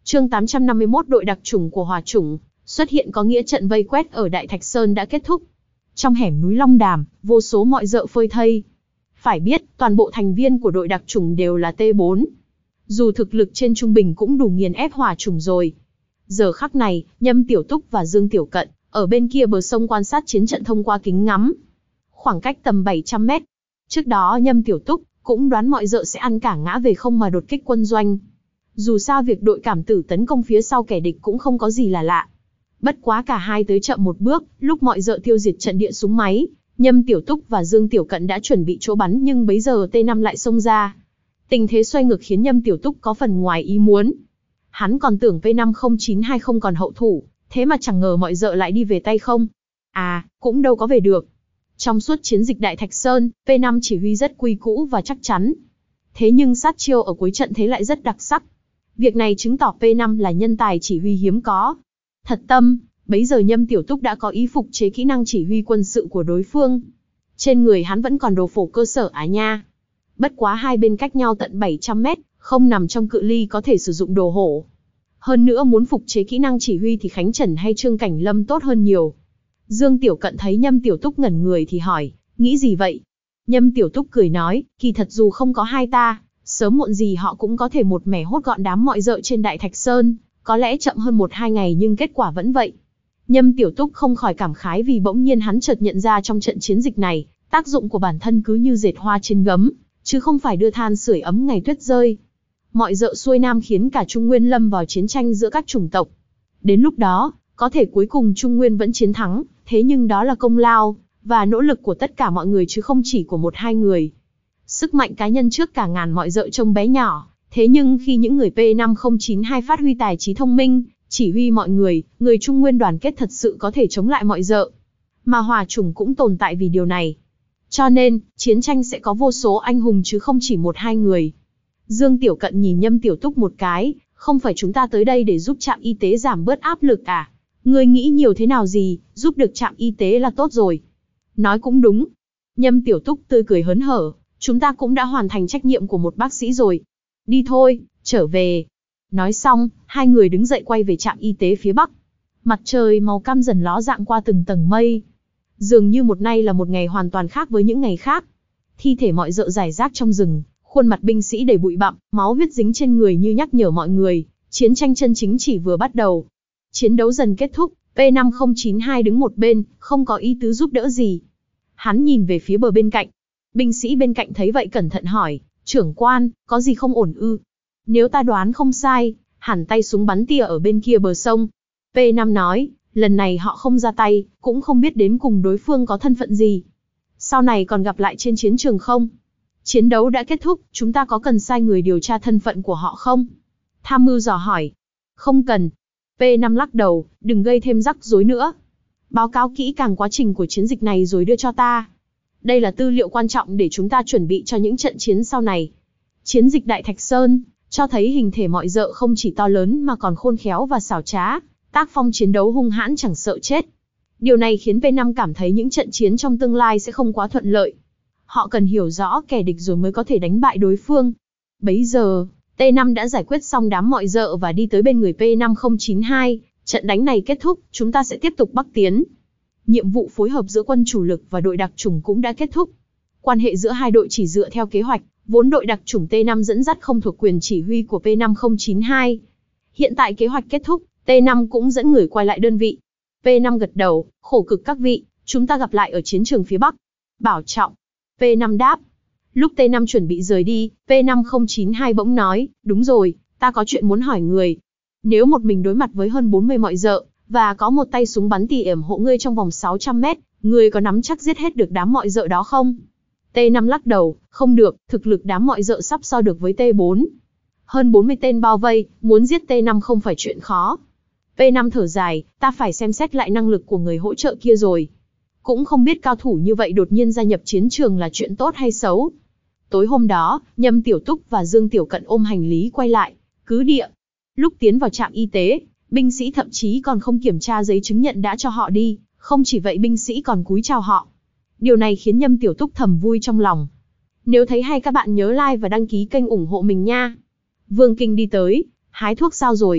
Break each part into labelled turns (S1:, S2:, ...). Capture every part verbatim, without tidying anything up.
S1: Chương tám trăm năm mươi mốt đội đặc chủng của hỏa chủng xuất hiện có nghĩa trận vây quét ở Đại Thạch Sơn đã kết thúc. Trong hẻm núi Long Đàm, vô số mọi dợ phơi thây. Phải biết, toàn bộ thành viên của đội đặc chủng đều là T bốn. Dù thực lực trên trung bình cũng đủ nghiền ép hỏa chủng rồi. Giờ khắc này, Nhâm Tiểu Túc và Dương Tiểu Cận ở bên kia bờ sông quan sát chiến trận thông qua kính ngắm. Khoảng cách tầm bảy trăm mét. Trước đó Nhâm Tiểu Túc cũng đoán mọi dợ sẽ ăn cả ngã về không mà đột kích quân doanh. Dù sao việc đội cảm tử tấn công phía sau kẻ địch cũng không có gì là lạ. Bất quá cả hai tới chậm một bước, lúc mọi dợ tiêu diệt trận địa súng máy, Nhâm Tiểu Túc và Dương Tiểu Cận đã chuẩn bị chỗ bắn nhưng bấy giờ T năm lại xông ra. Tình thế xoay ngược khiến Nhâm Tiểu Túc có phần ngoài ý muốn. Hắn còn tưởng P năm không chín hai không còn hậu thủ, thế mà chẳng ngờ mọi dợ lại đi về tay không. À, cũng đâu có về được. Trong suốt chiến dịch Đại Thạch Sơn, P năm chỉ huy rất quy cũ và chắc chắn. Thế nhưng sát chiêu ở cuối trận thế lại rất đặc sắc. Việc này chứng tỏ P năm là nhân tài chỉ huy hiếm có. Thật tâm, bấy giờ Nhâm Tiểu Túc đã có ý phục chế kỹ năng chỉ huy quân sự của đối phương. Trên người hắn vẫn còn đồ phổ cơ sở à nha. Bất quá hai bên cách nhau tận bảy trăm mét, không nằm trong cự ly có thể sử dụng đồ hổ. Hơn nữa muốn phục chế kỹ năng chỉ huy thì Khánh Trần hay Trương Cảnh Lâm tốt hơn nhiều. Dương Tiểu Cận thấy Nhâm Tiểu Túc ngẩn người thì hỏi, nghĩ gì vậy? Nhâm Tiểu Túc cười nói, kỳ thật dù không có hai ta, sớm muộn gì họ cũng có thể một mẻ hốt gọn đám mọi dợ trên Đại Thạch Sơn, có lẽ chậm hơn một hai ngày nhưng kết quả vẫn vậy. Nhâm Tiểu Túc không khỏi cảm khái vì bỗng nhiên hắn chợt nhận ra trong trận chiến dịch này, tác dụng của bản thân cứ như dệt hoa trên gấm, chứ không phải đưa than sưởi ấm ngày tuyết rơi. Mọi dợ xuôi nam khiến cả Trung Nguyên lâm vào chiến tranh giữa các chủng tộc. Đến lúc đó, có thể cuối cùng Trung Nguyên vẫn chiến thắng, thế nhưng đó là công lao và nỗ lực của tất cả mọi người chứ không chỉ của một hai người. Sức mạnh cá nhân trước cả ngàn mọi dợ trông bé nhỏ, thế nhưng khi những người P năm không chín hai phát huy tài trí thông minh, chỉ huy mọi người, người Trung Nguyên đoàn kết thật sự có thể chống lại mọi dợ. Mà hỏa chủng cũng tồn tại vì điều này. Cho nên, chiến tranh sẽ có vô số anh hùng chứ không chỉ một hai người. Dương Tiểu Cận nhìn Nhâm Tiểu Túc một cái, không phải chúng ta tới đây để giúp trạm y tế giảm bớt áp lực à? Ngươi nghĩ nhiều thế nào gì, giúp được trạm y tế là tốt rồi. Nói cũng đúng. Nhâm Tiểu Túc tươi cười hớn hở, chúng ta cũng đã hoàn thành trách nhiệm của một bác sĩ rồi. Đi thôi, trở về. Nói xong, hai người đứng dậy quay về trạm y tế phía bắc. Mặt trời màu cam dần ló dạng qua từng tầng mây. Dường như một nay là một ngày hoàn toàn khác với những ngày khác. Thi thể mọi dợ rải rác trong rừng, khuôn mặt binh sĩ đầy bụi bặm, máu huyết dính trên người như nhắc nhở mọi người, chiến tranh chân chính chỉ vừa bắt đầu. Chiến đấu dần kết thúc, P năm không chín hai đứng một bên, không có ý tứ giúp đỡ gì. Hắn nhìn về phía bờ bên cạnh. Binh sĩ bên cạnh thấy vậy cẩn thận hỏi, trưởng quan, có gì không ổn ư? Nếu ta đoán không sai, hẳn tay súng bắn tỉa ở bên kia bờ sông. P năm nói, lần này họ không ra tay, cũng không biết đến cùng đối phương có thân phận gì. Sau này còn gặp lại trên chiến trường không? Chiến đấu đã kết thúc, chúng ta có cần sai người điều tra thân phận của họ không? Tham mưu dò hỏi. Không cần. P năm lắc đầu, đừng gây thêm rắc rối nữa. Báo cáo kỹ càng quá trình của chiến dịch này rồi đưa cho ta. Đây là tư liệu quan trọng để chúng ta chuẩn bị cho những trận chiến sau này. Chiến dịch Đại Thạch Sơn cho thấy hình thể mọi dợ không chỉ to lớn mà còn khôn khéo và xảo trá, tác phong chiến đấu hung hãn chẳng sợ chết. Điều này khiến P năm cảm thấy những trận chiến trong tương lai sẽ không quá thuận lợi. Họ cần hiểu rõ kẻ địch rồi mới có thể đánh bại đối phương. Bấy giờ, T năm đã giải quyết xong đám mọi dợ và đi tới bên người P năm không chín hai. Trận đánh này kết thúc, chúng ta sẽ tiếp tục bắc tiến. Nhiệm vụ phối hợp giữa quân chủ lực và đội đặc chủng cũng đã kết thúc. Quan hệ giữa hai đội chỉ dựa theo kế hoạch, vốn đội đặc chủng T năm dẫn dắt không thuộc quyền chỉ huy của P năm không chín hai. Hiện tại kế hoạch kết thúc, T năm cũng dẫn người quay lại đơn vị. P năm gật đầu, khổ cực các vị, chúng ta gặp lại ở chiến trường phía Bắc. Bảo trọng. P năm đáp. Lúc T năm chuẩn bị rời đi, P năm không chín hai bỗng nói, đúng rồi, ta có chuyện muốn hỏi người. Nếu một mình đối mặt với hơn bốn mươi mọi dợ, và có một tay súng bắn tỉa ểm hộ ngươi trong vòng sáu trăm mét, ngươi có nắm chắc giết hết được đám mọi dợ đó không? T năm lắc đầu, không được, thực lực đám mọi dợ sắp so được với T bốn. Hơn bốn mươi tên bao vây, muốn giết T năm không phải chuyện khó. P năm thở dài, ta phải xem xét lại năng lực của người hỗ trợ kia rồi. Cũng không biết cao thủ như vậy đột nhiên gia nhập chiến trường là chuyện tốt hay xấu. Tối hôm đó, Nhâm Tiểu Túc và Dương Tiểu Cận ôm hành lý quay lại, cứ địa. Lúc tiến vào trạm y tế, binh sĩ thậm chí còn không kiểm tra giấy chứng nhận đã cho họ đi, không chỉ vậy binh sĩ còn cúi chào họ. Điều này khiến Nhâm Tiểu Túc thầm vui trong lòng. Nếu thấy hay các bạn nhớ like và đăng ký kênh ủng hộ mình nha. Vương Kinh đi tới, hái thuốc sao rồi?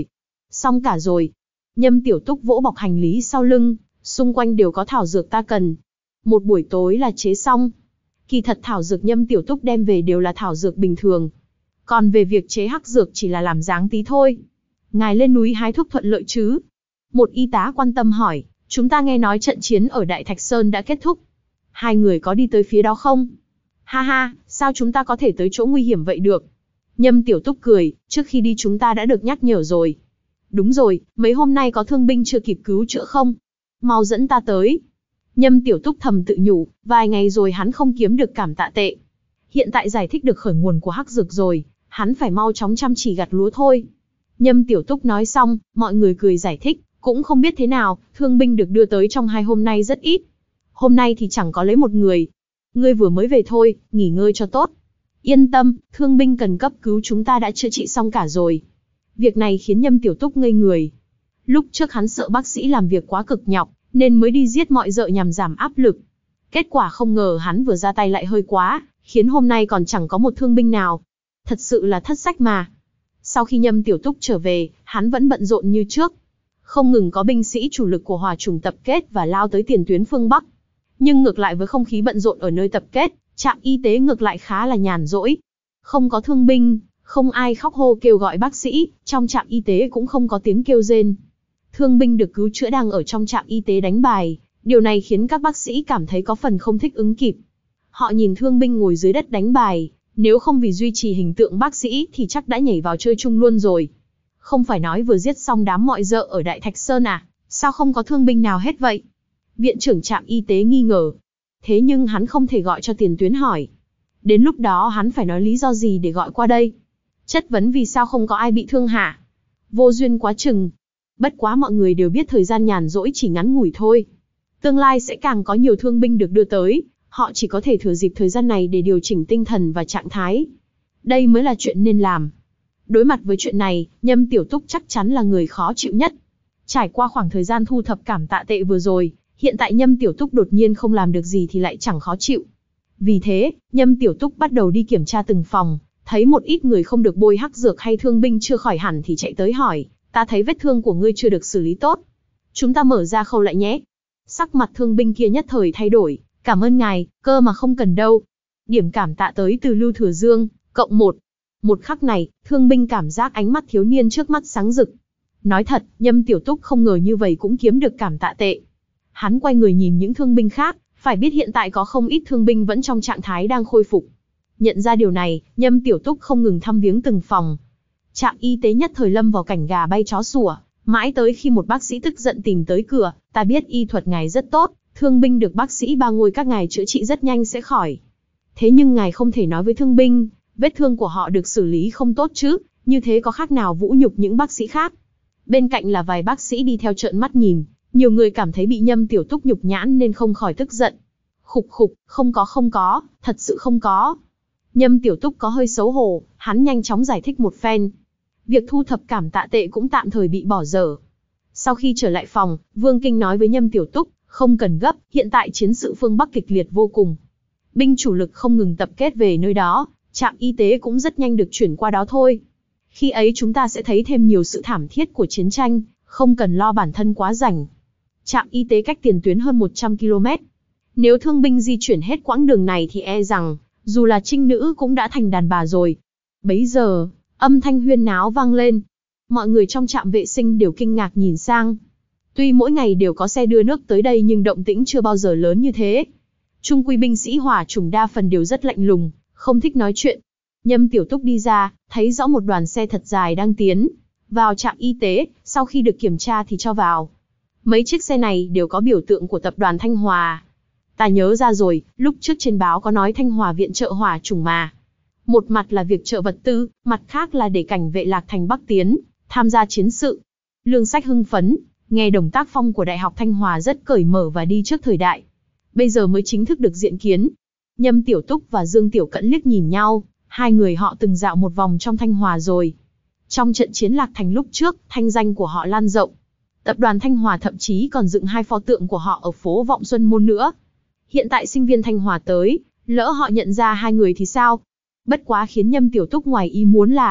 S1: Xong cả rồi. Nhâm Tiểu Túc vỗ bọc hành lý sau lưng, xung quanh đều có thảo dược ta cần. Một buổi tối là chế xong. Kỳ thật thảo dược Nhâm Tiểu Túc đem về đều là thảo dược bình thường. Còn về việc chế hắc dược chỉ là làm dáng tí thôi. Ngài lên núi hái thuốc thuận lợi chứ? Một y tá quan tâm hỏi, chúng ta nghe nói trận chiến ở Đại Thạch Sơn đã kết thúc. Hai người có đi tới phía đó không? Ha ha, sao chúng ta có thể tới chỗ nguy hiểm vậy được? Nhâm Tiểu Túc cười, trước khi đi chúng ta đã được nhắc nhở rồi. Đúng rồi, mấy hôm nay có thương binh chưa kịp cứu chữa không? Mau dẫn ta tới. Nhâm Tiểu Túc thầm tự nhủ, vài ngày rồi hắn không kiếm được cảm tạ tệ. Hiện tại giải thích được khởi nguồn của hắc dược rồi, hắn phải mau chóng chăm chỉ gặt lúa thôi. Nhâm Tiểu Túc nói xong, mọi người cười giải thích, cũng không biết thế nào, thương binh được đưa tới trong hai hôm nay rất ít. Hôm nay thì chẳng có lấy một người. Ngươi vừa mới về thôi, nghỉ ngơi cho tốt. Yên tâm, thương binh cần cấp cứu chúng ta đã chữa trị xong cả rồi. Việc này khiến Nhâm Tiểu Túc ngây người. Lúc trước hắn sợ bác sĩ làm việc quá cực nhọc, nên mới đi giết mọi dợ nhằm giảm áp lực. Kết quả không ngờ hắn vừa ra tay lại hơi quá, khiến hôm nay còn chẳng có một thương binh nào. Thật sự là thất sách mà. Sau khi Nhâm Tiểu Túc trở về, hắn vẫn bận rộn như trước. Không ngừng có binh sĩ chủ lực của Hỏa Chủng tập kết và lao tới tiền tuyến phương Bắc. Nhưng ngược lại với không khí bận rộn ở nơi tập kết, trạm y tế ngược lại khá là nhàn rỗi. Không có thương binh, không ai khóc hô kêu gọi bác sĩ, trong trạm y tế cũng không có tiếng kêu rên. Thương binh được cứu chữa đang ở trong trạm y tế đánh bài, điều này khiến các bác sĩ cảm thấy có phần không thích ứng kịp. Họ nhìn thương binh ngồi dưới đất đánh bài, nếu không vì duy trì hình tượng bác sĩ thì chắc đã nhảy vào chơi chung luôn rồi. Không phải nói vừa giết xong đám mọi dợ ở Đại Thạch Sơn à, sao không có thương binh nào hết vậy? Viện trưởng trạm y tế nghi ngờ. Thế nhưng hắn không thể gọi cho tiền tuyến hỏi. Đến lúc đó hắn phải nói lý do gì để gọi qua đây? Chất vấn vì sao không có ai bị thương hả? Vô duyên quá chừng. Bất quá mọi người đều biết thời gian nhàn rỗi chỉ ngắn ngủi thôi. Tương lai sẽ càng có nhiều thương binh được đưa tới, họ chỉ có thể thừa dịp thời gian này để điều chỉnh tinh thần và trạng thái. Đây mới là chuyện nên làm. Đối mặt với chuyện này, Nhâm Tiểu Túc chắc chắn là người khó chịu nhất. Trải qua khoảng thời gian thu thập cảm tạ tệ vừa rồi, hiện tại Nhâm Tiểu Túc đột nhiên không làm được gì thì lại chẳng khó chịu. Vì thế, Nhâm Tiểu Túc bắt đầu đi kiểm tra từng phòng, thấy một ít người không được bôi hắc dược hay thương binh chưa khỏi hẳn thì chạy tới hỏi, ta thấy vết thương của ngươi chưa được xử lý tốt. Chúng ta mở ra khâu lại nhé. Sắc mặt thương binh kia nhất thời thay đổi, cảm ơn ngài, cơ mà không cần đâu. Điểm cảm tạ tới từ Lưu Thừa Dương, cộng một. Một khắc này, thương binh cảm giác ánh mắt thiếu niên trước mắt sáng rực. Nói thật, Nhâm Tiểu Túc không ngờ như vậy cũng kiếm được cảm tạ tệ. Hắn quay người nhìn những thương binh khác, phải biết hiện tại có không ít thương binh vẫn trong trạng thái đang khôi phục. Nhận ra điều này, Nhâm Tiểu Túc không ngừng thăm viếng từng phòng. Trạm y tế nhất thời lâm vào cảnh gà bay chó sủa, mãi tới khi một bác sĩ tức giận tìm tới cửa, ta biết y thuật ngài rất tốt, thương binh được bác sĩ ba ngôi các ngài chữa trị rất nhanh sẽ khỏi. Thế nhưng ngài không thể nói với thương binh, vết thương của họ được xử lý không tốt chứ, như thế có khác nào vũ nhục những bác sĩ khác. Bên cạnh là vài bác sĩ đi theo trợn mắt nhìn, nhiều người cảm thấy bị Nhâm Tiểu Túc nhục nhãn nên không khỏi tức giận. Khục khục, không có không có, thật sự không có. Nhâm Tiểu Túc có hơi xấu hổ, hắn nhanh chóng giải thích một phen. Việc thu thập cảm tạ tệ cũng tạm thời bị bỏ dở. Sau khi trở lại phòng, Vương Kinh nói với Nhâm Tiểu Túc, không cần gấp, hiện tại chiến sự phương Bắc kịch liệt vô cùng. Binh chủ lực không ngừng tập kết về nơi đó, trạm y tế cũng rất nhanh được chuyển qua đó thôi. Khi ấy chúng ta sẽ thấy thêm nhiều sự thảm thiết của chiến tranh, không cần lo bản thân quá rảnh. Trạm y tế cách tiền tuyến hơn một trăm ki lô mét. Nếu thương binh di chuyển hết quãng đường này thì e rằng, dù là trinh nữ cũng đã thành đàn bà rồi. Bấy giờ, âm thanh huyên náo vang lên. Mọi người trong trạm vệ sinh đều kinh ngạc nhìn sang. Tuy mỗi ngày đều có xe đưa nước tới đây nhưng động tĩnh chưa bao giờ lớn như thế. Trung quy binh sĩ Hỏa Chủng đa phần đều rất lạnh lùng, không thích nói chuyện. Nhâm Tiểu Túc đi ra, thấy rõ một đoàn xe thật dài đang tiến vào trạm y tế, sau khi được kiểm tra thì cho vào. Mấy chiếc xe này đều có biểu tượng của tập đoàn Thanh Hòa. Ta nhớ ra rồi, lúc trước trên báo có nói Thanh Hòa viện trợ Hỏa Chủng mà. Một mặt là việc trợ vật tư, mặt khác là để cảnh vệ Lạc Thành Bắc tiến, tham gia chiến sự. Lương Sách hưng phấn, nghe đồng tác phong của Đại học Thanh Hòa rất cởi mở và đi trước thời đại. Bây giờ mới chính thức được diện kiến. Nhâm Tiểu Túc và Dương Tiểu Cẫn liếc nhìn nhau, hai người họ từng dạo một vòng trong Thanh Hòa rồi. Trong trận chiến Lạc Thành lúc trước, thanh danh của họ lan rộng. Tập đoàn Thanh Hòa thậm chí còn dựng hai pho tượng của họ ở phố Vọng Xuân Môn nữa. Hiện tại sinh viên Thanh Hòa tới, lỡ họ nhận ra hai người thì sao? Bất quá khiến Nhâm Tiểu Túc ngoài ý muốn là,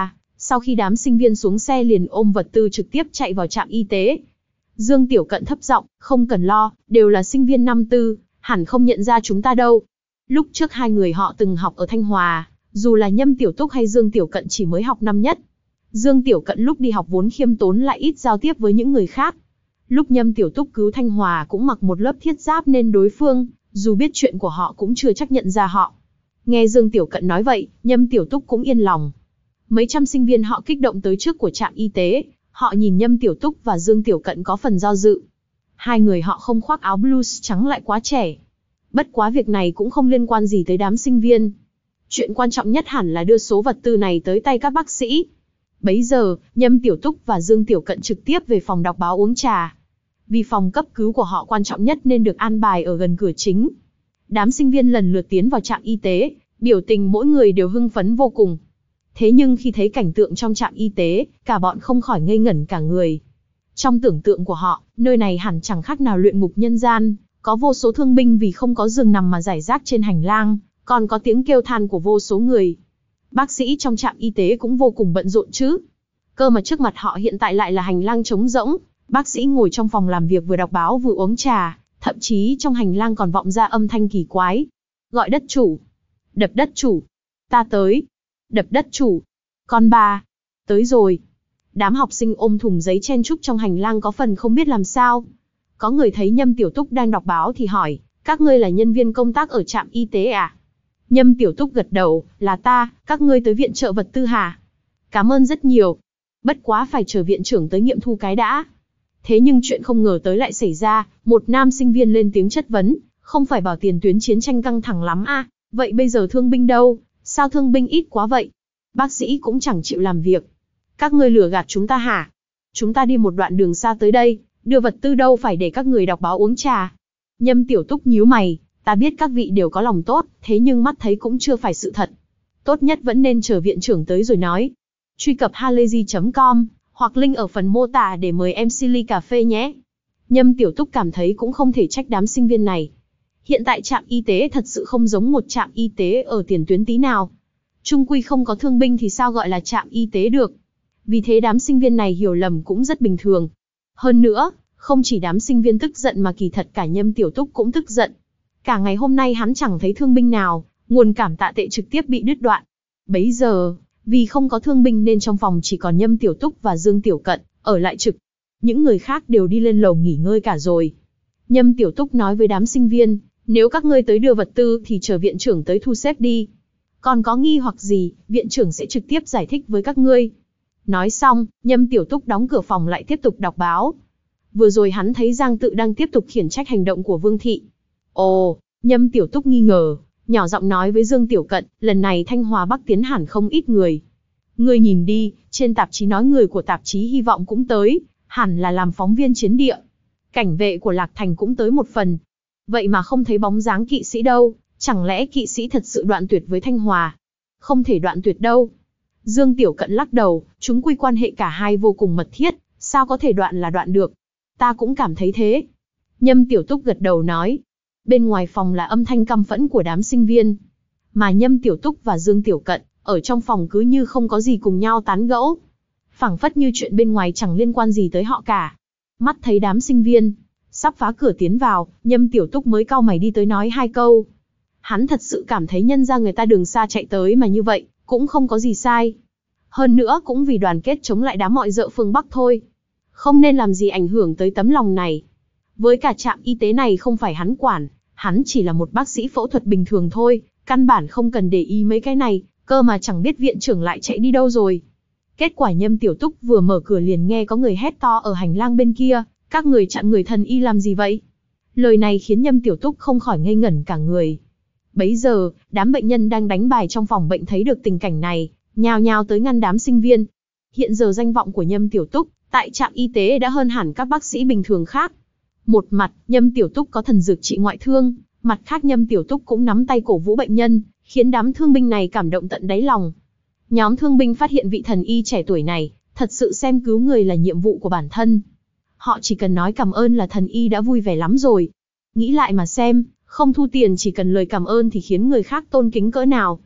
S1: Sau khi đám sinh viên xuống xe liền ôm vật tư trực tiếp chạy vào trạm y tế. Dương Tiểu Cận thấp giọng, không cần lo, đều là sinh viên năm tư, hẳn không nhận ra chúng ta đâu. Lúc trước hai người họ từng học ở Thanh Hòa, dù là Nhâm Tiểu Túc hay Dương Tiểu Cận chỉ mới học năm nhất. Dương Tiểu Cận lúc đi học vốn khiêm tốn lại ít giao tiếp với những người khác. Lúc Nhâm Tiểu Túc cứu Thanh Hòa cũng mặc một lớp thiết giáp nên đối phương, dù biết chuyện của họ cũng chưa chắc nhận ra họ. Nghe Dương Tiểu Cận nói vậy, Nhâm Tiểu Túc cũng yên lòng. Mấy trăm sinh viên họ kích động tới trước của trạm y tế, họ nhìn Nhâm Tiểu Túc và Dương Tiểu Cận có phần do dự. Hai người họ không khoác áo blues trắng lại quá trẻ. Bất quá việc này cũng không liên quan gì tới đám sinh viên. Chuyện quan trọng nhất hẳn là đưa số vật tư này tới tay các bác sĩ. Bấy giờ, Nhâm Tiểu Túc và Dương Tiểu Cận trực tiếp về phòng đọc báo uống trà. Vì phòng cấp cứu của họ quan trọng nhất nên được an bài ở gần cửa chính. Đám sinh viên lần lượt tiến vào trạm y tế, biểu tình mỗi người đều hưng phấn vô cùng. Thế nhưng khi thấy cảnh tượng trong trạm y tế, cả bọn không khỏi ngây ngẩn cả người. Trong tưởng tượng của họ, nơi này hẳn chẳng khác nào luyện ngục nhân gian, có vô số thương binh vì không có giường nằm mà rải rác trên hành lang, còn có tiếng kêu than của vô số người. Bác sĩ trong trạm y tế cũng vô cùng bận rộn chứ. Cơ mà trước mặt họ hiện tại lại là hành lang trống rỗng, bác sĩ ngồi trong phòng làm việc vừa đọc báo vừa uống trà, thậm chí trong hành lang còn vọng ra âm thanh kỳ quái. Gọi đất chủ. Đập đất chủ. Ta tới. Đập đất chủ. Con ba. Tới rồi. Đám học sinh ôm thùng giấy chen chúc trong hành lang có phần không biết làm sao. Có người thấy Nhâm Tiểu Túc đang đọc báo thì hỏi, các ngươi là nhân viên công tác ở trạm y tế à? Nhâm Tiểu Túc gật đầu, là ta, các ngươi tới viện trợ vật tư hả? Cảm ơn rất nhiều. Bất quá phải chờ viện trưởng tới nghiệm thu cái đã. Thế nhưng chuyện không ngờ tới lại xảy ra, một nam sinh viên lên tiếng chất vấn, không phải bảo tiền tuyến chiến tranh căng thẳng lắm à, vậy bây giờ thương binh đâu, sao thương binh ít quá vậy? Bác sĩ cũng chẳng chịu làm việc. Các ngươi lừa gạt chúng ta hả? Chúng ta đi một đoạn đường xa tới đây, đưa vật tư đâu phải để các người đọc báo uống trà. Nhâm Tiểu Túc nhíu mày, ta biết các vị đều có lòng tốt, thế nhưng mắt thấy cũng chưa phải sự thật. Tốt nhất vẫn nên chờ viện trưởng tới rồi nói. Truy cập halayzi chấm com, hoặc link ở phần mô tả để mời em xê ly cà phê nhé. Nhâm Tiểu Túc cảm thấy cũng không thể trách đám sinh viên này. Hiện tại trạm y tế thật sự không giống một trạm y tế ở tiền tuyến tí nào. Chung quy không có thương binh thì sao gọi là trạm y tế được. Vì thế đám sinh viên này hiểu lầm cũng rất bình thường. Hơn nữa, không chỉ đám sinh viên tức giận mà kỳ thật cả Nhâm Tiểu Túc cũng tức giận. Cả ngày hôm nay hắn chẳng thấy thương binh nào, nguồn cảm tạ tệ trực tiếp bị đứt đoạn. Bấy giờ, vì không có thương binh nên trong phòng chỉ còn Nhâm Tiểu Túc và Dương Tiểu Cận ở lại trực. Những người khác đều đi lên lầu nghỉ ngơi cả rồi. Nhâm Tiểu Túc nói với đám sinh viên, nếu các ngươi tới đưa vật tư thì chờ viện trưởng tới thu xếp đi. Còn có nghi hoặc gì, viện trưởng sẽ trực tiếp giải thích với các ngươi. Nói xong, Nhâm Tiểu Túc đóng cửa phòng lại tiếp tục đọc báo. Vừa rồi hắn thấy Giang Tự đang tiếp tục khiển trách hành động của Vương Thị. Ồ, Nhâm Tiểu Túc nghi ngờ, nhỏ giọng nói với Dương Tiểu Cận, lần này Thanh Hòa Bắc tiến hẳn không ít người. Ngươi nhìn đi, trên tạp chí nói người của tạp chí Hy vọng cũng tới, hẳn là làm phóng viên chiến địa. Cảnh vệ của Lạc Thành cũng tới một phần. Vậy mà không thấy bóng dáng kỵ sĩ đâu, chẳng lẽ kỵ sĩ thật sự đoạn tuyệt với Thanh Hòa? Không thể đoạn tuyệt đâu. Dương Tiểu Cận lắc đầu, chúng quy quan hệ cả hai vô cùng mật thiết, sao có thể đoạn là đoạn được? Ta cũng cảm thấy thế. Nhâm Tiểu Túc gật đầu nói. Bên ngoài phòng là âm thanh căm phẫn của đám sinh viên. Mà Nhâm Tiểu Túc và Dương Tiểu Cận, ở trong phòng cứ như không có gì cùng nhau tán gẫu. Phảng phất như chuyện bên ngoài chẳng liên quan gì tới họ cả. Mắt thấy đám sinh viên sắp phá cửa tiến vào, Nhâm Tiểu Túc mới cau mày đi tới nói hai câu. Hắn thật sự cảm thấy nhân ra người ta đường xa chạy tới mà như vậy, cũng không có gì sai. Hơn nữa cũng vì đoàn kết chống lại đám mọi dợ phương Bắc thôi. Không nên làm gì ảnh hưởng tới tấm lòng này. Với cả trạm y tế này không phải hắn quản, hắn chỉ là một bác sĩ phẫu thuật bình thường thôi, căn bản không cần để ý mấy cái này, cơ mà chẳng biết viện trưởng lại chạy đi đâu rồi. Kết quả Nhâm Tiểu Túc vừa mở cửa liền nghe có người hét to ở hành lang bên kia, các người chặn người thần y làm gì vậy? Lời này khiến Nhâm Tiểu Túc không khỏi ngây ngẩn cả người. Bấy giờ, đám bệnh nhân đang đánh bài trong phòng bệnh thấy được tình cảnh này, nhào nhào tới ngăn đám sinh viên. Hiện giờ danh vọng của Nhâm Tiểu Túc tại trạm y tế đã hơn hẳn các bác sĩ bình thường khác. Một mặt, Nhâm Tiểu Túc có thần dược trị ngoại thương, mặt khác Nhâm Tiểu Túc cũng nắm tay cổ vũ bệnh nhân, khiến đám thương binh này cảm động tận đáy lòng. Nhóm thương binh phát hiện vị thần y trẻ tuổi này, thật sự xem cứu người là nhiệm vụ của bản thân. Họ chỉ cần nói cảm ơn là thần y đã vui vẻ lắm rồi. Nghĩ lại mà xem, không thu tiền chỉ cần lời cảm ơn thì khiến người khác tôn kính cỡ nào.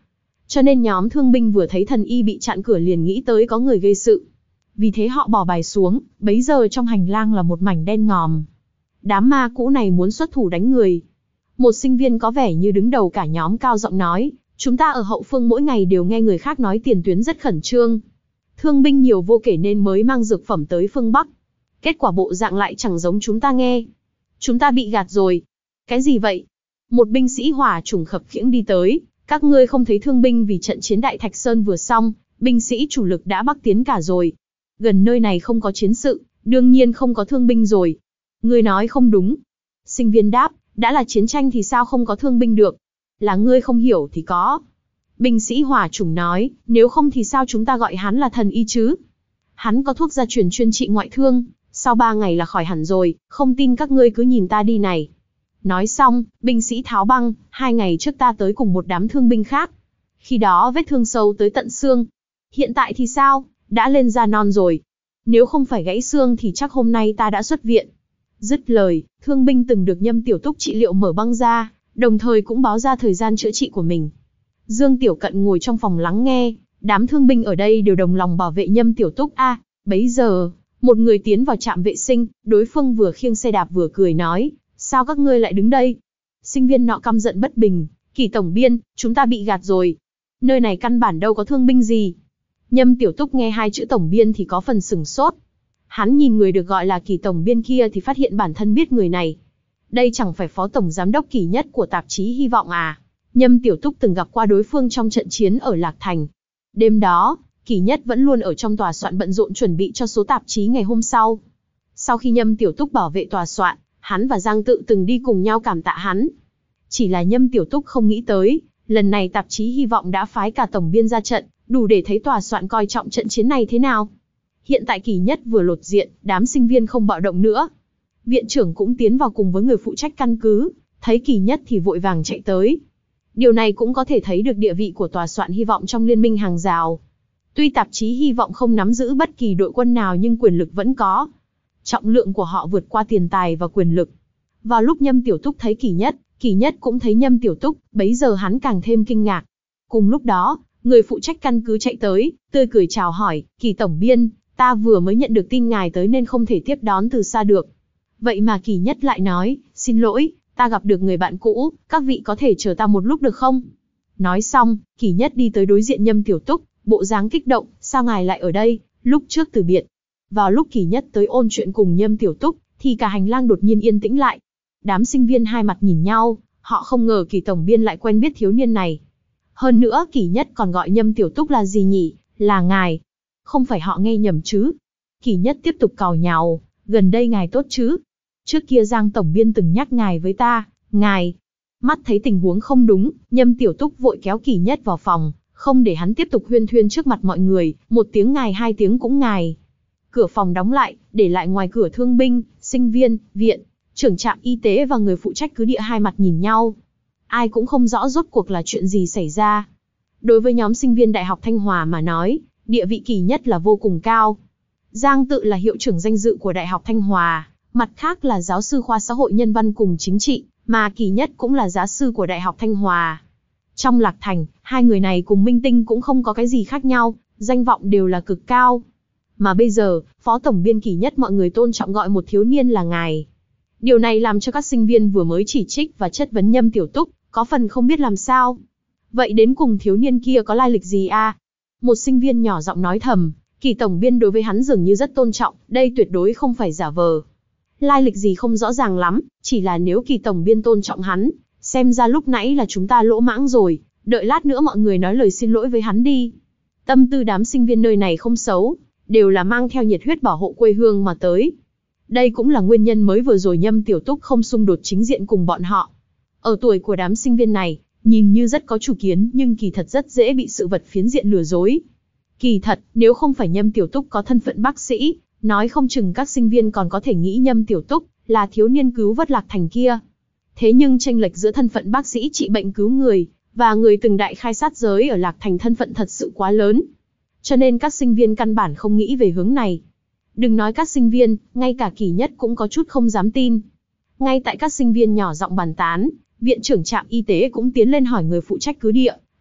S1: Cho nên nhóm thương binh vừa thấy thần y bị chặn cửa liền nghĩ tới có người gây sự. Vì thế họ bỏ bài xuống, bấy giờ trong hành lang là một mảnh đen ngòm. Đám ma cũ này muốn xuất thủ đánh người. Một sinh viên có vẻ như đứng đầu cả nhóm cao giọng nói, chúng ta ở hậu phương mỗi ngày đều nghe người khác nói tiền tuyến rất khẩn trương. Thương binh nhiều vô kể nên mới mang dược phẩm tới phương Bắc. Kết quả bộ dạng lại chẳng giống chúng ta nghe. Chúng ta bị gạt rồi. Cái gì vậy? Một binh sĩ hỏa chủng khập khiễng đi tới. Các ngươi không thấy thương binh vì trận chiến Đại Thạch Sơn vừa xong, binh sĩ chủ lực đã bắc tiến cả rồi. Gần nơi này không có chiến sự, đương nhiên không có thương binh rồi. Ngươi nói không đúng. Sinh viên đáp, đã là chiến tranh thì sao không có thương binh được? Là ngươi không hiểu thì có. Binh sĩ hỏa chủng nói, nếu không thì sao chúng ta gọi hắn là thần y chứ? Hắn có thuốc gia truyền chuyên trị ngoại thương, sau ba ngày là khỏi hẳn rồi, không tin các ngươi cứ nhìn ta đi này. Nói xong, binh sĩ tháo băng, hai ngày trước ta tới cùng một đám thương binh khác. Khi đó vết thương sâu tới tận xương. Hiện tại thì sao? Đã lên da non rồi. Nếu không phải gãy xương thì chắc hôm nay ta đã xuất viện. Dứt lời, thương binh từng được Nhâm Tiểu Túc trị liệu mở băng ra, đồng thời cũng báo ra thời gian chữa trị của mình. Dương Tiểu Cận ngồi trong phòng lắng nghe, đám thương binh ở đây đều đồng lòng bảo vệ Nhâm Tiểu Túc a. À, bấy giờ, một người tiến vào trạm vệ sinh, đối phương vừa khiêng xe đạp vừa cười nói, sao các ngươi lại đứng đây? Sinh viên nọ căm giận bất bình, Kỳ tổng biên, chúng ta bị gạt rồi. Nơi này căn bản đâu có thương binh gì. Nhâm Tiểu Túc nghe hai chữ tổng biên thì có phần sửng sốt. Hắn nhìn người được gọi là Kỳ tổng biên kia thì phát hiện bản thân biết người này. Đây chẳng phải phó tổng giám đốc Kỳ Nhất của tạp chí Hy vọng à? Nhâm Tiểu Túc từng gặp qua đối phương trong trận chiến ở Lạc Thành. Đêm đó, Kỳ Nhất vẫn luôn ở trong tòa soạn bận rộn chuẩn bị cho số tạp chí ngày hôm sau. Sau khi Nhâm Tiểu Túc bảo vệ tòa soạn, hắn và Giang Tự từng đi cùng nhau cảm tạ hắn. Chỉ là Nhâm Tiểu Túc không nghĩ tới, lần này tạp chí Hy vọng đã phái cả tổng biên ra trận, đủ để thấy tòa soạn coi trọng trận chiến này thế nào. Hiện tại Kỳ Nhất vừa lột diện, đám sinh viên không bạo động nữa. Viện trưởng cũng tiến vào cùng với người phụ trách căn cứ, thấy Kỳ Nhất thì vội vàng chạy tới. Điều này cũng có thể thấy được địa vị của tòa soạn Hy vọng trong liên minh hàng rào. Tuy tạp chí Hy vọng không nắm giữ bất kỳ đội quân nào nhưng quyền lực vẫn có. Trọng lượng của họ vượt qua tiền tài và quyền lực. Vào lúc Nhâm Tiểu Túc thấy Kỳ Nhất, Kỳ Nhất cũng thấy Nhâm Tiểu Túc, bấy giờ hắn càng thêm kinh ngạc. Cùng lúc đó, người phụ trách căn cứ chạy tới, tươi cười chào hỏi, Kỳ tổng biên, ta vừa mới nhận được tin ngài tới nên không thể tiếp đón từ xa được. Vậy mà Kỳ Nhất lại nói, xin lỗi, ta gặp được người bạn cũ, các vị có thể chờ ta một lúc được không? Nói xong, Kỳ Nhất đi tới đối diện Nhâm Tiểu Túc, bộ dáng kích động, sao ngài lại ở đây, lúc trước từ biệt. Vào lúc Kỳ Nhất tới ôn chuyện cùng Nhâm Tiểu Túc, thì cả hành lang đột nhiên yên tĩnh lại. Đám sinh viên hai mặt nhìn nhau, họ không ngờ Kỳ tổng biên lại quen biết thiếu niên này. Hơn nữa Kỳ Nhất còn gọi Nhâm Tiểu Túc là gì nhỉ, là ngài. Không phải họ nghe nhầm chứ? Kỳ Nhất tiếp tục càu nhàu, gần đây ngài tốt chứ? Trước kia Giang tổng biên từng nhắc ngài với ta, ngài. Mắt thấy tình huống không đúng, Nhâm Tiểu Túc vội kéo Kỳ Nhất vào phòng, không để hắn tiếp tục huyên thuyên trước mặt mọi người, một tiếng ngài hai tiếng cũng ngài. Cửa phòng đóng lại, để lại ngoài cửa thương binh, sinh viên, viện, trưởng trạm y tế và người phụ trách cứ địa hai mặt nhìn nhau. Ai cũng không rõ rốt cuộc là chuyện gì xảy ra. Đối với nhóm sinh viên Đại học Thanh Hòa mà nói, địa vị Kỳ Nhất là vô cùng cao. Giang Tự là hiệu trưởng danh dự của Đại học Thanh Hòa, mặt khác là giáo sư khoa xã hội nhân văn cùng chính trị, mà Kỳ Nhất cũng là giáo sư của Đại học Thanh Hòa. Trong Lạc Thành, hai người này cùng Minh Tinh cũng không có cái gì khác nhau, danh vọng đều là cực cao. Mà bây giờ, phó tổng biên Kỳ Nhất mọi người tôn trọng gọi một thiếu niên là ngài. Điều này làm cho các sinh viên vừa mới chỉ trích và chất vấn Nhâm Tiểu Túc, có phần không biết làm sao. Vậy đến cùng thiếu niên kia có lai lịch gì a? À? Một sinh viên nhỏ giọng nói thầm, Kỳ tổng biên đối với hắn dường như rất tôn trọng, đây tuyệt đối không phải giả vờ. Lai lịch gì không rõ ràng lắm, chỉ là nếu Kỳ tổng biên tôn trọng hắn, xem ra lúc nãy là chúng ta lỗ mãng rồi, đợi lát nữa mọi người nói lời xin lỗi với hắn đi. Tâm tư đám sinh viên nơi này không xấu, đều là mang theo nhiệt huyết bảo hộ quê hương mà tới. Đây cũng là nguyên nhân mới vừa rồi Nhâm Tiểu Túc không xung đột chính diện cùng bọn họ. Ở tuổi của đám sinh viên này, nhìn như rất có chủ kiến nhưng kỳ thật rất dễ bị sự vật phiến diện lừa dối. Kỳ thật, nếu không phải Nhâm Tiểu Túc có thân phận bác sĩ, nói không chừng các sinh viên còn có thể nghĩ Nhâm Tiểu Túc là thiếu niên cứu vớt Lạc Thành kia. Thế nhưng chênh lệch giữa thân phận bác sĩ trị bệnh cứu người, và người từng đại khai sát giới ở Lạc Thành thân phận thật sự quá lớn. Cho nên các sinh viên căn bản không nghĩ về hướng này. Đừng nói các sinh viên, ngay cả Kỳ Nhất cũng có chút không dám tin. Ngay tại các sinh viên nhỏ giọng bàn tán, viện trưởng trạm y tế cũng tiến lên hỏi người phụ trách cứ địa,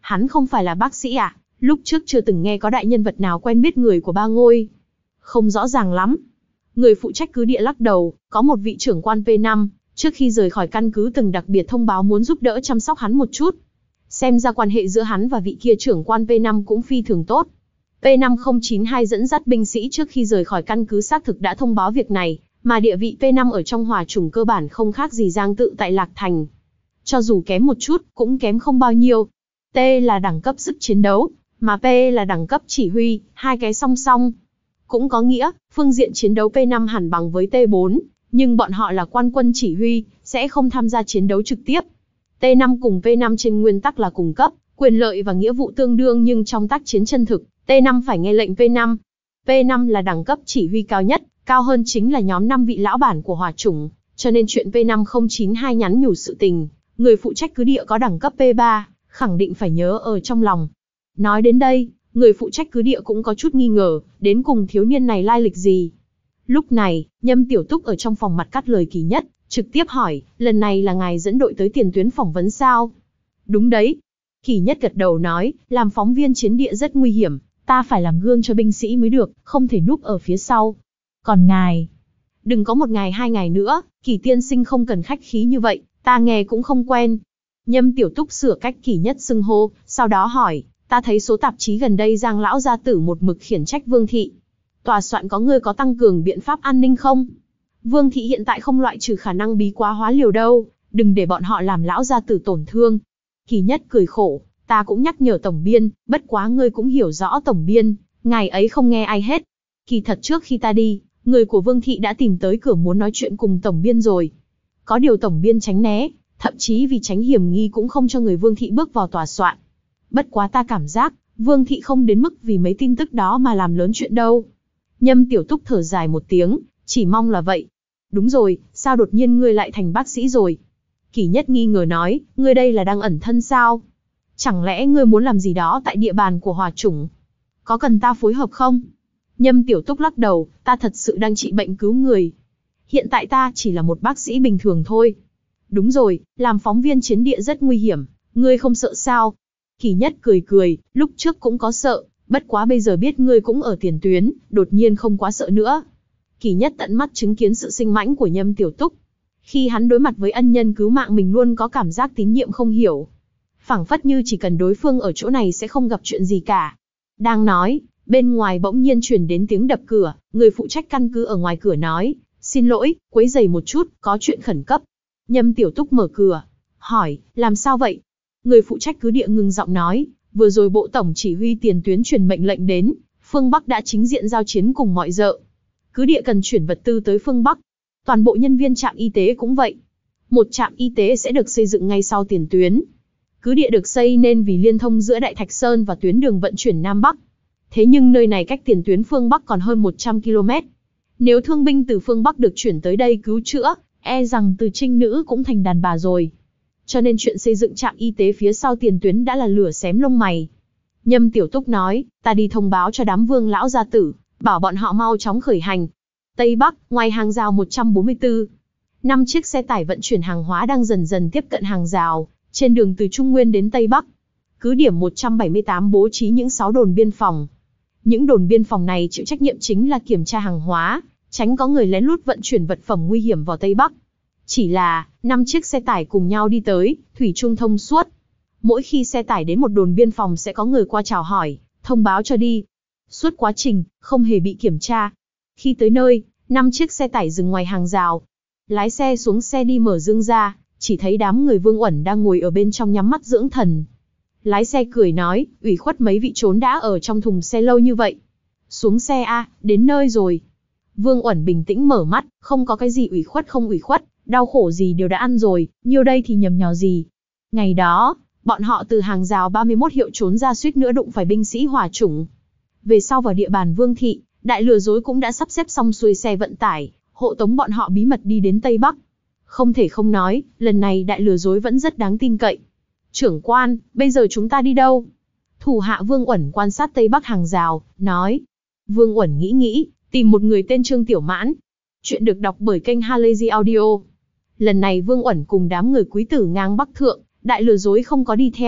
S1: Hắn không phải là bác sĩ à? Lúc trước chưa từng nghe có đại nhân vật nào quen biết người của Ba Ngôi. Không rõ ràng lắm. Người phụ trách cứ địa lắc đầu, có một vị trưởng quan P năm, trước khi rời khỏi căn cứ từng đặc biệt thông báo muốn giúp đỡ chăm sóc hắn một chút. Xem ra quan hệ giữa hắn và vị kia trưởng quan P năm cũng phi thường tốt. P năm không chín hai dẫn dắt binh sĩ trước khi rời khỏi căn cứ xác thực đã thông báo việc này, mà địa vị P năm ở trong Hỏa Chủng cơ bản không khác gì Giang Tự tại Lạc Thành. Cho dù kém một chút, cũng kém không bao nhiêu. T là đẳng cấp sức chiến đấu, mà P là đẳng cấp chỉ huy, hai cái song song. Cũng có nghĩa, phương diện chiến đấu P năm hẳn bằng với T bốn, nhưng bọn họ là quan quân chỉ huy, sẽ không tham gia chiến đấu trực tiếp. T năm cùng P năm trên nguyên tắc là cùng cấp, quyền lợi và nghĩa vụ tương đương, nhưng trong tác chiến chân thực, T năm phải nghe lệnh P năm. P năm là đẳng cấp chỉ huy cao nhất, cao hơn chính là nhóm năm vị lão bản của Hỏa Chủng, cho nên chuyện P năm không chín hai nhắn nhủ sự tình, người phụ trách cứ địa có đẳng cấp P ba, khẳng định phải nhớ ở trong lòng. Nói đến đây, người phụ trách cứ địa cũng có chút nghi ngờ, đến cùng thiếu niên này lai lịch gì. Lúc này, Nhâm Tiểu Túc ở trong phòng mặt cắt lời Kỳ Nhất, trực tiếp hỏi, lần này là ngài dẫn đội tới tiền tuyến phỏng vấn sao? Đúng đấy. Kỳ Nhất gật đầu nói, làm phóng viên chiến địa rất nguy hiểm, ta phải làm gương cho binh sĩ mới được, không thể núp ở phía sau. Còn ngài, đừng có một ngày hai ngày nữa, Kỳ tiên sinh không cần khách khí như vậy, ta nghe cũng không quen. Nhâm Tiểu Túc sửa cách Kỳ Nhất xưng hô, sau đó hỏi, ta thấy số tạp chí gần đây Giang lão gia tử một mực khiển trách Vương thị. Tòa soạn có ngươi có tăng cường biện pháp an ninh không? Vương thị hiện tại không loại trừ khả năng bí quá hóa liều đâu, đừng để bọn họ làm lão gia tử tổn thương. Kỳ Nhất cười khổ, ta cũng nhắc nhở tổng biên, bất quá ngươi cũng hiểu rõ tổng biên, ngài ấy không nghe ai hết. Kỳ thật trước khi ta đi, người của Vương thị đã tìm tới cửa muốn nói chuyện cùng tổng biên rồi. Có điều tổng biên tránh né, thậm chí vì tránh hiểm nghi cũng không cho người Vương thị bước vào tòa soạn. Bất quá ta cảm giác, Vương thị không đến mức vì mấy tin tức đó mà làm lớn chuyện đâu. Nhâm Tiểu Túc thở dài một tiếng, chỉ mong là vậy. Đúng rồi, sao đột nhiên ngươi lại thành bác sĩ rồi? Kỳ Nhất nghi ngờ nói, ngươi đây là đang ẩn thân sao? Chẳng lẽ ngươi muốn làm gì đó tại địa bàn của Hỏa Chủng? Có cần ta phối hợp không? Nhâm Tiểu Túc lắc đầu, ta thật sự đang trị bệnh cứu người. Hiện tại ta chỉ là một bác sĩ bình thường thôi. Đúng rồi, làm phóng viên chiến địa rất nguy hiểm, ngươi không sợ sao? Kỳ Nhất cười cười, lúc trước cũng có sợ, bất quá bây giờ biết ngươi cũng ở tiền tuyến, đột nhiên không quá sợ nữa. Kỳ Nhất tận mắt chứng kiến sự sinh mãnh của Nhâm Tiểu Túc. Khi hắn đối mặt với ân nhân cứu mạng mình luôn có cảm giác tín nhiệm không hiểu. Phảng phất như chỉ cần đối phương ở chỗ này sẽ không gặp chuyện gì cả. Đang nói, bên ngoài bỗng nhiên truyền đến tiếng đập cửa, người phụ trách căn cứ ở ngoài cửa nói, xin lỗi, quấy rầy một chút, có chuyện khẩn cấp. Nhâm Tiểu Túc mở cửa, hỏi, làm sao vậy? Người phụ trách cứ địa ngừng giọng nói, vừa rồi bộ tổng chỉ huy tiền tuyến truyền mệnh lệnh đến, phương Bắc đã chính diện giao chiến cùng mọi dợ. Cứ địa cần chuyển vật tư tới phương Bắc. Toàn bộ nhân viên trạm y tế cũng vậy. Một trạm y tế sẽ được xây dựng ngay sau tiền tuyến. Cứ địa được xây nên vì liên thông giữa Đại Thạch Sơn và tuyến đường vận chuyển Nam Bắc. Thế nhưng nơi này cách tiền tuyến phương Bắc còn hơn một trăm ki lô mét. Nếu thương binh từ phương Bắc được chuyển tới đây cứu chữa, e rằng từ trinh nữ cũng thành đàn bà rồi. Cho nên chuyện xây dựng trạm y tế phía sau tiền tuyến đã là lửa xém lông mày. Nhâm Tiểu Túc nói, ta đi thông báo cho đám Vương lão gia tử, bảo bọn họ mau chóng khởi hành. Tây Bắc, ngoài hàng rào một trăm bốn mươi tư. Năm chiếc xe tải vận chuyển hàng hóa đang dần dần tiếp cận hàng rào, trên đường từ Trung Nguyên đến Tây Bắc. Cứ điểm một trăm bảy mươi tám bố trí những sáu đồn biên phòng. Những đồn biên phòng này chịu trách nhiệm chính là kiểm tra hàng hóa, tránh có người lén lút vận chuyển vật phẩm nguy hiểm vào Tây Bắc. Chỉ là, năm chiếc xe tải cùng nhau đi tới, thủy chung thông suốt. Mỗi khi xe tải đến một đồn biên phòng sẽ có người qua chào hỏi, thông báo cho đi. Suốt quá trình, không hề bị kiểm tra. Khi tới nơi, năm chiếc xe tải dừng ngoài hàng rào. Lái xe xuống xe đi mở dương ra, chỉ thấy đám người Vương Uẩn đang ngồi ở bên trong nhắm mắt dưỡng thần. Lái xe cười nói, ủy khuất mấy vị trốn đã ở trong thùng xe lâu như vậy. Xuống xe a, đến nơi rồi. Vương Uẩn bình tĩnh mở mắt, không có cái gì ủy khuất không ủy khuất, đau khổ gì đều đã ăn rồi, nhiêu đây thì nhầm nhò gì. Ngày đó, bọn họ từ hàng rào ba mươi mốt hiệu trốn ra suýt nữa đụng phải binh sĩ Hỏa Chủng. Về sau vào địa bàn Vương thị, đại lừa dối cũng đã sắp xếp xong xuôi xe vận tải, hộ tống bọn họ bí mật đi đến Tây Bắc. Không thể không nói, lần này đại lừa dối vẫn rất đáng tin cậy. Trưởng quan, bây giờ chúng ta đi đâu? Thủ hạ Vương Uẩn quan sát Tây Bắc hàng rào, nói. Vương Uẩn nghĩ nghĩ, tìm một người tên Trương Tiểu Mãn. Chuyện được đọc bởi kênh Halazy Audio. Lần này Vương Uẩn cùng đám người quý tử ngang Bắc thượng, đại lừa dối không có đi theo,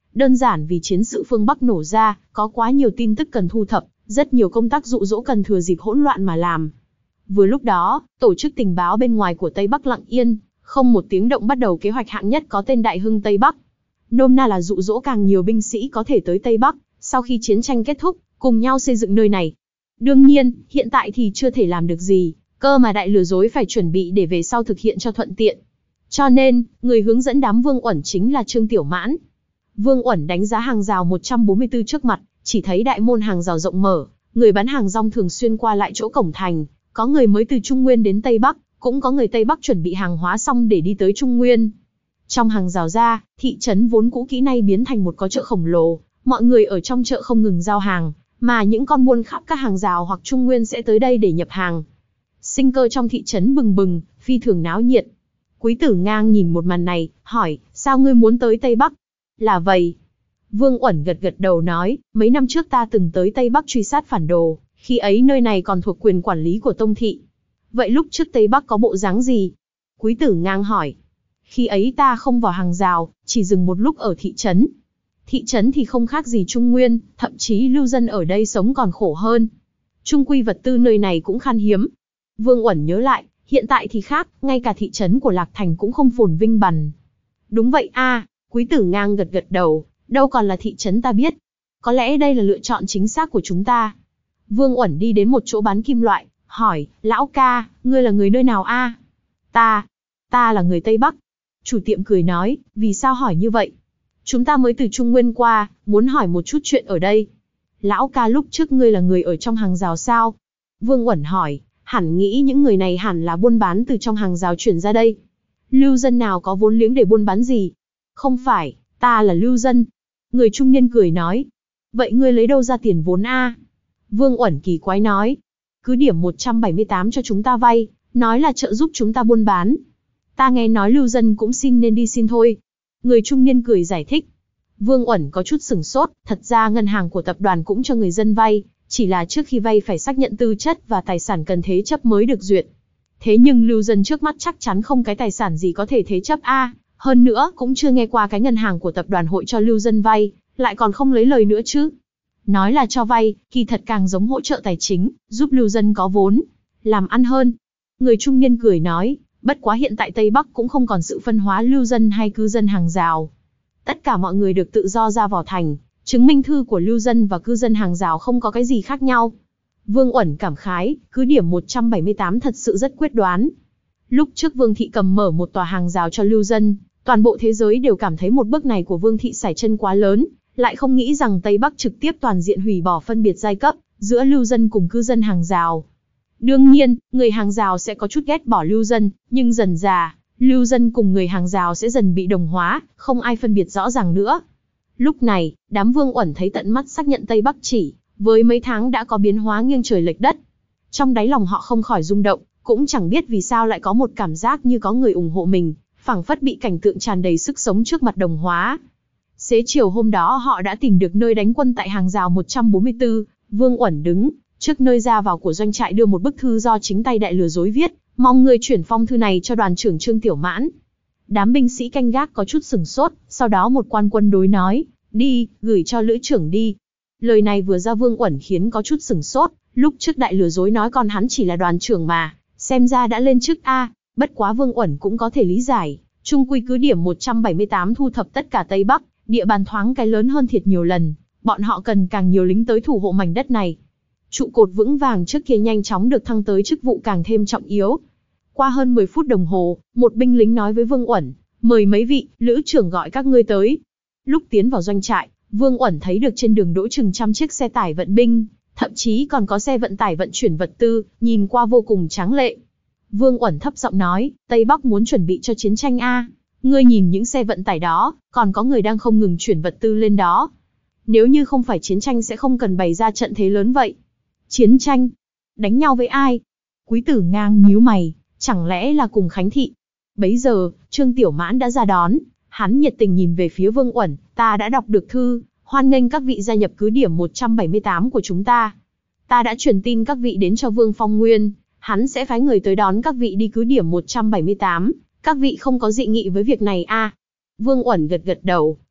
S1: Đơn giản vì chiến sự phương Bắc nổ ra, có quá nhiều tin tức cần thu thập, rất nhiều công tác dụ dỗ cần thừa dịp hỗn loạn mà làm. Vừa lúc đó, tổ chức tình báo bên ngoài của Tây Bắc lặng yên, không một tiếng động bắt đầu kế hoạch hạng nhất có tên Đại Hưng Tây Bắc. Nôm na là dụ dỗ càng nhiều binh sĩ có thể tới Tây Bắc, sau khi chiến tranh kết thúc, cùng nhau xây dựng nơi này. Đương nhiên, hiện tại thì chưa thể làm được gì, cơ mà đại lừa dối phải chuẩn bị để về sau thực hiện cho thuận tiện. Cho nên, người hướng dẫn đám Vương Uẩn chính là Trương Tiểu Mãn. Vương Uẩn đánh giá hàng rào một trăm bốn mươi tư trước mặt, chỉ thấy đại môn hàng rào rộng mở, người bán hàng rong thường xuyên qua lại chỗ cổng thành, có người mới từ Trung Nguyên đến Tây Bắc, cũng có người Tây Bắc chuẩn bị hàng hóa xong để đi tới Trung Nguyên. Trong hàng rào ra, thị trấn vốn cũ kỹ nay biến thành một có chợ khổng lồ, mọi người ở trong chợ không ngừng giao hàng, mà những con buôn khắp các hàng rào hoặc Trung Nguyên sẽ tới đây để nhập hàng. Sinh cơ trong thị trấn bừng bừng, phi thường náo nhiệt. Quý Tử Ngang nhìn một màn này, hỏi, sao ngươi muốn tới Tây Bắc? Là vậy. Vương Uẩn gật gật đầu nói, mấy năm trước ta từng tới Tây Bắc truy sát phản đồ, khi ấy nơi này còn thuộc quyền quản lý của Tông Thị. Vậy lúc trước Tây Bắc có bộ dáng gì? Quý Tử Ngang hỏi. Khi ấy ta không vào hàng rào, chỉ dừng một lúc ở thị trấn. Thị trấn thì không khác gì Trung Nguyên, thậm chí lưu dân ở đây sống còn khổ hơn. Trung quy vật tư nơi này cũng khan hiếm. Vương Uẩn nhớ lại, hiện tại thì khác, ngay cả thị trấn của Lạc Thành cũng không phồn vinh bằng. Đúng vậy a, Quý Tử Ngang gật gật đầu, đâu còn là thị trấn ta biết. Có lẽ đây là lựa chọn chính xác của chúng ta. Vương Uẩn đi đến một chỗ bán kim loại, hỏi, lão ca, ngươi là người nơi nào a? Ta, ta là người Tây Bắc. Chủ tiệm cười nói, vì sao hỏi như vậy? Chúng ta mới từ Trung Nguyên qua, muốn hỏi một chút chuyện ở đây. Lão ca, lúc trước ngươi là người ở trong hàng rào sao? Vương Uẩn hỏi, hẳn nghĩ những người này hẳn là buôn bán từ trong hàng rào chuyển ra đây. Lưu dân nào có vốn liếng để buôn bán gì? Không phải, ta là lưu dân. Người trung niên cười nói, vậy ngươi lấy đâu ra tiền vốn a? Vương Uẩn kỳ quái nói, cứ điểm một trăm bảy mươi tám cho chúng ta vay, nói là trợ giúp chúng ta buôn bán. Ta nghe nói lưu dân cũng xin nên đi xin thôi. Người trung niên cười giải thích. Vương Uẩn có chút sửng sốt, thật ra ngân hàng của tập đoàn cũng cho người dân vay, chỉ là trước khi vay phải xác nhận tư chất và tài sản cần thế chấp mới được duyệt. Thế nhưng lưu dân trước mắt chắc chắn không cái tài sản gì có thể thế chấp a, hơn nữa cũng chưa nghe qua cái ngân hàng của tập đoàn hội cho lưu dân vay, lại còn không lấy lời nữa chứ. Nói là cho vay, kỳ thật càng giống hỗ trợ tài chính, giúp lưu dân có vốn, làm ăn hơn. Người trung niên cười nói, bất quá hiện tại Tây Bắc cũng không còn sự phân hóa lưu dân hay cư dân hàng rào. Tất cả mọi người được tự do ra vào thành, chứng minh thư của lưu dân và cư dân hàng rào không có cái gì khác nhau. Vương Uẩn cảm khái, cứ điểm một trăm bảy mươi tám thật sự rất quyết đoán. Lúc trước Vương Thị cầm mở một tòa hàng rào cho lưu dân, toàn bộ thế giới đều cảm thấy một bước này của Vương Thị sải chân quá lớn, lại không nghĩ rằng Tây Bắc trực tiếp toàn diện hủy bỏ phân biệt giai cấp giữa lưu dân cùng cư dân hàng rào. Đương nhiên, người hàng rào sẽ có chút ghét bỏ lưu dân, nhưng dần dà, lưu dân cùng người hàng rào sẽ dần bị đồng hóa, không ai phân biệt rõ ràng nữa. Lúc này, đám Vương Uẩn thấy tận mắt xác nhận Tây Bắc chỉ, với mấy tháng đã có biến hóa nghiêng trời lệch đất. Trong đáy lòng họ không khỏi rung động, cũng chẳng biết vì sao lại có một cảm giác như có người ủng hộ mình, phảng phất bị cảnh tượng tràn đầy sức sống trước mặt đồng hóa. Xế chiều hôm đó họ đã tìm được nơi đánh quân tại hàng rào một trăm bốn mươi tư, Vương Uẩn đứng trước nơi ra vào của doanh trại đưa một bức thư do chính tay đại lừa dối viết, mong người chuyển phong thư này cho đoàn trưởng Trương Tiểu Mãn. Đám binh sĩ canh gác có chút sửng sốt, sau đó một quan quân đối nói, đi, gửi cho lữ trưởng đi. Lời này vừa ra Vương Uẩn khiến có chút sửng sốt, lúc trước đại lừa dối nói con hắn chỉ là đoàn trưởng mà, xem ra đã lên chức a. Bất quá Vương Uẩn cũng có thể lý giải, chung quy cứ điểm một trăm bảy mươi tám thu thập tất cả Tây Bắc, địa bàn thoáng cái lớn hơn thiệt nhiều lần, bọn họ cần càng nhiều lính tới thủ hộ mảnh đất này. Trụ cột vững vàng trước kia nhanh chóng được thăng tới chức vụ càng thêm trọng yếu. Qua hơn mười phút đồng hồ, một binh lính nói với Vương Uẩn, mời mấy vị, lữ trưởng gọi các ngươi tới. Lúc tiến vào doanh trại, Vương Uẩn thấy được trên đường đỗ chừng trăm chiếc xe tải vận binh, thậm chí còn có xe vận tải vận chuyển vật tư, nhìn qua vô cùng tráng lệ. Vương Uẩn thấp giọng nói, Tây Bắc muốn chuẩn bị cho chiến tranh a. Ngươi nhìn những xe vận tải đó, còn có người đang không ngừng chuyển vật tư lên đó. Nếu như không phải chiến tranh sẽ không cần bày ra trận thế lớn vậy. Chiến tranh? Đánh nhau với ai? Quý Tử Ngang nhíu mày, chẳng lẽ là cùng Khánh Thị? Bấy giờ, Trương Tiểu Mãn đã ra đón, hắn nhiệt tình nhìn về phía Vương Uẩn, ta đã đọc được thư, hoan nghênh các vị gia nhập cứ điểm một trăm bảy mươi tám của chúng ta. Ta đã truyền tin các vị đến cho Vương Phong Nguyên, hắn sẽ phái người tới đón các vị đi cứ điểm một trăm bảy mươi tám, các vị không có dị nghị với việc này a? Vương Uẩn gật gật đầu,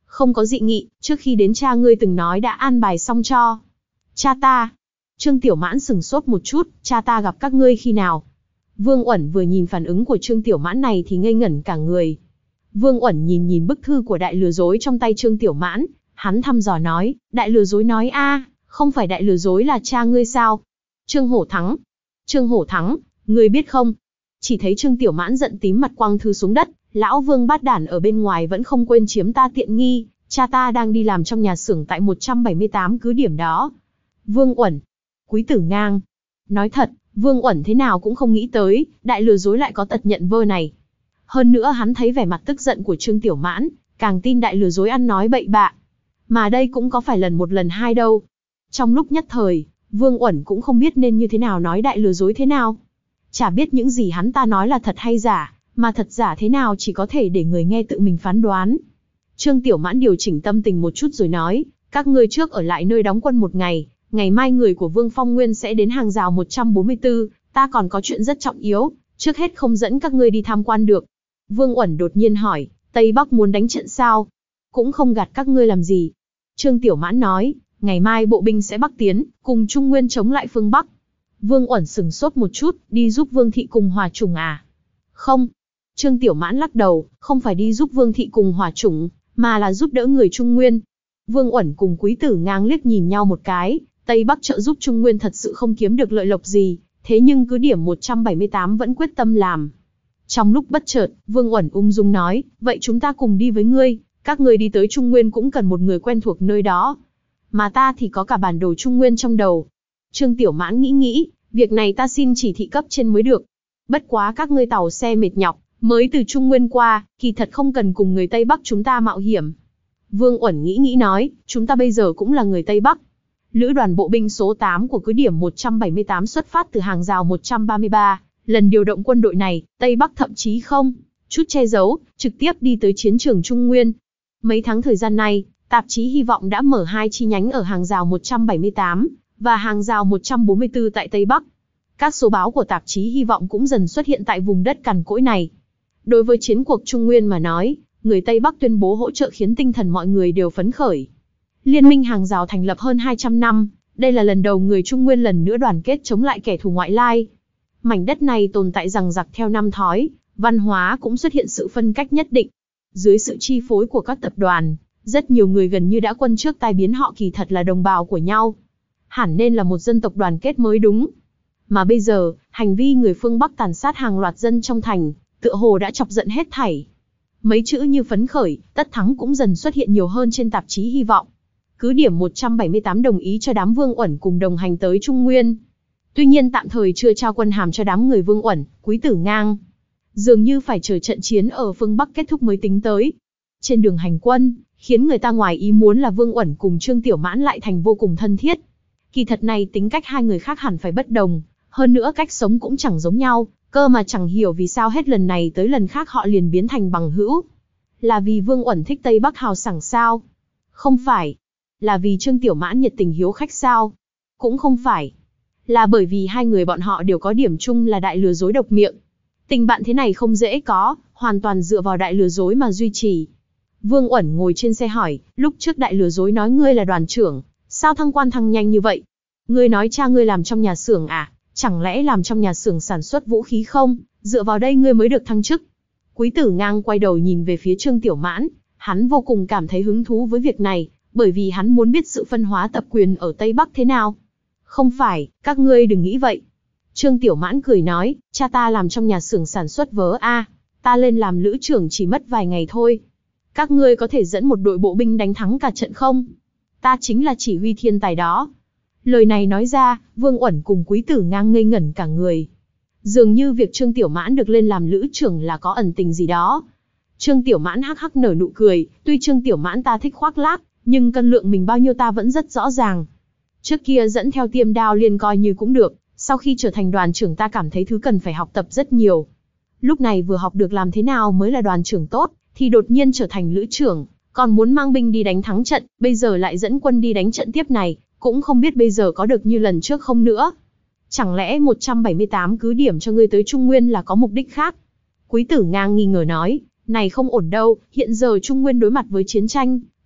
S1: Không có dị nghị, trước khi đến cha ngươi từng nói đã an bài xong cho. Cha ta? Trương Tiểu Mãn sừng sốt một chút, cha ta gặp các ngươi khi nào? Vương Uẩn vừa nhìn phản ứng của Trương Tiểu Mãn này thì ngây ngẩn cả người. Vương Uẩn nhìn nhìn bức thư của đại lừa dối trong tay Trương Tiểu Mãn, hắn thăm dò nói, đại lừa dối nói a, không phải đại lừa dối là cha ngươi sao? Trương Hổ Thắng. Trương Hổ Thắng, ngươi biết không? Chỉ thấy Trương Tiểu Mãn giận tím mặt quăng thư xuống đất, lão Vương bát đản ở bên ngoài vẫn không quên chiếm ta tiện nghi, cha ta đang đi làm trong nhà xưởng tại một trăm bảy mươi tám cứ điểm đó. Vương Uẩn. Quý Tử Ngang. Nói thật, Vương Uẩn thế nào cũng không nghĩ tới, đại lừa dối lại có tật nhận vơ này. Hơn nữa hắn thấy vẻ mặt tức giận của Trương Tiểu Mãn, càng tin đại lừa dối ăn nói bậy bạ. Mà đây cũng có phải lần một lần hai đâu. Trong lúc nhất thời, Vương Uẩn cũng không biết nên như thế nào nói đại lừa dối thế nào. Chả biết những gì hắn ta nói là thật hay giả, mà thật giả thế nào chỉ có thể để người nghe tự mình phán đoán. Trương Tiểu Mãn điều chỉnh tâm tình một chút rồi nói, các ngươi trước ở lại nơi đóng quân một ngày, ngày mai người của Vương Phong Nguyên sẽ đến hàng rào một trăm bốn mươi tư, ta còn có chuyện rất trọng yếu, trước hết không dẫn các ngươi đi tham quan được. Vương Uẩn đột nhiên hỏi, Tây Bắc muốn đánh trận sao? Cũng không gạt các ngươi làm gì. Trương Tiểu Mãn nói, ngày mai bộ binh sẽ bắc tiến, cùng Trung Nguyên chống lại phương Bắc. Vương Uẩn sừng sốt một chút, đi giúp Vương Thị cùng hòa chủng à? Không. Trương Tiểu Mãn lắc đầu, không phải đi giúp Vương Thị cùng hòa chủng, mà là giúp đỡ người Trung Nguyên. Vương Uẩn cùng Quý Tử Ngang liếc nhìn nhau một cái, Tây Bắc trợ giúp Trung Nguyên thật sự không kiếm được lợi lộc gì, thế nhưng cứ điểm một trăm bảy mươi tám vẫn quyết tâm làm. Trong lúc bất chợt, Vương Uẩn ung dung nói, vậy chúng ta cùng đi với ngươi, các ngươi đi tới Trung Nguyên cũng cần một người quen thuộc nơi đó. Mà ta thì có cả bản đồ Trung Nguyên trong đầu. Trương Tiểu Mãn nghĩ nghĩ, việc này ta xin chỉ thị cấp trên mới được. Bất quá các ngươi tàu xe mệt nhọc, mới từ Trung Nguyên qua, kỳ thật không cần cùng người Tây Bắc chúng ta mạo hiểm. Vương Uẩn nghĩ nghĩ nói, chúng ta bây giờ cũng là người Tây Bắc. Lữ đoàn bộ binh số tám của cứ điểm một trăm bảy mươi tám xuất phát từ hàng rào một trăm ba mươi ba, lần điều động quân đội này, Tây Bắc thậm chí không chút che giấu, trực tiếp đi tới chiến trường Trung Nguyên. Mấy tháng thời gian này, tạp chí Hy vọng đã mở hai chi nhánh ở hàng rào một trăm bảy mươi tám và hàng rào một trăm bốn mươi tư tại Tây Bắc. Các số báo của tạp chí Hy vọng cũng dần xuất hiện tại vùng đất cằn cỗi này. Đối với chiến cuộc Trung Nguyên mà nói, người Tây Bắc tuyên bố hỗ trợ khiến tinh thần mọi người đều phấn khởi. Liên minh hàng rào thành lập hơn hai trăm năm, đây là lần đầu người Trung Nguyên lần nữa đoàn kết chống lại kẻ thù ngoại lai. Mảnh đất này tồn tại rằng giặc theo năm thói, văn hóa cũng xuất hiện sự phân cách nhất định. Dưới sự chi phối của các tập đoàn, rất nhiều người gần như đã quân trước tai biến họ kỳ thật là đồng bào của nhau. Hẳn nên là một dân tộc đoàn kết mới đúng. Mà bây giờ, hành vi người phương Bắc tàn sát hàng loạt dân trong thành, tựa hồ đã chọc giận hết thảy. Mấy chữ như phấn khởi, tất thắng cũng dần xuất hiện nhiều hơn trên tạp chí Hy vọng. Cứ điểm một trăm bảy mươi tám đồng ý cho đám Vương Uẩn cùng đồng hành tới Trung Nguyên. Tuy nhiên tạm thời chưa trao quân hàm cho đám người Vương Uẩn, Quý Tử Ngang. Dường như phải chờ trận chiến ở phương Bắc kết thúc mới tính tới. Trên đường hành quân, khiến người ta ngoài ý muốn là Vương Uẩn cùng Trương Tiểu Mãn lại thành vô cùng thân thiết. Kỳ thật này tính cách hai người khác hẳn phải bất đồng, hơn nữa cách sống cũng chẳng giống nhau, cơ mà chẳng hiểu vì sao hết lần này tới lần khác họ liền biến thành bằng hữu. Là vì Vương Uẩn thích Tây Bắc hào sảng sao? Không phải. Là vì Trương Tiểu Mãn nhiệt tình hiếu khách sao? Cũng không phải. Là bởi vì hai người bọn họ đều có điểm chung là đại lừa dối độc miệng. Tình bạn thế này không dễ có, hoàn toàn dựa vào đại lừa dối mà duy trì. Vương Uẩn ngồi trên xe hỏi, lúc trước đại lừa dối nói ngươi là đoàn trưởng, sao thăng quan thăng nhanh như vậy? Ngươi nói cha ngươi làm trong nhà xưởng à? Chẳng lẽ làm trong nhà xưởng sản xuất vũ khí không? Dựa vào đây ngươi mới được thăng chức. Quý Tử Ngang quay đầu nhìn về phía Trương Tiểu Mãn, hắn vô cùng cảm thấy hứng thú với việc này, bởi vì hắn muốn biết sự phân hóa tập quyền ở Tây Bắc thế nào. Không phải, các ngươi đừng nghĩ vậy. Trương Tiểu Mãn cười nói, cha ta làm trong nhà xưởng sản xuất vớ a, ta lên làm lữ trưởng chỉ mất vài ngày thôi. Các ngươi có thể dẫn một đội bộ binh đánh thắng cả trận không? Ta chính là chỉ huy thiên tài đó. Lời này nói ra, Vương Uẩn cùng Quý Tử Ngang ngây ngẩn cả người. Dường như việc Trương Tiểu Mãn được lên làm lữ trưởng là có ẩn tình gì đó. Trương Tiểu Mãn hắc hắc nở nụ cười, tuy Trương Tiểu Mãn ta thích khoác lác, nhưng cân lượng mình bao nhiêu ta vẫn rất rõ ràng. Trước kia dẫn theo Tiêm Đao Liên coi như cũng được, sau khi trở thành đoàn trưởng ta cảm thấy thứ cần phải học tập rất nhiều. Lúc này vừa học được làm thế nào mới là đoàn trưởng tốt, thì đột nhiên trở thành lữ trưởng, còn muốn mang binh đi đánh thắng trận, bây giờ lại dẫn quân đi đánh trận tiếp này, cũng không biết bây giờ có được như lần trước không nữa. Chẳng lẽ một trăm bảy mươi tám cứ điểm cho ngươi tới Trung Nguyên là có mục đích khác? Quý Tử Ngang nghi ngờ nói, này không ổn đâu, hiện giờ Trung Nguyên đối mặt với chiến tranh,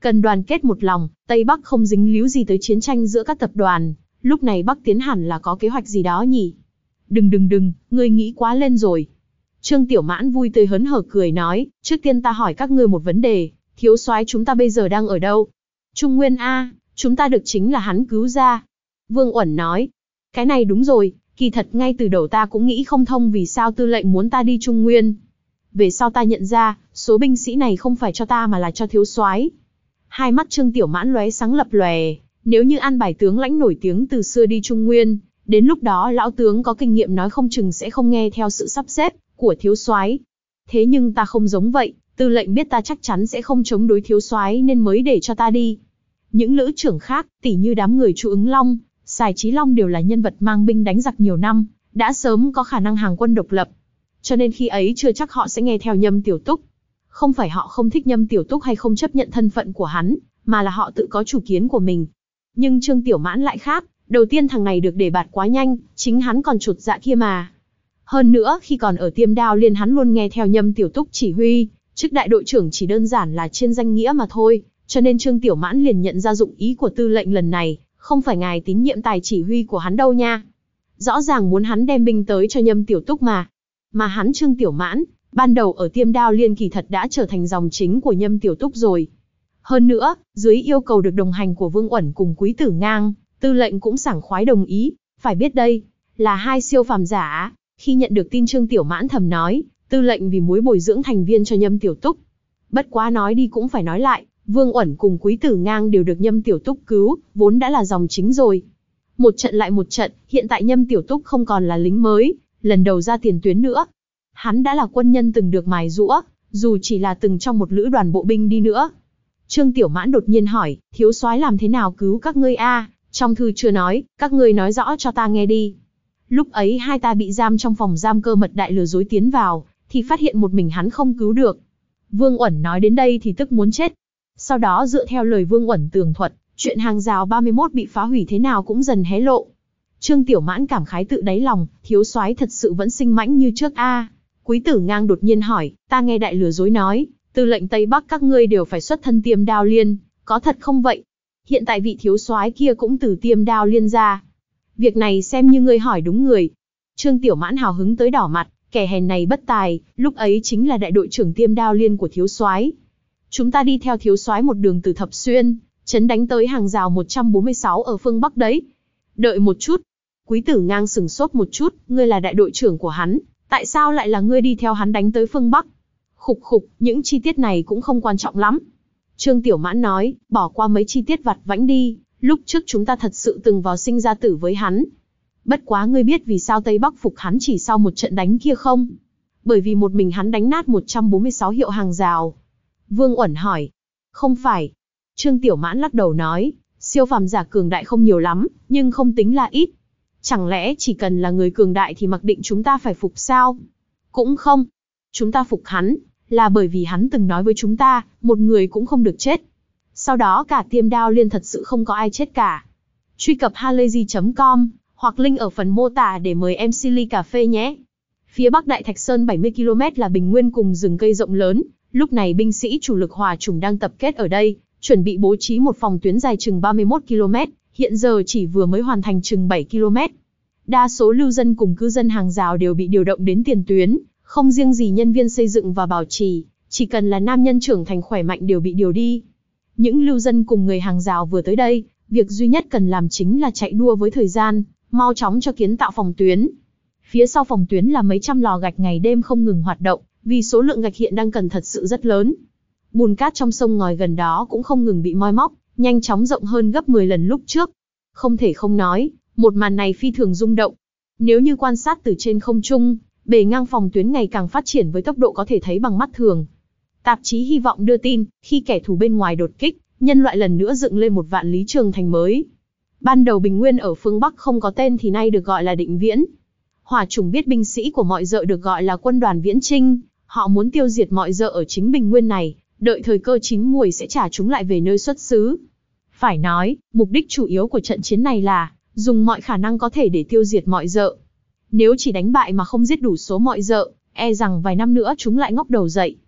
S1: Cần đoàn kết một lòng, Tây Bắc không dính líu gì tới chiến tranh giữa các tập đoàn. Lúc này Bắc Tiến hẳn là có kế hoạch gì đó nhỉ? Đừng đừng đừng, ngươi nghĩ quá lên rồi. Trương Tiểu Mãn vui tươi hớn hở cười nói, trước tiên ta hỏi các ngươi một vấn đề, thiếu soái chúng ta bây giờ đang ở đâu? Trung Nguyên a, chúng ta được chính là hắn cứu ra. Vương Uẩn nói, cái này đúng rồi, kỳ thật ngay từ đầu ta cũng nghĩ không thông vì sao tư lệnh muốn ta đi Trung Nguyên. Về sau ta nhận ra, số binh sĩ này không phải cho ta mà là cho thiếu soái. Hai mắt Trương Tiểu Mãn lóe sáng lập lòe, nếu như an bài tướng lãnh nổi tiếng từ xưa đi Trung Nguyên, đến lúc đó lão tướng có kinh nghiệm nói không chừng sẽ không nghe theo sự sắp xếp của thiếu soái. Thế nhưng ta không giống vậy, tư lệnh biết ta chắc chắn sẽ không chống đối thiếu soái nên mới để cho ta đi. Những lữ trưởng khác, tỉ như đám người Chu Ứng Long, Sài Chí Long đều là nhân vật mang binh đánh giặc nhiều năm, đã sớm có khả năng hàng quân độc lập. Cho nên khi ấy chưa chắc họ sẽ nghe theo Nhâm Tiểu Túc. Không phải họ không thích Nhâm Tiểu Túc hay không chấp nhận thân phận của hắn, mà là họ tự có chủ kiến của mình. Nhưng Trương Tiểu Mãn lại khác, đầu tiên thằng này được đề bạt quá nhanh, chính hắn còn chột dạ kia mà. Hơn nữa, khi còn ở Tiêm Đao Liên hắn luôn nghe theo Nhâm Tiểu Túc chỉ huy, chức đại đội trưởng chỉ đơn giản là trên danh nghĩa mà thôi, cho nên Trương Tiểu Mãn liền nhận ra dụng ý của tư lệnh lần này, không phải ngài tín nhiệm tài chỉ huy của hắn đâu nha. Rõ ràng muốn hắn đem binh tới cho Nhâm Tiểu Túc mà. Mà hắn Trương Tiểu Mãn, ban đầu ở Tiêm Đao Liên kỳ thật đã trở thành dòng chính của Nhâm Tiểu Túc rồi. Hơn nữa, dưới yêu cầu được đồng hành của Vương Uẩn cùng Quý Tử Ngang, tư lệnh cũng sảng khoái đồng ý. Phải biết đây là hai siêu phàm giả. Khi nhận được tin Trương Tiểu Mãn thầm nói, tư lệnh vì muốn bồi dưỡng thành viên cho Nhâm Tiểu Túc. Bất quá nói đi cũng phải nói lại, Vương Uẩn cùng Quý Tử Ngang đều được Nhâm Tiểu Túc cứu, vốn đã là dòng chính rồi. Một trận lại một trận, hiện tại Nhâm Tiểu Túc không còn là lính mới, lần đầu ra tiền tuyến nữa. Hắn đã là quân nhân từng được mài giũa, dù chỉ là từng trong một lữ đoàn bộ binh đi nữa. Trương Tiểu Mãn đột nhiên hỏi, thiếu soái làm thế nào cứu các ngươi a? Trong thư chưa nói, các ngươi nói rõ cho ta nghe đi. Lúc ấy hai ta bị giam trong phòng giam cơ mật đại lừa dối tiến vào, thì phát hiện một mình hắn không cứu được. Vương Uẩn nói đến đây thì tức muốn chết. Sau đó dựa theo lời Vương Uẩn tường thuật, chuyện hàng rào ba mươi mốt bị phá hủy thế nào cũng dần hé lộ. Trương Tiểu Mãn cảm khái tự đáy lòng, thiếu soái thật sự vẫn sinh mãnh như trước a. Quý Tử Ngang đột nhiên hỏi, ta nghe đại lừa dối nói, tư lệnh Tây Bắc các ngươi đều phải xuất thân Tiêm Đao Liên, có thật không vậy? Hiện tại vị thiếu soái kia cũng từ Tiêm Đao Liên ra. Việc này xem như ngươi hỏi đúng người. Trương Tiểu Mãn hào hứng tới đỏ mặt, kẻ hèn này bất tài, lúc ấy chính là đại đội trưởng Tiêm Đao Liên của thiếu soái. Chúng ta đi theo thiếu soái một đường từ Thập Xuyên, chấn đánh tới hàng rào một trăm bốn mươi sáu ở phương Bắc đấy. Đợi một chút. Quý Tử Ngang sừng sốt một chút, ngươi là đại đội trưởng của hắn, tại sao lại là ngươi đi theo hắn đánh tới phương Bắc? Khục khục, những chi tiết này cũng không quan trọng lắm. Trương Tiểu Mãn nói, bỏ qua mấy chi tiết vặt vãnh đi, lúc trước chúng ta thật sự từng vào sinh ra tử với hắn. Bất quá ngươi biết vì sao Tây Bắc phục hắn chỉ sau một trận đánh kia không? Bởi vì một mình hắn đánh nát một trăm bốn mươi sáu hiệu hàng rào. Vương Uẩn hỏi. Không phải. Trương Tiểu Mãn lắc đầu nói, siêu phàm giả cường đại không nhiều lắm, nhưng không tính là ít. Chẳng lẽ chỉ cần là người cường đại thì mặc định chúng ta phải phục sao? Cũng không. Chúng ta phục hắn, là bởi vì hắn từng nói với chúng ta, một người cũng không được chết. Sau đó cả Tiêm Đao Liên thật sự không có ai chết cả. Truy cập halayzi chấm com, hoặc link ở phần mô tả để mời em xê ly cà phê nhé. Phía Bắc Đại Thạch Sơn bảy mươi ki lô mét là bình nguyên cùng rừng cây rộng lớn, lúc này binh sĩ chủ lực Hòa Chủng đang tập kết ở đây, chuẩn bị bố trí một phòng tuyến dài chừng ba mươi mốt ki lô mét, hiện giờ chỉ vừa mới hoàn thành chừng bảy ki lô mét. Đa số lưu dân cùng cư dân hàng rào đều bị điều động đến tiền tuyến, không riêng gì nhân viên xây dựng và bảo trì, chỉ cần là nam nhân trưởng thành khỏe mạnh đều bị điều đi. Những lưu dân cùng người hàng rào vừa tới đây, việc duy nhất cần làm chính là chạy đua với thời gian, mau chóng cho kiến tạo phòng tuyến. Phía sau phòng tuyến là mấy trăm lò gạch ngày đêm không ngừng hoạt động, vì số lượng gạch hiện đang cần thật sự rất lớn. Bùn cát trong sông ngòi gần đó cũng không ngừng bị moi móc, nhanh chóng rộng hơn gấp mười lần lúc trước. Không thể không nói, một màn này phi thường rung động. Nếu như quan sát từ trên không trung, bề ngang phòng tuyến ngày càng phát triển với tốc độ có thể thấy bằng mắt thường. Tạp chí Hy vọng đưa tin, khi kẻ thù bên ngoài đột kích, nhân loại lần nữa dựng lên một vạn lý trường thành mới. Ban đầu bình nguyên ở phương Bắc không có tên thì nay được gọi là Định Viễn. Hỏa Chủng biết binh sĩ của mọi dợ được gọi là quân đoàn Viễn Chinh, họ muốn tiêu diệt mọi dợ ở chính bình nguyên này, đợi thời cơ chín muồi sẽ trả chúng lại về nơi xuất xứ. Phải nói, mục đích chủ yếu của trận chiến này là dùng mọi khả năng có thể để tiêu diệt mọi dợ. Nếu chỉ đánh bại mà không giết đủ số mọi dợ, e rằng vài năm nữa chúng lại ngóc đầu dậy.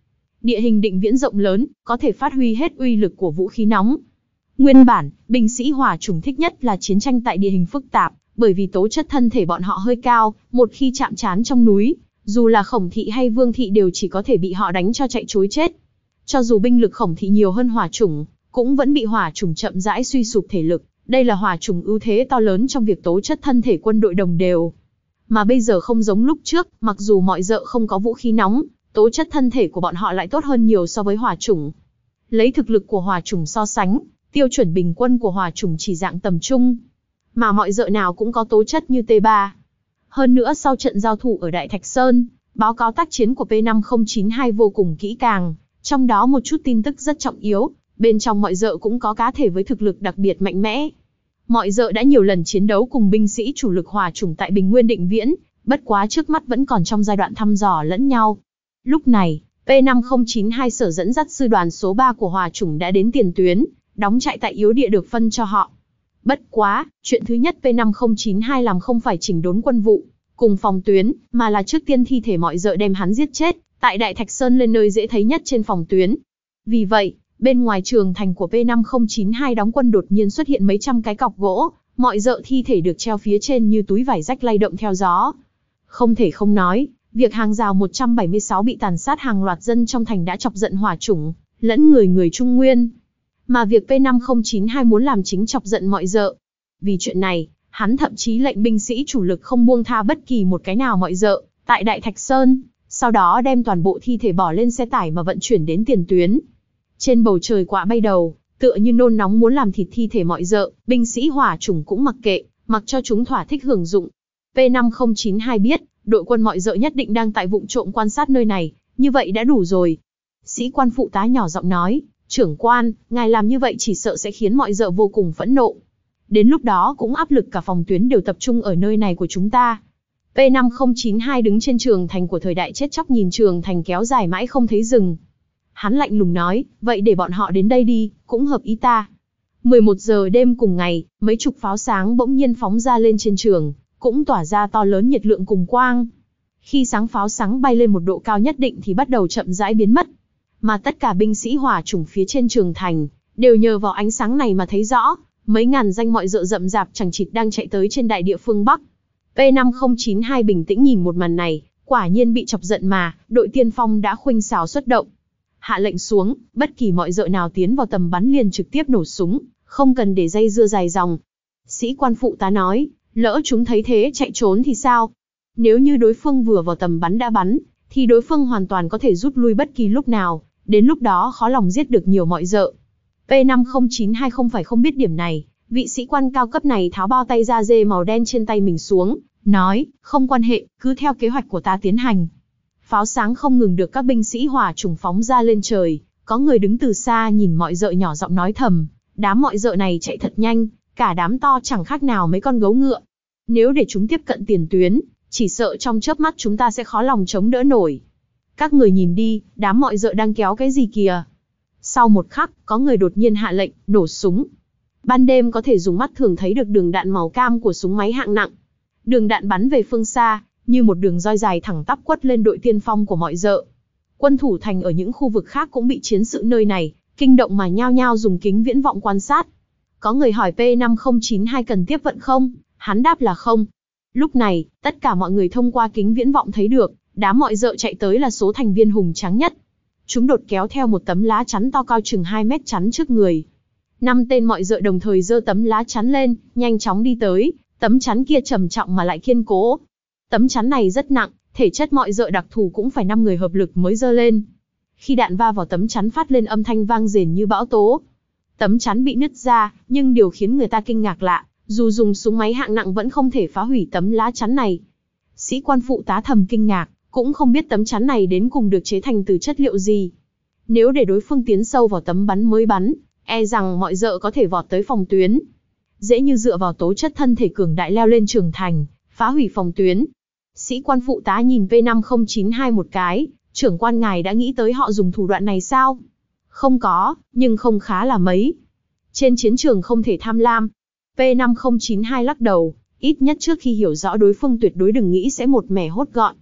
S1: Địa hình định viễn rộng lớn, có thể phát huy hết uy lực của vũ khí nóng. Nguyên bản, binh sĩ hỏa chủng thích nhất là chiến tranh tại địa hình phức tạp, bởi vì tố chất thân thể bọn họ hơi cao, một khi chạm trán trong núi, dù là Khổng thị hay Vương thị đều chỉ có thể bị họ đánh cho chạy trối chết. Cho dù binh lực Khổng thị nhiều hơn hỏa chủng, cũng vẫn bị hỏa chủng chậm rãi suy sụp thể lực. Đây là hỏa chủng ưu thế to lớn trong việc tố chất thân thể quân đội đồng đều. Mà bây giờ không giống lúc trước, mặc dù mọi dợ không có vũ khí nóng, tố chất thân thể của bọn họ lại tốt hơn nhiều so với hỏa chủng. Lấy thực lực của hỏa chủng so sánh, tiêu chuẩn bình quân của hỏa chủng chỉ dạng tầm trung. Mà mọi dợ nào cũng có tố chất như T ba. Hơn nữa sau trận giao thủ ở Đại Thạch Sơn, báo cáo tác chiến của P năm không chín hai vô cùng kỹ càng, trong đó một chút tin tức rất trọng yếu, bên trong mọi dợ cũng có cá thể với thực lực đặc biệt mạnh mẽ. Mọi dợ đã nhiều lần chiến đấu cùng binh sĩ chủ lực hỏa chủng tại Bình Nguyên Định Viễn, bất quá trước mắt vẫn còn trong giai đoạn thăm dò lẫn nhau. Lúc này, P năm không chín hai sở dẫn dắt sư đoàn số ba của hỏa chủng đã đến tiền tuyến, đóng trại tại yếu địa được phân cho họ. Bất quá, chuyện thứ nhất P năm không chín hai làm không phải chỉnh đốn quân vụ, cùng phòng tuyến, mà là trước tiên thi thể mọi dợ đem hắn giết chết, tại Đại Thạch Sơn lên nơi dễ thấy nhất trên phòng tuyến. Vì vậy, bên ngoài trường thành của P năm không chín hai đóng quân đột nhiên xuất hiện mấy trăm cái cọc gỗ, mọi dợ thi thể được treo phía trên như túi vải rách lay động theo gió. Không thể không nói, việc hàng rào một trăm bảy mươi sáu bị tàn sát hàng loạt dân trong thành đã chọc giận hỏa chủng, lẫn người người Trung Nguyên. Mà việc P năm không chín hai muốn làm chính chọc giận mọi dợ. Vì chuyện này, hắn thậm chí lệnh binh sĩ chủ lực không buông tha bất kỳ một cái nào mọi dợ, tại Đại Thạch Sơn, sau đó đem toàn bộ thi thể bỏ lên xe tải mà vận chuyển đến tiền tuyến. Trên bầu trời quạ bay đầu, tựa như nôn nóng muốn làm thịt thi thể mọi dợ, binh sĩ hỏa chủng cũng mặc kệ, mặc cho chúng thỏa thích hưởng dụng. P năm không chín hai biết, đội quân mọi dợ nhất định đang tại vụng trộm quan sát nơi này, như vậy đã đủ rồi. Sĩ quan phụ tá nhỏ giọng nói, trưởng quan, ngài làm như vậy chỉ sợ sẽ khiến mọi dợ vô cùng phẫn nộ. Đến lúc đó cũng áp lực cả phòng tuyến đều tập trung ở nơi này của chúng ta. P năm không chín hai đứng trên trường thành của thời đại chết chóc nhìn trường thành kéo dài mãi không thấy dừng. Hắn lạnh lùng nói, vậy để bọn họ đến đây đi, cũng hợp ý ta. mười một giờ đêm cùng ngày, mấy chục pháo sáng bỗng nhiên phóng ra lên trên trường, cũng tỏa ra to lớn nhiệt lượng cùng quang. Khi sáng pháo sáng bay lên một độ cao nhất định thì bắt đầu chậm rãi biến mất. Mà tất cả binh sĩ hỏa chủng phía trên trường thành, đều nhờ vào ánh sáng này mà thấy rõ, mấy ngàn danh mọi dợ rậm rạp chẳng chịt đang chạy tới trên đại địa phương Bắc. P năm không chín hai bình tĩnh nhìn một màn này, quả nhiên bị chọc giận mà, đội tiên phong đã khuynh xào xuất động. Hạ lệnh xuống, bất kỳ mọi dợ nào tiến vào tầm bắn liền trực tiếp nổ súng, không cần để dây dưa dài dòng. Sĩ quan phụ tá nói, lỡ chúng thấy thế chạy trốn thì sao? Nếu như đối phương vừa vào tầm bắn đã bắn, thì đối phương hoàn toàn có thể rút lui bất kỳ lúc nào, đến lúc đó khó lòng giết được nhiều mọi dợ. P năm không chín hai không phải không biết điểm này, vị sĩ quan cao cấp này tháo bao tay da dê màu đen trên tay mình xuống, nói, không quan hệ, cứ theo kế hoạch của ta tiến hành. Pháo sáng không ngừng được các binh sĩ hỏa chủng phóng ra lên trời, có người đứng từ xa nhìn mọi dợ nhỏ giọng nói thầm, đám mọi dợ này chạy thật nhanh, cả đám to chẳng khác nào mấy con gấu ngựa. Nếu để chúng tiếp cận tiền tuyến, chỉ sợ trong chớp mắt chúng ta sẽ khó lòng chống đỡ nổi. Các người nhìn đi, đám mọi dợ đang kéo cái gì kìa. Sau một khắc, có người đột nhiên hạ lệnh, nổ súng. Ban đêm có thể dùng mắt thường thấy được đường đạn màu cam của súng máy hạng nặng. Đường đạn bắn về phương xa, như một đường roi dài thẳng tắp quất lên đội tiên phong của mọi dợ. Quân thủ thành ở những khu vực khác cũng bị chiến sự nơi này kinh động mà nhao nhao dùng kính viễn vọng quan sát. Có người hỏi P năm không chín hai cần tiếp vận không? Hắn đáp là không. Lúc này, tất cả mọi người thông qua kính viễn vọng thấy được, đám mọi dợ chạy tới là số thành viên hùng tráng nhất. Chúng đột kéo theo một tấm lá chắn to cao chừng hai mét chắn trước người. Năm tên mọi dợ đồng thời giơ tấm lá chắn lên, nhanh chóng đi tới, tấm chắn kia trầm trọng mà lại kiên cố. Tấm chắn này rất nặng, thể chất mọi dợ đặc thù cũng phải năm người hợp lực mới giơ lên. Khi đạn va vào tấm chắn phát lên âm thanh vang rền như bão tố. Tấm chắn bị nứt ra, nhưng điều khiến người ta kinh ngạc lạ, dù dùng súng máy hạng nặng vẫn không thể phá hủy tấm lá chắn này. Sĩ quan phụ tá thầm kinh ngạc, cũng không biết tấm chắn này đến cùng được chế thành từ chất liệu gì. Nếu để đối phương tiến sâu vào tấm bắn mới bắn, e rằng mọi dợ có thể vọt tới phòng tuyến. Dễ như dựa vào tố chất thân thể cường đại leo lên trường thành, phá hủy phòng tuyến. Sĩ quan phụ tá nhìn P năm không chín hai một cái, trưởng quan ngài đã nghĩ tới họ dùng thủ đoạn này sao? Không có, nhưng không khá là mấy. Trên chiến trường không thể tham lam. P năm không chín hai lắc đầu, ít nhất trước khi hiểu rõ đối phương tuyệt đối đừng nghĩ sẽ một mẻ hốt gọn.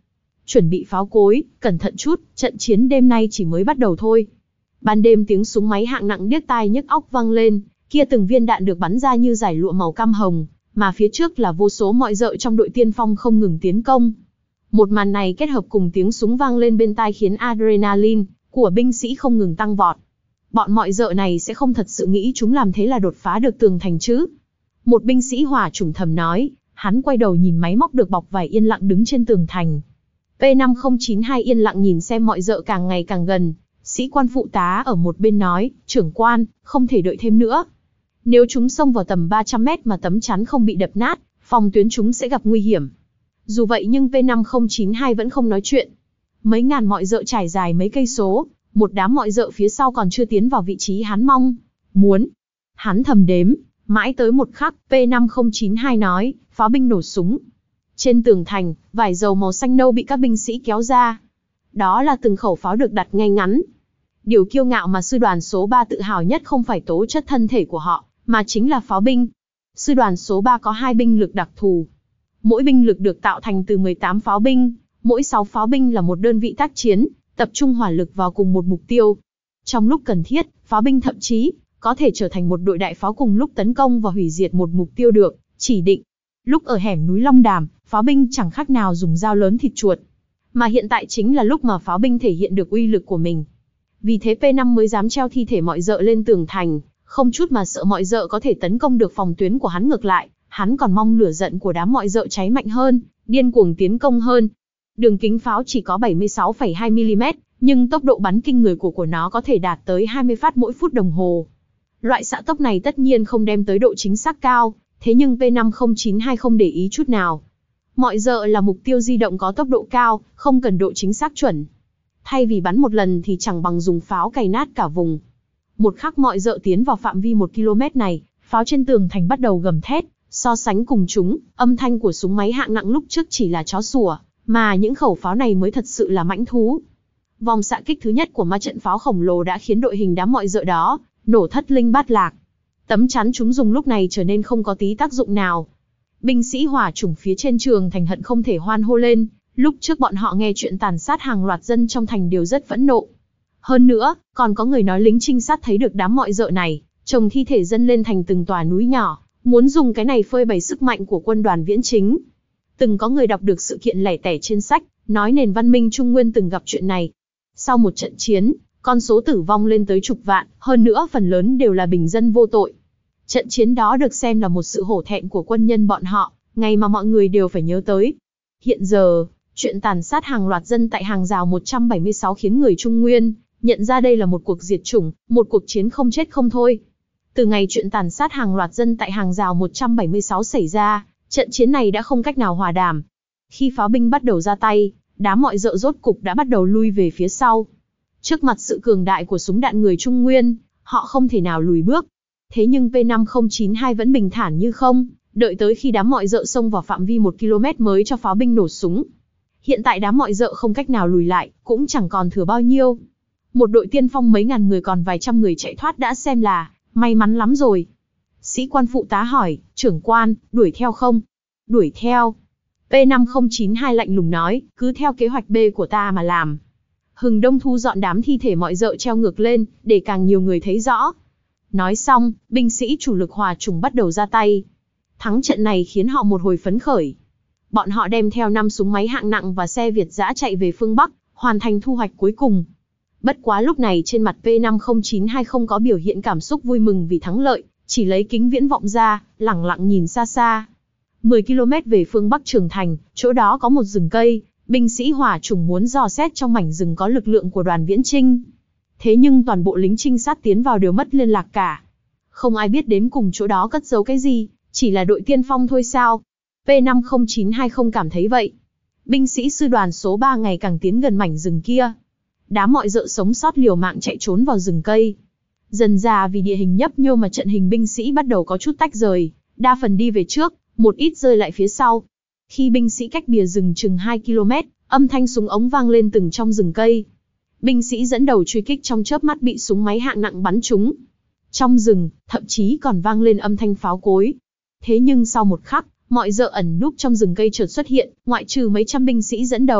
S1: chuẩn bị pháo cối, cẩn thận chút, trận chiến đêm nay chỉ mới bắt đầu thôi. Ban đêm tiếng súng máy hạng nặng điếc tai nhức óc vang lên, kia từng viên đạn được bắn ra như dải lụa màu cam hồng, mà phía trước là vô số mọi dợ trong đội tiên phong không ngừng tiến công. Một màn này kết hợp cùng tiếng súng vang lên bên tai khiến adrenaline của binh sĩ không ngừng tăng vọt. Bọn mọi dợ này sẽ không thật sự nghĩ chúng làm thế là đột phá được tường thành chứ? Một binh sĩ hỏa chủng thầm nói, hắn quay đầu nhìn máy móc được bọc vải yên lặng đứng trên tường thành. P năm không chín hai yên lặng nhìn xem mọi dợ càng ngày càng gần. Sĩ quan phụ tá ở một bên nói, trưởng quan, không thể đợi thêm nữa. Nếu chúng xông vào tầm ba trăm mét mà tấm chắn không bị đập nát, phòng tuyến chúng sẽ gặp nguy hiểm. Dù vậy nhưng P năm không chín hai vẫn không nói chuyện. Mấy ngàn mọi dợ trải dài mấy cây số, một đám mọi dợ phía sau còn chưa tiến vào vị trí hắn mong muốn. Hắn thầm đếm, mãi tới một khắc, P năm không chín hai nói, pháo binh nổ súng. Trên tường thành, vải dầu màu xanh nâu bị các binh sĩ kéo ra. Đó là từng khẩu pháo được đặt ngay ngắn. Điều kiêu ngạo mà sư đoàn số ba tự hào nhất không phải tố chất thân thể của họ, mà chính là pháo binh. Sư đoàn số ba có hai binh lực đặc thù. Mỗi binh lực được tạo thành từ mười tám pháo binh, mỗi sáu pháo binh là một đơn vị tác chiến, tập trung hỏa lực vào cùng một mục tiêu. Trong lúc cần thiết, pháo binh thậm chí có thể trở thành một đội đại pháo cùng lúc tấn công và hủy diệt một mục tiêu được chỉ định. Lúc ở hẻm núi Long Đàm, pháo binh chẳng khác nào dùng dao lớn thịt chuột. Mà hiện tại chính là lúc mà pháo binh thể hiện được uy lực của mình. Vì thế P năm mới dám treo thi thể mọi dợ lên tường thành, không chút mà sợ mọi dợ có thể tấn công được phòng tuyến của hắn. Ngược lại, hắn còn mong lửa giận của đám mọi dợ cháy mạnh hơn, điên cuồng tiến công hơn. Đường kính pháo chỉ có bảy mươi sáu phẩy hai mi li mét, nhưng tốc độ bắn kinh người của của nó có thể đạt tới hai mươi phát mỗi phút đồng hồ. Loại xạ tốc này tất nhiên không đem tới độ chính xác cao, thế nhưng P năm không chín hai không để ý chút nào. Mọi dợ là mục tiêu di động có tốc độ cao, không cần độ chính xác chuẩn. Thay vì bắn một lần thì chẳng bằng dùng pháo cày nát cả vùng. Một khắc mọi dợ tiến vào phạm vi một ki lô mét này, pháo trên tường thành bắt đầu gầm thét. So sánh cùng chúng, âm thanh của súng máy hạng nặng lúc trước chỉ là chó sủa, mà những khẩu pháo này mới thật sự là mãnh thú. Vòng xạ kích thứ nhất của ma trận pháo khổng lồ đã khiến đội hình đám mọi dợ đó nổ thất linh bát lạc. Tấm chắn chúng dùng lúc này trở nên không có tí tác dụng nào. Binh sĩ hỏa chủng phía trên trường thành hận không thể hoan hô lên. Lúc trước bọn họ nghe chuyện tàn sát hàng loạt dân trong thành đều rất phẫn nộ. Hơn nữa, còn có người nói lính trinh sát thấy được đám mọi dợ này chồng thi thể dân lên thành từng tòa núi nhỏ, muốn dùng cái này phơi bày sức mạnh của quân đoàn viễn chính. Từng có người đọc được sự kiện lẻ tẻ trên sách, nói nền văn minh Trung Nguyên từng gặp chuyện này. Sau một trận chiến, con số tử vong lên tới chục vạn, hơn nữa phần lớn đều là bình dân vô tội. Trận chiến đó được xem là một sự hổ thẹn của quân nhân bọn họ, ngày mà mọi người đều phải nhớ tới. Hiện giờ, chuyện tàn sát hàng loạt dân tại hàng rào một trăm bảy mươi sáu khiến người Trung Nguyên nhận ra đây là một cuộc diệt chủng, một cuộc chiến không chết không thôi. Từ ngày chuyện tàn sát hàng loạt dân tại hàng rào một trăm bảy mươi sáu xảy ra, trận chiến này đã không cách nào hòa đàm. Khi pháo binh bắt đầu ra tay, đám mọi dợ rốt cục đã bắt đầu lui về phía sau. Trước mặt sự cường đại của súng đạn người Trung Nguyên, họ không thể nào lùi bước. Thế nhưng P năm không chín hai vẫn bình thản như không, đợi tới khi đám mọi dợ xông vào phạm vi một ki lô mét mới cho pháo binh nổ súng. Hiện tại đám mọi dợ không cách nào lùi lại, cũng chẳng còn thừa bao nhiêu. Một đội tiên phong mấy ngàn người còn vài trăm người chạy thoát đã xem là may mắn lắm rồi. Sĩ quan phụ tá hỏi, trưởng quan, đuổi theo không? Đuổi theo. P năm không chín hai lạnh lùng nói, cứ theo kế hoạch B của ta mà làm. Hừng Đông thu dọn đám thi thể mọi dợ treo ngược lên, để càng nhiều người thấy rõ. Nói xong, binh sĩ chủ lực hòa chủng bắt đầu ra tay. Thắng trận này khiến họ một hồi phấn khởi. Bọn họ đem theo năm súng máy hạng nặng và xe Việt dã chạy về phương Bắc, hoàn thành thu hoạch cuối cùng. Bất quá lúc này trên mặt P năm không chín hai không có biểu hiện cảm xúc vui mừng vì thắng lợi, chỉ lấy kính viễn vọng ra, lẳng lặng nhìn xa xa. mười ki lô mét về phương Bắc Trường Thành, chỗ đó có một rừng cây, binh sĩ hỏa chủng muốn dò xét trong mảnh rừng có lực lượng của đoàn viễn chinh. Thế nhưng toàn bộ lính trinh sát tiến vào đều mất liên lạc cả. Không ai biết đến cùng chỗ đó cất giấu cái gì, chỉ là đội tiên phong thôi sao? P năm không chín hai không cảm thấy vậy. Binh sĩ sư đoàn số ba ngày càng tiến gần mảnh rừng kia. Đám mọi dợ sống sót liều mạng chạy trốn vào rừng cây. Dần dà vì địa hình nhấp nhô mà trận hình binh sĩ bắt đầu có chút tách rời, đa phần đi về trước, một ít rơi lại phía sau. Khi binh sĩ cách bìa rừng chừng hai ki lô mét, âm thanh súng ống vang lên từng trong rừng cây. Binh sĩ dẫn đầu truy kích trong chớp mắt bị súng máy hạng nặng bắn trúng. Trong rừng, thậm chí còn vang lên âm thanh pháo cối. Thế nhưng sau một khắc, mọi dợ ẩn núp trong rừng cây chợt xuất hiện, ngoại trừ mấy trăm binh sĩ dẫn đầu,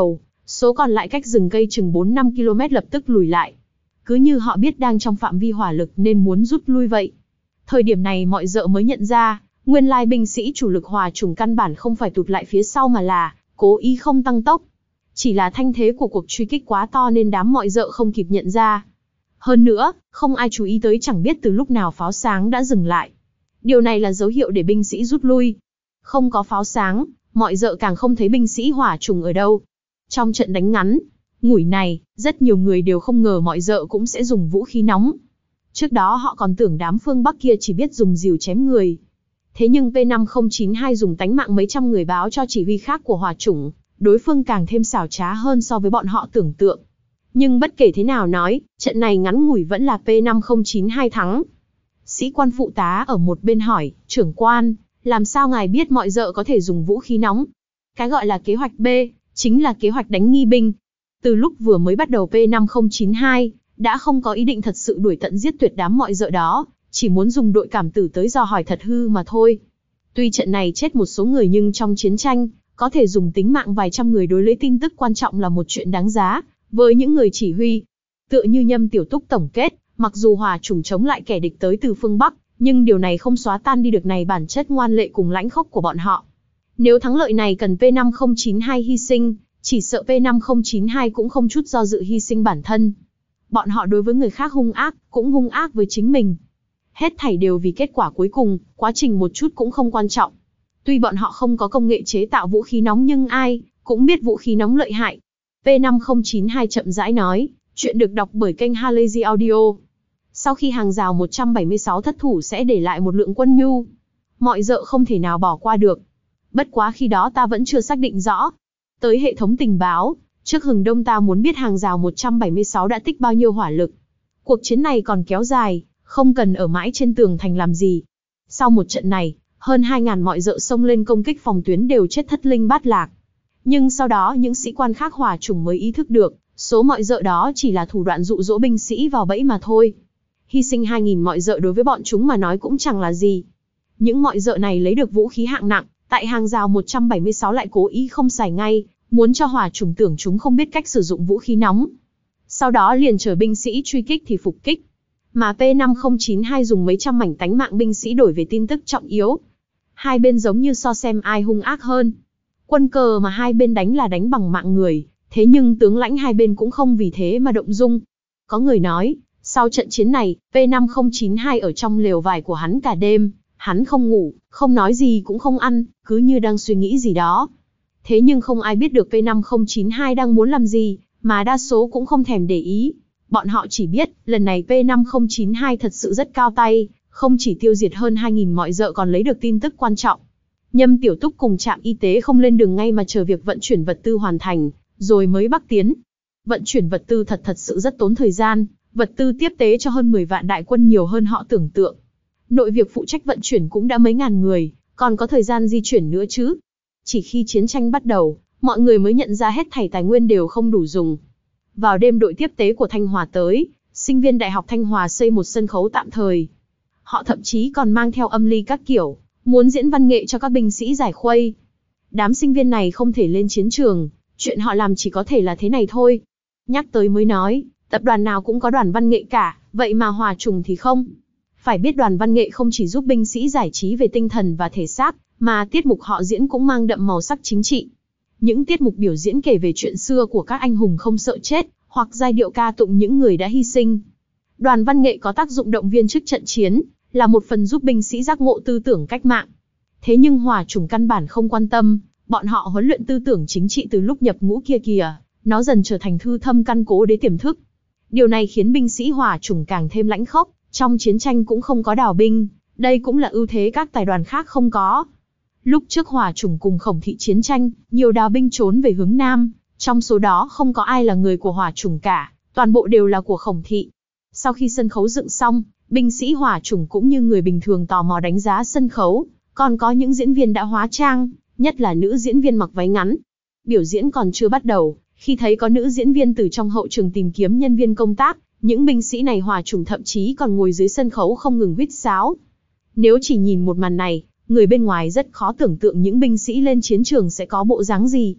S1: Số còn lại cách rừng cây chừng bốn năm ki lô mét lập tức lùi lại. Cứ như họ biết đang trong phạm vi hỏa lực nên muốn rút lui vậy. Thời điểm này mọi dợ mới nhận ra, nguyên lai binh sĩ chủ lực Hỏa Chủng căn bản không phải tụt lại phía sau mà là cố ý không tăng tốc. Chỉ là thanh thế của cuộc truy kích quá to nên đám mọi dợ không kịp nhận ra. Hơn nữa, không ai chú ý tới chẳng biết từ lúc nào pháo sáng đã dừng lại. Điều này là dấu hiệu để binh sĩ rút lui. Không có pháo sáng, mọi dợ càng không thấy binh sĩ Hỏa Chủng ở đâu. Trong trận đánh ngắn, ngủi này, rất nhiều người đều không ngờ mọi dợ cũng sẽ dùng vũ khí nóng. Trước đó họ còn tưởng đám phương Bắc kia chỉ biết dùng rìu chém người. Thế nhưng P năm không chín hai dùng tánh mạng mấy trăm người báo cho chỉ huy khác của Hỏa Chủng, đối phương càng thêm xảo trá hơn so với bọn họ tưởng tượng. Nhưng bất kể thế nào nói, trận này ngắn ngủi vẫn là P năm không chín hai thắng. Sĩ quan phụ tá ở một bên hỏi, trưởng quan, làm sao ngài biết mọi dợ có thể dùng vũ khí nóng? Cái gọi là kế hoạch B, chính là kế hoạch đánh nghi binh. Từ lúc vừa mới bắt đầu P năm không chín hai, đã không có ý định thật sự đuổi tận giết tuyệt đám mọi dợ đó, chỉ muốn dùng đội cảm tử tới dò hỏi thật hư mà thôi. Tuy trận này chết một số người nhưng trong chiến tranh, có thể dùng tính mạng vài trăm người đối lấy tin tức quan trọng là một chuyện đáng giá, với những người chỉ huy. Tựa như Nhâm Tiểu Túc tổng kết, mặc dù Hỏa Chủng chống lại kẻ địch tới từ phương Bắc, nhưng điều này không xóa tan đi được này bản chất ngoan lệ cùng lãnh khốc của bọn họ. Nếu thắng lợi này cần P năm không chín hai hy sinh, chỉ sợ P năm không chín hai cũng không chút do dự hy sinh bản thân. Bọn họ đối với người khác hung ác, cũng hung ác với chính mình. Hết thảy đều vì kết quả cuối cùng, quá trình một chút cũng không quan trọng. Tuy bọn họ không có công nghệ chế tạo vũ khí nóng nhưng ai cũng biết vũ khí nóng lợi hại. P năm không chín hai chậm rãi nói, chuyện được đọc bởi kênh Halazy Audio. Sau khi hàng rào một trăm bảy mươi sáu thất thủ sẽ để lại một lượng quân nhu. Mọi dợ không thể nào bỏ qua được. Bất quá khi đó ta vẫn chưa xác định rõ. Tới hệ thống tình báo, trước Hừng Đông ta muốn biết hàng rào một trăm bảy mươi sáu đã tích bao nhiêu hỏa lực. Cuộc chiến này còn kéo dài, không cần ở mãi trên tường thành làm gì. Sau một trận này, hơn hai ngàn mọi dợ xông lên công kích phòng tuyến đều chết thất linh bát lạc. Nhưng sau đó những sĩ quan khác Hỏa Chủng mới ý thức được, số mọi dợ đó chỉ là thủ đoạn dụ dỗ binh sĩ vào bẫy mà thôi. Hy sinh hai nghìn mọi dợ đối với bọn chúng mà nói cũng chẳng là gì. Những mọi dợ này lấy được vũ khí hạng nặng, tại hàng rào một trăm bảy mươi sáu lại cố ý không xài ngay, muốn cho Hỏa Chủng tưởng chúng không biết cách sử dụng vũ khí nóng. Sau đó liền chờ binh sĩ truy kích thì phục kích. Mà P năm không chín hai dùng mấy trăm mảnh tánh mạng binh sĩ đổi về tin tức trọng yếu. Hai bên giống như so xem ai hung ác hơn. Quân cờ mà hai bên đánh là đánh bằng mạng người, thế nhưng tướng lãnh hai bên cũng không vì thế mà động dung. Có người nói, sau trận chiến này, P năm không chín hai ở trong lều vải của hắn cả đêm, hắn không ngủ, không nói gì cũng không ăn, cứ như đang suy nghĩ gì đó. Thế nhưng không ai biết được P năm không chín hai đang muốn làm gì, mà đa số cũng không thèm để ý. Bọn họ chỉ biết, lần này P năm không chín hai thật sự rất cao tay, không chỉ tiêu diệt hơn hai nghìn mọi dợ còn lấy được tin tức quan trọng. Nhâm Tiểu Túc cùng trạm y tế không lên đường ngay mà chờ việc vận chuyển vật tư hoàn thành, rồi mới bắc tiến. Vận chuyển vật tư thật thật sự rất tốn thời gian, vật tư tiếp tế cho hơn mười vạn đại quân nhiều hơn họ tưởng tượng. Nội việc phụ trách vận chuyển cũng đã mấy ngàn người, còn có thời gian di chuyển nữa chứ. Chỉ khi chiến tranh bắt đầu, mọi người mới nhận ra hết thảy tài nguyên đều không đủ dùng. Vào đêm đội tiếp tế của Thanh Hòa tới, sinh viên Đại học Thanh Hòa xây một sân khấu tạm thời. Họ thậm chí còn mang theo âm ly các kiểu, muốn diễn văn nghệ cho các binh sĩ giải khuây. Đám sinh viên này không thể lên chiến trường, chuyện họ làm chỉ có thể là thế này thôi. Nhắc tới mới nói, tập đoàn nào cũng có đoàn văn nghệ cả, vậy mà Hỏa Chủng thì không. Phải biết đoàn văn nghệ không chỉ giúp binh sĩ giải trí về tinh thần và thể xác, mà tiết mục họ diễn cũng mang đậm màu sắc chính trị. Những tiết mục biểu diễn kể về chuyện xưa của các anh hùng không sợ chết, hoặc giai điệu ca tụng những người đã hy sinh. Đoàn văn nghệ có tác dụng động viên trước trận chiến, là một phần giúp binh sĩ giác ngộ tư tưởng cách mạng. Thế nhưng Hỏa Chủng căn bản không quan tâm, bọn họ huấn luyện tư tưởng chính trị từ lúc nhập ngũ kia kìa, nó dần trở thành thư thâm căn cố đế tiềm thức. Điều này khiến binh sĩ Hỏa Chủng càng thêm lãnh khốc, trong chiến tranh cũng không có đào binh, đây cũng là ưu thế các tài đoàn khác không có. Lúc trước Hỏa Chủng cùng Khổng Thị chiến tranh, nhiều đào binh trốn về hướng Nam, trong số đó không có ai là người của Hỏa Chủng cả, toàn bộ đều là của Khổng Thị. Sau khi sân khấu dựng xong, binh sĩ Hỏa Chủng cũng như người bình thường tò mò đánh giá sân khấu, còn có những diễn viên đã hóa trang, nhất là nữ diễn viên mặc váy ngắn. Biểu diễn còn chưa bắt đầu, khi thấy có nữ diễn viên từ trong hậu trường tìm kiếm nhân viên công tác, những binh sĩ này Hỏa Chủng thậm chí còn ngồi dưới sân khấu không ngừng huýt sáo. Nếu chỉ nhìn một màn này, người bên ngoài rất khó tưởng tượng những binh sĩ lên chiến trường sẽ có bộ dáng gì.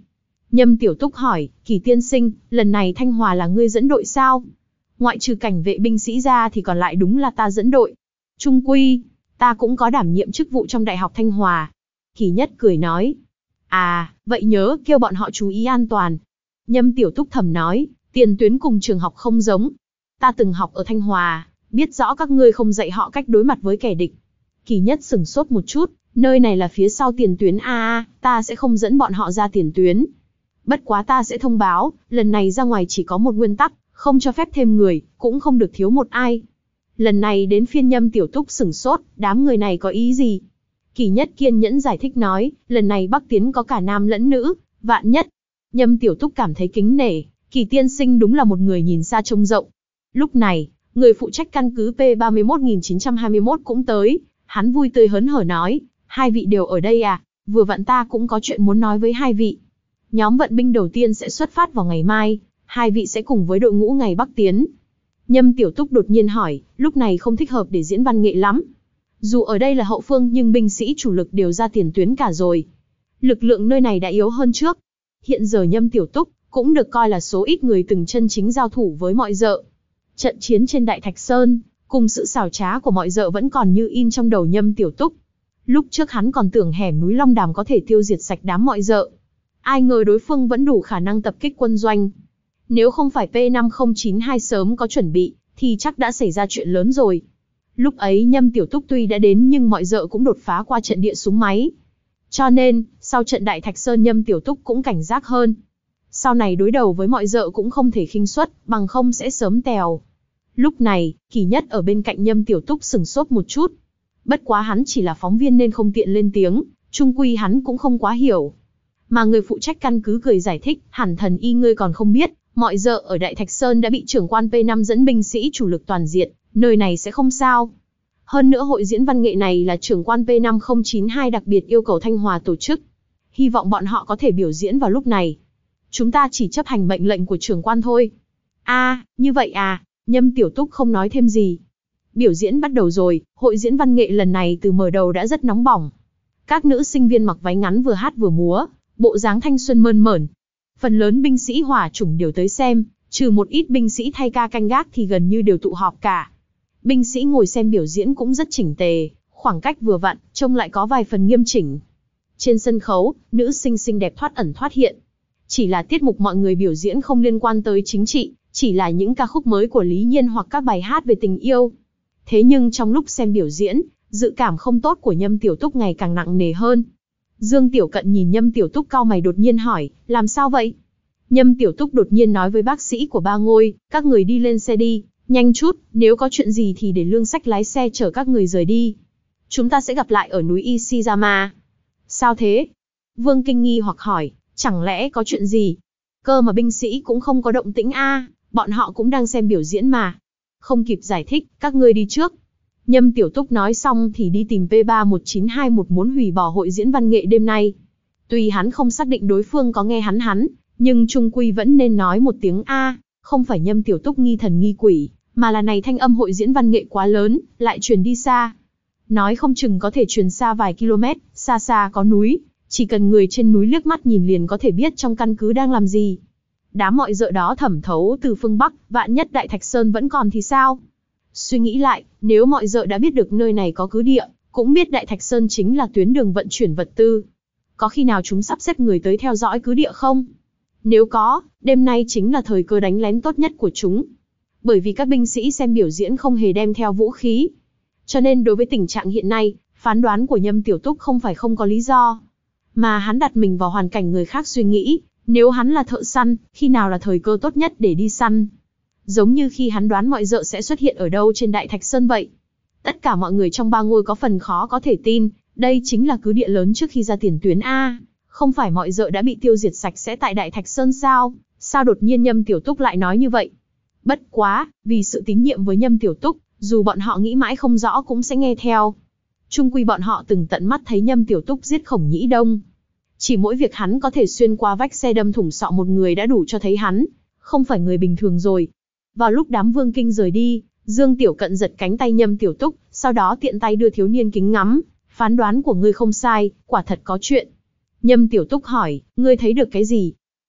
S1: Nhâm Tiểu Túc hỏi, Kỳ tiên sinh, lần này Thanh Hòa là ngươi dẫn đội sao? Ngoại trừ cảnh vệ binh sĩ ra thì còn lại đúng là ta dẫn đội. Trung quy, ta cũng có đảm nhiệm chức vụ trong Đại học Thanh Hòa. Kỳ Nhất cười nói. À, vậy nhớ kêu bọn họ chú ý an toàn. Nhâm Tiểu Túc thầm nói, tiền tuyến cùng trường học không giống. Ta từng học ở Thanh Hòa, biết rõ các ngươi không dạy họ cách đối mặt với kẻ địch. Kỳ Nhất sửng sốt một chút, nơi này là phía sau tiền tuyến a a, ta sẽ không dẫn bọn họ ra tiền tuyến. Bất quá ta sẽ thông báo, lần này ra ngoài chỉ có một nguyên tắc, không cho phép thêm người, cũng không được thiếu một ai. Lần này đến phiên Nhâm Tiểu Túc sửng sốt, đám người này có ý gì? Kỳ Nhất kiên nhẫn giải thích nói, lần này Bắc tiến có cả nam lẫn nữ, vạn nhất. Nhâm Tiểu Túc cảm thấy kính nể, Kỳ tiên sinh đúng là một người nhìn xa trông rộng. Lúc này, người phụ trách căn cứ P ba mươi mốt nghìn chín trăm hai mươi mốt cũng tới, hắn vui tươi hớn hở nói, hai vị đều ở đây à, vừa vặn ta cũng có chuyện muốn nói với hai vị. Nhóm vận binh đầu tiên sẽ xuất phát vào ngày mai, hai vị sẽ cùng với đội ngũ ngày Bắc tiến. Nhâm Tiểu Túc đột nhiên hỏi, lúc này không thích hợp để diễn văn nghệ lắm. Dù ở đây là hậu phương nhưng binh sĩ chủ lực đều ra tiền tuyến cả rồi. Lực lượng nơi này đã yếu hơn trước. Hiện giờ Nhâm Tiểu Túc cũng được coi là số ít người từng chân chính giao thủ với mọi dợ. Trận chiến trên Đại Thạch Sơn, cùng sự xảo trá của mọi dợ vẫn còn như in trong đầu Nhâm Tiểu Túc. Lúc trước hắn còn tưởng hẻm núi Long Đàm có thể tiêu diệt sạch đám mọi dợ. Ai ngờ đối phương vẫn đủ khả năng tập kích quân doanh. Nếu không phải P năm không chín hai sớm có chuẩn bị, thì chắc đã xảy ra chuyện lớn rồi. Lúc ấy Nhâm Tiểu Túc tuy đã đến nhưng mọi dợ cũng đột phá qua trận địa súng máy. Cho nên, sau trận Đại Thạch Sơn Nhâm Tiểu Túc cũng cảnh giác hơn. Sau này đối đầu với mọi dợ cũng không thể khinh suất, bằng không sẽ sớm tèo. Lúc này, Kỳ Nhất ở bên cạnh Nhâm Tiểu Túc sừng sốt một chút. Bất quá hắn chỉ là phóng viên nên không tiện lên tiếng, chung quy hắn cũng không quá hiểu. Mà người phụ trách căn cứ cười giải thích, hẳn thần y ngươi còn không biết, mọi dợ ở Đại Thạch Sơn đã bị trưởng quan P năm dẫn binh sĩ chủ lực toàn diện, nơi này sẽ không sao. Hơn nữa hội diễn văn nghệ này là trưởng quan P năm không chín hai đặc biệt yêu cầu Thanh Hòa tổ chức. Hy vọng bọn họ có thể biểu diễn vào lúc này. Chúng ta chỉ chấp hành mệnh lệnh của trưởng quan thôi. A, à, như vậy à, Nhâm Tiểu Túc không nói thêm gì. Biểu diễn bắt đầu rồi, hội diễn văn nghệ lần này từ mở đầu đã rất nóng bỏng. Các nữ sinh viên mặc váy ngắn vừa hát vừa múa, bộ dáng thanh xuân mơn mởn. Phần lớn binh sĩ hỏa chủng đều tới xem, trừ một ít binh sĩ thay ca canh gác thì gần như đều tụ họp cả. Binh sĩ ngồi xem biểu diễn cũng rất chỉnh tề, khoảng cách vừa vặn, trông lại có vài phần nghiêm chỉnh. Trên sân khấu, nữ sinh xinh đẹp thoát ẩn thoát hiện. Chỉ là tiết mục mọi người biểu diễn không liên quan tới chính trị, chỉ là những ca khúc mới của Lý Nhiên hoặc các bài hát về tình yêu. Thế nhưng trong lúc xem biểu diễn, dự cảm không tốt của Nhâm Tiểu Túc ngày càng nặng nề hơn. Dương Tiểu Cận nhìn Nhâm Tiểu Túc cau mày đột nhiên hỏi, làm sao vậy? Nhâm Tiểu Túc đột nhiên nói với bác sĩ của ba ngôi, các người đi lên xe đi, nhanh chút, nếu có chuyện gì thì để Lương Sách lái xe chở các người rời đi. Chúng ta sẽ gặp lại ở núi Ishizama. Sao thế? Vương Kinh nghi hoặc hỏi, chẳng lẽ có chuyện gì? Cơ mà binh sĩ cũng không có động tĩnh a, bọn họ cũng đang xem biểu diễn mà. Không kịp giải thích, các ngươi đi trước. Nhâm Tiểu Túc nói xong thì đi tìm P ba một chín hai một muốn hủy bỏ hội diễn văn nghệ đêm nay. Tuy hắn không xác định đối phương có nghe hắn hắn, nhưng chung quy vẫn nên nói một tiếng A, không phải Nhâm Tiểu Túc nghi thần nghi quỷ, mà là này thanh âm hội diễn văn nghệ quá lớn, lại truyền đi xa. Nói không chừng có thể truyền xa vài km, xa xa có núi, chỉ cần người trên núi liếc mắt nhìn liền có thể biết trong căn cứ đang làm gì. Đám mọi dợ đó thẩm thấu từ phương Bắc, vạn nhất Đại Thạch Sơn vẫn còn thì sao? Suy nghĩ lại, nếu mọi dợ đã biết được nơi này có cứ địa, cũng biết Đại Thạch Sơn chính là tuyến đường vận chuyển vật tư. Có khi nào chúng sắp xếp người tới theo dõi cứ địa không? Nếu có, đêm nay chính là thời cơ đánh lén tốt nhất của chúng. Bởi vì các binh sĩ xem biểu diễn không hề đem theo vũ khí. Cho nên đối với tình trạng hiện nay, phán đoán của Nhâm Tiểu Túc không phải không có lý do. Mà hắn đặt mình vào hoàn cảnh người khác suy nghĩ, nếu hắn là thợ săn, khi nào là thời cơ tốt nhất để đi săn? Giống như khi hắn đoán mọi dợ sẽ xuất hiện ở đâu trên Đại Thạch Sơn vậy. Tất cả mọi người trong ba ngôi có phần khó có thể tin, đây chính là cứ địa lớn trước khi ra tiền tuyến A. Không phải mọi dợ đã bị tiêu diệt sạch sẽ tại Đại Thạch Sơn sao? Sao đột nhiên Nhâm Tiểu Túc lại nói như vậy? Bất quá, vì sự tín nhiệm với Nhâm Tiểu Túc, dù bọn họ nghĩ mãi không rõ cũng sẽ nghe theo. Chung quy bọn họ từng tận mắt thấy Nhâm Tiểu Túc giết Khổng Nhĩ Đông. Chỉ mỗi việc hắn có thể xuyên qua vách xe đâm thủng sọ một người đã đủ cho thấy hắn không phải người bình thường rồi. Vào lúc đám Vương Kinh rời đi, Dương Tiểu Cận giật cánh tay Nhâm Tiểu Túc, sau đó tiện tay đưa thiếu niên kính ngắm, phán đoán của ngươi không sai, quả thật có chuyện. Nhâm Tiểu Túc hỏi, ngươi thấy được cái gì?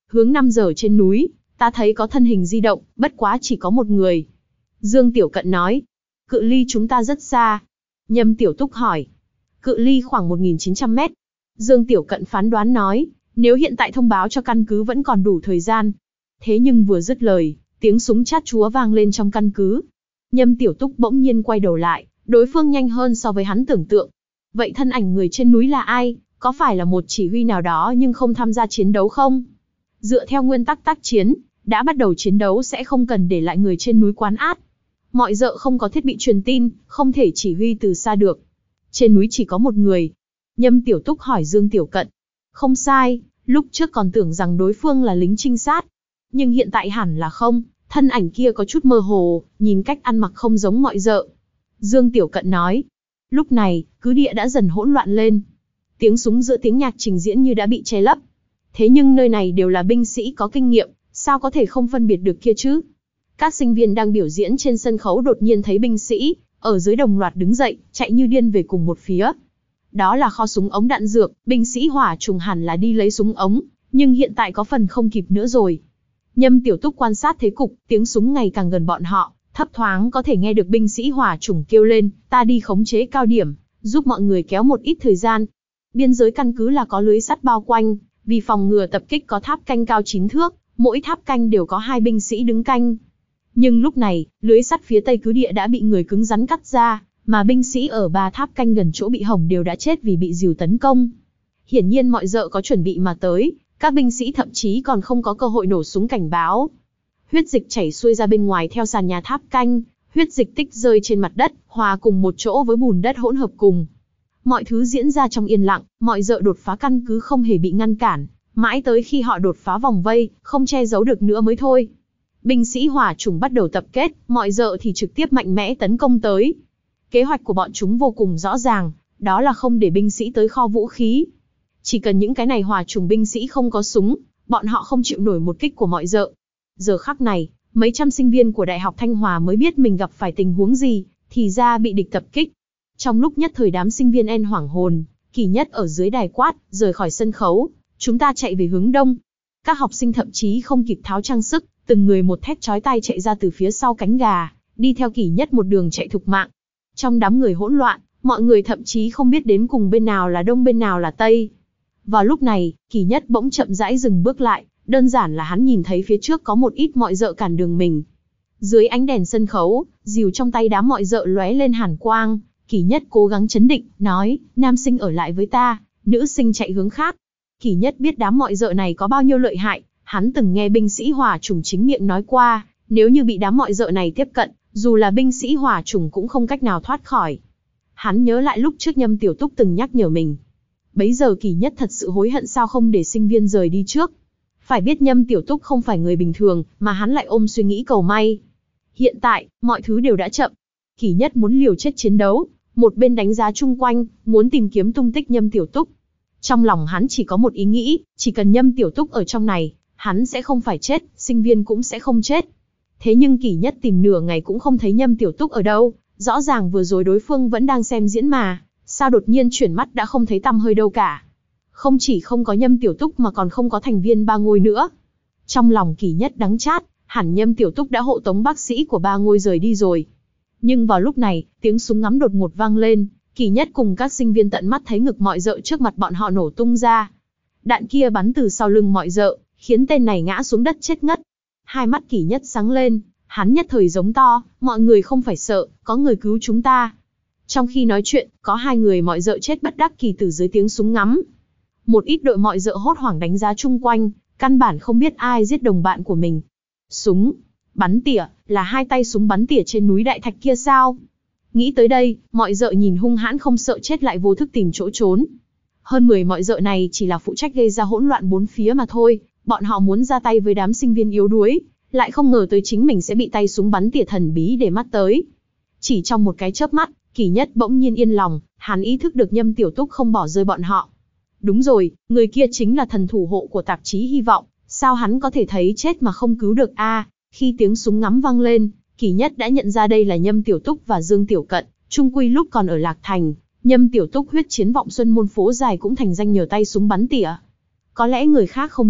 S1: hướng năm giờ trên núi, ta thấy có thân hình di động, bất quá chỉ có một người. Dương Tiểu Cận nói, cự ly chúng ta rất xa. Nhâm Tiểu Túc hỏi, cự ly khoảng một nghìn chín trăm mét. Dương Tiểu Cận phán đoán nói, nếu hiện tại thông báo cho căn cứ vẫn còn đủ thời gian. Thế nhưng vừa dứt lời, tiếng súng chát chúa vang lên trong căn cứ. Nhâm Tiểu Túc bỗng nhiên quay đầu lại, đối phương nhanh hơn so với hắn tưởng tượng. Vậy thân ảnh người trên núi là ai? Có phải là một chỉ huy nào đó nhưng không tham gia chiến đấu không? Dựa theo nguyên tắc tác chiến, đã bắt đầu chiến đấu sẽ không cần để lại người trên núi quán át. Mọi dợ không có thiết bị truyền tin, không thể chỉ huy từ xa được. Trên núi chỉ có một người. Nhâm Tiểu Túc hỏi Dương Tiểu Cận. Không sai, lúc trước còn tưởng rằng đối phương là lính trinh sát. Nhưng hiện tại hẳn là không, thân ảnh kia có chút mơ hồ, nhìn cách ăn mặc không giống mọi dợ. Dương Tiểu Cận nói. Lúc này, cứ địa đã dần hỗn loạn lên. Tiếng súng giữa tiếng nhạc trình diễn như đã bị che lấp. Thế nhưng nơi này đều là binh sĩ có kinh nghiệm, sao có thể không phân biệt được kia chứ? Các sinh viên đang biểu diễn trên sân khấu đột nhiên thấy binh sĩ, ở dưới đồng loạt đứng dậy, chạy như điên về cùng một phía. Đó là kho súng ống đạn dược, binh sĩ hỏa trùng hẳn là đi lấy súng ống, nhưng hiện tại có phần không kịp nữa rồi. Nhâm Tiểu Túc quan sát thế cục, tiếng súng ngày càng gần bọn họ, thấp thoáng có thể nghe được binh sĩ hỏa trùng kêu lên, ta đi khống chế cao điểm, giúp mọi người kéo một ít thời gian. Biên giới căn cứ là có lưới sắt bao quanh, vì phòng ngừa tập kích có tháp canh cao chín thước, mỗi tháp canh đều có hai binh sĩ đứng canh. Nhưng lúc này, lưới sắt phía tây cứ địa đã bị người cứng rắn cắt ra, mà binh sĩ ở ba tháp canh gần chỗ bị hỏng đều đã chết vì bị rìu tấn công. Hiển nhiên mọi dợ có chuẩn bị mà tới, các binh sĩ thậm chí còn không có cơ hội nổ súng cảnh báo. Huyết dịch chảy xuôi ra bên ngoài theo sàn nhà tháp canh, huyết dịch tích rơi trên mặt đất, hòa cùng một chỗ với bùn đất hỗn hợp cùng. Mọi thứ diễn ra trong yên lặng, mọi dợ đột phá căn cứ không hề bị ngăn cản, mãi tới khi họ đột phá vòng vây, không che giấu được nữa mới thôi. Binh sĩ hỏa trùng bắt đầu tập kết, mọi dợ thì trực tiếp mạnh mẽ tấn công tới. Kế hoạch của bọn chúng vô cùng rõ ràng, đó là không để binh sĩ tới kho vũ khí. Chỉ cần những cái này hỏa trùng binh sĩ không có súng, bọn họ không chịu nổi một kích của mọi dợ. Giờ khắc này, mấy trăm sinh viên của Đại học Thanh Hòa mới biết mình gặp phải tình huống gì, thì ra bị địch tập kích. Trong lúc nhất thời đám sinh viên en hoảng hồn, Kỳ Nhất ở dưới đài quát, rời khỏi sân khấu, chúng ta chạy về hướng đông. Các học sinh thậm chí không kịp tháo trang sức, từng người một thét chói tai chạy ra từ phía sau cánh gà, đi theo Kỳ Nhất một đường chạy thục mạng. Trong đám người hỗn loạn, mọi người thậm chí không biết đến cùng bên nào là đông bên nào là tây. Vào lúc này, Kỳ Nhất bỗng chậm rãi dừng bước lại, đơn giản là hắn nhìn thấy phía trước có một ít mọi dợ cản đường mình. Dưới ánh đèn sân khấu, rìu trong tay đám mọi dợ lóe lên hàn quang, Kỳ Nhất cố gắng trấn định, nói, nam sinh ở lại với ta, nữ sinh chạy hướng khác. Kỳ Nhất biết đám mọi dợ này có bao nhiêu lợi hại, hắn từng nghe binh sĩ hỏa trùng chính miệng nói qua, nếu như bị đám mọi dợ này tiếp cận, dù là binh sĩ hỏa trùng cũng không cách nào thoát khỏi. Hắn nhớ lại lúc trước Nhâm Tiểu Túc từng nhắc nhở mình. Bấy giờ Kỳ Nhất thật sự hối hận sao không để sinh viên rời đi trước. Phải biết Nhâm Tiểu Túc không phải người bình thường, mà hắn lại ôm suy nghĩ cầu may. Hiện tại, mọi thứ đều đã chậm. Kỳ Nhất muốn liều chết chiến đấu, một bên đánh giá chung quanh, muốn tìm kiếm tung tích Nhâm Tiểu Túc. Trong lòng hắn chỉ có một ý nghĩ, chỉ cần Nhâm Tiểu Túc ở trong này, hắn sẽ không phải chết, sinh viên cũng sẽ không chết. Thế nhưng Kỳ Nhất tìm nửa ngày cũng không thấy Nhâm Tiểu Túc ở đâu, rõ ràng vừa rồi đối phương vẫn đang xem diễn mà, sao đột nhiên chuyển mắt đã không thấy tăm hơi đâu cả. Không chỉ không có Nhâm Tiểu Túc mà còn không có thành viên Ba Ngôi nữa. Trong lòng Kỳ Nhất đắng chát, hẳn Nhâm Tiểu Túc đã hộ tống bác sĩ của Ba Ngôi rời đi rồi. Nhưng vào lúc này, tiếng súng ngắm đột ngột vang lên, Kỳ Nhất cùng các sinh viên tận mắt thấy ngực mọi dợ trước mặt bọn họ nổ tung ra. Đạn kia bắn từ sau lưng mọi dợ, khiến tên này ngã xuống đất chết ngất. Hai mắt Kỳ Nhất sáng lên, hắn nhất thời giống to, mọi người không phải sợ, có người cứu chúng ta. Trong khi nói chuyện, có hai người mọi dợ chết bất đắc kỳ từ dưới tiếng súng ngắm. Một ít đội mọi dợ hốt hoảng đánh giá chung quanh, căn bản không biết ai giết đồng bạn của mình. Súng, bắn tỉa, là hai tay súng bắn tỉa trên núi Đại Thạch kia sao? Nghĩ tới đây, mọi dợ nhìn hung hãn không sợ chết lại vô thức tìm chỗ trốn. Hơn mười mọi dợ này chỉ là phụ trách gây ra hỗn loạn bốn phía mà thôi, bọn họ muốn ra tay với đám sinh viên yếu đuối, lại không ngờ tới chính mình sẽ bị tay súng bắn tỉa thần bí để mắt tới. Chỉ trong một cái chớp mắt, Kỳ Nhất bỗng nhiên yên lòng, hắn ý thức được Nhâm Tiểu Túc không bỏ rơi bọn họ. Đúng rồi, người kia chính là thần thủ hộ của tạp chí Hy vọng, sao hắn có thể thấy chết mà không cứu được a? À, khi tiếng súng ngắm vang lên, Kỳ Nhất đã nhận ra đây là Nhâm Tiểu Túc và Dương Tiểu Cận, chung quy lúc còn ở Lạc Thành, Nhâm Tiểu Túc huyết chiến vọng xuân môn phố dài cũng thành danh nhờ tay súng bắn tỉa. Có lẽ người khác không biết,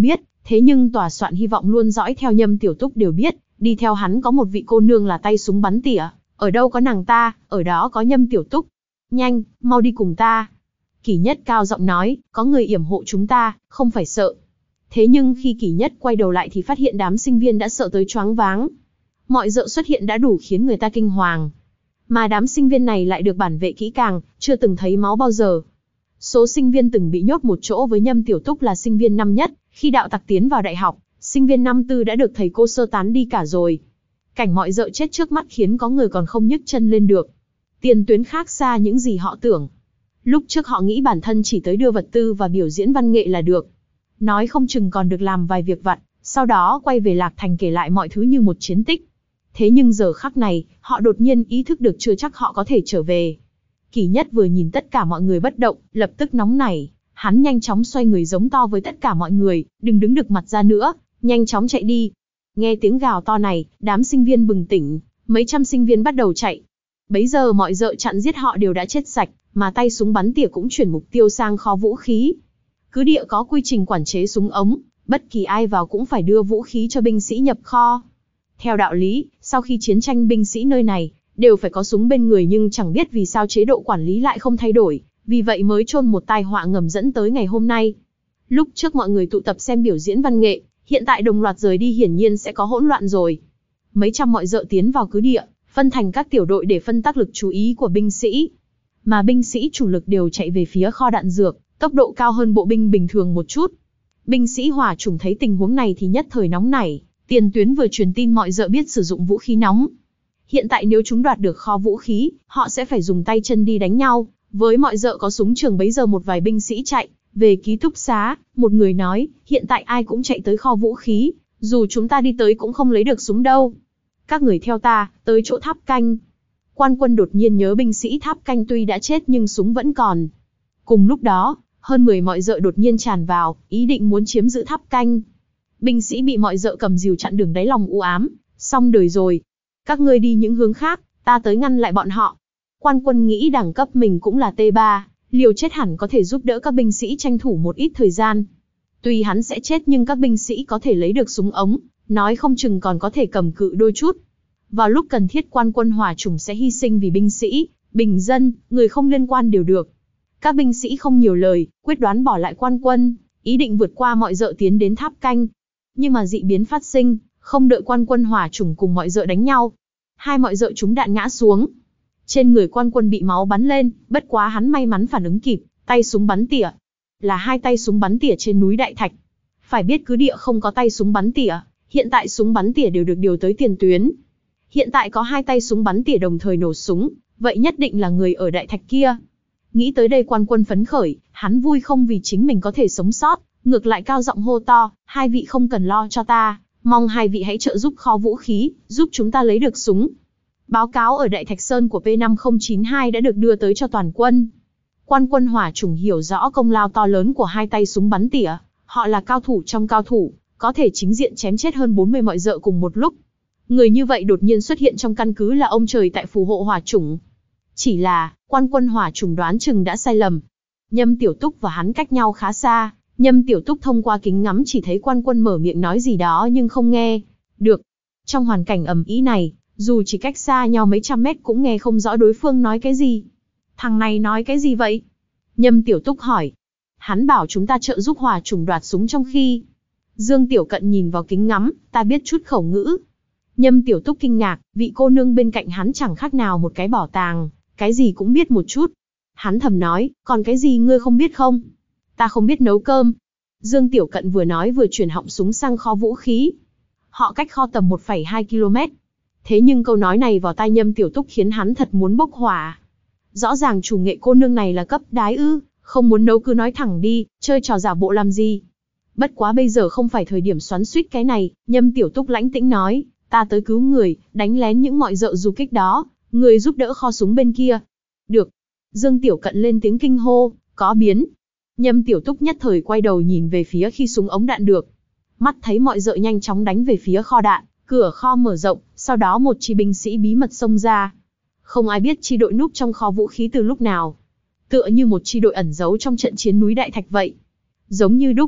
S1: Thế nhưng tòa soạn hy vọng luôn dõi theo Nhâm Tiểu Túc đều biết, đi theo hắn có một vị cô nương là tay súng bắn tỉa, ở đâu có nàng ta, ở đó có Nhâm Tiểu Túc. Nhanh, mau đi cùng ta. Kỷ Nhất cao giọng nói, có người yểm hộ chúng ta, không phải sợ. Thế nhưng khi Kỷ Nhất quay đầu lại thì phát hiện đám sinh viên đã sợ tới choáng váng. Mọi dợ xuất hiện đã đủ khiến người ta kinh hoàng. Mà đám sinh viên này lại được bản vệ kỹ càng, chưa từng thấy máu bao giờ. Số sinh viên từng bị nhốt một chỗ với Nhâm Tiểu Túc là sinh viên năm nhất, khi đạo tặc tiến vào đại học, sinh viên năm tư đã được thầy cô sơ tán đi cả rồi. Cảnh mọi dợ chết trước mắt khiến có người còn không nhấc chân lên được. Tiền tuyến khác xa những gì họ tưởng. Lúc trước họ nghĩ bản thân chỉ tới đưa vật tư và biểu diễn văn nghệ là được. Nói không chừng còn được làm vài việc vặt, sau đó quay về Lạc Thành kể lại mọi thứ như một chiến tích. Thế nhưng giờ khắc này, họ đột nhiên ý thức được chưa chắc họ có thể trở về. Kỷ Nhất vừa nhìn tất cả mọi người bất động, lập tức nóng nảy. Hắn nhanh chóng xoay người giống to với tất cả mọi người, đừng đứng được mặt ra nữa, nhanh chóng chạy đi. Nghe tiếng gào to này, đám sinh viên bừng tỉnh, mấy trăm sinh viên bắt đầu chạy. Bấy giờ mọi dợ chặn giết họ đều đã chết sạch, mà tay súng bắn tỉa cũng chuyển mục tiêu sang kho vũ khí. Cứ địa có quy trình quản chế súng ống, bất kỳ ai vào cũng phải đưa vũ khí cho binh sĩ nhập kho. Theo đạo lý, sau khi chiến tranh binh sĩ nơi này, đều phải có súng bên người nhưng chẳng biết vì sao chế độ quản lý lại không thay đổi, vì vậy mới chôn một tai họa ngầm dẫn tới ngày hôm nay. Lúc trước mọi người tụ tập xem biểu diễn văn nghệ, hiện tại đồng loạt rời đi hiển nhiên sẽ có hỗn loạn rồi. Mấy trăm mọi dợ tiến vào cứ địa, phân thành các tiểu đội để phân tác lực chú ý của binh sĩ. Mà binh sĩ chủ lực đều chạy về phía kho đạn dược, tốc độ cao hơn bộ binh bình thường một chút. Binh sĩ hỏa chủng thấy tình huống này thì nhất thời nóng nảy, tiền tuyến vừa truyền tin mọi dợ biết sử dụng vũ khí nóng. Hiện tại nếu chúng đoạt được kho vũ khí, họ sẽ phải dùng tay chân đi đánh nhau. Với mọi dợ có súng trường bấy giờ một vài binh sĩ chạy về ký túc xá, một người nói, hiện tại ai cũng chạy tới kho vũ khí, dù chúng ta đi tới cũng không lấy được súng đâu. Các người theo ta, tới chỗ tháp canh. Quan Quân đột nhiên nhớ binh sĩ tháp canh tuy đã chết nhưng súng vẫn còn. Cùng lúc đó, hơn mười mọi dợ đột nhiên tràn vào, ý định muốn chiếm giữ tháp canh. Binh sĩ bị mọi dợ cầm rìu chặn đường, đáy lòng u ám, xong đời rồi. Các ngươi đi những hướng khác, ta tới ngăn lại bọn họ. Quan Quân nghĩ đẳng cấp mình cũng là T ba, liều chết hẳn có thể giúp đỡ các binh sĩ tranh thủ một ít thời gian. Tuy hắn sẽ chết nhưng các binh sĩ có thể lấy được súng ống, nói không chừng còn có thể cầm cự đôi chút. Vào lúc cần thiết Quan Quân hỏa chủng sẽ hy sinh vì binh sĩ, bình dân, người không liên quan đều được. Các binh sĩ không nhiều lời, quyết đoán bỏ lại Quan Quân, ý định vượt qua mọi dợ tiến đến tháp canh. Nhưng mà dị biến phát sinh, không đợi Quan Quân hỏa chủng cùng mọi dợ đánh nhau. Hai mọi dợ trúng đạn ngã xuống. Trên người Quan Quân bị máu bắn lên, bất quá hắn may mắn phản ứng kịp, tay súng bắn tỉa. Là hai tay súng bắn tỉa trên núi Đại Thạch. Phải biết cứ địa không có tay súng bắn tỉa, hiện tại súng bắn tỉa đều được điều tới tiền tuyến. Hiện tại có hai tay súng bắn tỉa đồng thời nổ súng, vậy nhất định là người ở Đại Thạch kia. Nghĩ tới đây Quan Quân phấn khởi, hắn vui không vì chính mình có thể sống sót, ngược lại cao giọng hô to, hai vị không cần lo cho ta, mong hai vị hãy trợ giúp kho vũ khí, giúp chúng ta lấy được súng. Báo cáo ở Đại Thạch Sơn của P năm không chín hai đã được đưa tới cho toàn quân. Quan Quân hỏa chủng hiểu rõ công lao to lớn của hai tay súng bắn tỉa, họ là cao thủ trong cao thủ, có thể chính diện chém chết hơn bốn mươi mọi dợ cùng một lúc. Người như vậy đột nhiên xuất hiện trong căn cứ là ông trời tại phù hộ hỏa chủng. Chỉ là, Quan Quân hỏa chủng đoán chừng đã sai lầm. Nhâm Tiểu Túc và hắn cách nhau khá xa, Nhâm Tiểu Túc thông qua kính ngắm chỉ thấy Quan Quân mở miệng nói gì đó nhưng không nghe được. Trong hoàn cảnh ầm ĩ này, dù chỉ cách xa nhau mấy trăm mét cũng nghe không rõ đối phương nói cái gì. Thằng này nói cái gì vậy? Nhâm Tiểu Túc hỏi. Hắn bảo chúng ta trợ giúp hỏa chủng đoạt súng trong khi. Dương Tiểu Cận nhìn vào kính ngắm, ta biết chút khẩu ngữ. Nhâm Tiểu Túc kinh ngạc, vị cô nương bên cạnh hắn chẳng khác nào một cái bảo tàng, cái gì cũng biết một chút. Hắn thầm nói, còn cái gì ngươi không biết không? Ta không biết nấu cơm. Dương Tiểu Cận vừa nói vừa chuyển họng súng sang kho vũ khí. Họ cách kho tầm một phẩy hai ki lô mét. Thế nhưng câu nói này vào tai Nhâm Tiểu Túc khiến hắn thật muốn bốc hỏa. Rõ ràng chủ nghệ cô nương này là cấp đái ư, không muốn nấu cứ nói thẳng đi, chơi trò giả bộ làm gì. Bất quá bây giờ không phải thời điểm xoắn xuýt cái này, Nhâm Tiểu Túc lãnh tĩnh nói, ta tới cứu người, đánh lén những mọi dợ du kích đó, người giúp đỡ kho súng bên kia. Được. Dương Tiểu Cận lên tiếng kinh hô, có biến. Nhâm Tiểu Túc nhất thời quay đầu nhìn về phía khi súng ống đạn được. Mắt thấy mọi dợ nhanh chóng đánh về phía kho đạn, cửa kho mở rộng, sau đó một chi binh sĩ bí mật xông ra. Không ai biết chi đội núp trong kho vũ khí từ lúc nào. Tựa như một chi đội ẩn giấu trong trận chiến núi Đại Thạch vậy. Giống như đúc.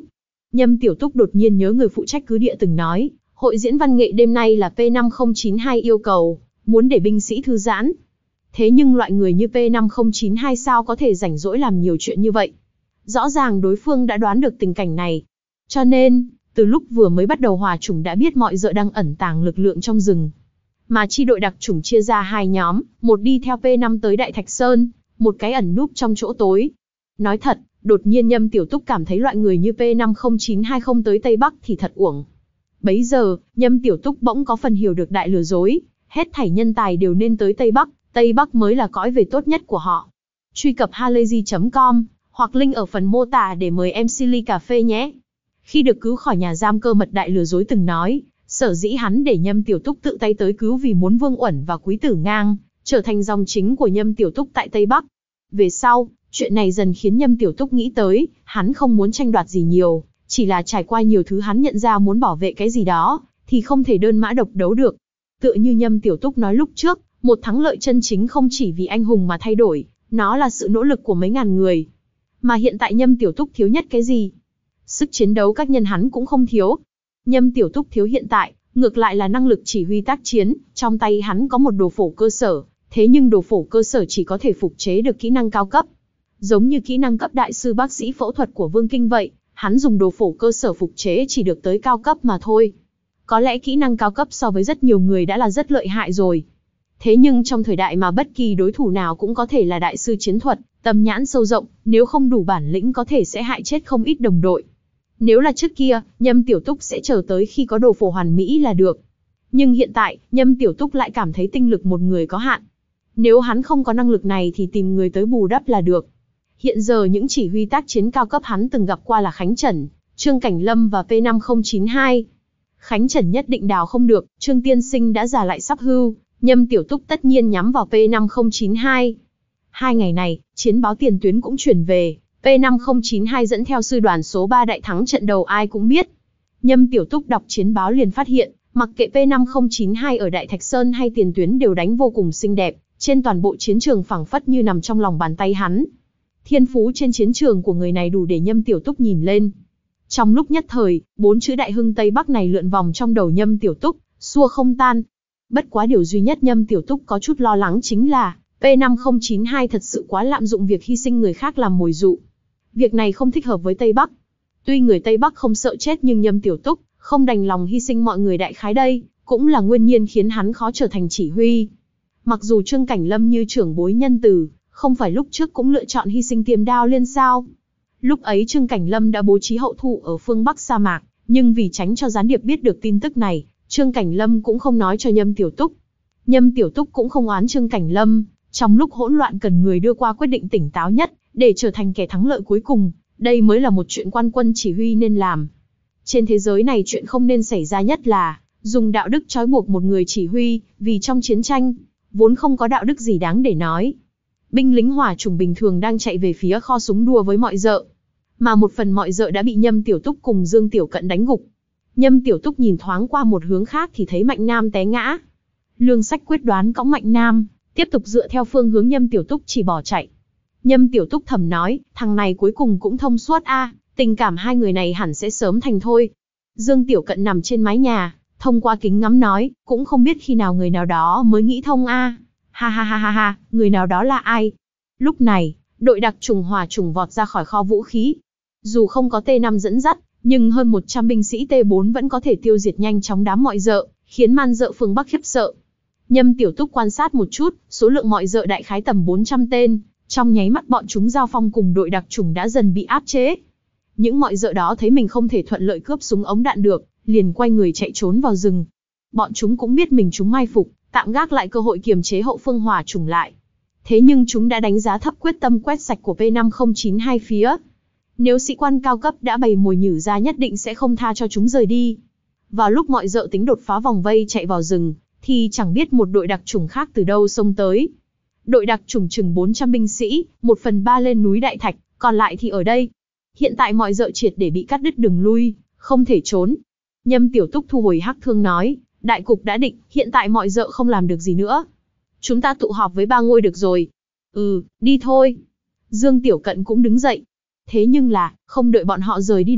S1: Nhâm Tiểu Túc đột nhiên nhớ người phụ trách cứ địa từng nói, hội diễn văn nghệ đêm nay là P năm không chín hai yêu cầu, muốn để binh sĩ thư giãn. Thế nhưng loại người như P năm không chín hai sao có thể rảnh rỗi làm nhiều chuyện như vậy? Rõ ràng đối phương đã đoán được tình cảnh này. Cho nên, từ lúc vừa mới bắt đầu hòa chủng đã biết mọi dợ đang ẩn tàng lực lượng trong rừng. Mà chi đội đặc chủng chia ra hai nhóm, một đi theo P năm tới Đại Thạch Sơn, một cái ẩn núp trong chỗ tối. Nói thật, đột nhiên Nhâm Tiểu Túc cảm thấy loại người như P năm không chín hai không tới Tây Bắc thì thật uổng. Bấy giờ, Nhâm Tiểu Túc bỗng có phần hiểu được đại lừa dối, hết thảy nhân tài đều nên tới Tây Bắc, Tây Bắc mới là cõi về tốt nhất của họ. Truy cập halayzi chấm com, hoặc link ở phần mô tả để mời em xê ly cà phê nhé. Khi được cứu khỏi nhà giam, Cơ Mật đại lừa dối từng nói, sở dĩ hắn để Nhâm Tiểu Túc tự tay tới cứu vì muốn Vương Uẩn và Quý Tử Ngang trở thành dòng chính của Nhâm Tiểu Túc tại Tây Bắc. Về sau, chuyện này dần khiến Nhâm Tiểu Túc nghĩ tới, hắn không muốn tranh đoạt gì nhiều, chỉ là trải qua nhiều thứ hắn nhận ra muốn bảo vệ cái gì đó, thì không thể đơn mã độc đấu được. Tựa như Nhâm Tiểu Túc nói lúc trước, một thắng lợi chân chính không chỉ vì anh hùng mà thay đổi, nó là sự nỗ lực của mấy ngàn người. Mà hiện tại Nhâm Tiểu Túc thiếu nhất cái gì? Sức chiến đấu các nhân hắn cũng không thiếu. Nhâm Tiểu Túc thiếu hiện tại, ngược lại là năng lực chỉ huy tác chiến, trong tay hắn có một đồ phổ cơ sở, thế nhưng đồ phổ cơ sở chỉ có thể phục chế được kỹ năng cao cấp. Giống như kỹ năng cấp đại sư bác sĩ phẫu thuật của Vương Kinh vậy, hắn dùng đồ phổ cơ sở phục chế chỉ được tới cao cấp mà thôi. Có lẽ kỹ năng cao cấp so với rất nhiều người đã là rất lợi hại rồi. Thế nhưng trong thời đại mà bất kỳ đối thủ nào cũng có thể là đại sư chiến thuật, tầm nhãn sâu rộng, nếu không đủ bản lĩnh có thể sẽ hại chết không ít đồng đội. Nếu là trước kia, Nhâm Tiểu Túc sẽ chờ tới khi có đồ phổ hoàn mỹ là được. Nhưng hiện tại, Nhâm Tiểu Túc lại cảm thấy tinh lực một người có hạn. Nếu hắn không có năng lực này thì tìm người tới bù đắp là được. Hiện giờ những chỉ huy tác chiến cao cấp hắn từng gặp qua là Khánh Trần, Trương Cảnh Lâm và P năm không chín hai. Khánh Trần nhất định đào không được, Trương Tiên Sinh đã già lại sắp hưu, Nhâm Tiểu Túc tất nhiên nhắm vào P năm không chín hai. Hai ngày này, chiến báo tiền tuyến cũng chuyển về, P năm không chín hai dẫn theo sư đoàn số ba đại thắng trận đầu ai cũng biết. Nhâm Tiểu Túc đọc chiến báo liền phát hiện, mặc kệ P năm không chín hai ở Đại Thạch Sơn hay tiền tuyến đều đánh vô cùng xinh đẹp, trên toàn bộ chiến trường phẳng phất như nằm trong lòng bàn tay hắn. Thiên phú trên chiến trường của người này đủ để Nhâm Tiểu Túc nhìn lên. Trong lúc nhất thời, bốn chữ Đại Hưng Tây Bắc này lượn vòng trong đầu Nhâm Tiểu Túc, xua không tan. Bất quá điều duy nhất Nhâm Tiểu Túc có chút lo lắng chính là, P năm không chín hai thật sự quá lạm dụng việc hy sinh người khác làm mồi dụ. Việc này không thích hợp với Tây Bắc. Tuy người Tây Bắc không sợ chết nhưng Nhâm Tiểu Túc không đành lòng hy sinh mọi người đại khái đây, cũng là nguyên nhân khiến hắn khó trở thành chỉ huy. Mặc dù Trương Cảnh Lâm như trưởng bối nhân từ, không phải lúc trước cũng lựa chọn hy sinh tiềm đao liên sao. Lúc ấy Trương Cảnh Lâm đã bố trí hậu thủ ở phương Bắc sa mạc, nhưng vì tránh cho gián điệp biết được tin tức này, Trương Cảnh Lâm cũng không nói cho Nhâm Tiểu Túc. Nhâm Tiểu Túc cũng không oán Trương Cảnh Lâm, trong lúc hỗn loạn cần người đưa qua quyết định tỉnh táo nhất, để trở thành kẻ thắng lợi cuối cùng, đây mới là một chuyện quan quân chỉ huy nên làm. Trên thế giới này chuyện không nên xảy ra nhất là, dùng đạo đức trói buộc một người chỉ huy, vì trong chiến tranh, vốn không có đạo đức gì đáng để nói. Binh lính hỏa chủng bình thường đang chạy về phía kho súng đua với mọi dợ, mà một phần mọi dợ đã bị Nhâm Tiểu Túc cùng Dương Tiểu Cận đánh gục. Nhâm Tiểu Túc nhìn thoáng qua một hướng khác thì thấy Mạnh Nam té ngã. Lương Sách quyết đoán cõng Mạnh Nam, tiếp tục dựa theo phương hướng Nhâm Tiểu Túc chỉ bỏ chạy. Nhâm Tiểu Túc thầm nói, thằng này cuối cùng cũng thông suốt a, à, tình cảm hai người này hẳn sẽ sớm thành thôi. Dương Tiểu Cận nằm trên mái nhà, thông qua kính ngắm nói, cũng không biết khi nào người nào đó mới nghĩ thông a. À. Ha ha ha ha ha, người nào đó là ai? Lúc này, đội đặc trùng hỏa chủng vọt ra khỏi kho vũ khí. Dù không có T năm dẫn dắt, nhưng hơn một trăm binh sĩ T bốn vẫn có thể tiêu diệt nhanh chóng đám mọi dợ, khiến man dợ phương Bắc khiếp sợ. Nhâm Tiểu Túc quan sát một chút, số lượng mọi dợ đại khái tầm bốn trăm tên, trong nháy mắt bọn chúng giao phong cùng đội đặc trùng đã dần bị áp chế. Những mọi dợ đó thấy mình không thể thuận lợi cướp súng ống đạn được, liền quay người chạy trốn vào rừng. Bọn chúng cũng biết mình chúng mai phục, tạm gác lại cơ hội kiềm chế hậu phương hỏa chủng lại. Thế nhưng chúng đã đánh giá thấp quyết tâm quét sạch của P năm không chín hai phía. Nếu sĩ quan cao cấp đã bày mồi nhử ra nhất định sẽ không tha cho chúng rời đi. Vào lúc mọi dợ tính đột phá vòng vây chạy vào rừng, thì chẳng biết một đội đặc chủng khác từ đâu xông tới. Đội đặc chủng chừng bốn trăm binh sĩ, một phần ba lên núi Đại Thạch, còn lại thì ở đây. Hiện tại mọi dợ triệt để bị cắt đứt đường lui, không thể trốn. Nhâm Tiểu Túc thu hồi hắc thương nói, đại cục đã định, hiện tại mọi dợ không làm được gì nữa. Chúng ta tụ họp với ba ngôi được rồi. Ừ, đi thôi. Dương Tiểu Cận cũng đứng dậy. Thế nhưng là, không đợi bọn họ rời đi đâu,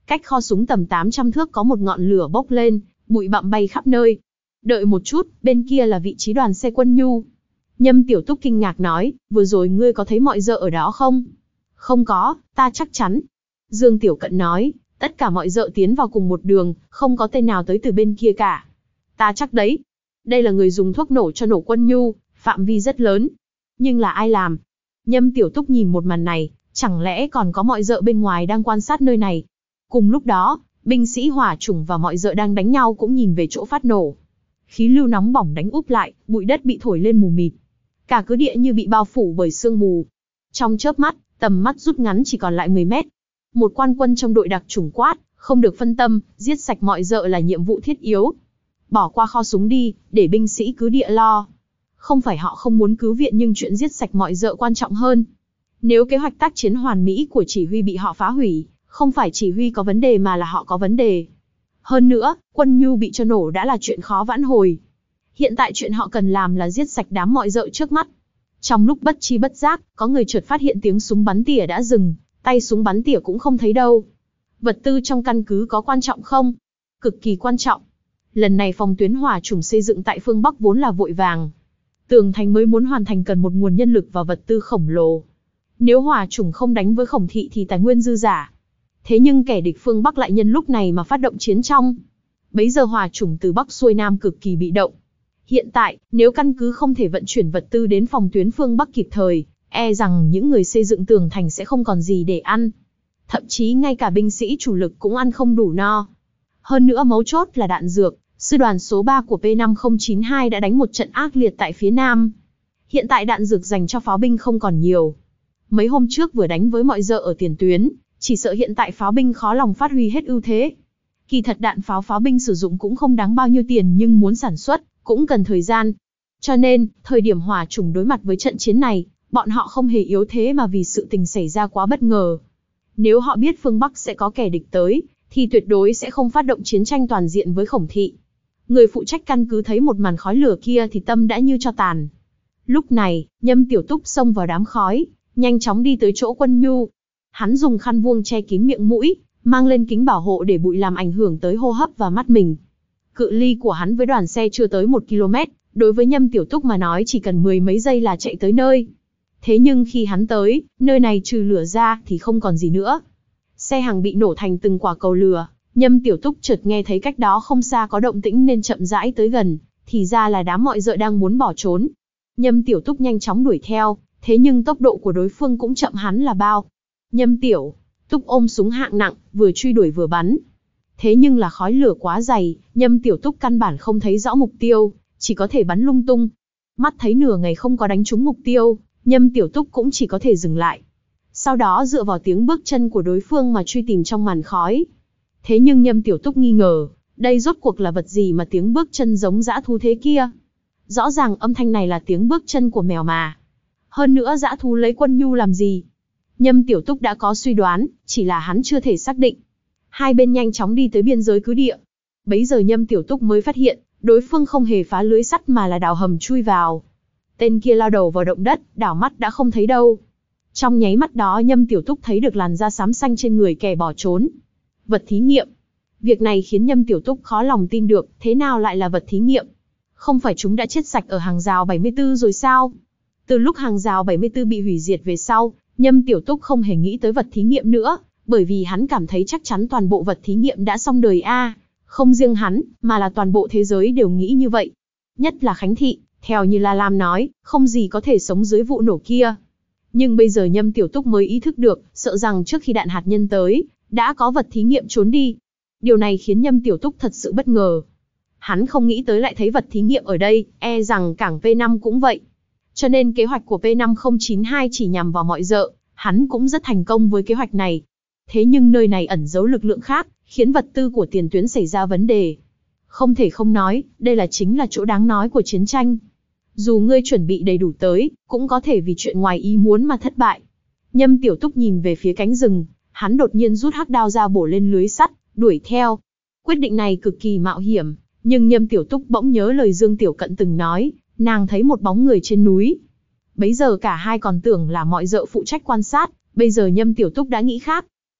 S1: Cách kho súng tầm tám trăm thước có một ngọn lửa bốc lên, bụi bặm bay khắp nơi. Đợi một chút, bên kia là vị trí đoàn xe quân nhu. Nhâm Tiểu Túc kinh ngạc nói, vừa rồi ngươi có thấy mọi dợ ở đó không? Không có, ta chắc chắn. Dương Tiểu Cận nói, tất cả mọi dợ tiến vào cùng một đường, không có tên nào tới từ bên kia cả. Ta chắc đấy. Đây là người dùng thuốc nổ cho nổ quân nhu, phạm vi rất lớn. Nhưng là ai làm? Nhâm Tiểu Túc nhìn một màn này, chẳng lẽ còn có mọi dợ bên ngoài đang quan sát nơi này? Cùng lúc đó, binh sĩ hỏa chủng và mọi dợ đang đánh nhau cũng nhìn về chỗ phát nổ. Khí lưu nóng bỏng đánh úp lại, bụi đất bị thổi lên mù mịt. Cả cứ địa như bị bao phủ bởi sương mù. Trong chớp mắt, tầm mắt rút ngắn chỉ còn lại mười mét. Một quan quân trong đội đặc chủng quát, không được phân tâm, giết sạch mọi dợ là nhiệm vụ thiết yếu. Bỏ qua kho súng đi, để binh sĩ cứ địa lo. Không phải họ không muốn cứu viện nhưng chuyện giết sạch mọi dợ quan trọng hơn. Nếu kế hoạch tác chiến hoàn mỹ của chỉ huy bị họ phá hủy, không phải chỉ huy có vấn đề mà là họ có vấn đề. Hơn nữa, quân nhu bị cho nổ đã là chuyện khó vãn hồi. Hiện tại chuyện họ cần làm là giết sạch đám mọi dợ trước mắt. Trong lúc bất chi bất giác, có người chợt phát hiện tiếng súng bắn tỉa đã dừng, tay súng bắn tỉa cũng không thấy đâu. Vật tư trong căn cứ có quan trọng không? Cực kỳ quan trọng. Lần này phòng tuyến hỏa chủng xây dựng tại phương Bắc vốn là vội vàng. Tường thành mới muốn hoàn thành cần một nguồn nhân lực và vật tư khổng lồ. Nếu hỏa chủng không đánh với Khổng Thị thì tài nguyên dư giả. Thế nhưng kẻ địch phương Bắc lại nhân lúc này mà phát động chiến trong. Bấy giờ hỏa chủng từ Bắc xuôi Nam cực kỳ bị động. Hiện tại, nếu căn cứ không thể vận chuyển vật tư đến phòng tuyến phương Bắc kịp thời, e rằng những người xây dựng tường thành sẽ không còn gì để ăn. Thậm chí ngay cả binh sĩ chủ lực cũng ăn không đủ no. Hơn nữa mấu chốt là đạn dược, sư đoàn số ba của P năm không chín hai đã đánh một trận ác liệt tại phía Nam. Hiện tại đạn dược dành cho pháo binh không còn nhiều. Mấy hôm trước vừa đánh với mọi dợ ở tiền tuyến, chỉ sợ hiện tại pháo binh khó lòng phát huy hết ưu thế. Kỳ thật đạn pháo pháo binh sử dụng cũng không đáng bao nhiêu tiền nhưng muốn sản xuất, cũng cần thời gian. Cho nên, thời điểm hỏa chủng đối mặt với trận chiến này, bọn họ không hề yếu thế mà vì sự tình xảy ra quá bất ngờ. Nếu họ biết phương Bắc sẽ có kẻ địch tới, thì tuyệt đối sẽ không phát động chiến tranh toàn diện với Khổng Thị. Người phụ trách căn cứ thấy một màn khói lửa kia thì tâm đã như tro tàn. Lúc này, Nhâm Tiểu Túc xông vào đám khói, nhanh chóng đi tới chỗ quân nhu. Hắn dùng khăn vuông che kín miệng mũi, mang lên kính bảo hộ để bụi làm ảnh hưởng tới hô hấp và mắt mình. Cự ly của hắn với đoàn xe chưa tới một ki lô mét, đối với Nhâm Tiểu Túc mà nói chỉ cần mười mấy giây là chạy tới nơi. Thế nhưng khi hắn tới, nơi này trừ lửa ra thì không còn gì nữa. Xe hàng bị nổ thành từng quả cầu lửa, Nhâm Tiểu Túc chợt nghe thấy cách đó không xa có động tĩnh nên chậm rãi tới gần, thì ra là đám mọi dợ đang muốn bỏ trốn. Nhâm Tiểu Túc nhanh chóng đuổi theo, thế nhưng tốc độ của đối phương cũng chậm hắn là bao. Nhâm Tiểu Túc ôm súng hạng nặng, vừa truy đuổi vừa bắn. Thế nhưng là khói lửa quá dày, Nhâm Tiểu Túc căn bản không thấy rõ mục tiêu, chỉ có thể bắn lung tung. Mắt thấy nửa ngày không có đánh trúng mục tiêu, Nhâm Tiểu Túc cũng chỉ có thể dừng lại. Sau đó dựa vào tiếng bước chân của đối phương mà truy tìm trong màn khói. Thế nhưng Nhâm Tiểu Túc nghi ngờ, đây rốt cuộc là vật gì mà tiếng bước chân giống dã thú thế kia. Rõ ràng âm thanh này là tiếng bước chân của mèo mà. Hơn nữa dã thú lấy quân nhu làm gì? Nhâm Tiểu Túc đã có suy đoán, chỉ là hắn chưa thể xác định. Hai bên nhanh chóng đi tới biên giới cứ địa. Bấy giờ Nhâm Tiểu Túc mới phát hiện, đối phương không hề phá lưới sắt mà là đào hầm chui vào. Tên kia lao đầu vào động đất, đảo mắt đã không thấy đâu. Trong nháy mắt đó Nhâm Tiểu Túc thấy được làn da xám xanh trên người kẻ bỏ trốn. Vật thí nghiệm. Việc này khiến Nhâm Tiểu Túc khó lòng tin được, thế nào lại là vật thí nghiệm? Không phải chúng đã chết sạch ở hàng rào bảy mươi tư rồi sao? Từ lúc hàng rào bảy mươi tư bị hủy diệt về sau, Nhâm Tiểu Túc không hề nghĩ tới vật thí nghiệm nữa, bởi vì hắn cảm thấy chắc chắn toàn bộ vật thí nghiệm đã xong đời a. Không riêng hắn, mà là toàn bộ thế giới đều nghĩ như vậy. Nhất là Khánh Thị, theo như La Lam nói, không gì có thể sống dưới vụ nổ kia. Nhưng bây giờ Nhâm Tiểu Túc mới ý thức được, sợ rằng trước khi đạn hạt nhân tới, đã có vật thí nghiệm trốn đi. Điều này khiến Nhâm Tiểu Túc thật sự bất ngờ. Hắn không nghĩ tới lại thấy vật thí nghiệm ở đây, e rằng cảng P năm cũng vậy. Cho nên kế hoạch của P năm không chín hai chỉ nhằm vào mọi dợ, hắn cũng rất thành công với kế hoạch này. Thế nhưng nơi này ẩn giấu lực lượng khác, khiến vật tư của tiền tuyến xảy ra vấn đề. Không thể không nói, đây là chính là chỗ đáng nói của chiến tranh. Dù ngươi chuẩn bị đầy đủ tới, cũng có thể vì chuyện ngoài ý muốn mà thất bại. Nhâm Tiểu Túc nhìn về phía cánh rừng, hắn đột nhiên rút hắc đao ra bổ lên lưới sắt, đuổi theo. Quyết định này cực kỳ mạo hiểm, nhưng Nhâm Tiểu Túc bỗng nhớ lời Dương Tiểu Cận từng nói, nàng thấy một bóng người trên núi. Bấy giờ cả hai còn tưởng là mọi dợ phụ trách quan sát, bây giờ Nhâm Tiểu Túc đã nghĩ khác.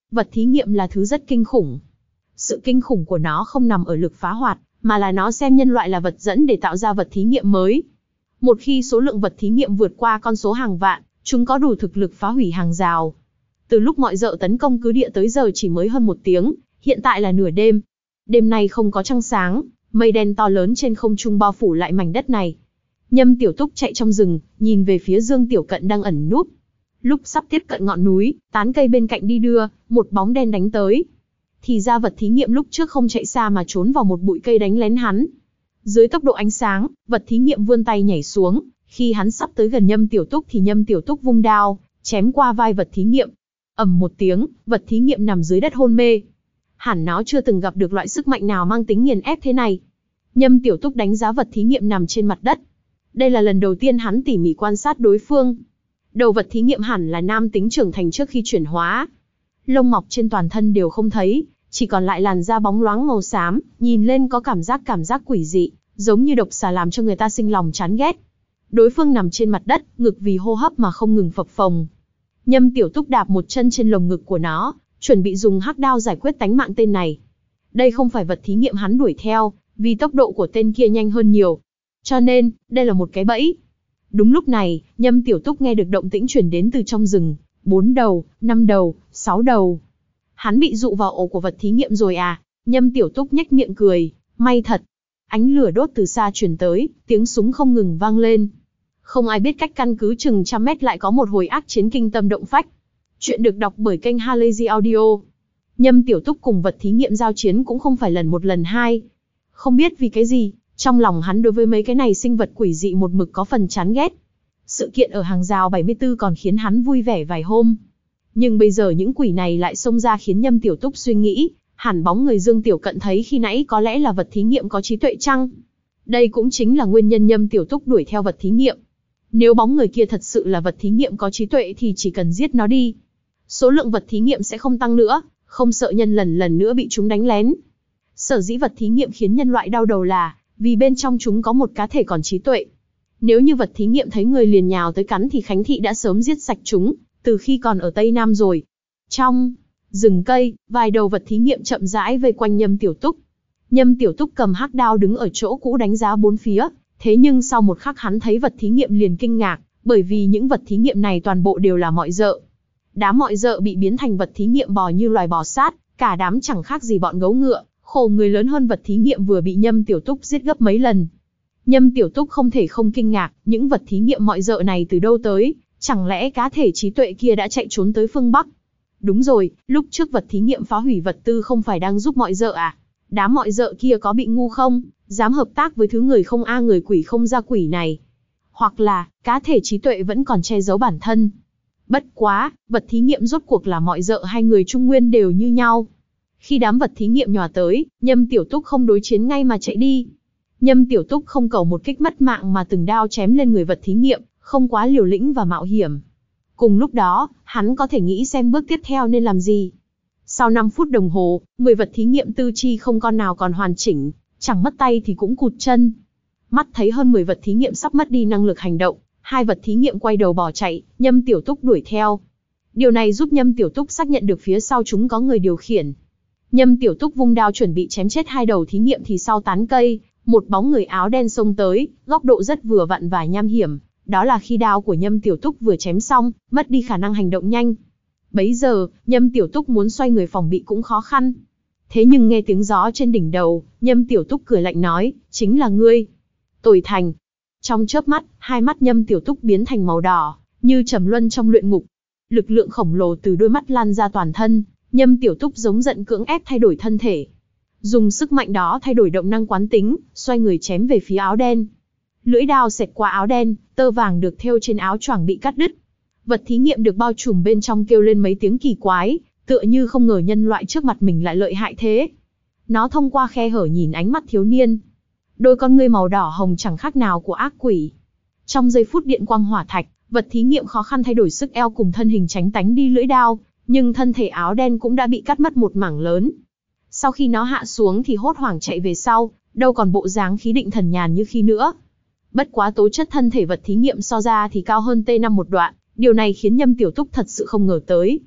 S1: vật thí nghiệm là thứ rất kinh khủng. Sự kinh khủng của nó không nằm ở lực phá hoạt, mà là nó xem nhân loại là vật dẫn để tạo ra vật thí nghiệm mới. Một khi số lượng vật thí nghiệm vượt qua con số hàng vạn, chúng có đủ thực lực phá hủy hàng rào. Từ lúc mọi dợ tấn công cứ địa tới giờ chỉ mới hơn một tiếng, hiện tại là nửa đêm. Đêm nay không có trăng sáng, mây đen to lớn trên không trung bao phủ lại mảnh đất này. Nhâm Tiểu Túc chạy trong rừng, nhìn về phía Dương Tiểu Cận đang ẩn núp. Lúc sắp tiếp cận ngọn núi, tán cây bên cạnh đi đưa, một bóng đen đánh tới. Thì ra vật thí nghiệm lúc trước không chạy xa mà trốn vào một bụi cây đánh lén hắn. Dưới tốc độ ánh sáng, vật thí nghiệm vươn tay nhảy xuống. Khi hắn sắp tới gần Nhâm Tiểu Túc thì Nhâm Tiểu Túc vung đao, chém qua vai vật thí nghiệm. Ầm một tiếng, vật thí nghiệm nằm dưới đất hôn mê. Hẳn nó chưa từng gặp được loại sức mạnh nào mang tính nghiền ép thế này. Nhâm Tiểu Túc đánh giá vật thí nghiệm nằm trên mặt đất. Đây là lần đầu tiên hắn tỉ mỉ quan sát đối phương. Đầu vật thí nghiệm hẳn là nam tính trưởng thành trước khi chuyển hóa. Lông mọc trên toàn thân đều không thấy, chỉ còn lại làn da bóng loáng màu xám, nhìn lên có cảm giác cảm giác quỷ dị, giống như độc xà làm cho người ta sinh lòng chán ghét. Đối phương nằm trên mặt đất, ngực vì hô hấp mà không ngừng phập phồng. Nhâm Tiểu Túc đạp một chân trên lồng ngực của nó, chuẩn bị dùng hắc đao giải quyết tánh mạng tên này. Đây không phải vật thí nghiệm hắn đuổi theo, vì tốc độ của tên kia nhanh hơn nhiều. Cho nên, đây là một cái bẫy. Đúng lúc này, Nhâm Tiểu Túc nghe được động tĩnh truyền đến từ trong rừng. Bốn đầu, năm đầu, sáu đầu. Hắn bị dụ vào ổ của vật thí nghiệm rồi à? Nhâm Tiểu Túc nhếch miệng cười, may thật. Ánh lửa đốt từ xa truyền tới, tiếng súng không ngừng vang lên. Không ai biết cách căn cứ chừng trăm mét lại có một hồi ác chiến kinh tâm động phách. Chuyện được đọc bởi kênh Halazy Audio. Nhâm Tiểu Túc cùng vật thí nghiệm giao chiến cũng không phải lần một lần hai. Không biết vì cái gì, trong lòng hắn đối với mấy cái này sinh vật quỷ dị một mực có phần chán ghét. Sự kiện ở hàng rào bảy mươi tư còn khiến hắn vui vẻ vài hôm. Nhưng bây giờ những quỷ này lại xông ra khiến Nhâm Tiểu Túc suy nghĩ, hẳn bóng người Dương Tiểu Cận thấy khi nãy có lẽ là vật thí nghiệm có trí tuệ chăng? Đây cũng chính là nguyên nhân Nhâm Tiểu Túc đuổi theo vật thí nghiệm. Nếu bóng người kia thật sự là vật thí nghiệm có trí tuệ thì chỉ cần giết nó đi. Số lượng vật thí nghiệm sẽ không tăng nữa, không sợ nhân lần lần nữa bị chúng đánh lén. Sở dĩ vật thí nghiệm khiến nhân loại đau đầu là vì bên trong chúng có một cá thể còn trí tuệ. Nếu như vật thí nghiệm thấy người liền nhào tới cắn thì Khánh Thị đã sớm giết sạch chúng, từ khi còn ở Tây Nam rồi. Trong rừng cây, vài đầu vật thí nghiệm chậm rãi vây quanh Nhâm Tiểu Túc. Nhâm Tiểu Túc cầm hắc đao đứng ở chỗ cũ đánh giá bốn phía, thế nhưng sau một khắc hắn thấy vật thí nghiệm liền kinh ngạc, bởi vì những vật thí nghiệm này toàn bộ đều là mọi dợ. Đám mọi dợ bị biến thành vật thí nghiệm bò như loài bò sát, cả đám chẳng khác gì bọn gấu ngựa, khổ người lớn hơn vật thí nghiệm vừa bị Nhâm Tiểu Túc giết gấp mấy lần. Nhâm Tiểu Túc không thể không kinh ngạc, những vật thí nghiệm mọi dợ này từ đâu tới, chẳng lẽ cá thể trí tuệ kia đã chạy trốn tới phương Bắc? Đúng rồi, lúc trước vật thí nghiệm phá hủy vật tư không phải đang giúp mọi dợ à? Đám mọi dợ kia có bị ngu không, dám hợp tác với thứ người không a người quỷ không ra quỷ này? Hoặc là, cá thể trí tuệ vẫn còn che giấu bản thân? Bất quá, vật thí nghiệm rốt cuộc là mọi dợ hay người Trung Nguyên đều như nhau. Khi đám vật thí nghiệm nhòa tới, Nhâm Tiểu Túc không đối chiến ngay mà chạy đi. Nhâm Tiểu Túc không cầu một kích mất mạng mà từng đao chém lên người vật thí nghiệm, không quá liều lĩnh và mạo hiểm. Cùng lúc đó, hắn có thể nghĩ xem bước tiếp theo nên làm gì. Sau năm phút đồng hồ, mười vật thí nghiệm tư chi không con nào còn hoàn chỉnh, chẳng mất tay thì cũng cụt chân. Mắt thấy hơn mười vật thí nghiệm sắp mất đi năng lực hành động, hai vật thí nghiệm quay đầu bỏ chạy, Nhâm Tiểu Túc đuổi theo. Điều này giúp Nhâm Tiểu Túc xác nhận được phía sau chúng có người điều khiển. Nhâm Tiểu Túc vung đao chuẩn bị chém chết hai đầu thí nghiệm thì sau tán cây, một bóng người áo đen xông tới, góc độ rất vừa vặn và nham hiểm. Đó là khi đao của Nhâm Tiểu Túc vừa chém xong, mất đi khả năng hành động nhanh. Bấy giờ, Nhâm Tiểu Túc muốn xoay người phòng bị cũng khó khăn. Thế nhưng nghe tiếng gió trên đỉnh đầu, Nhâm Tiểu Túc cười lạnh nói, chính là ngươi. Tồi Thành. Trong chớp mắt, hai mắt Nhâm Tiểu Túc biến thành màu đỏ, như trầm luân trong luyện ngục. Lực lượng khổng lồ từ đôi mắt lan ra toàn thân, Nhâm Tiểu Túc giống giận cưỡng ép thay đổi thân thể. Dùng sức mạnh đó thay đổi động năng quán tính, xoay người chém về phía áo đen. Lưỡi đao xẹt qua áo đen, tơ vàng được thêu trên áo choàng bị cắt đứt. Vật thí nghiệm được bao trùm bên trong kêu lên mấy tiếng kỳ quái, tựa như không ngờ nhân loại trước mặt mình lại lợi hại thế. Nó thông qua khe hở nhìn ánh mắt thiếu niên. Đôi con ngươi màu đỏ hồng chẳng khác nào của ác quỷ. Trong giây phút điện quang hỏa thạch, vật thí nghiệm khó khăn thay đổi sức eo cùng thân hình tránh tánh đi lưỡi đao, nhưng thân thể áo đen cũng đã bị cắt mất một mảng lớn. Sau khi nó hạ xuống thì hốt hoảng chạy về sau, đâu còn bộ dáng khí định thần nhàn như khi nữa. Bất quá tố chất thân thể vật thí nghiệm so ra thì cao hơn T năm một đoạn, điều này khiến Nhâm Tiểu Túc thật sự không ngờ tới.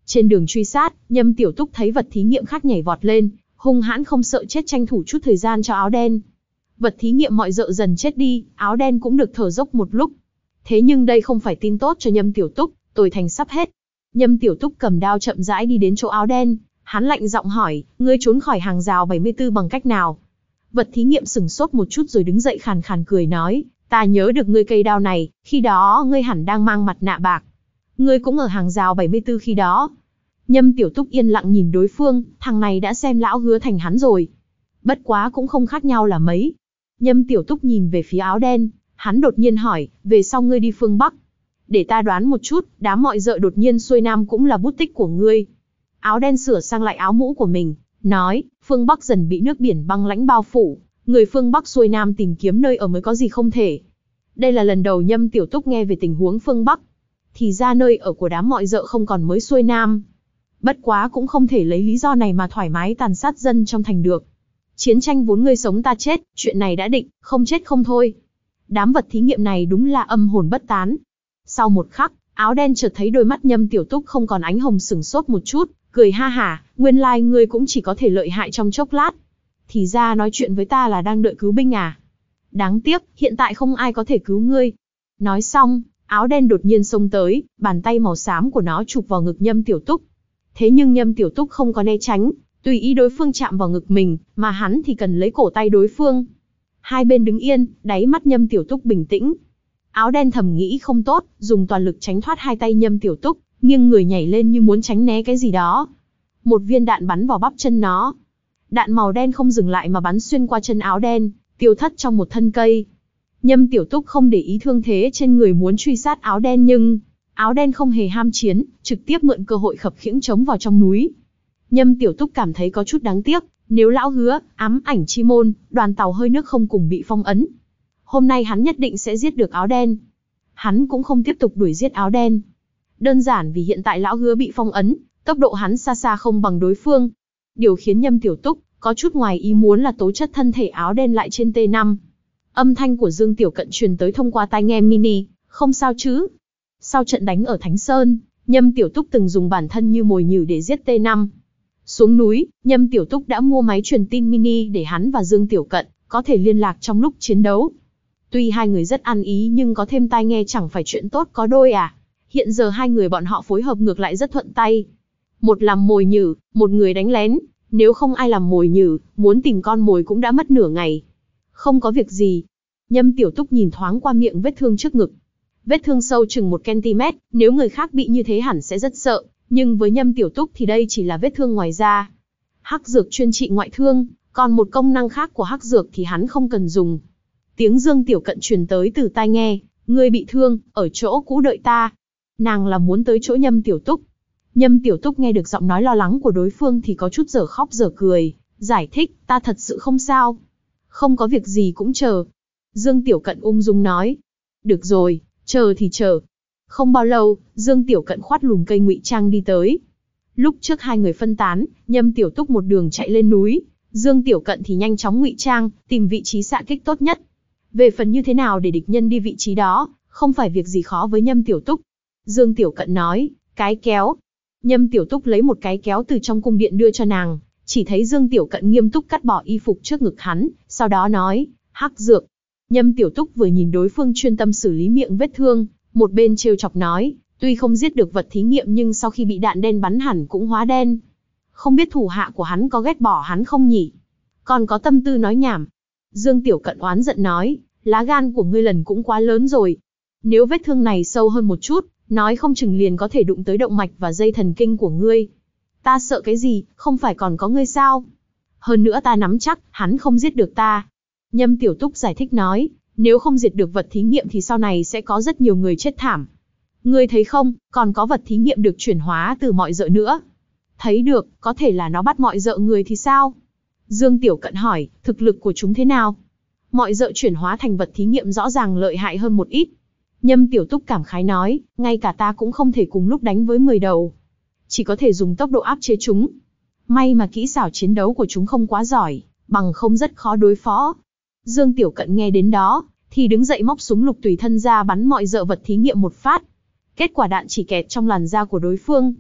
S1: Trên đường truy sát, Nhâm Tiểu Túc thấy vật thí nghiệm khác nhảy vọt lên, hung hãn không sợ chết tranh thủ chút thời gian cho áo đen. Vật thí nghiệm mọi dợ dần chết đi, áo đen cũng được thở dốc một lúc. Thế nhưng đây không phải tin tốt cho Nhâm Tiểu Túc, tồi thành sắp hết. Nhâm Tiểu Túc cầm đao chậm rãi đi đến chỗ áo đen, hắn lạnh giọng hỏi, ngươi trốn khỏi hàng rào bảy mươi tư bằng cách nào? Vật thí nghiệm sửng sốt một chút rồi đứng dậy khàn khàn cười nói, ta nhớ được ngươi cây đao này, khi đó ngươi hẳn đang mang mặt nạ bạc. Ngươi cũng ở hàng rào bảy mươi tư khi đó. Nhâm Tiểu Túc yên lặng nhìn đối phương, thằng này đã xem lão Hứa thành hắn rồi. Bất quá cũng không khác nhau là mấy. Nhâm Tiểu Túc nhìn về phía áo đen, hắn đột nhiên hỏi, về sau ngươi đi phương Bắc. Để ta đoán một chút, đám mọi dợ đột nhiên xuôi nam cũng là bút tích của ngươi. Áo đen sửa sang lại áo mũ của mình, nói, phương Bắc dần bị nước biển băng lãnh bao phủ, người phương Bắc xuôi nam tìm kiếm nơi ở mới có gì không thể. Đây là lần đầu Nhâm Tiểu Túc nghe về tình huống phương Bắc. Thì ra nơi ở của đám mọi dợ không còn mới xuôi nam. Bất quá cũng không thể lấy lý do này mà thoải mái tàn sát dân trong thành được. Chiến tranh vốn ngươi sống ta chết, chuyện này đã định, không chết không thôi. Đám vật thí nghiệm này đúng là âm hồn bất tán. Sau một khắc, áo đen chợt thấy đôi mắt Nhâm Tiểu Túc không còn ánh hồng sừng sốt một chút, cười ha hả, nguyên lai like ngươi cũng chỉ có thể lợi hại trong chốc lát. Thì ra nói chuyện với ta là đang đợi cứu binh à? Đáng tiếc, hiện tại không ai có thể cứu ngươi. Nói xong, áo đen đột nhiên xông tới, bàn tay màu xám của nó chụp vào ngực Nhâm Tiểu Túc. Thế nhưng Nhâm Tiểu Túc không có né tránh, tùy ý đối phương chạm vào ngực mình, mà hắn thì cần lấy cổ tay đối phương. Hai bên đứng yên, đáy mắt Nhâm Tiểu Túc bình tĩnh. Áo đen thầm nghĩ không tốt, dùng toàn lực tránh thoát hai tay Nhâm Tiểu Túc, nghiêng người nhảy lên như muốn tránh né cái gì đó. Một viên đạn bắn vào bắp chân nó. Đạn màu đen không dừng lại mà bắn xuyên qua chân áo đen, tiêu thất trong một thân cây. Nhâm Tiểu Túc không để ý thương thế trên người muốn truy sát áo đen nhưng áo đen không hề ham chiến, trực tiếp mượn cơ hội khập khiễng trống vào trong núi. Nhâm Tiểu Túc cảm thấy có chút đáng tiếc, nếu lão Hứa, ám ảnh chi môn, đoàn tàu hơi nước không cùng bị phong ấn. Hôm nay hắn nhất định sẽ giết được áo đen. Hắn cũng không tiếp tục đuổi giết áo đen. Đơn giản vì hiện tại lão Hứa bị phong ấn, tốc độ hắn xa xa không bằng đối phương. Điều khiến Nhâm Tiểu Túc có chút ngoài ý muốn là tố chất thân thể áo đen lại trên T năm. Âm thanh của Dương Tiểu Cận truyền tới thông qua tai nghe mini, không sao chứ. Sau trận đánh ở Thánh Sơn, Nhâm Tiểu Túc từng dùng bản thân như mồi nhử để giết T năm. Xuống núi, Nhâm Tiểu Túc đã mua máy truyền tin mini để hắn và Dương Tiểu Cận có thể liên lạc trong lúc chiến đấu. Tuy hai người rất ăn ý nhưng có thêm tai nghe chẳng phải chuyện tốt có đôi à. Hiện giờ hai người bọn họ phối hợp ngược lại rất thuận tay. Một làm mồi nhử, một người đánh lén. Nếu không ai làm mồi nhử, muốn tìm con mồi cũng đã mất nửa ngày. Không có việc gì. Nhâm Tiểu Túc nhìn thoáng qua miệng vết thương trước ngực. Vết thương sâu chừng một cm, nếu người khác bị như thế hẳn sẽ rất sợ. Nhưng với Nhâm Tiểu Túc thì đây chỉ là vết thương ngoài da. Hắc dược chuyên trị ngoại thương, còn một công năng khác của hắc dược thì hắn không cần dùng. Tiếng Dương Tiểu Cận truyền tới từ tai nghe, ngươi bị thương, ở chỗ cũ đợi ta. Nàng là muốn tới chỗ Nhâm Tiểu Túc. Nhâm Tiểu Túc nghe được giọng nói lo lắng của đối phương thì có chút dở khóc dở cười, giải thích, ta thật sự không sao. Không có việc gì cũng chờ. Dương Tiểu Cận ung dung nói. Được rồi, chờ thì chờ. Không bao lâu, Dương Tiểu Cận khoát lùm cây ngụy trang đi tới. Lúc trước hai người phân tán, Nhâm Tiểu Túc một đường chạy lên núi, Dương Tiểu Cận thì nhanh chóng ngụy trang, tìm vị trí xạ kích tốt nhất. Về phần như thế nào để địch nhân đi vị trí đó, không phải việc gì khó với Nhâm Tiểu Túc. Dương Tiểu Cận nói, cái kéo. Nhâm Tiểu Túc lấy một cái kéo từ trong cung điện đưa cho nàng, chỉ thấy Dương Tiểu Cận nghiêm túc cắt bỏ y phục trước ngực hắn, sau đó nói, hắc dược. Nhâm Tiểu Túc vừa nhìn đối phương chuyên tâm xử lý miệng vết thương, một bên trêu chọc nói, tuy không giết được vật thí nghiệm nhưng sau khi bị đạn đen bắn hẳn cũng hóa đen. Không biết thủ hạ của hắn có ghét bỏ hắn không nhỉ? Còn có tâm tư nói nhảm. Dương Tiểu Cận oán giận nói, lá gan của ngươi lần cũng quá lớn rồi. Nếu vết thương này sâu hơn một chút, nói không chừng liền có thể đụng tới động mạch và dây thần kinh của ngươi. Ta sợ cái gì, không phải còn có ngươi sao? Hơn nữa ta nắm chắc, hắn không giết được ta. Nhâm Tiểu Túc giải thích nói, nếu không diệt được vật thí nghiệm thì sau này sẽ có rất nhiều người chết thảm. Ngươi thấy không, còn có vật thí nghiệm được chuyển hóa từ mọi dợ nữa. Thấy được, có thể là nó bắt mọi dợ người thì sao? Dương Tiểu Cận hỏi, thực lực của chúng thế nào? Mọi dợ chuyển hóa thành vật thí nghiệm rõ ràng lợi hại hơn một ít. Nhâm Tiểu Túc cảm khái nói, ngay cả ta cũng không thể cùng lúc đánh với mười đầu. Chỉ có thể dùng tốc độ áp chế chúng. May mà kỹ xảo chiến đấu của chúng không quá giỏi, bằng không rất khó đối phó. Dương Tiểu Cận nghe đến đó, thì đứng dậy móc súng lục tùy thân ra bắn mọi dợ vật thí nghiệm một phát. Kết quả đạn chỉ kẹt trong làn da của đối phương.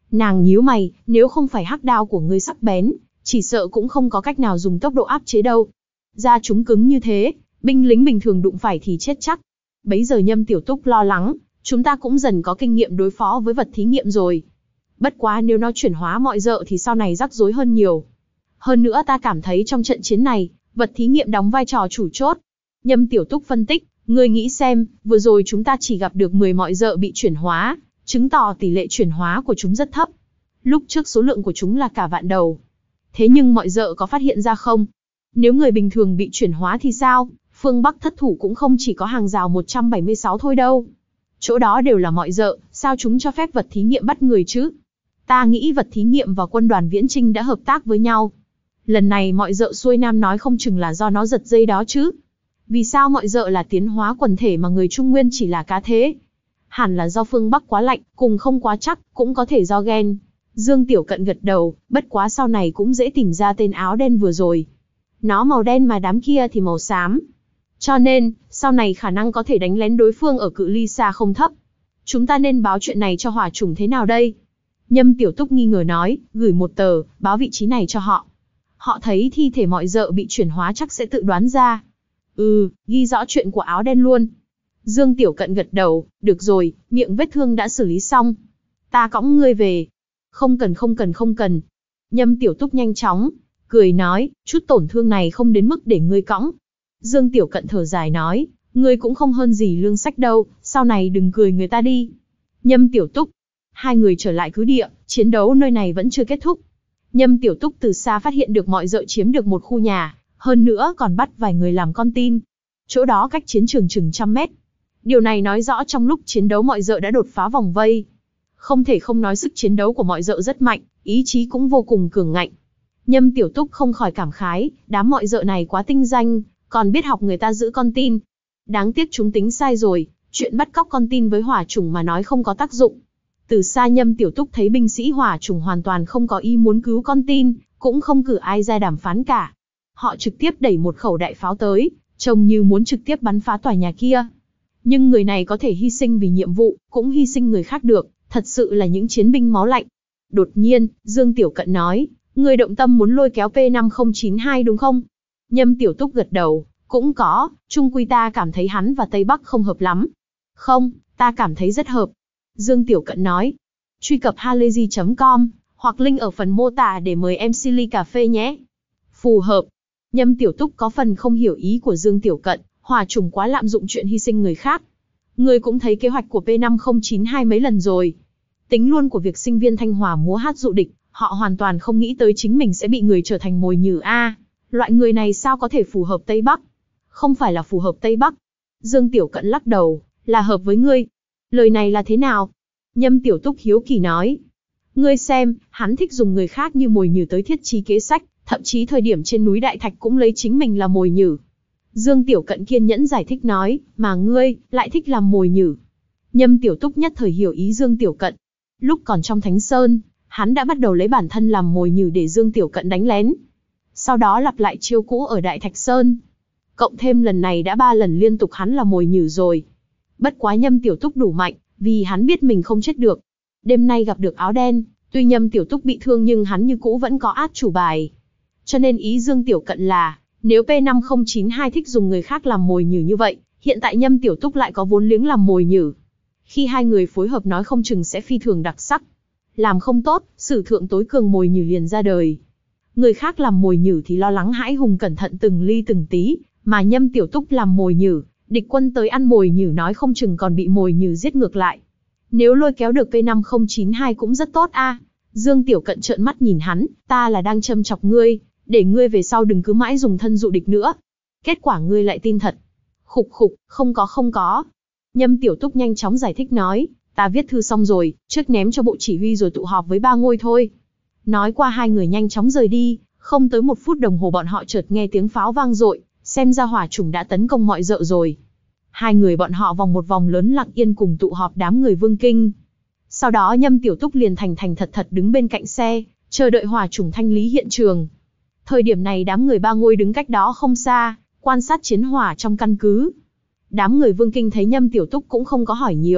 S1: Nàng nhíu mày, nếu không phải hắc đao của ngươi sắc bén, chỉ sợ cũng không có cách nào dùng tốc độ áp chế đâu. Da chúng cứng như thế, binh lính bình thường đụng phải thì chết chắc. Bấy giờ Nhâm Tiểu Túc lo lắng, chúng ta cũng dần có kinh nghiệm đối phó với vật thí nghiệm rồi. Bất quá nếu nó chuyển hóa mọi dợ thì sau này rắc rối hơn nhiều. Hơn nữa ta cảm thấy trong trận chiến này, vật thí nghiệm đóng vai trò chủ chốt. Nhâm Tiểu Túc phân tích, ngươi nghĩ xem, vừa rồi chúng ta chỉ gặp được mười mọi dợ bị chuyển hóa, chứng tỏ tỷ lệ chuyển hóa của chúng rất thấp. Lúc trước số lượng của chúng là cả vạn đầu. Thế nhưng mọi dợ có phát hiện ra không? Nếu người bình thường bị chuyển hóa thì sao? Phương Bắc thất thủ cũng không chỉ có hàng rào một trăm bảy mươi sáu thôi đâu. Chỗ đó đều là mọi dợ, sao chúng cho phép vật thí nghiệm bắt người chứ? Ta nghĩ vật thí nghiệm và quân đoàn viễn trinh đã hợp tác với nhau. Lần này mọi dợ xuôi nam nói không chừng là do nó giật dây đó chứ. Vì sao mọi dợ là tiến hóa quần thể mà người Trung Nguyên chỉ là cá thế? Hẳn là do phương Bắc quá lạnh, cùng không quá chắc, cũng có thể do gen. Dương Tiểu Cận gật đầu, bất quá sau này cũng dễ tìm ra tên áo đen vừa rồi. Nó màu đen mà đám kia thì màu xám. Cho nên, sau này khả năng có thể đánh lén đối phương ở cự ly xa không thấp. Chúng ta nên báo chuyện này cho hỏa chủng thế nào đây? Nhâm Tiểu Túc nghi ngờ nói, gửi một tờ, báo vị trí này cho họ. Họ thấy thi thể mọi dợ bị chuyển hóa chắc sẽ tự đoán ra. Ừ, ghi rõ chuyện của áo đen luôn. Dương Tiểu Cận gật đầu, được rồi, miệng vết thương đã xử lý xong. Ta cõng ngươi về. Không cần không cần không cần. Nhâm Tiểu Túc nhanh chóng, cười nói, chút tổn thương này không đến mức để ngươi cõng. Dương Tiểu Cận thở dài nói, ngươi cũng không hơn gì Lương Sách đâu, sau này đừng cười người ta đi. Nhâm Tiểu Túc, hai người trở lại cứ địa, chiến đấu nơi này vẫn chưa kết thúc. Nhâm Tiểu Túc từ xa phát hiện được mọi dợ chiếm được một khu nhà, hơn nữa còn bắt vài người làm con tin. Chỗ đó cách chiến trường chừng trăm mét. Điều này nói rõ trong lúc chiến đấu mọi dợ đã đột phá vòng vây. Không thể không nói sức chiến đấu của mọi dợ rất mạnh, ý chí cũng vô cùng cường ngạnh. Nhâm Tiểu Túc không khỏi cảm khái, đám mọi dợ này quá tinh danh, còn biết học người ta giữ con tin. Đáng tiếc chúng tính sai rồi, chuyện bắt cóc con tin với hỏa chủng mà nói không có tác dụng. Từ xa Nhâm Tiểu Túc thấy binh sĩ hỏa chủng hoàn toàn không có ý muốn cứu con tin, cũng không cử ai ra đàm phán cả. Họ trực tiếp đẩy một khẩu đại pháo tới, trông như muốn trực tiếp bắn phá tòa nhà kia. Nhưng người này có thể hy sinh vì nhiệm vụ, cũng hy sinh người khác được, thật sự là những chiến binh máu lạnh. Đột nhiên, Dương Tiểu Cận nói, người động tâm muốn lôi kéo P năm không chín hai đúng không? Nhâm Tiểu Túc gật đầu, cũng có, chung quy ta cảm thấy hắn và Tây Bắc không hợp lắm. Không, ta cảm thấy rất hợp. Dương Tiểu Cận nói, truy cập halayzi chấm com, hoặc link ở phần mô tả để mời em xê ly cà phê nhé. Phù hợp. Nhâm Tiểu Túc có phần không hiểu ý của Dương Tiểu Cận, hỏa chủng quá lạm dụng chuyện hy sinh người khác. Người cũng thấy kế hoạch của P năm không chín hai mấy lần rồi. Tính luôn của việc sinh viên Thanh Hòa múa hát dụ địch, họ hoàn toàn không nghĩ tới chính mình sẽ bị người trở thành mồi nhử a. Loại người này sao có thể phù hợp Tây Bắc? Không phải là phù hợp Tây Bắc. Dương Tiểu Cận lắc đầu, là hợp với ngươi. Lời này là thế nào? Nhâm Tiểu Túc hiếu kỳ nói. Ngươi xem, hắn thích dùng người khác như mồi nhử tới thiết trí kế sách, thậm chí thời điểm trên núi Đại Thạch cũng lấy chính mình là mồi nhử. Dương Tiểu Cận kiên nhẫn giải thích nói, mà ngươi, lại thích làm mồi nhử. Nhâm Tiểu Túc nhất thời hiểu ý Dương Tiểu Cận. Lúc còn trong Thánh Sơn, hắn đã bắt đầu lấy bản thân làm mồi nhử để Dương Tiểu Cận đánh lén. Sau đó lặp lại chiêu cũ ở Đại Thạch Sơn. Cộng thêm lần này đã ba lần liên tục hắn là mồi nhử rồi. Bất quá Nhâm Tiểu Túc đủ mạnh, vì hắn biết mình không chết được. Đêm nay gặp được áo đen, tuy Nhâm Tiểu Túc bị thương nhưng hắn như cũ vẫn có át chủ bài. Cho nên ý Dương Tiểu Cận là, nếu P năm không chín hai thích dùng người khác làm mồi nhử như vậy, hiện tại Nhâm Tiểu Túc lại có vốn liếng làm mồi nhử. Khi hai người phối hợp nói không chừng sẽ phi thường đặc sắc. Làm không tốt, sử thượng tối cường mồi nhử liền ra đời. Người khác làm mồi nhử thì lo lắng hãi hùng cẩn thận từng ly từng tí, mà Nhâm Tiểu Túc làm mồi nhử, địch quân tới ăn mồi nhử nói không chừng còn bị mồi nhử giết ngược lại. Nếu lôi kéo được P năm không chín hai cũng rất tốt a. Dương Tiểu Cận trợn mắt nhìn hắn, ta là đang châm chọc ngươi, để ngươi về sau đừng cứ mãi dùng thân dụ địch nữa. Kết quả ngươi lại tin thật. Khục khục, không có không có. Nhâm Tiểu Túc nhanh chóng giải thích nói, ta viết thư xong rồi, trước ném cho bộ chỉ huy rồi tụ họp với ba ngôi thôi. Nói qua hai người nhanh chóng rời đi, không tới một phút đồng hồ bọn họ chợt nghe tiếng pháo vang dội, xem ra hỏa chủng đã tấn công mọi dợ rồi. Hai người bọn họ vòng một vòng lớn lặng yên cùng tụ họp đám người Vương Kinh. Sau đó Nhâm Tiểu Túc liền thành thành thật thật đứng bên cạnh xe, chờ đợi hỏa chủng thanh lý hiện trường. Thời điểm này đám người ba ngôi đứng cách đó không xa, quan sát chiến hỏa trong căn cứ. Đám người Vương Kinh thấy Nhâm Tiểu Túc cũng không có hỏi nhiều,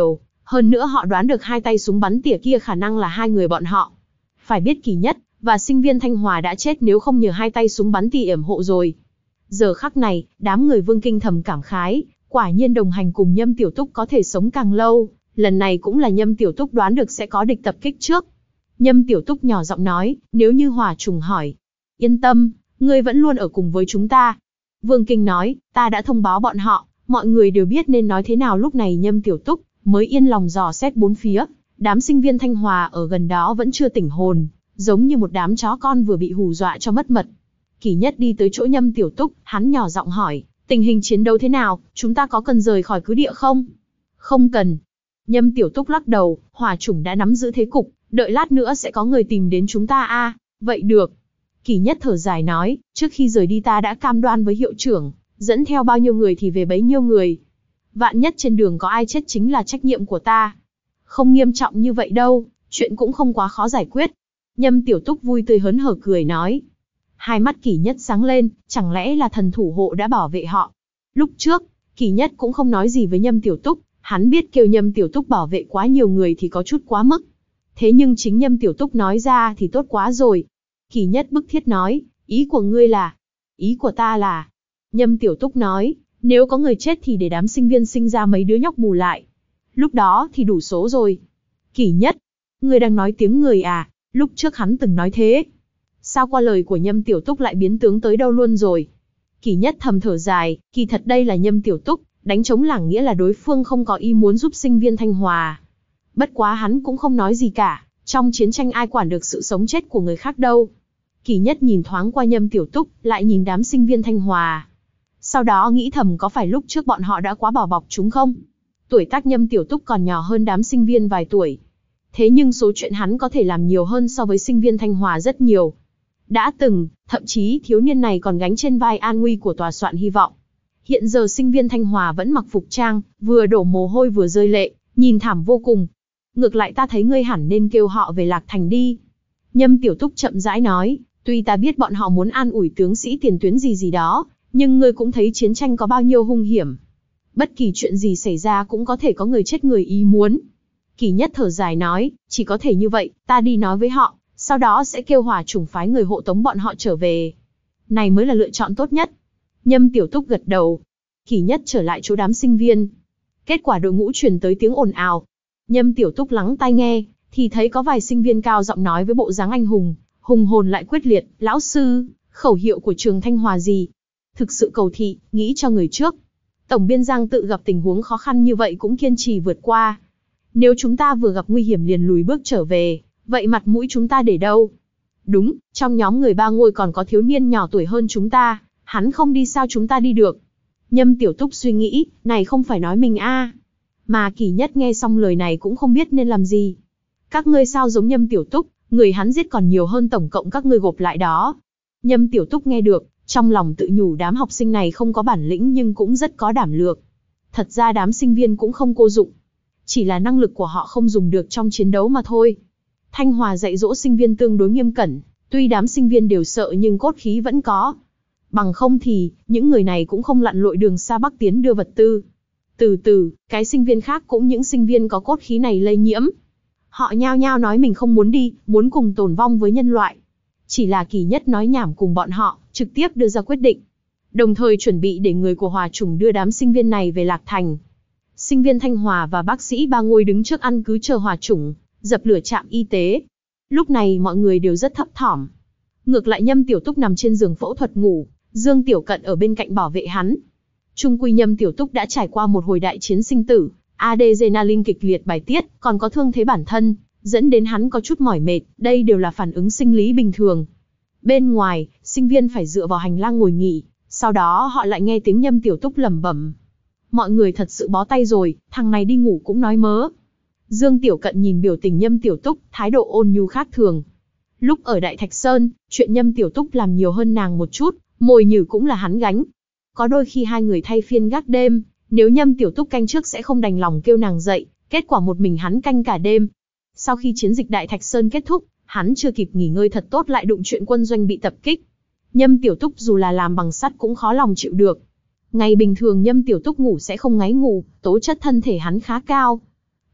S1: Hơn nữa họ đoán được hai tay súng bắn tỉa kia khả năng là hai người bọn họ. Phải biết Kỳ Nhất và sinh viên Thanh Hòa đã chết nếu không nhờ hai tay súng bắn tỉa yểm hộ rồi. Giờ khắc này, đám người Vương Kinh thầm cảm khái, quả nhiên đồng hành cùng Nhâm Tiểu Túc có thể sống càng lâu, lần này cũng là Nhâm Tiểu Túc đoán được sẽ có địch tập kích trước. Nhâm Tiểu Túc nhỏ giọng nói, nếu như Hỏa Trùng hỏi. Yên tâm, ngươi vẫn luôn ở cùng với chúng ta. Vương Kinh nói, ta đã thông báo bọn họ, mọi người đều biết nên nói thế nào. Lúc này Nhâm Tiểu Túc mới yên lòng dò xét bốn phía, đám sinh viên Thanh Hòa ở gần đó vẫn chưa tỉnh hồn, giống như một đám chó con vừa bị hù dọa cho mất mật. Kỳ Nhất đi tới chỗ Nhâm Tiểu Túc, hắn nhỏ giọng hỏi, tình hình chiến đấu thế nào, chúng ta có cần rời khỏi cứ địa không? Không cần. Nhâm Tiểu Túc lắc đầu, Hỏa Chủng đã nắm giữ thế cục, đợi lát nữa sẽ có người tìm đến chúng ta a. À, vậy được. Kỳ Nhất thở dài nói, trước khi rời đi ta đã cam đoan với hiệu trưởng, dẫn theo bao nhiêu người thì về bấy nhiêu người. Vạn nhất trên đường có ai chết chính là trách nhiệm của ta. Không nghiêm trọng như vậy đâu, chuyện cũng không quá khó giải quyết. Nhâm Tiểu Túc vui tươi hớn hở cười nói. Hai mắt Kỳ Nhất sáng lên, chẳng lẽ là thần thủ hộ đã bảo vệ họ. Lúc trước, Kỳ Nhất cũng không nói gì với Nhâm Tiểu Túc, hắn biết kêu Nhâm Tiểu Túc bảo vệ quá nhiều người thì có chút quá mức. Thế nhưng chính Nhâm Tiểu Túc nói ra thì tốt quá rồi. Kỳ Nhất bức thiết nói, ý của ngươi là? Ý của ta là... Nhâm Tiểu Túc nói, nếu có người chết thì để đám sinh viên sinh ra mấy đứa nhóc bù lại. Lúc đó thì đủ số rồi. Kỳ Nhất, ngươi đang nói tiếng người à? Lúc trước hắn từng nói thế. Sao qua lời của Nhâm Tiểu Túc lại biến tướng tới đâu luôn rồi? Kỳ Nhất thầm thở dài, kỳ thật đây là Nhâm Tiểu Túc, đánh trống lảng nghĩa là đối phương không có ý muốn giúp sinh viên Thanh Hòa. Bất quá hắn cũng không nói gì cả, trong chiến tranh ai quản được sự sống chết của người khác đâu. Kỳ Nhất nhìn thoáng qua Nhâm Tiểu Túc, lại nhìn đám sinh viên Thanh Hòa. Sau đó nghĩ thầm có phải lúc trước bọn họ đã quá bỏ bọc chúng không? Tuổi tác Nhâm Tiểu Túc còn nhỏ hơn đám sinh viên vài tuổi. Thế nhưng số chuyện hắn có thể làm nhiều hơn so với sinh viên Thanh Hòa rất nhiều. Đã từng, thậm chí thiếu niên này còn gánh trên vai an nguy của tòa soạn hy vọng. Hiện giờ sinh viên Thanh Hòa vẫn mặc phục trang, vừa đổ mồ hôi vừa rơi lệ, nhìn thảm vô cùng. Ngược lại ta thấy ngươi hẳn nên kêu họ về Lạc Thành đi. Nhâm Tiểu Túc chậm rãi nói, tuy ta biết bọn họ muốn an ủi tướng sĩ tiền tuyến gì gì đó, nhưng ngươi cũng thấy chiến tranh có bao nhiêu hung hiểm. Bất kỳ chuyện gì xảy ra cũng có thể có người chết người ý muốn. Kỳ Nhất thở dài nói, chỉ có thể như vậy, ta đi nói với họ, sau đó sẽ kêu Hỏa Chủng phái người hộ tống bọn họ trở về. Này mới là lựa chọn tốt nhất. Nhâm Tiểu Túc gật đầu. Kỳ Nhất trở lại chỗ đám sinh viên. Kết quả đội ngũ truyền tới tiếng ồn ào. Nhâm Tiểu Túc lắng tai nghe, thì thấy có vài sinh viên cao giọng nói với bộ dáng anh hùng, hùng hồn lại quyết liệt, lão sư, khẩu hiệu của trường Thanh Hòa gì? Thực sự cầu thị, nghĩ cho người trước. Tổng biên Giang tự gặp tình huống khó khăn như vậy cũng kiên trì vượt qua. Nếu chúng ta vừa gặp nguy hiểm liền lùi bước trở về, vậy mặt mũi chúng ta để đâu? Đúng, trong nhóm người ba ngôi còn có thiếu niên nhỏ tuổi hơn chúng ta, hắn không đi sao chúng ta đi được? Nhâm Tiểu Túc suy nghĩ, này không phải nói mình a à. Mà Kỳ Nhất nghe xong lời này cũng không biết nên làm gì. Các ngươi sao giống Nhâm Tiểu Túc, người hắn giết còn nhiều hơn tổng cộng các ngươi gộp lại đó. Nhâm Tiểu Túc nghe được, trong lòng tự nhủ đám học sinh này không có bản lĩnh nhưng cũng rất có đảm lược. Thật ra đám sinh viên cũng không cô dụng. Chỉ là năng lực của họ không dùng được trong chiến đấu mà thôi. Thanh Hòa dạy dỗ sinh viên tương đối nghiêm cẩn, tuy đám sinh viên đều sợ nhưng cốt khí vẫn có. Bằng không thì, những người này cũng không lặn lội đường xa Bắc tiến đưa vật tư. Từ từ, cái sinh viên khác cũng những sinh viên có cốt khí này lây nhiễm. Họ nhao nhao nói mình không muốn đi, muốn cùng tồn vong với nhân loại. Chỉ là Kỳ Nhất nói nhảm cùng bọn họ, trực tiếp đưa ra quyết định. Đồng thời chuẩn bị để người của Hỏa Chủng đưa đám sinh viên này về Lạc Thành. Sinh viên Thanh Hòa và bác sĩ ba ngôi đứng trước ăn cứ chờ Hỏa Chủng dập lửa trạm y tế. Lúc này mọi người đều rất thấp thỏm. Ngược lại Nhâm Tiểu Túc nằm trên giường phẫu thuật ngủ, Dương Tiểu Cận ở bên cạnh bảo vệ hắn. Trung quy Nhâm Tiểu Túc đã trải qua một hồi đại chiến sinh tử, adrenaline kịch liệt bài tiết, còn có thương thế bản thân, dẫn đến hắn có chút mỏi mệt, đây đều là phản ứng sinh lý bình thường. Bên ngoài, sinh viên phải dựa vào hành lang ngồi nghỉ, sau đó họ lại nghe tiếng Nhâm Tiểu Túc lẩm bẩm. Mọi người thật sự bó tay rồi, thằng này đi ngủ cũng nói mớ. Dương Tiểu Cận nhìn biểu tình Nhâm Tiểu Túc, thái độ ôn nhu khác thường. Lúc ở Đại Thạch Sơn, chuyện Nhâm Tiểu Túc làm nhiều hơn nàng một chút, mồi nhử cũng là hắn gánh. Có đôi khi hai người thay phiên gác đêm, nếu Nhâm Tiểu Túc canh trước sẽ không đành lòng kêu nàng dậy, kết quả một mình hắn canh cả đêm. Sau khi chiến dịch Đại Thạch Sơn kết thúc, hắn chưa kịp nghỉ ngơi thật tốt lại đụng chuyện quân doanh bị tập kích. Nhâm Tiểu Túc dù là làm bằng sắt cũng khó lòng chịu được. Ngày bình thường Nhâm Tiểu Túc ngủ sẽ không ngáy ngủ, tố chất thân thể hắn khá cao.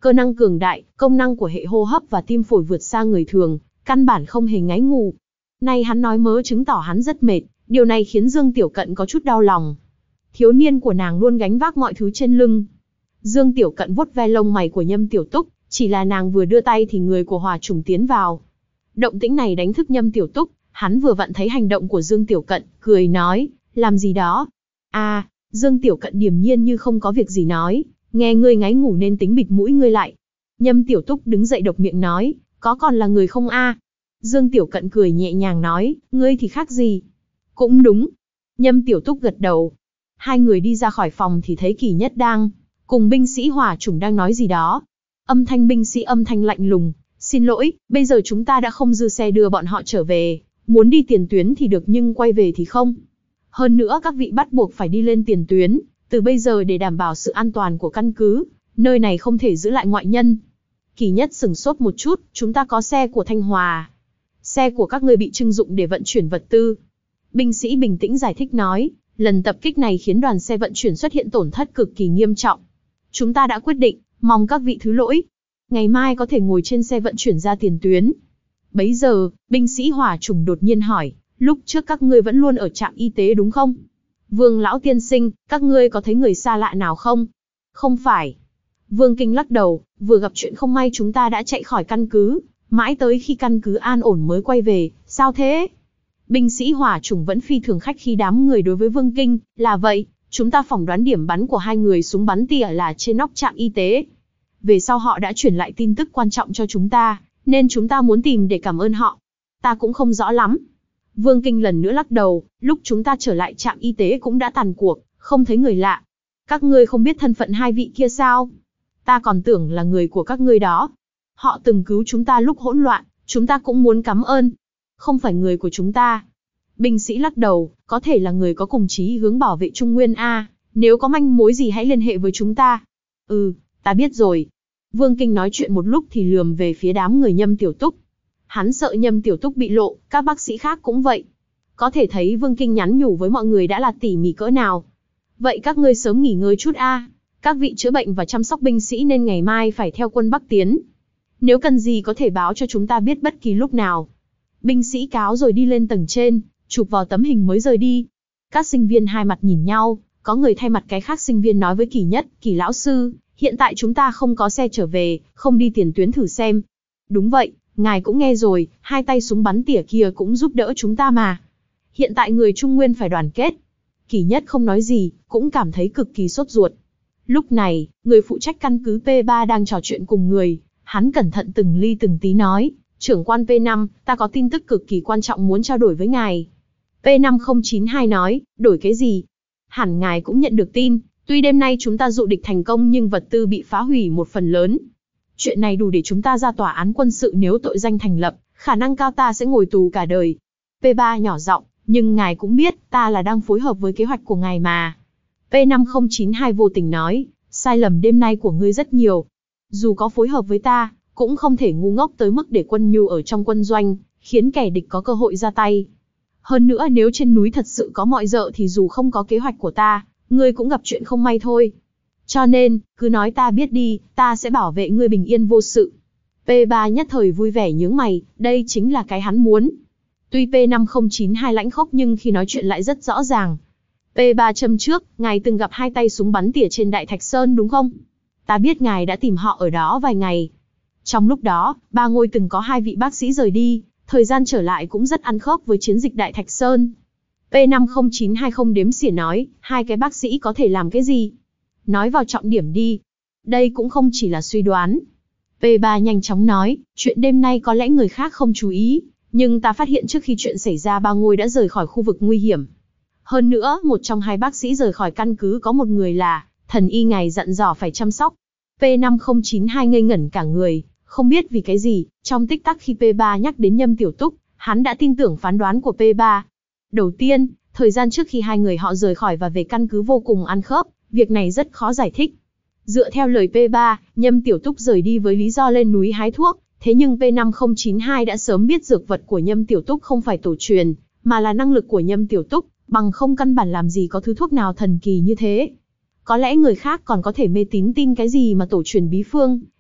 S1: Cơ năng cường đại, công năng của hệ hô hấp và tim phổi vượt xa người thường, căn bản không hề ngáy ngủ. Nay hắn nói mớ chứng tỏ hắn rất mệt, điều này khiến Dương Tiểu Cận có chút đau lòng. Thiếu niên của nàng luôn gánh vác mọi thứ trên lưng. Dương Tiểu Cận vuốt ve lông mày của Nhâm Tiểu Túc, chỉ là nàng vừa đưa tay thì người của Hỏa Trùng tiến vào. Động tĩnh này đánh thức Nhâm Tiểu Túc, hắn vừa vặn thấy hành động của Dương Tiểu Cận, cười nói, làm gì đó? À, Dương Tiểu Cận điềm nhiên như không có việc gì nói, nghe ngươi ngáy ngủ nên tính bịt mũi ngươi lại. Nhâm Tiểu Túc đứng dậy độc miệng nói, có còn là người không a? Dương Tiểu Cận cười nhẹ nhàng nói, ngươi thì khác gì? Cũng đúng. Nhâm Tiểu Túc gật đầu. Hai người đi ra khỏi phòng thì thấy Kỳ Nhất đang cùng binh sĩ Hỏa Chủng đang nói gì đó. Âm thanh binh sĩ âm thanh lạnh lùng, xin lỗi, bây giờ chúng ta đã không dư xe đưa bọn họ trở về, muốn đi tiền tuyến thì được nhưng quay về thì không. Hơn nữa các vị bắt buộc phải đi lên tiền tuyến, từ bây giờ để đảm bảo sự an toàn của căn cứ, nơi này không thể giữ lại ngoại nhân. Kỳ Nhất sửng sốt một chút, chúng ta có xe của Thanh Hòa. Xe của các ngươi bị trưng dụng để vận chuyển vật tư. Binh sĩ bình tĩnh giải thích nói, lần tập kích này khiến đoàn xe vận chuyển xuất hiện tổn thất cực kỳ nghiêm trọng. Chúng ta đã quyết định, mong các vị thứ lỗi. Ngày mai có thể ngồi trên xe vận chuyển ra tiền tuyến. Bấy giờ, binh sĩ Hỏa Chủng đột nhiên hỏi, lúc trước các ngươi vẫn luôn ở trạm y tế đúng không? Vương lão tiên sinh, các ngươi có thấy người xa lạ nào không? Không phải. Vương Kinh lắc đầu, vừa gặp chuyện không may chúng ta đã chạy khỏi căn cứ, mãi tới khi căn cứ an ổn mới quay về, sao thế? Binh sĩ Hỏa Chủng vẫn phi thường khách khi đám người đối với Vương Kinh, là vậy, chúng ta phỏng đoán điểm bắn của hai người súng bắn tỉa là trên nóc trạm y tế. Về sau họ đã truyền lại tin tức quan trọng cho chúng ta, nên chúng ta muốn tìm để cảm ơn họ. Ta cũng không rõ lắm. Vương Kinh lần nữa lắc đầu, lúc chúng ta trở lại trạm y tế cũng đã tàn cuộc, không thấy người lạ. Các ngươi không biết thân phận hai vị kia sao? Ta còn tưởng là người của các ngươi đó. Họ từng cứu chúng ta lúc hỗn loạn, chúng ta cũng muốn cảm ơn. Không phải người của chúng ta. Binh sĩ lắc đầu, có thể là người có cùng chí hướng bảo vệ Trung Nguyên A, nếu có manh mối gì hãy liên hệ với chúng ta. Ừ, ta biết rồi. Vương Kinh nói chuyện một lúc thì lườm về phía đám người Nhâm Tiểu Túc. Hắn sợ Nhâm Tiểu Túc bị lộ, các bác sĩ khác cũng vậy. Có thể thấy Vương Kinh nhắn nhủ với mọi người đã là tỉ mỉ cỡ nào. Vậy các ngươi sớm nghỉ ngơi chút a. Các vị chữa bệnh và chăm sóc binh sĩ nên ngày mai phải theo quân Bắc tiến. Nếu cần gì có thể báo cho chúng ta biết bất kỳ lúc nào. Binh sĩ cáo rồi đi lên tầng trên, chụp vào tấm hình mới rời đi. Các sinh viên hai mặt nhìn nhau, có người thay mặt cái khác sinh viên nói với Kỳ Nhất, Kỳ lão sư, hiện tại chúng ta không có xe trở về, không đi tiền tuyến thử xem. Đúng vậy, ngài cũng nghe rồi, hai tay súng bắn tỉa kia cũng giúp đỡ chúng ta mà. Hiện tại người Trung Nguyên phải đoàn kết. Kỳ Nhất không nói gì, cũng cảm thấy cực kỳ sốt ruột. Lúc này, người phụ trách căn cứ P ba đang trò chuyện cùng người, hắn cẩn thận từng ly từng tí nói, trưởng quan P năm, ta có tin tức cực kỳ quan trọng muốn trao đổi với ngài. P năm không chín hai nói, đổi cái gì? Hẳn ngài cũng nhận được tin, tuy đêm nay chúng ta dụ địch thành công nhưng vật tư bị phá hủy một phần lớn. Chuyện này đủ để chúng ta ra tòa án quân sự nếu tội danh thành lập, khả năng cao ta sẽ ngồi tù cả đời. P ba nhỏ giọng, nhưng ngài cũng biết, ta là đang phối hợp với kế hoạch của ngài mà. P năm không chín hai vô tình nói, sai lầm đêm nay của ngươi rất nhiều. Dù có phối hợp với ta, cũng không thể ngu ngốc tới mức để quân nhu ở trong quân doanh, khiến kẻ địch có cơ hội ra tay. Hơn nữa nếu trên núi thật sự có mọi dợ thì dù không có kế hoạch của ta, ngươi cũng gặp chuyện không may thôi. Cho nên, cứ nói ta biết đi, ta sẽ bảo vệ ngươi bình yên vô sự. P ba nhất thời vui vẻ nhướng mày, đây chính là cái hắn muốn. Tuy P năm không chín hai lãnh khốc nhưng khi nói chuyện lại rất rõ ràng. P ba châm trước, ngài từng gặp hai tay súng bắn tỉa trên Đại Thạch Sơn đúng không? Ta biết ngài đã tìm họ ở đó vài ngày. Trong lúc đó, ba ngôi từng có hai vị bác sĩ rời đi, thời gian trở lại cũng rất ăn khớp với chiến dịch Đại Thạch Sơn. P năm không chín hai không đếm xỉa nói, hai cái bác sĩ có thể làm cái gì? Nói vào trọng điểm đi. Đây cũng không chỉ là suy đoán. P ba nhanh chóng nói, chuyện đêm nay có lẽ người khác không chú ý, nhưng ta phát hiện trước khi chuyện xảy ra ba ngôi đã rời khỏi khu vực nguy hiểm. Hơn nữa, một trong hai bác sĩ rời khỏi căn cứ có một người là thần y ngài dặn dò phải chăm sóc. P năm không chín hai ngây ngẩn cả người, không biết vì cái gì, trong tích tắc khi P ba nhắc đến Nhâm Tiểu Túc, hắn đã tin tưởng phán đoán của P ba. Đầu tiên, thời gian trước khi hai người họ rời khỏi và về căn cứ vô cùng ăn khớp, việc này rất khó giải thích. Dựa theo lời P ba, Nhâm Tiểu Túc rời đi với lý do lên núi hái thuốc, thế nhưng P năm không chín hai đã sớm biết dược vật của Nhâm Tiểu Túc không phải tổ truyền, mà là năng lực của Nhâm Tiểu Túc, bằng không căn bản làm gì có thứ thuốc nào thần kỳ như thế. Có lẽ người khác còn có thể mê tín tin cái gì mà tổ truyền bí phương,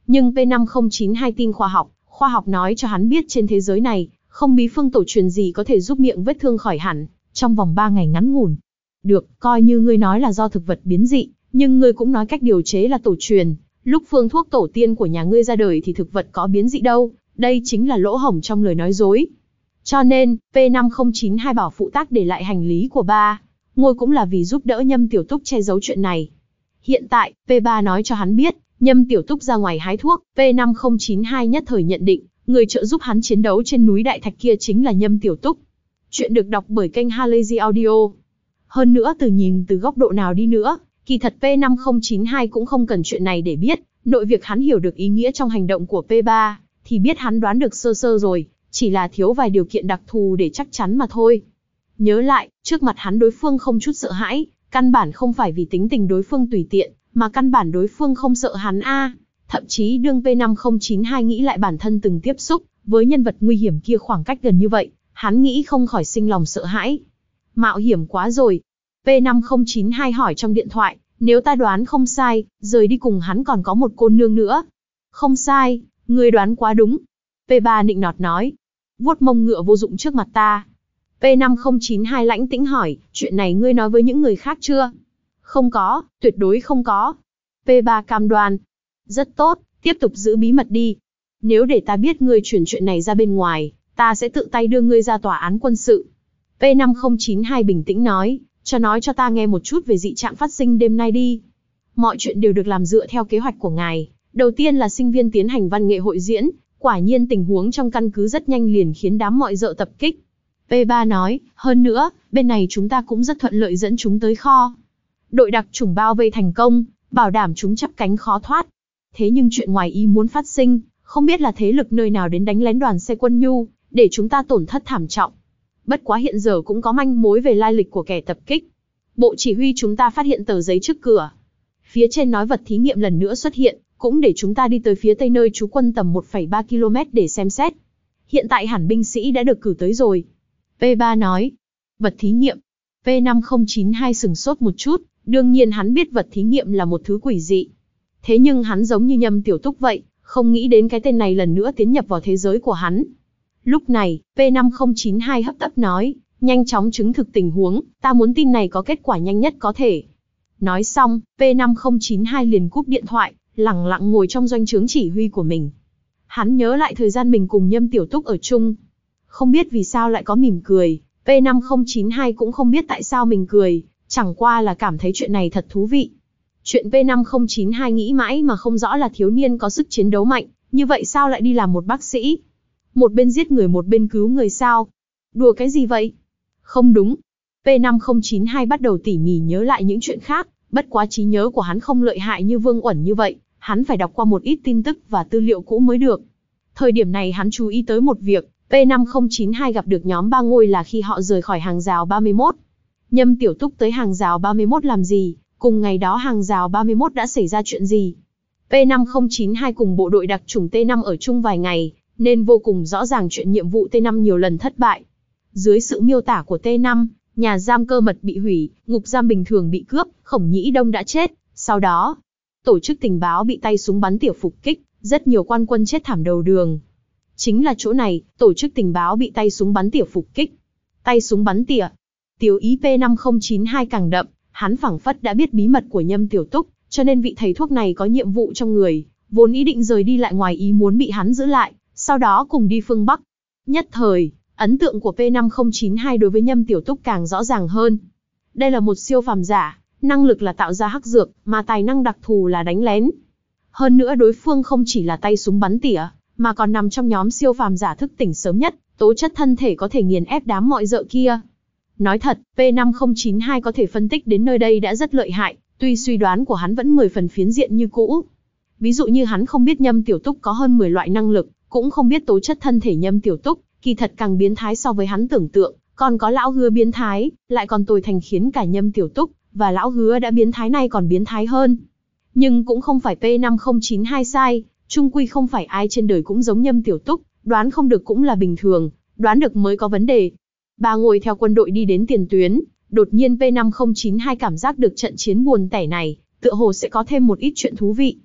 S1: nhưng P năm không chín hai tin khoa học, khoa học nói cho hắn biết trên thế giới này, không bí phương tổ truyền gì có thể giúp miệng vết thương khỏi hẳn, trong vòng ba ngày ngắn ngủn. Được, coi như ngươi nói là do thực vật biến dị, nhưng ngươi cũng nói cách điều chế là tổ truyền. Lúc phương thuốc tổ tiên của nhà ngươi ra đời thì thực vật có biến dị đâu, đây chính là lỗ hổng trong lời nói dối. Cho nên, P năm không chín hai bảo phụ tác để lại hành lý của ba ngôi cũng là vì giúp đỡ Nhâm Tiểu Túc che giấu chuyện này. Hiện tại, P ba nói cho hắn biết, Nhâm Tiểu Túc ra ngoài hái thuốc, P năm không chín hai nhất thời nhận định, người trợ giúp hắn chiến đấu trên núi Đại Thạch kia chính là Nhâm Tiểu Túc. Chuyện được đọc bởi kênh Halazy Audio. Hơn nữa từ nhìn từ góc độ nào đi nữa, kỳ thật P năm không chín hai cũng không cần chuyện này để biết, nội việc hắn hiểu được ý nghĩa trong hành động của P ba, thì biết hắn đoán được sơ sơ rồi, chỉ là thiếu vài điều kiện đặc thù để chắc chắn mà thôi. Nhớ lại, trước mặt hắn đối phương không chút sợ hãi, căn bản không phải vì tính tình đối phương tùy tiện, mà căn bản đối phương không sợ hắn a. Thậm chí đương P năm không chín hai nghĩ lại bản thân từng tiếp xúc với nhân vật nguy hiểm kia khoảng cách gần như vậy, hắn nghĩ không khỏi sinh lòng sợ hãi. Mạo hiểm quá rồi. P năm không chín hai hỏi trong điện thoại, nếu ta đoán không sai, rời đi cùng hắn còn có một cô nương nữa. Không sai, ngươi đoán quá đúng. P ba nịnh nọt nói. Vuốt mông ngựa vô dụng trước mặt ta. P năm không chín hai lãnh tĩnh hỏi, chuyện này ngươi nói với những người khác chưa? Không có, tuyệt đối không có. P ba cam đoan. Rất tốt, tiếp tục giữ bí mật đi. Nếu để ta biết ngươi chuyển chuyện này ra bên ngoài, ta sẽ tự tay đưa ngươi ra tòa án quân sự. P năm không chín hai bình tĩnh nói, cho nói cho ta nghe một chút về dị trạng phát sinh đêm nay đi. Mọi chuyện đều được làm dựa theo kế hoạch của ngài. Đầu tiên là sinh viên tiến hành văn nghệ hội diễn, quả nhiên tình huống trong căn cứ rất nhanh liền khiến đám mọi dợ tập kích. P ba nói, hơn nữa, bên này chúng ta cũng rất thuận lợi dẫn chúng tới kho. Đội đặc chủng bao vây thành công, bảo đảm chúng chắp cánh khó thoát. Thế nhưng chuyện ngoài ý muốn phát sinh, không biết là thế lực nơi nào đến đánh lén đoàn xe quân nhu, để chúng ta tổn thất thảm trọng. Bất quá hiện giờ cũng có manh mối về lai lịch của kẻ tập kích. Bộ chỉ huy chúng ta phát hiện tờ giấy trước cửa. Phía trên nói vật thí nghiệm lần nữa xuất hiện, cũng để chúng ta đi tới phía tây nơi trú quân tầm một phẩy ba ki lô mét để xem xét. Hiện tại hẳn binh sĩ đã được cử tới rồi. P ba nói. Vật thí nghiệm. P năm không chín hai sừng sốt một chút, đương nhiên hắn biết vật thí nghiệm là một thứ quỷ dị. Thế nhưng hắn giống như Nhâm Tiểu Túc vậy, không nghĩ đến cái tên này lần nữa tiến nhập vào thế giới của hắn. Lúc này, P năm không chín hai hấp tấp nói, nhanh chóng chứng thực tình huống, ta muốn tin này có kết quả nhanh nhất có thể. Nói xong, P năm không chín hai liền cúp điện thoại, lẳng lặng ngồi trong doanh trướng chỉ huy của mình. Hắn nhớ lại thời gian mình cùng Nhâm Tiểu Túc ở chung. Không biết vì sao lại có mỉm cười, P năm không chín hai cũng không biết tại sao mình cười, chẳng qua là cảm thấy chuyện này thật thú vị. Chuyện P năm không chín hai nghĩ mãi mà không rõ là thiếu niên có sức chiến đấu mạnh, như vậy sao lại đi làm một bác sĩ? Một bên giết người một bên cứu người sao? Đùa cái gì vậy? Không đúng. P năm không chín hai bắt đầu tỉ mỉ nhớ lại những chuyện khác, bất quá trí nhớ của hắn không lợi hại như Vương Uẩn như vậy, hắn phải đọc qua một ít tin tức và tư liệu cũ mới được. Thời điểm này hắn chú ý tới một việc, P năm không chín hai gặp được nhóm ba ngôi là khi họ rời khỏi hàng rào ba mươi mốt. Nhâm Tiểu Túc tới hàng rào ba mươi mốt làm gì? Cùng ngày đó hàng rào ba mươi mốt đã xảy ra chuyện gì? P năm không chín hai cùng bộ đội đặc chủng T năm ở chung vài ngày, nên vô cùng rõ ràng chuyện nhiệm vụ T năm nhiều lần thất bại. Dưới sự miêu tả của T năm, nhà giam cơ mật bị hủy, ngục giam bình thường bị cướp, Khổng Nhĩ Đông đã chết. Sau đó, tổ chức tình báo bị tay súng bắn tỉa phục kích, rất nhiều quan quân chết thảm đầu đường. Chính là chỗ này, tổ chức tình báo bị tay súng bắn tỉa phục kích. Tay súng bắn tỉa. Tiểu ý P năm không chín hai càng đậm, hắn phảng phất đã biết bí mật của Nhâm Tiểu Túc, cho nên vị thầy thuốc này có nhiệm vụ trong người, vốn ý định rời đi lại ngoài ý muốn bị hắn giữ lại, sau đó cùng đi phương Bắc. Nhất thời, ấn tượng của P năm không chín hai đối với Nhâm Tiểu Túc càng rõ ràng hơn. Đây là một siêu phàm giả, năng lực là tạo ra hắc dược, mà tài năng đặc thù là đánh lén. Hơn nữa đối phương không chỉ là tay súng bắn tỉa, mà còn nằm trong nhóm siêu phàm giả thức tỉnh sớm nhất, tố chất thân thể có thể nghiền ép đám mọi dợ kia. Nói thật, P năm không chín hai có thể phân tích đến nơi đây đã rất lợi hại, tuy suy đoán của hắn vẫn mười phần phiến diện như cũ. Ví dụ như hắn không biết Nhâm Tiểu Túc có hơn mười loại năng lực, cũng không biết tố chất thân thể Nhâm Tiểu Túc, kỳ thật càng biến thái so với hắn tưởng tượng, còn có lão hứa biến thái, lại còn tồi thành khiến cả Nhâm Tiểu Túc, và lão hứa đã biến thái này còn biến thái hơn. Nhưng cũng không phải P năm không chín hai sai, chung quy không phải ai trên đời cũng giống Nhâm Tiểu Túc, đoán không được cũng là bình thường, đoán được mới có vấn đề. Ba ngồi theo quân đội đi đến tiền tuyến, đột nhiên P năm không chín hai cảm giác được trận chiến buồn tẻ này, tựa hồ sẽ có thêm một ít chuyện thú vị.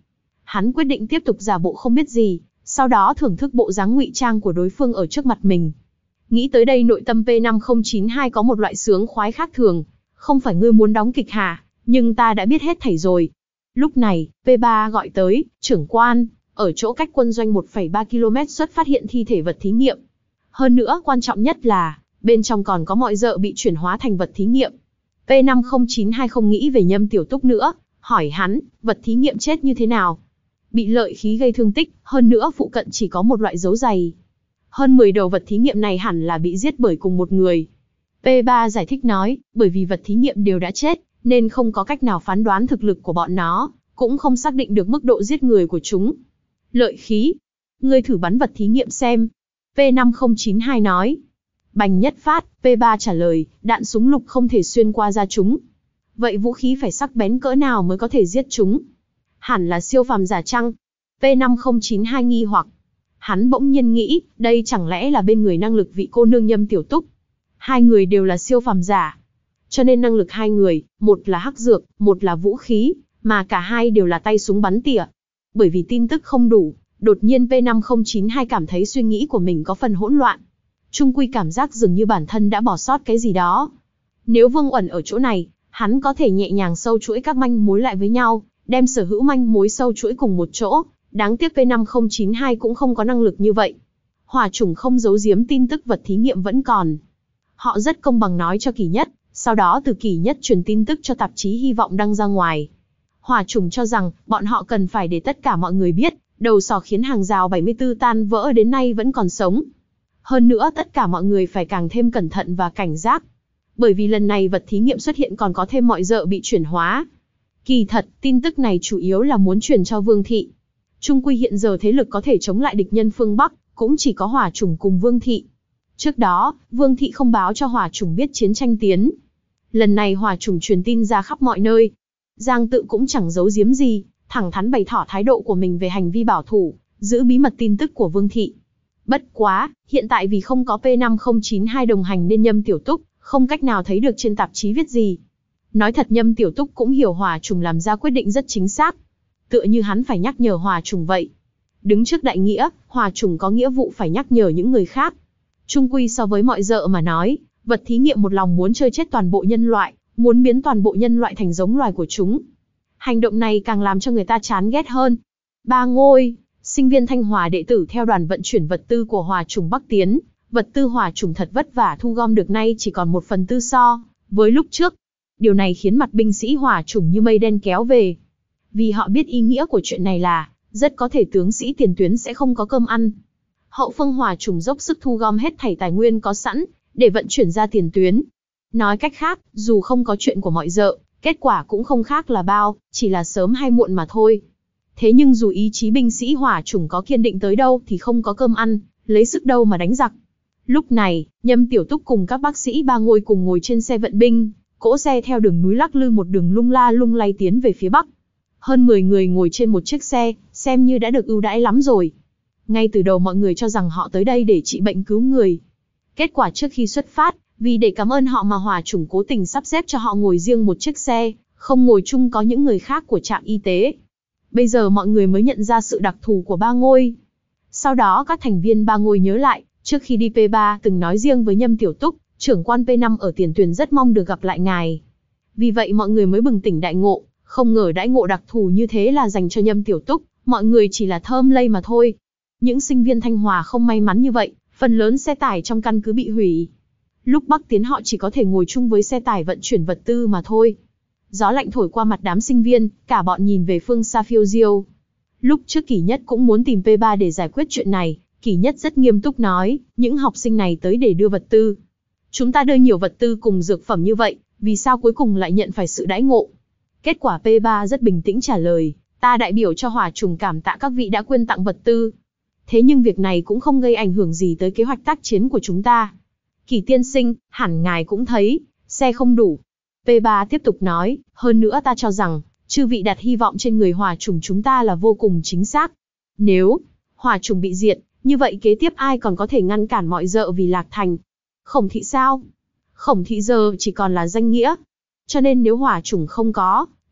S1: Hắn quyết định tiếp tục giả bộ không biết gì, sau đó thưởng thức bộ dáng ngụy trang của đối phương ở trước mặt mình. Nghĩ tới đây nội tâm P năm không chín hai có một loại sướng khoái khác thường. Không phải ngươi muốn đóng kịch hả, nhưng ta đã biết hết thảy rồi. Lúc này, P ba gọi tới, trưởng quan, ở chỗ cách quân doanh một phẩy ba ki lô mét xuất phát hiện thi thể vật thí nghiệm. Hơn nữa quan trọng nhất là, bên trong còn có mọi dợ bị chuyển hóa thành vật thí nghiệm. P năm không chín hai không nghĩ về Nhâm Tiểu Túc nữa, hỏi hắn, vật thí nghiệm chết như thế nào? Bị lợi khí gây thương tích, hơn nữa phụ cận chỉ có một loại dấu giày. Hơn mười đầu vật thí nghiệm này hẳn là bị giết bởi cùng một người. P ba giải thích nói, bởi vì vật thí nghiệm đều đã chết, nên không có cách nào phán đoán thực lực của bọn nó, cũng không xác định được mức độ giết người của chúng. Lợi khí. Ngươi thử bắn vật thí nghiệm xem. P năm không chín hai nói. Bành nhất phát, P ba trả lời, đạn súng lục không thể xuyên qua da chúng. Vậy vũ khí phải sắc bén cỡ nào mới có thể giết chúng? Hẳn là siêu phàm giả chăng? P năm không chín hai nghi hoặc. Hắn bỗng nhiên nghĩ, đây chẳng lẽ là bên người năng lực vị cô nương Nhâm Tiểu Túc? Hai người đều là siêu phàm giả. Cho nên năng lực hai người, một là hắc dược, một là vũ khí, mà cả hai đều là tay súng bắn tỉa. Bởi vì tin tức không đủ, đột nhiên P năm không chín hai cảm thấy suy nghĩ của mình có phần hỗn loạn. Trung quy cảm giác dường như bản thân đã bỏ sót cái gì đó. Nếu Vương Uẩn ở chỗ này, hắn có thể nhẹ nhàng sâu chuỗi các manh mối lại với nhau, đem sở hữu manh mối sâu chuỗi cùng một chỗ. Đáng tiếc P năm không chín hai cũng không có năng lực như vậy. Hỏa chủng không giấu giếm tin tức vật thí nghiệm vẫn còn. Họ rất công bằng nói cho Kỳ Nhất, sau đó từ Kỳ Nhất truyền tin tức cho tạp chí hy vọng đăng ra ngoài. Hỏa chủng cho rằng, bọn họ cần phải để tất cả mọi người biết, đầu sỏ khiến hàng rào bảy mươi tư tan vỡ đến nay vẫn còn sống. Hơn nữa tất cả mọi người phải càng thêm cẩn thận và cảnh giác. Bởi vì lần này vật thí nghiệm xuất hiện còn có thêm mọi dợ bị chuyển hóa. Kỳ thật, tin tức này chủ yếu là muốn truyền cho Vương Thị. Trung quy hiện giờ thế lực có thể chống lại địch nhân phương Bắc, cũng chỉ có Hỏa chủng cùng Vương Thị. Trước đó, Vương Thị không báo cho Hỏa chủng biết chiến tranh tiến. Lần này Hỏa chủng truyền tin ra khắp mọi nơi. Giang Tự cũng chẳng giấu giếm gì, thẳng thắn bày tỏ thái độ của mình về hành vi bảo thủ, giữ bí mật tin tức của Vương Thị. Bất quá, hiện tại vì không có P năm không chín hai đồng hành nên Nhâm Tiểu Túc không cách nào thấy được trên tạp chí viết gì. Nói thật Nhâm Tiểu Túc cũng hiểu Hỏa chủng làm ra quyết định rất chính xác. Tựa như hắn phải nhắc nhở Hỏa chủng vậy. Đứng trước đại nghĩa, Hỏa chủng có nghĩa vụ phải nhắc nhở những người khác. Trung quy so với mọi dợ mà nói, vật thí nghiệm một lòng muốn chơi chết toàn bộ nhân loại, muốn biến toàn bộ nhân loại thành giống loài của chúng. Hành động này càng làm cho người ta chán ghét hơn. Ba Ngôi, sinh viên Thanh Hòa đệ tử theo đoàn vận chuyển vật tư của Hỏa chủng Bắc tiến, vật tư Hỏa chủng thật vất vả thu gom được nay chỉ còn một phần tư so với lúc trước. Điều này khiến mặt binh sĩ Hỏa chủng như mây đen kéo về. Vì họ biết ý nghĩa của chuyện này là, rất có thể tướng sĩ tiền tuyến sẽ không có cơm ăn. Hậu phương Hỏa chủng dốc sức thu gom hết thảy tài nguyên có sẵn, để vận chuyển ra tiền tuyến. Nói cách khác, dù không có chuyện của mọi dợ, kết quả cũng không khác là bao, chỉ là sớm hay muộn mà thôi. Thế nhưng dù ý chí binh sĩ Hỏa chủng có kiên định tới đâu thì không có cơm ăn, lấy sức đâu mà đánh giặc. Lúc này, Nhâm Tiểu Túc cùng các bác sĩ Ba Ngôi cùng ngồi trên xe vận binh, cỗ xe theo đường núi lắc lư một đường lung la lung lay tiến về phía Bắc. Hơn mười người ngồi trên một chiếc xe, xem như đã được ưu đãi lắm rồi. Ngay từ đầu mọi người cho rằng họ tới đây để trị bệnh cứu người. Kết quả trước khi xuất phát, vì để cảm ơn họ mà Hỏa chủng cố tình sắp xếp cho họ ngồi riêng một chiếc xe, không ngồi chung có những người khác của trạm y tế. Bây giờ mọi người mới nhận ra sự đặc thù của Ba Ngôi. Sau đó các thành viên Ba Ngôi nhớ lại, trước khi đi P ba từng nói riêng với Nhâm Tiểu Túc, trưởng quan P năm ở tiền tuyến rất mong được gặp lại ngài. Vì vậy mọi người mới bừng tỉnh đại ngộ, không ngờ đãi ngộ đặc thù như thế là dành cho Nhâm Tiểu Túc, mọi người chỉ là thơm lây mà thôi. Những sinh viên Thanh Hòa không may mắn như vậy, phần lớn xe tải trong căn cứ bị hủy. Lúc Bắc tiến họ chỉ có thể ngồi chung với xe tải vận chuyển vật tư mà thôi. Gió lạnh thổi qua mặt đám sinh viên, cả bọn nhìn về phương xa phiêu diêu. Lúc trước Kỳ Nhất cũng muốn tìm P ba để giải quyết chuyện này, Kỳ Nhất rất nghiêm túc nói, những học sinh này tới để đưa vật tư. Chúng ta đưa nhiều vật tư cùng dược phẩm như vậy, vì sao cuối cùng lại nhận phải sự đãi ngộ? Kết quả P ba rất bình tĩnh trả lời, ta đại biểu cho Hỏa chủng cảm tạ các vị đã quyên tặng vật tư. Thế nhưng việc này cũng không gây ảnh hưởng gì tới kế hoạch tác chiến của chúng ta. Kỳ tiên sinh, hẳn ngài cũng thấy, xe không đủ. P ba tiếp tục nói, hơn nữa ta cho rằng, chư vị đặt hy vọng trên người Hỏa chủng chúng ta là vô cùng chính xác. Nếu Hỏa chủng bị diệt, như vậy kế tiếp ai còn có thể ngăn cản mọi dợ vì Lạc Thành? Khổng thị sao? Khổng thị giờ chỉ còn là danh nghĩa. Cho nên nếu Hỏa chủng không có,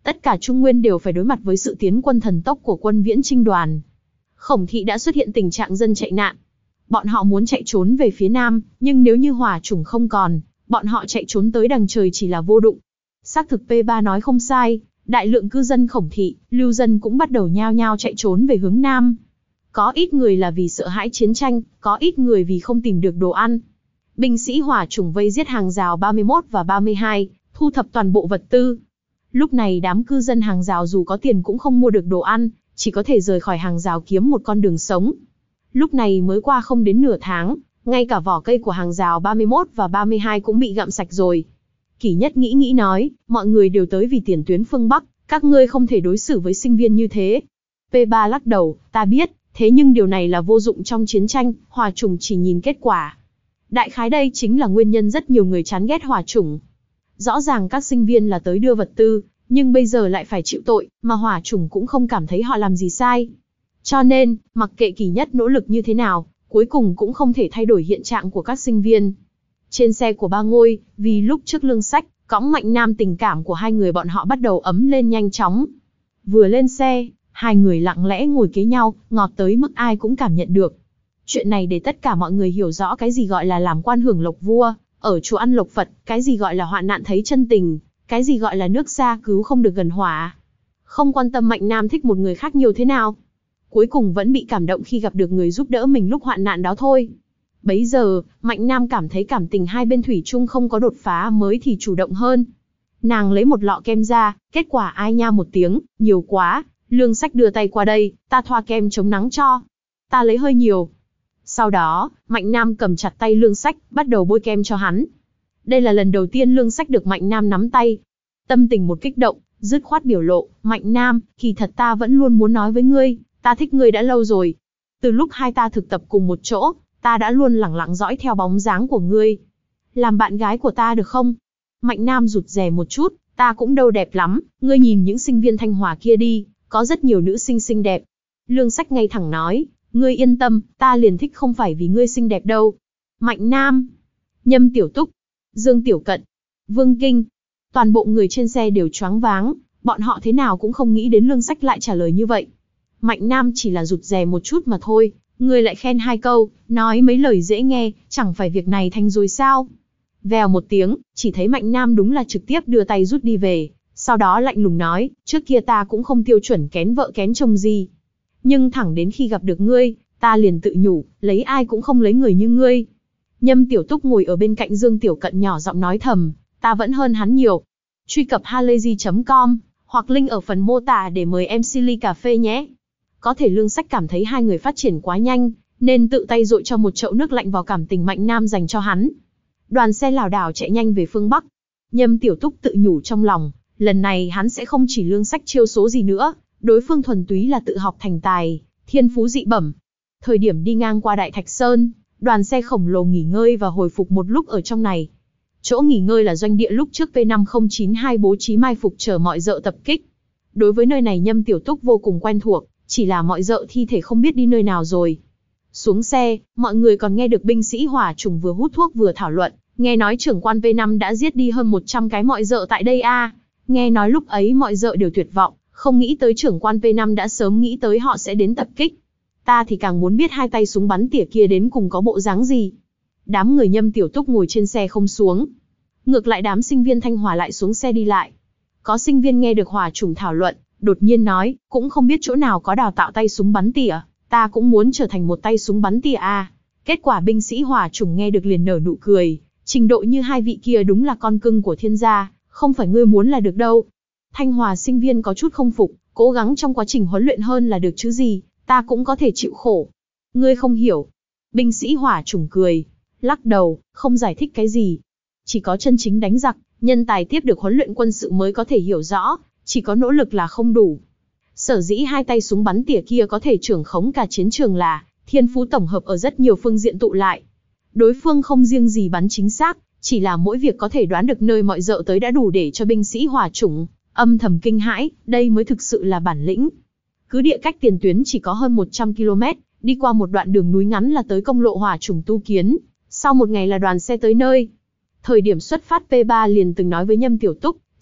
S1: Tất cả Trung Nguyên đều phải đối mặt với sự tiến quân thần tốc của quân Viễn Chinh đoàn. Khổng thị đã xuất hiện tình trạng dân chạy nạn. Bọn họ muốn chạy trốn về phía nam, nhưng nếu như hỏa chủng không còn, bọn họ chạy trốn tới đằng trời chỉ là vô dụng. Xác thực P ba nói không sai, đại lượng cư dân Khổng thị, lưu dân cũng bắt đầu nhao nhao chạy trốn về hướng nam. Có ít người là vì sợ hãi chiến tranh, có ít người vì không tìm được đồ ăn. Binh sĩ hỏa chủng vây giết hàng rào ba mươi mốt và ba mươi hai, thu thập toàn bộ vật tư. Lúc này đám cư dân hàng rào dù có tiền cũng không mua được đồ ăn, chỉ có thể rời khỏi hàng rào kiếm một con đường sống. Lúc này mới qua không đến nửa tháng, ngay cả vỏ cây của hàng rào ba mươi mốt và ba mươi hai cũng bị gặm sạch rồi. Kỷ Nhất nghĩ nghĩ nói, mọi người đều tới vì tiền tuyến phương Bắc, các ngươi không thể đối xử với sinh viên như thế. P ba lắc đầu, ta biết, thế nhưng điều này là vô dụng trong chiến tranh, hỏa chủng chỉ nhìn kết quả. Đại khái đây chính là nguyên nhân rất nhiều người chán ghét hỏa chủng. Rõ ràng các sinh viên là tới đưa vật tư, nhưng bây giờ lại phải chịu tội, mà hỏa chủng cũng không cảm thấy họ làm gì sai. Cho nên, mặc kệ Kỷ Nhất nỗ lực như thế nào, cuối cùng cũng không thể thay đổi hiện trạng của các sinh viên. Trên xe của Ba Ngôi, vì lúc trước Lương Sách, cõng Mạnh Nam tình cảm của hai người bọn họ bắt đầu ấm lên nhanh chóng. Vừa lên xe, hai người lặng lẽ ngồi kế nhau, ngọt tới mức ai cũng cảm nhận được. Chuyện này để tất cả mọi người hiểu rõ cái gì gọi là làm quan hưởng lộc vua, ở chùa ăn lộc Phật, cái gì gọi là hoạn nạn thấy chân tình, cái gì gọi là nước xa cứu không được gần hỏa. Không quan tâm Mạnh Nam thích một người khác nhiều thế nào, cuối cùng vẫn bị cảm động khi gặp được người giúp đỡ mình lúc hoạn nạn đó thôi. Bấy giờ, Mạnh Nam cảm thấy cảm tình hai bên thủy chung không có đột phá mới thì chủ động hơn. Nàng lấy một lọ kem ra, kết quả ai nha một tiếng, nhiều quá. Lương Sách đưa tay qua đây, ta thoa kem chống nắng cho. Ta lấy hơi nhiều. Sau đó, Mạnh Nam cầm chặt tay Lương Sách, bắt đầu bôi kem cho hắn. Đây là lần đầu tiên Lương Sách được Mạnh Nam nắm tay. Tâm tình một kích động, dứt khoát biểu lộ, Mạnh Nam, kỳ thật ta vẫn luôn muốn nói với ngươi, ta thích ngươi đã lâu rồi. Từ lúc hai ta thực tập cùng một chỗ, ta đã luôn lẳng lặng dõi theo bóng dáng của ngươi. Làm bạn gái của ta được không? Mạnh Nam rụt rè một chút, ta cũng đâu đẹp lắm, ngươi nhìn những sinh viên Thanh Hòa kia đi, có rất nhiều nữ sinh xinh đẹp. Lương Sách ngay thẳng nói, ngươi yên tâm, ta liền thích không phải vì ngươi xinh đẹp đâu. Mạnh Nam, Nhâm Tiểu Túc, Dương Tiểu Cận, Vương Kinh, toàn bộ người trên xe đều choáng váng, bọn họ thế nào cũng không nghĩ đến Lương Sách lại trả lời như vậy. Mạnh Nam chỉ là rụt rè một chút mà thôi, ngươi lại khen hai câu, nói mấy lời dễ nghe, chẳng phải việc này thành rồi sao? Vèo một tiếng, chỉ thấy Mạnh Nam đúng là trực tiếp đưa tay rút đi về, sau đó lạnh lùng nói, trước kia ta cũng không tiêu chuẩn kén vợ kén chồng gì. Nhưng thẳng đến khi gặp được ngươi, ta liền tự nhủ, lấy ai cũng không lấy người như ngươi. Nhâm Tiểu Túc ngồi ở bên cạnh Dương Tiểu Cận nhỏ giọng nói thầm, ta vẫn hơn hắn nhiều. Truy cập halayzi chấm com, hoặc link ở phần mô tả để mời em xê ly cà phê nhé. Có thể Lương Sách cảm thấy hai người phát triển quá nhanh, nên tự tay dội cho một chậu nước lạnh vào cảm tình Mạnh Nam dành cho hắn. Đoàn xe lảo đảo chạy nhanh về phương Bắc. Nhâm Tiểu Túc tự nhủ trong lòng, lần này hắn sẽ không chỉ Lương Sách chiêu số gì nữa, đối phương thuần túy là tự học thành tài, thiên phú dị bẩm. Thời điểm đi ngang qua Đại Thạch Sơn, đoàn xe khổng lồ nghỉ ngơi và hồi phục một lúc ở trong này. Chỗ nghỉ ngơi là doanh địa lúc trước P năm không chín hai bố trí mai phục chờ mọi dợ tập kích. Đối với nơi này Nhâm Tiểu Túc vô cùng quen thuộc, chỉ là mọi dợ thi thể không biết đi nơi nào rồi. Xuống xe, mọi người còn nghe được binh sĩ hỏa chủng vừa hút thuốc vừa thảo luận, nghe nói trưởng quan P năm đã giết đi hơn một trăm cái mọi dợ tại đây a. À. Nghe nói lúc ấy mọi dợ đều tuyệt vọng, không nghĩ tới trưởng quan P năm đã sớm nghĩ tới họ sẽ đến tập kích. Ta thì càng muốn biết hai tay súng bắn tỉa kia đến cùng có bộ dáng gì. Đám người Nhâm Tiểu Túc ngồi trên xe không xuống. Ngược lại đám sinh viên Thanh Hòa lại xuống xe đi lại. Có sinh viên nghe được hỏa chủng thảo luận, đột nhiên nói, cũng không biết chỗ nào có đào tạo tay súng bắn tỉa, ta cũng muốn trở thành một tay súng bắn tỉa a. À. Kết quả binh sĩ hỏa chủng nghe được liền nở nụ cười, trình độ như hai vị kia đúng là con cưng của thiên gia, không phải ngươi muốn là được đâu. Thanh Hòa sinh viên có chút không phục, cố gắng trong quá trình huấn luyện hơn là được chứ gì, ta cũng có thể chịu khổ. Ngươi không hiểu. Binh sĩ hỏa chủng cười, lắc đầu, không giải thích cái gì. Chỉ có chân chính đánh giặc, nhân tài tiếp được huấn luyện quân sự mới có thể hiểu rõ, chỉ có nỗ lực là không đủ. Sở dĩ hai tay súng bắn tỉa kia có thể trưởng khống cả chiến trường là thiên phú tổng hợp ở rất nhiều phương diện tụ lại. Đối phương không riêng gì bắn chính xác, chỉ là mỗi việc có thể đoán được nơi mọi dợ tới đã đủ để cho binh sĩ hỏa chủng âm thầm kinh hãi, đây mới thực sự là bản lĩnh. Cứ địa cách tiền tuyến chỉ có hơn một trăm ki lô mét, đi qua một đoạn đường núi ngắn là tới công lộ hỏa chủng tu kiến, sau một ngày là đoàn xe tới nơi. Thời điểm xuất phát P ba liền từng nói với Nhâm Tiểu Túc,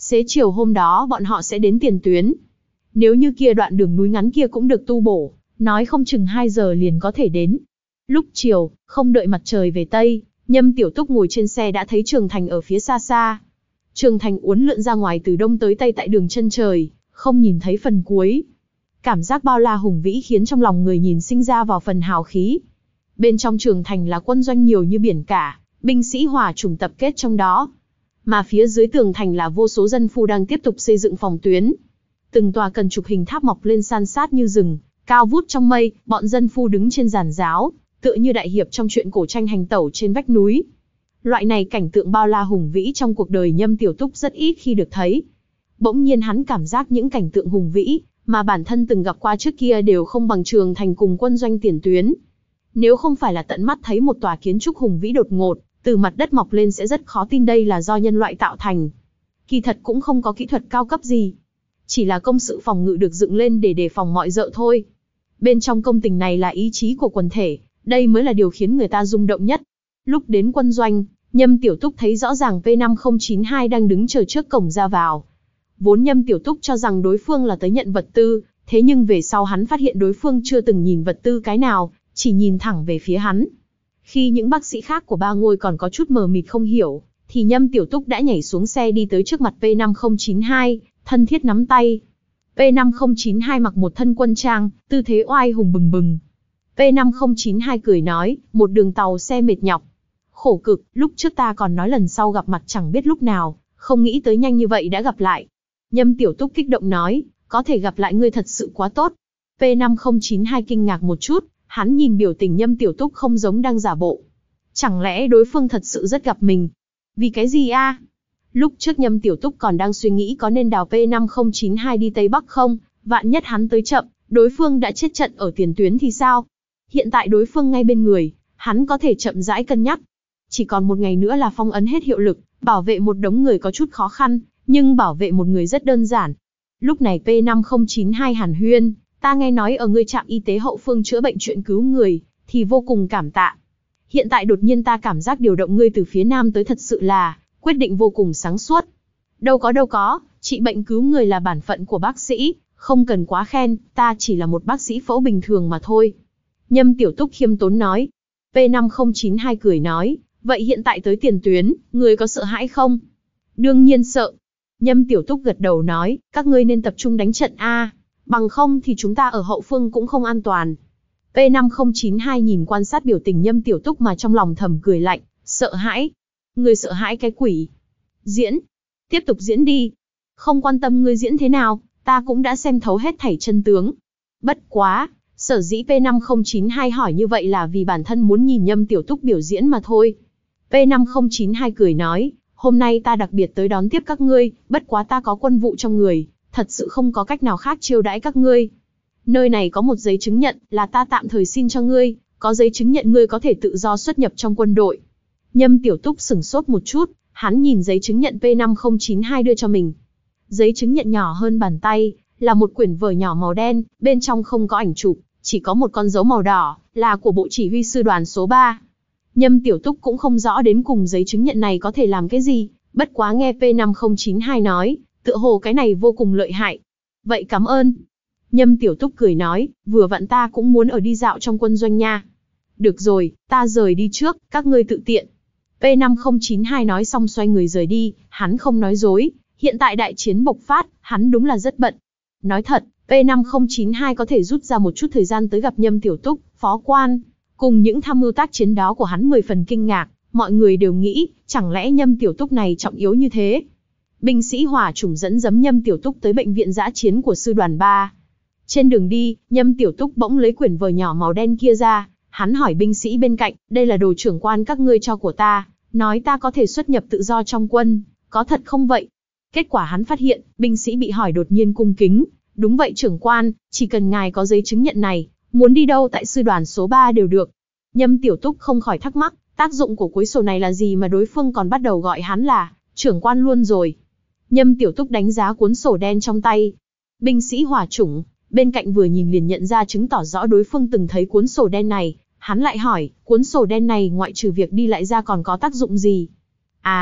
S1: xế chiều hôm đó bọn họ sẽ đến tiền tuyến. Nếu như kia đoạn đường núi ngắn kia cũng được tu bổ, nói không chừng hai giờ liền có thể đến. Lúc chiều, không đợi mặt trời về Tây, Nhâm Tiểu Túc ngồi trên xe đã thấy Trường Thành ở phía xa xa. Trường Thành uốn lượn ra ngoài từ đông tới tây tại đường chân trời, không nhìn thấy phần cuối. Cảm giác bao la hùng vĩ khiến trong lòng người nhìn sinh ra vào phần hào khí. Bên trong Trường Thành là quân doanh nhiều như biển cả, binh sĩ hòa chủng tập kết trong đó. Mà phía dưới tường thành là vô số dân phu đang tiếp tục xây dựng phòng tuyến. Từng tòa cần trục hình tháp mọc lên san sát như rừng, cao vút trong mây, bọn dân phu đứng trên giàn giáo, tựa như đại hiệp trong truyện cổ tranh hành tẩu trên vách núi. Loại này cảnh tượng bao la hùng vĩ trong cuộc đời Nhâm Tiểu Túc rất ít khi được thấy. Bỗng nhiên hắn cảm giác những cảnh tượng hùng vĩ mà bản thân từng gặp qua trước kia đều không bằng Trường Thành cùng quân doanh tiền tuyến. Nếu không phải là tận mắt thấy một tòa kiến trúc hùng vĩ đột ngột từ mặt đất mọc lên sẽ rất khó tin đây là do nhân loại tạo thành. Kỳ thật cũng không có kỹ thuật cao cấp gì, chỉ là công sự phòng ngự được dựng lên để đề phòng mọi dợ thôi. Bên trong công trình này là ý chí của quần thể, đây mới là điều khiến người ta rung động nhất. Lúc đến quân doanh, Nhâm Tiểu Túc thấy rõ ràng P năm không chín hai đang đứng chờ trước cổng ra vào. Vốn Nhâm Tiểu Túc cho rằng đối phương là tới nhận vật tư, thế nhưng về sau hắn phát hiện đối phương chưa từng nhìn vật tư cái nào, chỉ nhìn thẳng về phía hắn. Khi những bác sĩ khác của ba ngôi còn có chút mờ mịt không hiểu, thì Nhâm Tiểu Túc đã nhảy xuống xe đi tới trước mặt P năm không chín hai, thân thiết nắm tay. P năm không chín hai mặc một thân quân trang, tư thế oai hùng bừng bừng. P năm không chín hai cười nói, một đường tàu xe mệt nhọc. Khổ cực, lúc trước ta còn nói lần sau gặp mặt chẳng biết lúc nào, không nghĩ tới nhanh như vậy đã gặp lại. Nhâm Tiểu Túc kích động nói, có thể gặp lại ngươi thật sự quá tốt. P năm không chín hai kinh ngạc một chút, hắn nhìn biểu tình Nhâm Tiểu Túc không giống đang giả bộ. Chẳng lẽ đối phương thật sự rất gặp mình? Vì cái gì a? Lúc trước Nhâm Tiểu Túc còn đang suy nghĩ có nên đào P năm không chín hai đi Tây Bắc không, vạn nhất hắn tới chậm, đối phương đã chết trận ở tiền tuyến thì sao? Hiện tại đối phương ngay bên người, hắn có thể chậm rãi cân nhắc. Chỉ còn một ngày nữa là phong ấn hết hiệu lực, bảo vệ một đống người có chút khó khăn, nhưng bảo vệ một người rất đơn giản. Lúc này P năm không chín hai hàn huyên, ta nghe nói ở ngươi trạm y tế hậu phương chữa bệnh chuyện cứu người, thì vô cùng cảm tạ. Hiện tại đột nhiên ta cảm giác điều động ngươi từ phía Nam tới thật sự là quyết định vô cùng sáng suốt. Đâu có đâu có, trị bệnh cứu người là bản phận của bác sĩ, không cần quá khen, ta chỉ là một bác sĩ phẫu bình thường mà thôi. Nhâm Tiểu Túc khiêm tốn nói. P năm không chín hai cười nói, vậy hiện tại tới tiền tuyến, người có sợ hãi không? Đương nhiên sợ. Nhâm Tiểu Túc gật đầu nói, các ngươi nên tập trung đánh trận A, bằng không thì chúng ta ở hậu phương cũng không an toàn. P năm không chín hai nhìn quan sát biểu tình Nhâm Tiểu Túc mà trong lòng thầm cười lạnh, sợ hãi. Ngươi sợ hãi cái quỷ. Diễn. Tiếp tục diễn đi. Không quan tâm ngươi diễn thế nào, ta cũng đã xem thấu hết thảy chân tướng. Bất quá, sở dĩ P năm không chín hai hỏi như vậy là vì bản thân muốn nhìn Nhâm Tiểu Túc biểu diễn mà thôi. P năm không chín hai cười nói, hôm nay ta đặc biệt tới đón tiếp các ngươi, bất quá ta có quân vụ trong người, thật sự không có cách nào khác chiêu đãi các ngươi. Nơi này có một giấy chứng nhận, là ta tạm thời xin cho ngươi, có giấy chứng nhận ngươi có thể tự do xuất nhập trong quân đội. Nhâm Tiểu Túc sửng sốt một chút, hắn nhìn giấy chứng nhận P năm không chín hai đưa cho mình. Giấy chứng nhận nhỏ hơn bàn tay, là một quyển vở nhỏ màu đen, bên trong không có ảnh chụp, chỉ có một con dấu màu đỏ, là của bộ chỉ huy sư đoàn số ba. Nhâm Tiểu Túc cũng không rõ đến cùng giấy chứng nhận này có thể làm cái gì, bất quá nghe P năm không chín hai nói, tựa hồ cái này vô cùng lợi hại. Vậy cảm ơn. Nhâm Tiểu Túc cười nói, vừa vặn ta cũng muốn ở đi dạo trong quân doanh nha. Được rồi, ta rời đi trước, các ngươi tự tiện. P năm không chín hai nói xong xoay người rời đi, hắn không nói dối, hiện tại đại chiến bộc phát, hắn đúng là rất bận. Nói thật, P năm không chín hai có thể rút ra một chút thời gian tới gặp Nhâm Tiểu Túc, phó quan, cùng những tham mưu tác chiến đó của hắn mười phần kinh ngạc, mọi người đều nghĩ, chẳng lẽ Nhâm Tiểu Túc này trọng yếu như thế. Binh sĩ hỏa chủng dẫn dấm Nhâm Tiểu Túc tới bệnh viện dã chiến của sư đoàn ba. Trên đường đi, Nhâm Tiểu Túc bỗng lấy quyển vở nhỏ màu đen kia ra, hắn hỏi binh sĩ bên cạnh, đây là đồ trưởng quan các ngươi cho của ta, nói ta có thể xuất nhập tự do trong quân, có thật không vậy? Kết quả hắn phát hiện, binh sĩ bị hỏi đột nhiên cung kính, đúng vậy trưởng quan, chỉ cần ngài có giấy chứng nhận này, muốn đi đâu tại sư đoàn số ba đều được. Nhâm Tiểu Túc không khỏi thắc mắc, tác dụng của cuối sổ này là gì mà đối phương còn bắt đầu gọi hắn là trưởng quan luôn rồi. Nhâm Tiểu Túc đánh giá cuốn sổ đen trong tay. Binh sĩ hỏa chủng, bên cạnh vừa nhìn liền nhận ra chứng tỏ rõ đối phương từng thấy cuốn sổ đen này, hắn lại hỏi, cuốn sổ đen này ngoại trừ việc đi lại ra còn có tác dụng gì? À,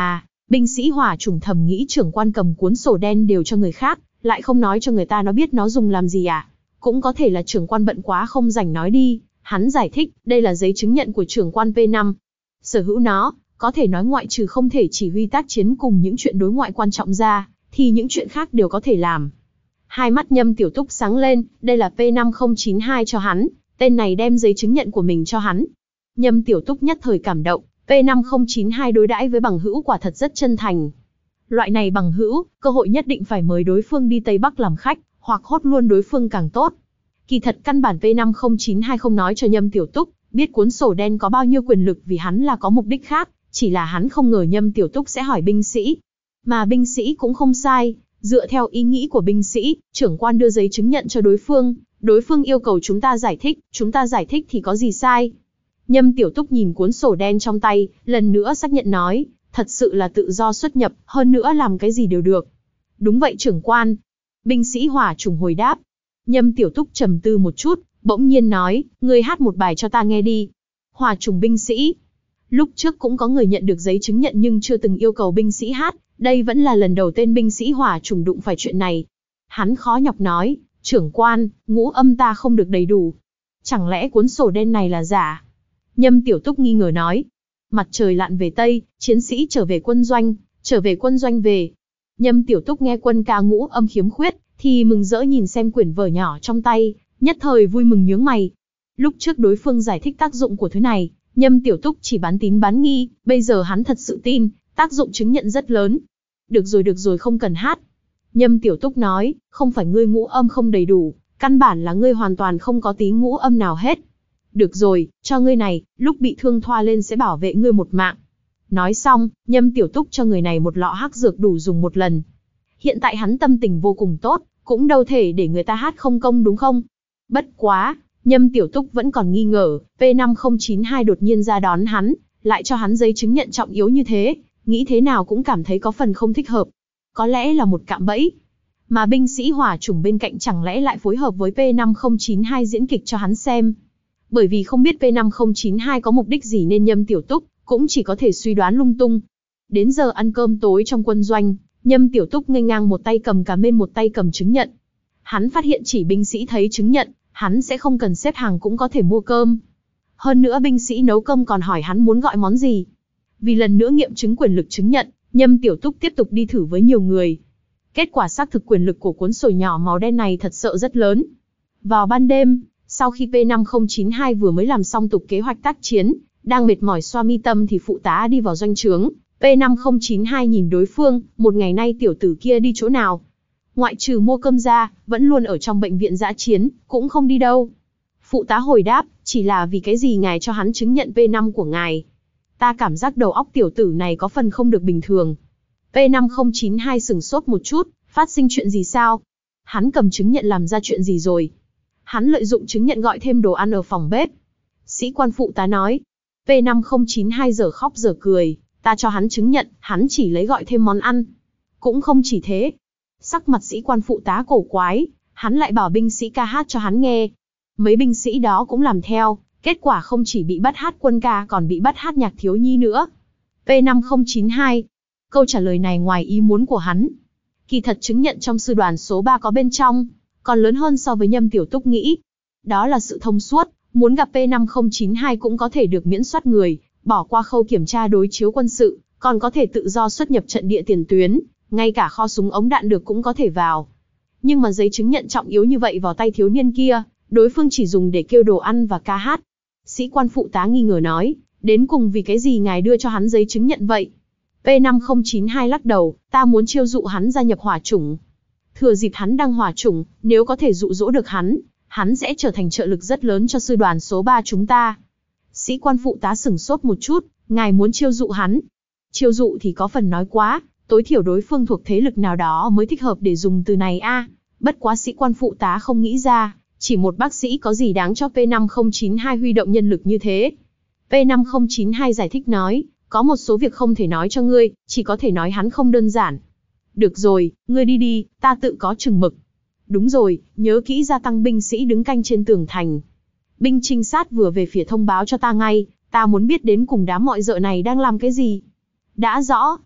S1: Binh sĩ hỏa chủng thầm nghĩ trưởng quan cầm cuốn sổ đen đều cho người khác, lại không nói cho người ta nó biết nó dùng làm gì à? Cũng có thể là trưởng quan bận quá không rảnh nói đi. Hắn giải thích, đây là giấy chứng nhận của trưởng quan P năm. Sở hữu nó, có thể nói ngoại trừ không thể chỉ huy tác chiến cùng những chuyện đối ngoại quan trọng ra, thì những chuyện khác đều có thể làm. Hai mắt Nhâm Tiểu Túc sáng lên, đây là P năm không chín hai cho hắn, tên này đem giấy chứng nhận của mình cho hắn. Nhâm Tiểu Túc nhất thời cảm động, P năm không chín hai đối đãi với bằng hữu quả thật rất chân thành. Loại này bằng hữu, cơ hội nhất định phải mời đối phương đi Tây Bắc làm khách, hoặc hốt luôn đối phương càng tốt. Kỳ thật căn bản P năm không chín hai không nói cho Nhâm Tiểu Túc, biết cuốn sổ đen có bao nhiêu quyền lực vì hắn là có mục đích khác, chỉ là hắn không ngờ Nhâm Tiểu Túc sẽ hỏi binh sĩ. Mà binh sĩ cũng không sai, dựa theo ý nghĩ của binh sĩ, trưởng quan đưa giấy chứng nhận cho đối phương, đối phương yêu cầu chúng ta giải thích, chúng ta giải thích thì có gì sai. Nhâm Tiểu Túc nhìn cuốn sổ đen trong tay, lần nữa xác nhận nói, thật sự là tự do xuất nhập, hơn nữa làm cái gì đều được. Đúng vậy trưởng quan. Binh sĩ hỏa chủng hồi đáp. Nhâm Tiểu Túc trầm tư một chút, bỗng nhiên nói, ngươi hát một bài cho ta nghe đi. Hỏa chủng binh sĩ. Lúc trước cũng có người nhận được giấy chứng nhận nhưng chưa từng yêu cầu binh sĩ hát, đây vẫn là lần đầu tên binh sĩ hỏa chủng đụng phải chuyện này. Hắn khó nhọc nói, trưởng quan, ngũ âm ta không được đầy đủ. Chẳng lẽ cuốn sổ đen này là giả? Nhâm Tiểu Túc nghi ngờ nói. Mặt trời lặn về Tây, chiến sĩ trở về quân doanh, trở về quân doanh về. Nhâm Tiểu Túc nghe quân ca ngũ âm khiếm khuyết, thì mừng rỡ nhìn xem quyển vở nhỏ trong tay, nhất thời vui mừng nhướng mày. Lúc trước đối phương giải thích tác dụng của thứ này, Nhâm Tiểu Túc chỉ bán tín bán nghi, bây giờ hắn thật sự tin, tác dụng chứng nhận rất lớn. Được rồi được rồi không cần hát. Nhâm Tiểu Túc nói, không phải ngươi ngũ âm không đầy đủ, căn bản là ngươi hoàn toàn không có tí ngũ âm nào hết. Được rồi, cho ngươi này, lúc bị thương thoa lên sẽ bảo vệ ngươi một mạng. Nói xong, Nhâm Tiểu Túc cho người này một lọ hắc dược đủ dùng một lần. Hiện tại hắn tâm tình vô cùng tốt, cũng đâu thể để người ta hát không công đúng không? Bất quá, Nhâm Tiểu Túc vẫn còn nghi ngờ, P năm không chín hai đột nhiên ra đón hắn, lại cho hắn giấy chứng nhận trọng yếu như thế, nghĩ thế nào cũng cảm thấy có phần không thích hợp. Có lẽ là một cạm bẫy. Mà binh sĩ hỏa chủng bên cạnh chẳng lẽ lại phối hợp với P năm không chín hai diễn kịch cho hắn xem. Bởi vì không biết P năm không chín hai có mục đích gì nên Nhâm Tiểu Túc cũng chỉ có thể suy đoán lung tung. Đến giờ ăn cơm tối trong quân doanh, Nhâm Tiểu Túc nghênh ngang một tay cầm cà mên một tay cầm chứng nhận. Hắn phát hiện chỉ binh sĩ thấy chứng nhận, hắn sẽ không cần xếp hàng cũng có thể mua cơm. Hơn nữa binh sĩ nấu cơm còn hỏi hắn muốn gọi món gì. Vì lần nữa nghiệm chứng quyền lực chứng nhận, Nhâm Tiểu Túc tiếp tục đi thử với nhiều người. Kết quả xác thực quyền lực của cuốn sổ nhỏ màu đen này thật sự rất lớn. Vào ban đêm, sau khi P năm không chín hai vừa mới làm xong tục kế hoạch tác chiến, đang mệt mỏi xoa mi tâm thì phụ tá đi vào doanh trướng. P năm không chín hai nhìn đối phương, một ngày nay tiểu tử kia đi chỗ nào? Ngoại trừ mua cơm ra, vẫn luôn ở trong bệnh viện dã chiến, cũng không đi đâu. Phụ tá hồi đáp, chỉ là vì cái gì ngài cho hắn chứng nhận P năm của ngài. Ta cảm giác đầu óc tiểu tử này có phần không được bình thường. P năm không chín hai sửng sốt một chút, phát sinh chuyện gì sao? Hắn cầm chứng nhận làm ra chuyện gì rồi? Hắn lợi dụng chứng nhận gọi thêm đồ ăn ở phòng bếp. Sĩ quan phụ tá nói. P năm không chín hai giờ khóc giờ cười, ta cho hắn chứng nhận, hắn chỉ lấy gọi thêm món ăn. Cũng không chỉ thế. Sắc mặt sĩ quan phụ tá cổ quái, hắn lại bảo binh sĩ ca hát cho hắn nghe. Mấy binh sĩ đó cũng làm theo, kết quả không chỉ bị bắt hát quân ca còn bị bắt hát nhạc thiếu nhi nữa. P năm không chín hai. Câu trả lời này ngoài ý muốn của hắn. Kỳ thật chứng nhận trong sư đoàn số ba có bên trong, còn lớn hơn so với Nhâm Tiểu Túc nghĩ. Đó là sự thông suốt, muốn gặp P năm không chín hai cũng có thể được miễn soát người, bỏ qua khâu kiểm tra đối chiếu quân sự, còn có thể tự do xuất nhập trận địa tiền tuyến, ngay cả kho súng ống đạn được cũng có thể vào. Nhưng mà giấy chứng nhận trọng yếu như vậy vào tay thiếu niên kia, đối phương chỉ dùng để kêu đồ ăn và ca hát. Sĩ quan phụ tá nghi ngờ nói, đến cùng vì cái gì ngài đưa cho hắn giấy chứng nhận vậy? P năm không chín hai lắc đầu, ta muốn chiêu dụ hắn gia nhập hỏa chủng. Thừa dịp hắn đang hỏa chủng, nếu có thể dụ dỗ được hắn, hắn sẽ trở thành trợ lực rất lớn cho sư đoàn số ba chúng ta. Sĩ quan phụ tá sửng sốt một chút, ngài muốn chiêu dụ hắn. Chiêu dụ thì có phần nói quá, tối thiểu đối phương thuộc thế lực nào đó mới thích hợp để dùng từ này a. À, bất quá sĩ quan phụ tá không nghĩ ra, chỉ một bác sĩ có gì đáng cho P năm không chín hai huy động nhân lực như thế. P năm không chín hai giải thích nói, có một số việc không thể nói cho ngươi, chỉ có thể nói hắn không đơn giản. Được rồi, ngươi đi đi, ta tự có chừng mực. Đúng rồi, nhớ kỹ gia tăng binh sĩ đứng canh trên tường thành. Binh trinh sát vừa về phía thông báo cho ta ngay, ta muốn biết đến cùng đám mọi dợ này đang làm cái gì. Đã rõ.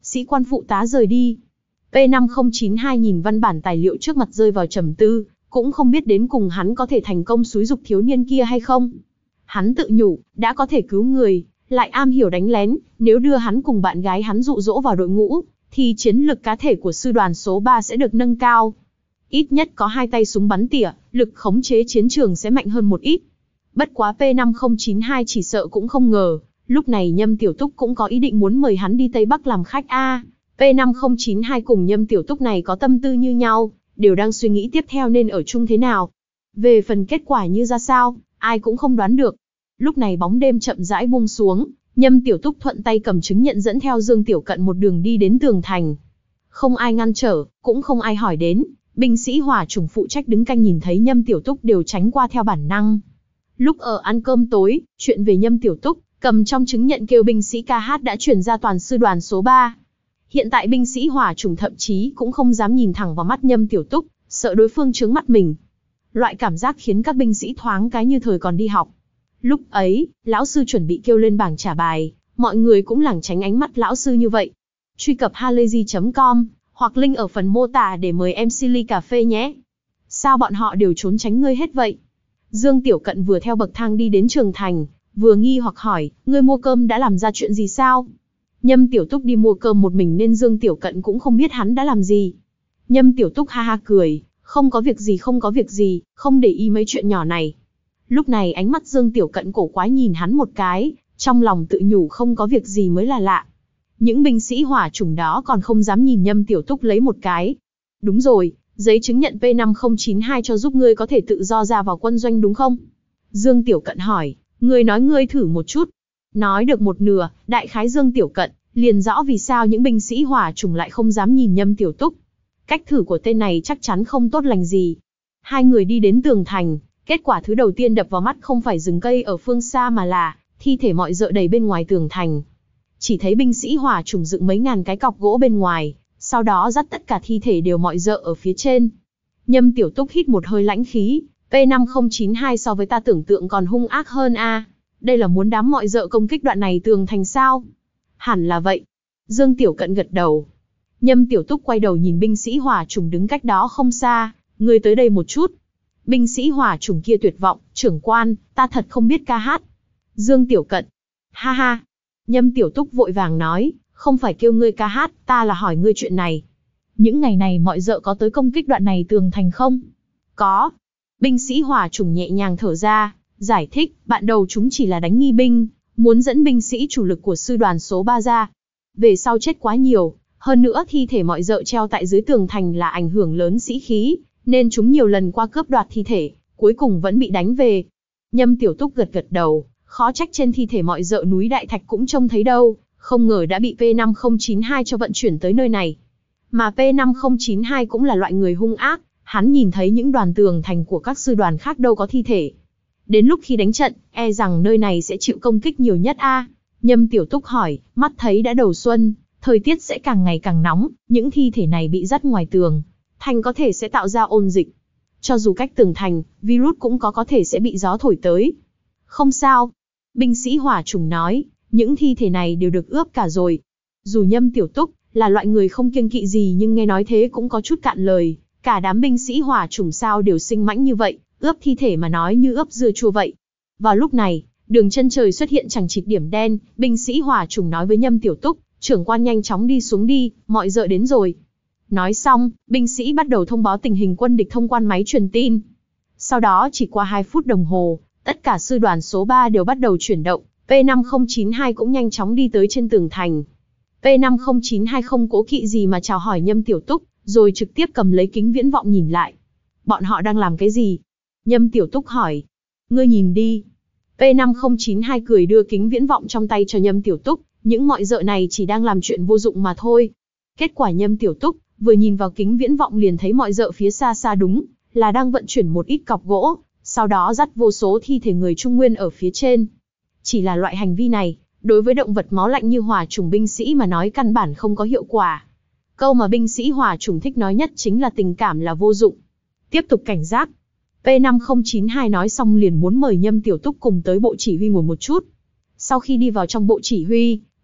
S1: Sĩ quan phụ tá rời đi. P năm không chín hai nhìn văn bản tài liệu trước mặt rơi vào trầm tư, cũng không biết đến cùng hắn có thể thành công xúi giục thiếu niên kia hay không. Hắn tự nhủ, đã có thể cứu người, lại am hiểu đánh lén, nếu đưa hắn cùng bạn gái hắn dụ dỗ vào đội ngũ, thì chiến lực cá thể của sư đoàn số ba sẽ được nâng cao. Ít nhất có hai tay súng bắn tỉa, lực khống chế chiến trường sẽ mạnh hơn một ít. Bất quá P năm không chín hai chỉ sợ cũng không ngờ, lúc này Nhâm Tiểu Túc cũng có ý định muốn mời hắn đi Tây Bắc làm khách a. P năm không chín hai cùng Nhâm Tiểu Túc này có tâm tư như nhau, đều đang suy nghĩ tiếp theo nên ở chung thế nào. Về phần kết quả như ra sao, ai cũng không đoán được. Lúc này bóng đêm chậm rãi buông xuống, Nhâm Tiểu Túc thuận tay cầm chứng nhận dẫn theo Dương Tiểu Cận một đường đi đến tường thành. Không ai ngăn trở, cũng không ai hỏi đến, binh sĩ hỏa chủng phụ trách đứng canh nhìn thấy Nhâm Tiểu Túc đều tránh qua theo bản năng. Lúc ở ăn cơm tối, chuyện về Nhâm Tiểu Túc, cầm trong chứng nhận kêu binh sĩ ca hát đã truyền ra toàn sư đoàn số ba. Hiện tại binh sĩ hỏa chủng thậm chí cũng không dám nhìn thẳng vào mắt Nhâm Tiểu Túc, sợ đối phương trướng mắt mình. Loại cảm giác khiến các binh sĩ thoáng cái như thời còn đi học. Lúc ấy, lão sư chuẩn bị kêu lên bảng trả bài, mọi người cũng lảng tránh ánh mắt lão sư như vậy. Truy cập halayzi chấm com, hoặc link ở phần mô tả để mời em xê ly cà phê nhé. Sao bọn họ đều trốn tránh ngươi hết vậy? Dương Tiểu Cận vừa theo bậc thang đi đến trường thành, vừa nghi hoặc hỏi, ngươi mua cơm đã làm ra chuyện gì sao? Nhâm Tiểu Túc đi mua cơm một mình nên Dương Tiểu Cận cũng không biết hắn đã làm gì. Nhâm Tiểu Túc ha ha cười, không có việc gì không có việc gì, không để ý mấy chuyện nhỏ này. Lúc này ánh mắt Dương Tiểu Cận cổ quái nhìn hắn một cái, trong lòng tự nhủ không có việc gì mới là lạ. Những binh sĩ hỏa chủng đó còn không dám nhìn Nhâm Tiểu Túc lấy một cái. Đúng rồi, giấy chứng nhận P năm không chín hai cho giúp ngươi có thể tự do ra vào quân doanh đúng không? Dương Tiểu Cận hỏi, ngươi nói ngươi thử một chút. Nói được một nửa, đại khái Dương Tiểu Cận liền rõ vì sao những binh sĩ hỏa chủng lại không dám nhìn Nhâm Tiểu Túc. Cách thử của tên này chắc chắn không tốt lành gì. Hai người đi đến tường thành, kết quả thứ đầu tiên đập vào mắt không phải rừng cây ở phương xa mà là thi thể mọi dợ đầy bên ngoài tường thành. Chỉ thấy binh sĩ hỏa chủng dựng mấy ngàn cái cọc gỗ bên ngoài, sau đó dắt tất cả thi thể đều mọi dợ ở phía trên. Nhâm Tiểu Túc hít một hơi lãnh khí, P năm không chín hai so với ta tưởng tượng còn hung ác hơn a. Đây là muốn đám mọi dợ công kích đoạn này tường thành sao? Hẳn là vậy. Dương Tiểu Cận gật đầu. Nhâm Tiểu Túc quay đầu nhìn binh sĩ hỏa chủng đứng cách đó không xa, ngươi tới đây một chút. Binh sĩ hỏa chủng kia tuyệt vọng, trưởng quan, ta thật không biết ca hát. Dương Tiểu Cận, ha ha. Nhâm Tiểu Túc vội vàng nói, không phải kêu ngươi ca hát, ta là hỏi ngươi chuyện này. Những ngày này mọi dợ có tới công kích đoạn này tường thành không? Có. Binh sĩ hỏa chủng nhẹ nhàng thở ra, giải thích, bạn đầu chúng chỉ là đánh nghi binh, muốn dẫn binh sĩ chủ lực của sư đoàn số ba ra. Về sau chết quá nhiều, hơn nữa thi thể mọi dợ treo tại dưới tường thành là ảnh hưởng lớn sĩ khí, nên chúng nhiều lần qua cướp đoạt thi thể, cuối cùng vẫn bị đánh về. Nhâm Tiểu Túc gật gật đầu, khó trách trên thi thể mọi dợ núi Đại Thạch cũng trông thấy đâu, không ngờ đã bị P năm không chín hai cho vận chuyển tới nơi này. Mà P năm không chín hai cũng là loại người hung ác, hắn nhìn thấy những đoàn tường thành của các sư đoàn khác đâu có thi thể. Đến lúc khi đánh trận, e rằng nơi này sẽ chịu công kích nhiều nhất a. À? Nhâm Tiểu Túc hỏi, mắt thấy đã đầu xuân, thời tiết sẽ càng ngày càng nóng, những thi thể này bị dắt ngoài tường thành có thể sẽ tạo ra ôn dịch. Cho dù cách tường thành, virus cũng có có thể sẽ bị gió thổi tới. Không sao. Binh sĩ hỏa chủng nói, những thi thể này đều được ướp cả rồi. Dù Nhâm Tiểu Túc là loại người không kiêng kỵ gì nhưng nghe nói thế cũng có chút cạn lời. Cả đám binh sĩ hỏa chủng sao đều sinh mãnh như vậy, ướp thi thể mà nói như ướp dưa chua vậy. Vào lúc này, đường chân trời xuất hiện chằng chịt điểm đen, binh sĩ hỏa chủng nói với Nhâm Tiểu Túc, trưởng quan nhanh chóng đi xuống đi, mọi dợ đến rồi. Nói xong, binh sĩ bắt đầu thông báo tình hình quân địch thông qua máy truyền tin. Sau đó chỉ qua hai phút đồng hồ, tất cả sư đoàn số ba đều bắt đầu chuyển động, P năm không chín hai cũng nhanh chóng đi tới trên tường thành. P năm không chín hai không cố kỵ gì mà chào hỏi Nhâm Tiểu Túc, rồi trực tiếp cầm lấy kính viễn vọng nhìn lại. Bọn họ đang làm cái gì? Nhâm Tiểu Túc hỏi. Ngươi nhìn đi. P năm không chín hai cười đưa kính viễn vọng trong tay cho Nhâm Tiểu Túc, những mọi dợ này chỉ đang làm chuyện vô dụng mà thôi. Kết quả Nhâm Tiểu Túc vừa nhìn vào kính viễn vọng liền thấy mọi dợ phía xa xa đúng là đang vận chuyển một ít cọc gỗ, sau đó dắt vô số thi thể người Trung Nguyên ở phía trên. Chỉ là loại hành vi này, đối với động vật máu lạnh như hỏa chủng binh sĩ mà nói căn bản không có hiệu quả. Câu mà binh sĩ hỏa chủng thích nói nhất chính là tình cảm là vô dụng. Tiếp tục cảnh giác. P năm không chín hai nói xong liền muốn mời Nhâm Tiểu Túc cùng tới bộ chỉ huy ngồi một chút. Sau khi đi vào trong bộ chỉ huy,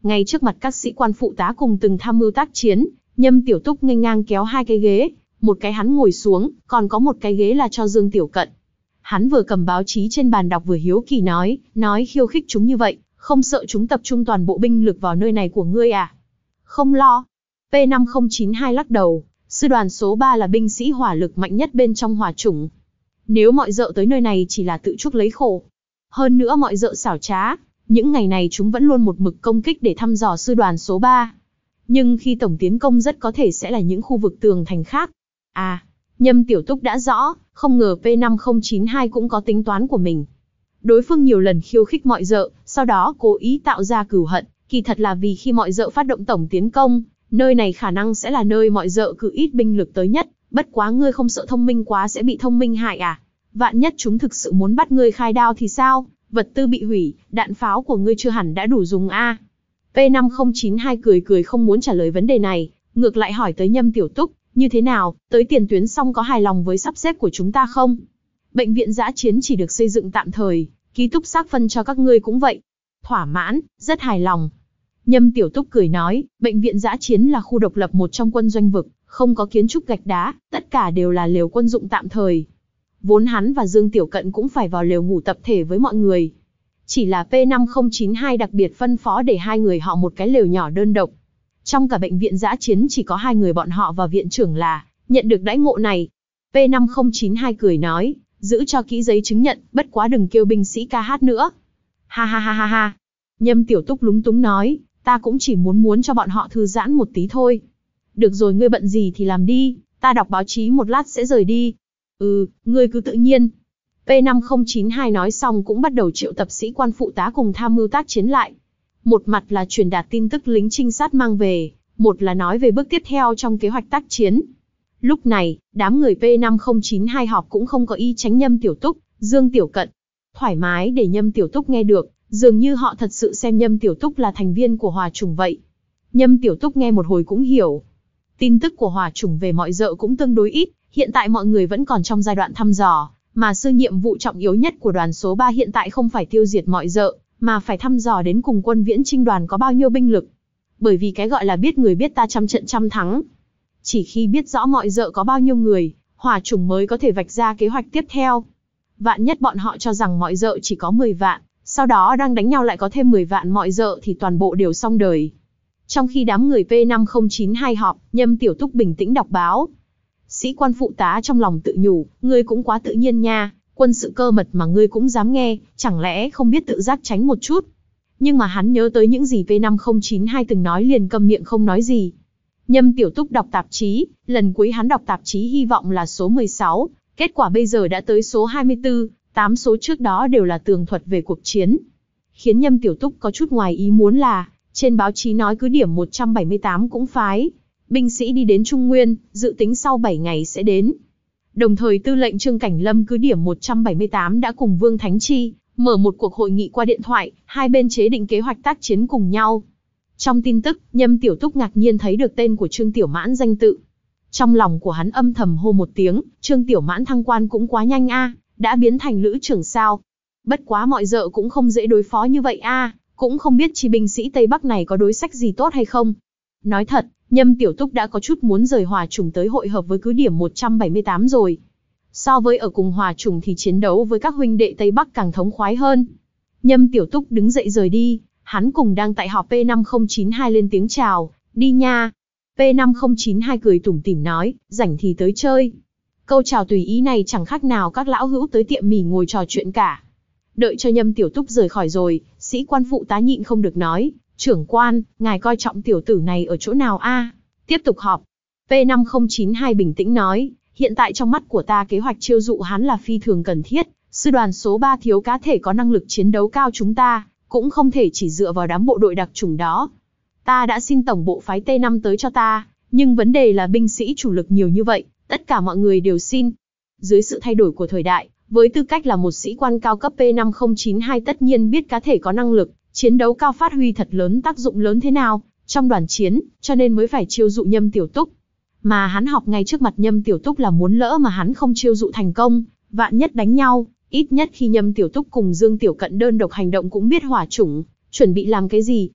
S1: Ngay trước mặt các sĩ quan phụ tá cùng từng tham mưu tác chiến, Nhâm Tiểu Túc nghênh ngang kéo hai cái ghế, một cái hắn ngồi xuống, còn có một cái ghế là cho Dương Tiểu Cận. Hắn vừa cầm báo chí trên bàn đọc vừa hiếu kỳ nói, nói khiêu khích chúng như vậy, không sợ chúng tập trung toàn bộ binh lực vào nơi này của ngươi à? Không lo. P năm không chín hai lắc đầu, sư đoàn số ba là binh sĩ hỏa lực mạnh nhất bên trong hỏa chủng. Nếu mọi dợ tới nơi này chỉ là tự chuốc lấy khổ. Hơn nữa mọi dợ xảo trá, những ngày này chúng vẫn luôn một mực công kích để thăm dò sư đoàn số ba. Nhưng khi tổng tiến công rất có thể sẽ là những khu vực tường thành khác. À, Nhâm Tiểu Túc đã rõ, không ngờ P năm không chín hai cũng có tính toán của mình. Đối phương nhiều lần khiêu khích mọi dợ, sau đó cố ý tạo ra cừu hận, kỳ thật là vì khi mọi dợ phát động tổng tiến công, nơi này khả năng sẽ là nơi mọi dợ cử ít binh lực tới nhất, bất quá ngươi không sợ thông minh quá sẽ bị thông minh hại à? Vạn nhất chúng thực sự muốn bắt ngươi khai đao thì sao? Vật tư bị hủy, đạn pháo của ngươi chưa hẳn đã đủ dùng a. À. P năm không chín hai cười cười không muốn trả lời vấn đề này, ngược lại hỏi tới Nhâm Tiểu Túc, như thế nào, tới tiền tuyến xong có hài lòng với sắp xếp của chúng ta không? Bệnh viện dã chiến chỉ được xây dựng tạm thời, ký túc xác phân cho các ngươi cũng vậy. Thỏa mãn, rất hài lòng. Nhâm Tiểu Túc cười nói, bệnh viện dã chiến là khu độc lập một trong quân doanh vực, không có kiến trúc gạch đá, tất cả đều là lều quân dụng tạm thời. Vốn hắn và Dương Tiểu Cận cũng phải vào lều ngủ tập thể với mọi người. Chỉ là P năm không chín hai đặc biệt phân phó để hai người họ một cái lều nhỏ đơn độc. Trong cả bệnh viện dã chiến chỉ có hai người bọn họ và viện trưởng là nhận được đãi ngộ này. P năm không chín hai cười nói, giữ cho kỹ giấy chứng nhận, bất quá đừng kêu binh sĩ ca hát nữa. Ha ha ha ha ha. Nhâm Tiểu Túc lúng túng nói, ta cũng chỉ muốn muốn cho bọn họ thư giãn một tí thôi. Được rồi, ngươi bận gì thì làm đi, ta đọc báo chí một lát sẽ rời đi. Ừ, ngươi cứ tự nhiên. P năm không chín hai nói xong cũng bắt đầu triệu tập sĩ quan phụ tá cùng tham mưu tác chiến lại. Một mặt là truyền đạt tin tức lính trinh sát mang về, một là nói về bước tiếp theo trong kế hoạch tác chiến. Lúc này, đám người P năm không chín hai họp cũng không có ý tránh Nhâm Tiểu Túc, Dương Tiểu Cận. Thoải mái để Nhâm Tiểu Túc nghe được, dường như họ thật sự xem Nhâm Tiểu Túc là thành viên của Hỏa chủng vậy. Nhâm Tiểu Túc nghe một hồi cũng hiểu. Tin tức của Hỏa chủng về mọi dợ cũng tương đối ít, hiện tại mọi người vẫn còn trong giai đoạn thăm dò, mà sư nhiệm vụ trọng yếu nhất của đoàn số ba hiện tại không phải tiêu diệt mọi dợ, mà phải thăm dò đến cùng quân viễn chinh đoàn có bao nhiêu binh lực. Bởi vì cái gọi là biết người biết ta trăm trận trăm thắng. Chỉ khi biết rõ mọi dợ có bao nhiêu người, Hỏa chủng mới có thể vạch ra kế hoạch tiếp theo. Vạn nhất bọn họ cho rằng mọi dợ chỉ có mười vạn, sau đó đang đánh nhau lại có thêm mười vạn mọi dợ thì toàn bộ đều xong đời. Trong khi đám người P năm không chín hai họp, Nhâm Tiểu Túc bình tĩnh đọc báo. Sĩ quan phụ tá trong lòng tự nhủ, ngươi cũng quá tự nhiên nha, quân sự cơ mật mà ngươi cũng dám nghe, chẳng lẽ không biết tự giác tránh một chút. Nhưng mà hắn nhớ tới những gì P năm không chín hai từng nói liền câm miệng không nói gì. Nhâm Tiểu Túc đọc tạp chí, lần cuối hắn đọc tạp chí hy vọng là số mười sáu, kết quả bây giờ đã tới số hai mươi tư, tám số trước đó đều là tường thuật về cuộc chiến. Khiến Nhâm Tiểu Túc có chút ngoài ý muốn là, trên báo chí nói cứ điểm một trăm bảy mươi tám cũng phái binh sĩ đi đến Trung Nguyên, dự tính sau bảy ngày sẽ đến. Đồng thời tư lệnh Trương Cảnh Lâm cứ điểm một trăm bảy mươi tám đã cùng Vương Thánh Chi mở một cuộc hội nghị qua điện thoại, hai bên chế định kế hoạch tác chiến cùng nhau. Trong tin tức, Nhâm Tiểu Túc ngạc nhiên thấy được tên của Trương Tiểu Mãn danh tự. Trong lòng của hắn âm thầm hô một tiếng, Trương Tiểu Mãn thăng quan cũng quá nhanh a, đã biến thành lữ trưởng sao. Bất quá mọi dợ cũng không dễ đối phó như vậy a, cũng không biết chi binh sĩ Tây Bắc này có đối sách gì tốt hay không. Nói thật, Nhâm Tiểu Túc đã có chút muốn rời Hỏa chủng tới hội hợp với cứ điểm một trăm bảy mươi tám rồi. So với ở cùng Hỏa chủng thì chiến đấu với các huynh đệ Tây Bắc càng thống khoái hơn. Nhâm Tiểu Túc đứng dậy rời đi, hắn cùng đang tại họp P năm không chín hai lên tiếng chào, đi nha. P năm không chín hai cười tủm tỉm nói, rảnh thì tới chơi. Câu chào tùy ý này chẳng khác nào các lão hữu tới tiệm mì ngồi trò chuyện cả. Đợi cho Nhâm Tiểu Túc rời khỏi rồi, sĩ quan phụ tá nhịn không được nói, trưởng quan, ngài coi trọng tiểu tử này ở chỗ nào a? Tiếp tục họp. P năm không chín hai bình tĩnh nói, hiện tại trong mắt của ta kế hoạch chiêu dụ hắn là phi thường cần thiết, sư đoàn số ba thiếu cá thể có năng lực chiến đấu cao chúng ta, cũng không thể chỉ dựa vào đám bộ đội đặc chủng đó. Ta đã xin tổng bộ phái T năm tới cho ta, nhưng vấn đề là binh sĩ chủ lực nhiều như vậy, tất cả mọi người đều xin. Dưới sự thay đổi của thời đại, với tư cách là một sĩ quan cao cấp P năm không chín hai tất nhiên biết cá thể có năng lực, chiến đấu cao phát huy thật lớn tác dụng lớn thế nào, trong đoàn chiến, cho nên mới phải chiêu dụ Nhâm Tiểu Túc. Mà hắn họp ngay trước mặt Nhâm Tiểu Túc là muốn lỡ mà hắn không chiêu dụ thành công, vạn nhất đánh nhau, ít nhất khi Nhâm Tiểu Túc cùng Dương Tiểu Cận đơn độc hành động cũng biết Hỏa chủng chuẩn bị làm cái gì.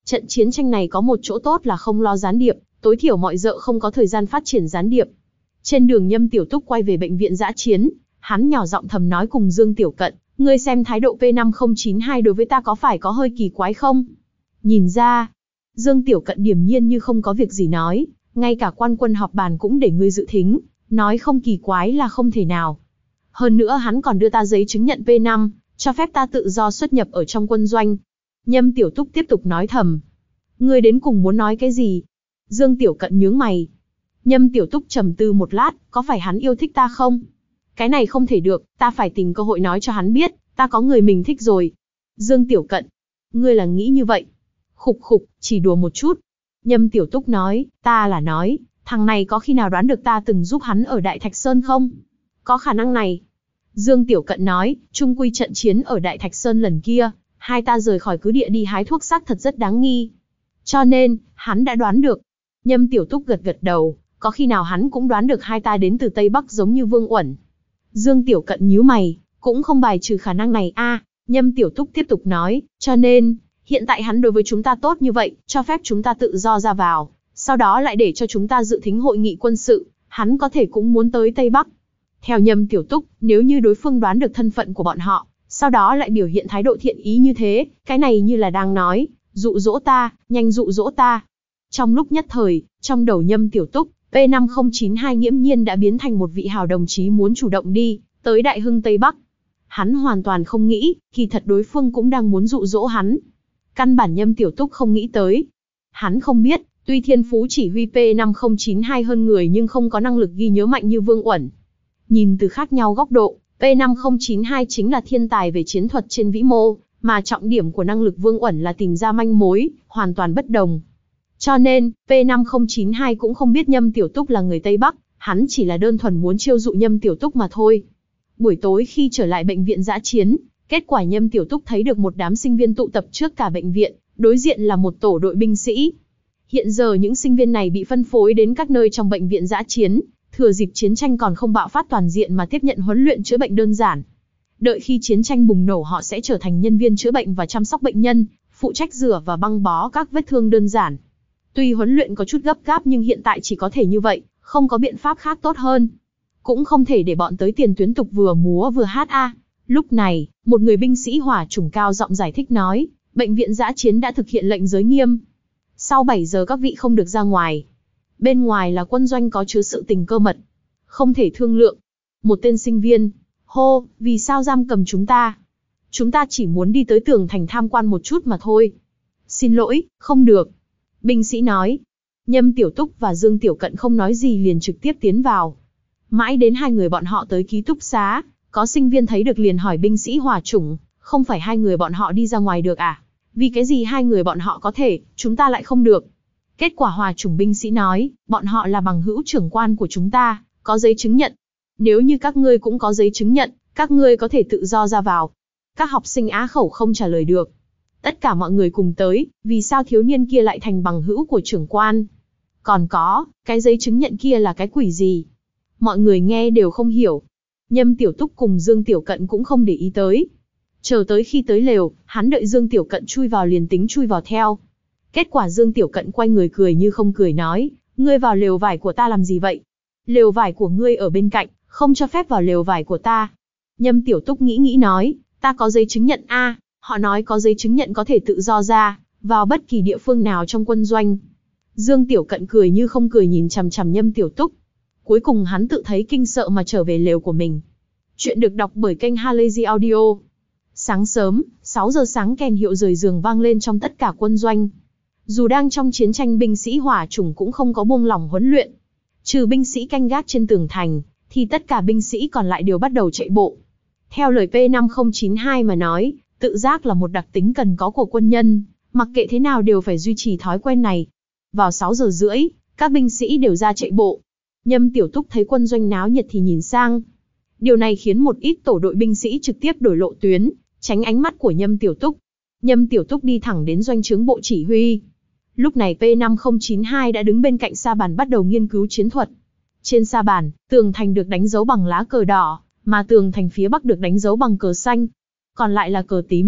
S1: Trận chiến tranh này có một chỗ tốt là không lo gián điệp, tối thiểu mọi dợ không có thời gian phát triển gián điệp. Trên đường Nhâm Tiểu Túc quay về bệnh viện dã chiến, hắn nhỏ giọng thầm nói cùng Dương Tiểu Cận, ngươi xem thái độ P năm không chín hai đối với ta có phải có hơi kỳ quái không? Nhìn ra, Dương Tiểu Cận điềm nhiên như không có việc gì nói, ngay cả quan quân họp bàn cũng để ngươi dự thính, nói không kỳ quái là không thể nào. Hơn nữa hắn còn đưa ta giấy chứng nhận P năm, cho phép ta tự do xuất nhập ở trong quân doanh. Nhâm Tiểu Túc tiếp tục nói thầm. Ngươi đến cùng muốn nói cái gì? Dương Tiểu Cận nhướng mày. Nhâm Tiểu Túc trầm tư một lát, có phải hắn yêu thích ta không? Cái này không thể được, ta phải tìm cơ hội nói cho hắn biết, ta có người mình thích rồi. Dương Tiểu Cận, ngươi là nghĩ như vậy? Khục khục, chỉ đùa một chút. Nhâm Tiểu Túc nói, ta là nói, thằng này có khi nào đoán được ta từng giúp hắn ở Đại Thạch Sơn không? Có khả năng này. Dương Tiểu Cận nói, chung quy trận chiến ở Đại Thạch Sơn lần kia, hai ta rời khỏi cứ địa đi hái thuốc xác thật rất đáng nghi. Cho nên, hắn đã đoán được. Nhâm Tiểu Túc gật gật đầu, có khi nào hắn cũng đoán được hai ta đến từ Tây Bắc giống như Vương Uẩn. Dương Tiểu Cận nhíu mày, cũng không bài trừ khả năng này a. À, Nhâm Tiểu Túc tiếp tục nói, cho nên, hiện tại hắn đối với chúng ta tốt như vậy, cho phép chúng ta tự do ra vào, sau đó lại để cho chúng ta dự thính hội nghị quân sự, hắn có thể cũng muốn tới Tây Bắc. Theo Nhâm Tiểu Túc, nếu như đối phương đoán được thân phận của bọn họ, sau đó lại biểu hiện thái độ thiện ý như thế, cái này như là đang nói, dụ dỗ ta, nhanh dụ dỗ ta. Trong lúc nhất thời, trong đầu Nhâm Tiểu Túc, P năm không chín hai nghiễm nhiên đã biến thành một vị hào đồng chí muốn chủ động đi, tới Đại Hưng Tây Bắc. Hắn hoàn toàn không nghĩ, kỳ thật đối phương cũng đang muốn dụ dỗ hắn. Căn bản Nhâm Tiểu Túc không nghĩ tới. Hắn không biết, tuy thiên phú chỉ huy P năm không chín hai hơn người nhưng không có năng lực ghi nhớ mạnh như Vương Uẩn. Nhìn từ khác nhau góc độ, P năm không chín hai chính là thiên tài về chiến thuật trên vĩ mô, mà trọng điểm của năng lực Vương Uẩn là tìm ra manh mối, hoàn toàn bất đồng. Cho nên, P năm không chín hai cũng không biết Nhâm Tiểu Túc là người Tây Bắc, hắn chỉ là đơn thuần muốn chiêu dụ Nhâm Tiểu Túc mà thôi. Buổi tối khi trở lại bệnh viện dã chiến, kết quả Nhâm Tiểu Túc thấy được một đám sinh viên tụ tập trước cả bệnh viện, đối diện là một tổ đội binh sĩ. Hiện giờ những sinh viên này bị phân phối đến các nơi trong bệnh viện dã chiến, thừa dịp chiến tranh còn không bạo phát toàn diện mà tiếp nhận huấn luyện chữa bệnh đơn giản. Đợi khi chiến tranh bùng nổ họ sẽ trở thành nhân viên chữa bệnh và chăm sóc bệnh nhân, phụ trách rửa và băng bó các vết thương đơn giản. Tuy huấn luyện có chút gấp gáp nhưng hiện tại chỉ có thể như vậy, không có biện pháp khác tốt hơn. Cũng không thể để bọn tới tiền tuyến tục vừa múa vừa hát a. À. Lúc này, một người binh sĩ hỏa chủng cao giọng giải thích nói, bệnh viện dã chiến đã thực hiện lệnh giới nghiêm. Sau bảy giờ các vị không được ra ngoài. Bên ngoài là quân doanh có chứa sự tình cơ mật. Không thể thương lượng. Một tên sinh viên, hô, vì sao giam cầm chúng ta? Chúng ta chỉ muốn đi tới tường thành tham quan một chút mà thôi. Xin lỗi, không được. Binh sĩ nói. Nhâm Tiểu Túc và Dương Tiểu Cận không nói gì liền trực tiếp tiến vào. Mãi đến hai người bọn họ tới ký túc xá, có sinh viên thấy được liền hỏi binh sĩ hỏa chủng, không phải hai người bọn họ đi ra ngoài được à? Vì cái gì hai người bọn họ có thể, chúng ta lại không được? Kết quả hỏa chủng binh sĩ nói, bọn họ là bằng hữu trưởng quan của chúng ta, có giấy chứng nhận. Nếu như các ngươi cũng có giấy chứng nhận, các ngươi có thể tự do ra vào. Các học sinh á khẩu không trả lời được. Tất cả mọi người cùng tới, vì sao thiếu niên kia lại thành bằng hữu của trưởng quan? Còn có, cái giấy chứng nhận kia là cái quỷ gì? Mọi người nghe đều không hiểu. Nhâm Tiểu Túc cùng Dương Tiểu Cận cũng không để ý tới. Chờ tới khi tới lều, hắn đợi Dương Tiểu Cận chui vào liền tính chui vào theo. Kết quả Dương Tiểu Cận quay người cười như không cười nói, ngươi vào lều vải của ta làm gì vậy? Lều vải của ngươi ở bên cạnh, không cho phép vào lều vải của ta. Nhâm Tiểu Túc nghĩ nghĩ nói, ta có giấy chứng nhận a, à, họ nói có giấy chứng nhận có thể tự do ra, vào bất kỳ địa phương nào trong quân doanh. Dương Tiểu Cận cười như không cười nhìn chằm chằm Nhâm Tiểu Túc. Cuối cùng hắn tự thấy kinh sợ mà trở về lều của mình. Chuyện được đọc bởi kênh Halazy Audio. Sáng sớm, sáu giờ sáng kèn hiệu rời giường vang lên trong tất cả quân doanh. Dù đang trong chiến tranh binh sĩ hỏa chủng cũng không có buông lỏng huấn luyện. Trừ binh sĩ canh gác trên tường thành, thì tất cả binh sĩ còn lại đều bắt đầu chạy bộ. Theo lời P năm không chín hai mà nói, tự giác là một đặc tính cần có của quân nhân, mặc kệ thế nào đều phải duy trì thói quen này. Vào sáu giờ rưỡi, các binh sĩ đều ra chạy bộ. Nhâm Tiểu Túc thấy quân doanh náo nhiệt thì nhìn sang. Điều này khiến một ít tổ đội binh sĩ trực tiếp đổi lộ tuyến, tránh ánh mắt của Nhâm Tiểu Túc. Nhâm Tiểu Túc đi thẳng đến doanh trướng bộ chỉ huy. Lúc này P năm không chín hai đã đứng bên cạnh sa bàn bắt đầu nghiên cứu chiến thuật. Trên sa bàn, tường thành được đánh dấu bằng lá cờ đỏ, mà tường thành phía bắc được đánh dấu bằng cờ xanh. Còn lại là cờ tím,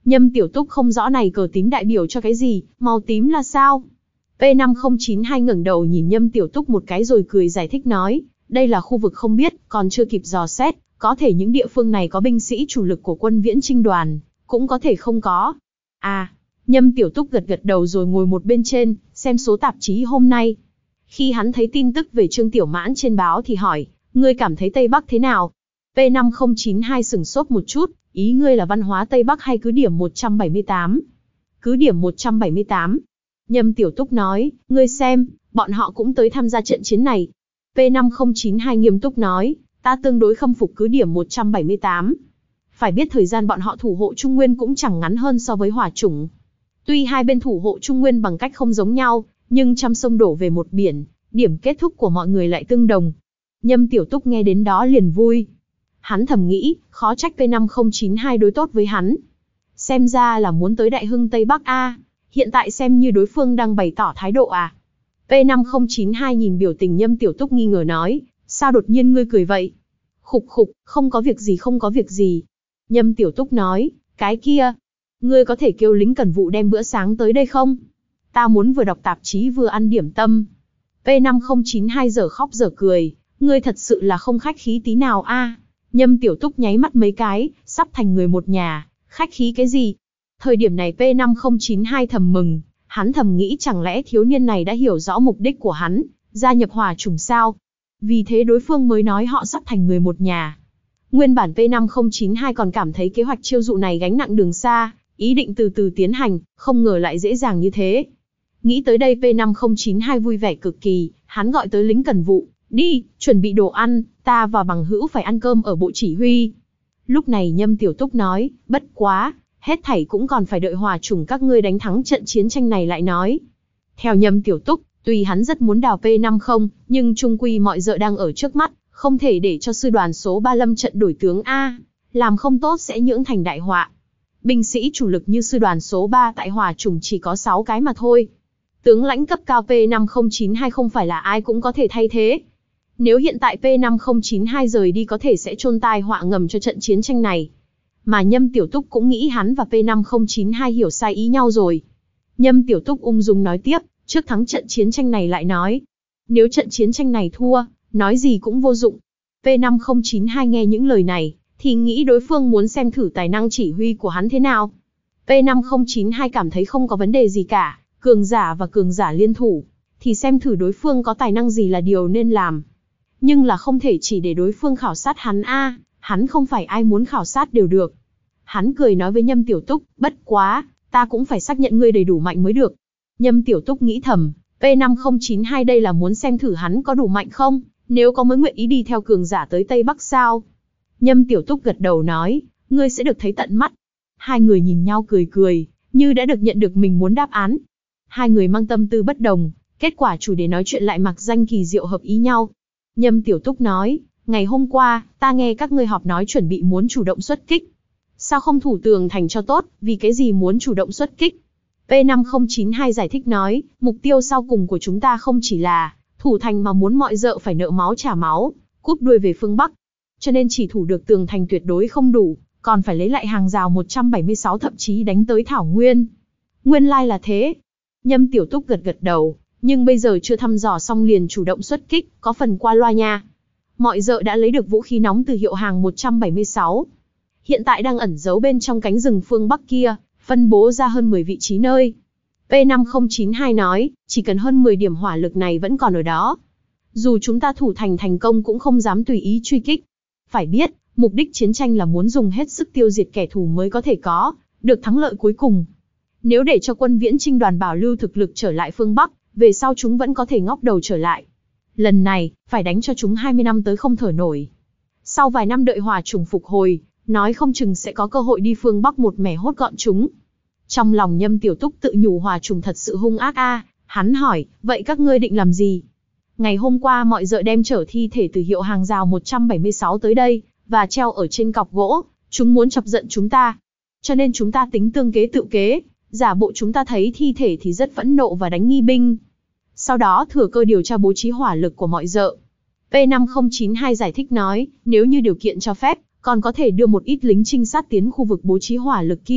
S1: Nhâm Tiểu Túc không rõ này cờ tím đại biểu cho cái gì, màu tím là sao? P năm không chín hai ngẩng đầu nhìn Nhâm Tiểu Túc một cái rồi cười giải thích nói, đây là khu vực không biết, còn chưa kịp dò xét, có thể những địa phương này có binh sĩ chủ lực của quân viễn chinh đoàn, cũng có thể không có. À, Nhâm Tiểu Túc gật gật đầu rồi ngồi một bên trên, xem số tạp chí hôm nay. Khi hắn thấy tin tức về Trương Tiểu Mãn trên báo thì hỏi, ngươi cảm thấy Tây Bắc thế nào? P năm không chín hai sửng sốt một chút, ý ngươi là văn hóa Tây Bắc hay cứ điểm một trăm bảy mươi tám? Cứ điểm một trăm bảy mươi tám. Nhâm Tiểu Túc nói, ngươi xem, bọn họ cũng tới tham gia trận chiến này. P năm không chín hai nghiêm túc nói, ta tương đối khâm phục cứ điểm một trăm bảy mươi tám. Phải biết thời gian bọn họ thủ hộ Trung Nguyên cũng chẳng ngắn hơn so với Hỏa Chủng. Tuy hai bên thủ hộ Trung Nguyên bằng cách không giống nhau, nhưng trăm sông đổ về một biển, điểm kết thúc của mọi người lại tương đồng. Nhâm Tiểu Túc nghe đến đó liền vui. Hắn thầm nghĩ, khó trách P năm không chín hai đối tốt với hắn. Xem ra là muốn tới Đại Hưng Tây Bắc a. Hiện tại xem như đối phương đang bày tỏ thái độ à. P năm không chín hai nhìn biểu tình Nhâm Tiểu Túc nghi ngờ nói, sao đột nhiên ngươi cười vậy? Khục khục, không có việc gì không có việc gì. Nhâm Tiểu Túc nói, cái kia, ngươi có thể kêu lính cần vụ đem bữa sáng tới đây không? Ta muốn vừa đọc tạp chí vừa ăn điểm tâm. P năm không chín hai giờ khóc giờ cười, ngươi thật sự là không khách khí tí nào a. Nhâm Tiểu Túc nháy mắt mấy cái, sắp thành người một nhà, khách khí cái gì? Thời điểm này P năm không chín hai thầm mừng, hắn thầm nghĩ chẳng lẽ thiếu niên này đã hiểu rõ mục đích của hắn, gia nhập Hỏa Chủng sao? Vì thế đối phương mới nói họ sắp thành người một nhà. Nguyên bản P năm không chín hai còn cảm thấy kế hoạch chiêu dụ này gánh nặng đường xa, ý định từ từ tiến hành, không ngờ lại dễ dàng như thế. Nghĩ tới đây P năm không chín hai vui vẻ cực kỳ, hắn gọi tới lính cần vụ, đi, chuẩn bị đồ ăn, ta và bằng hữu phải ăn cơm ở bộ chỉ huy. Lúc này Nhâm Tiểu Túc nói, bất quá, hết thảy cũng còn phải đợi Hỏa Chủng các ngươi đánh thắng trận chiến tranh này lại nói. Theo Nhâm Tiểu Túc, tuy hắn rất muốn đào P năm mươi, nhưng chung quy mọi dợ đang ở trước mắt, không thể để cho sư đoàn số ba lâm trận đổi tướng A, làm không tốt sẽ nhưỡng thành đại họa. Binh sĩ chủ lực như sư đoàn số ba tại Hỏa Chủng chỉ có sáu cái mà thôi. Tướng lãnh cấp cao P năm không chín hai không phải là ai cũng có thể thay thế. Nếu hiện tại P năm không chín hai rời đi có thể sẽ chôn tai họa ngầm cho trận chiến tranh này. Mà Nhâm Tiểu Túc cũng nghĩ hắn và P năm không chín hai hiểu sai ý nhau rồi. Nhâm Tiểu Túc ung dung nói tiếp, trước thắng trận chiến tranh này lại nói. Nếu trận chiến tranh này thua, nói gì cũng vô dụng. P năm không chín hai nghe những lời này, thì nghĩ đối phương muốn xem thử tài năng chỉ huy của hắn thế nào. P năm không chín hai cảm thấy không có vấn đề gì cả, cường giả và cường giả liên thủ, thì xem thử đối phương có tài năng gì là điều nên làm. Nhưng là không thể chỉ để đối phương khảo sát hắn a, hắn không phải ai muốn khảo sát đều được. Hắn cười nói với Nhâm Tiểu Túc, bất quá, ta cũng phải xác nhận ngươi đầy đủ mạnh mới được. Nhâm Tiểu Túc nghĩ thầm, P năm không chín hai đây là muốn xem thử hắn có đủ mạnh không, nếu có mới nguyện ý đi theo cường giả tới Tây Bắc sao. Nhâm Tiểu Túc gật đầu nói, ngươi sẽ được thấy tận mắt. Hai người nhìn nhau cười cười, như đã được nhận được mình muốn đáp án. Hai người mang tâm tư bất đồng, kết quả chủ đề nói chuyện lại mặc danh kỳ diệu hợp ý nhau. Nhâm Tiểu Túc nói, ngày hôm qua, ta nghe các ngươi họp nói chuẩn bị muốn chủ động xuất kích. Sao không thủ tường thành cho tốt, vì cái gì muốn chủ động xuất kích? P năm không chín hai giải thích nói, mục tiêu sau cùng của chúng ta không chỉ là thủ thành mà muốn mọi dợ phải nợ máu trả máu, cúp đuôi về phương Bắc. Cho nên chỉ thủ được tường thành tuyệt đối không đủ, còn phải lấy lại hàng rào một trăm bảy mươi sáu thậm chí đánh tới Thảo Nguyên. Nguyên lai là thế. Nhâm Tiểu Túc gật gật đầu, nhưng bây giờ chưa thăm dò xong liền chủ động xuất kích, có phần qua loa nha. Mọi dợ đã lấy được vũ khí nóng từ hiệu hàng một trăm bảy mươi sáu. Hiện tại đang ẩn giấu bên trong cánh rừng phương Bắc kia, phân bố ra hơn mười vị trí nơi. P năm không chín hai nói, chỉ cần hơn mười điểm hỏa lực này vẫn còn ở đó. Dù chúng ta thủ thành thành công cũng không dám tùy ý truy kích. Phải biết, mục đích chiến tranh là muốn dùng hết sức tiêu diệt kẻ thù mới có thể có được thắng lợi cuối cùng. Nếu để cho quân viễn chinh đoàn bảo lưu thực lực trở lại phương Bắc, về sau chúng vẫn có thể ngóc đầu trở lại. Lần này, phải đánh cho chúng hai mươi năm tới không thở nổi. Sau vài năm đợi Hỏa Chủng phục hồi, nói không chừng sẽ có cơ hội đi phương Bắc một mẻ hốt gọn chúng. Trong lòng Nhâm Tiểu Túc tự nhủ Hỏa Chủng thật sự hung ác a, hắn hỏi, vậy các ngươi định làm gì? Ngày hôm qua mọi dợ đem chở thi thể từ hiệu hàng rào một trăm bảy mươi sáu tới đây, và treo ở trên cọc gỗ, chúng muốn chọc giận chúng ta. Cho nên chúng ta tính tương kế tự kế, giả bộ chúng ta thấy thi thể thì rất phẫn nộ và đánh nghi binh. Sau đó thừa cơ điều tra bố trí hỏa lực của mọi dợ. P năm không chín hai giải thích nói, nếu như điều kiện cho phép, còn có thể đưa một ít lính trinh sát tiến khu vực bố trí hỏa lực kia,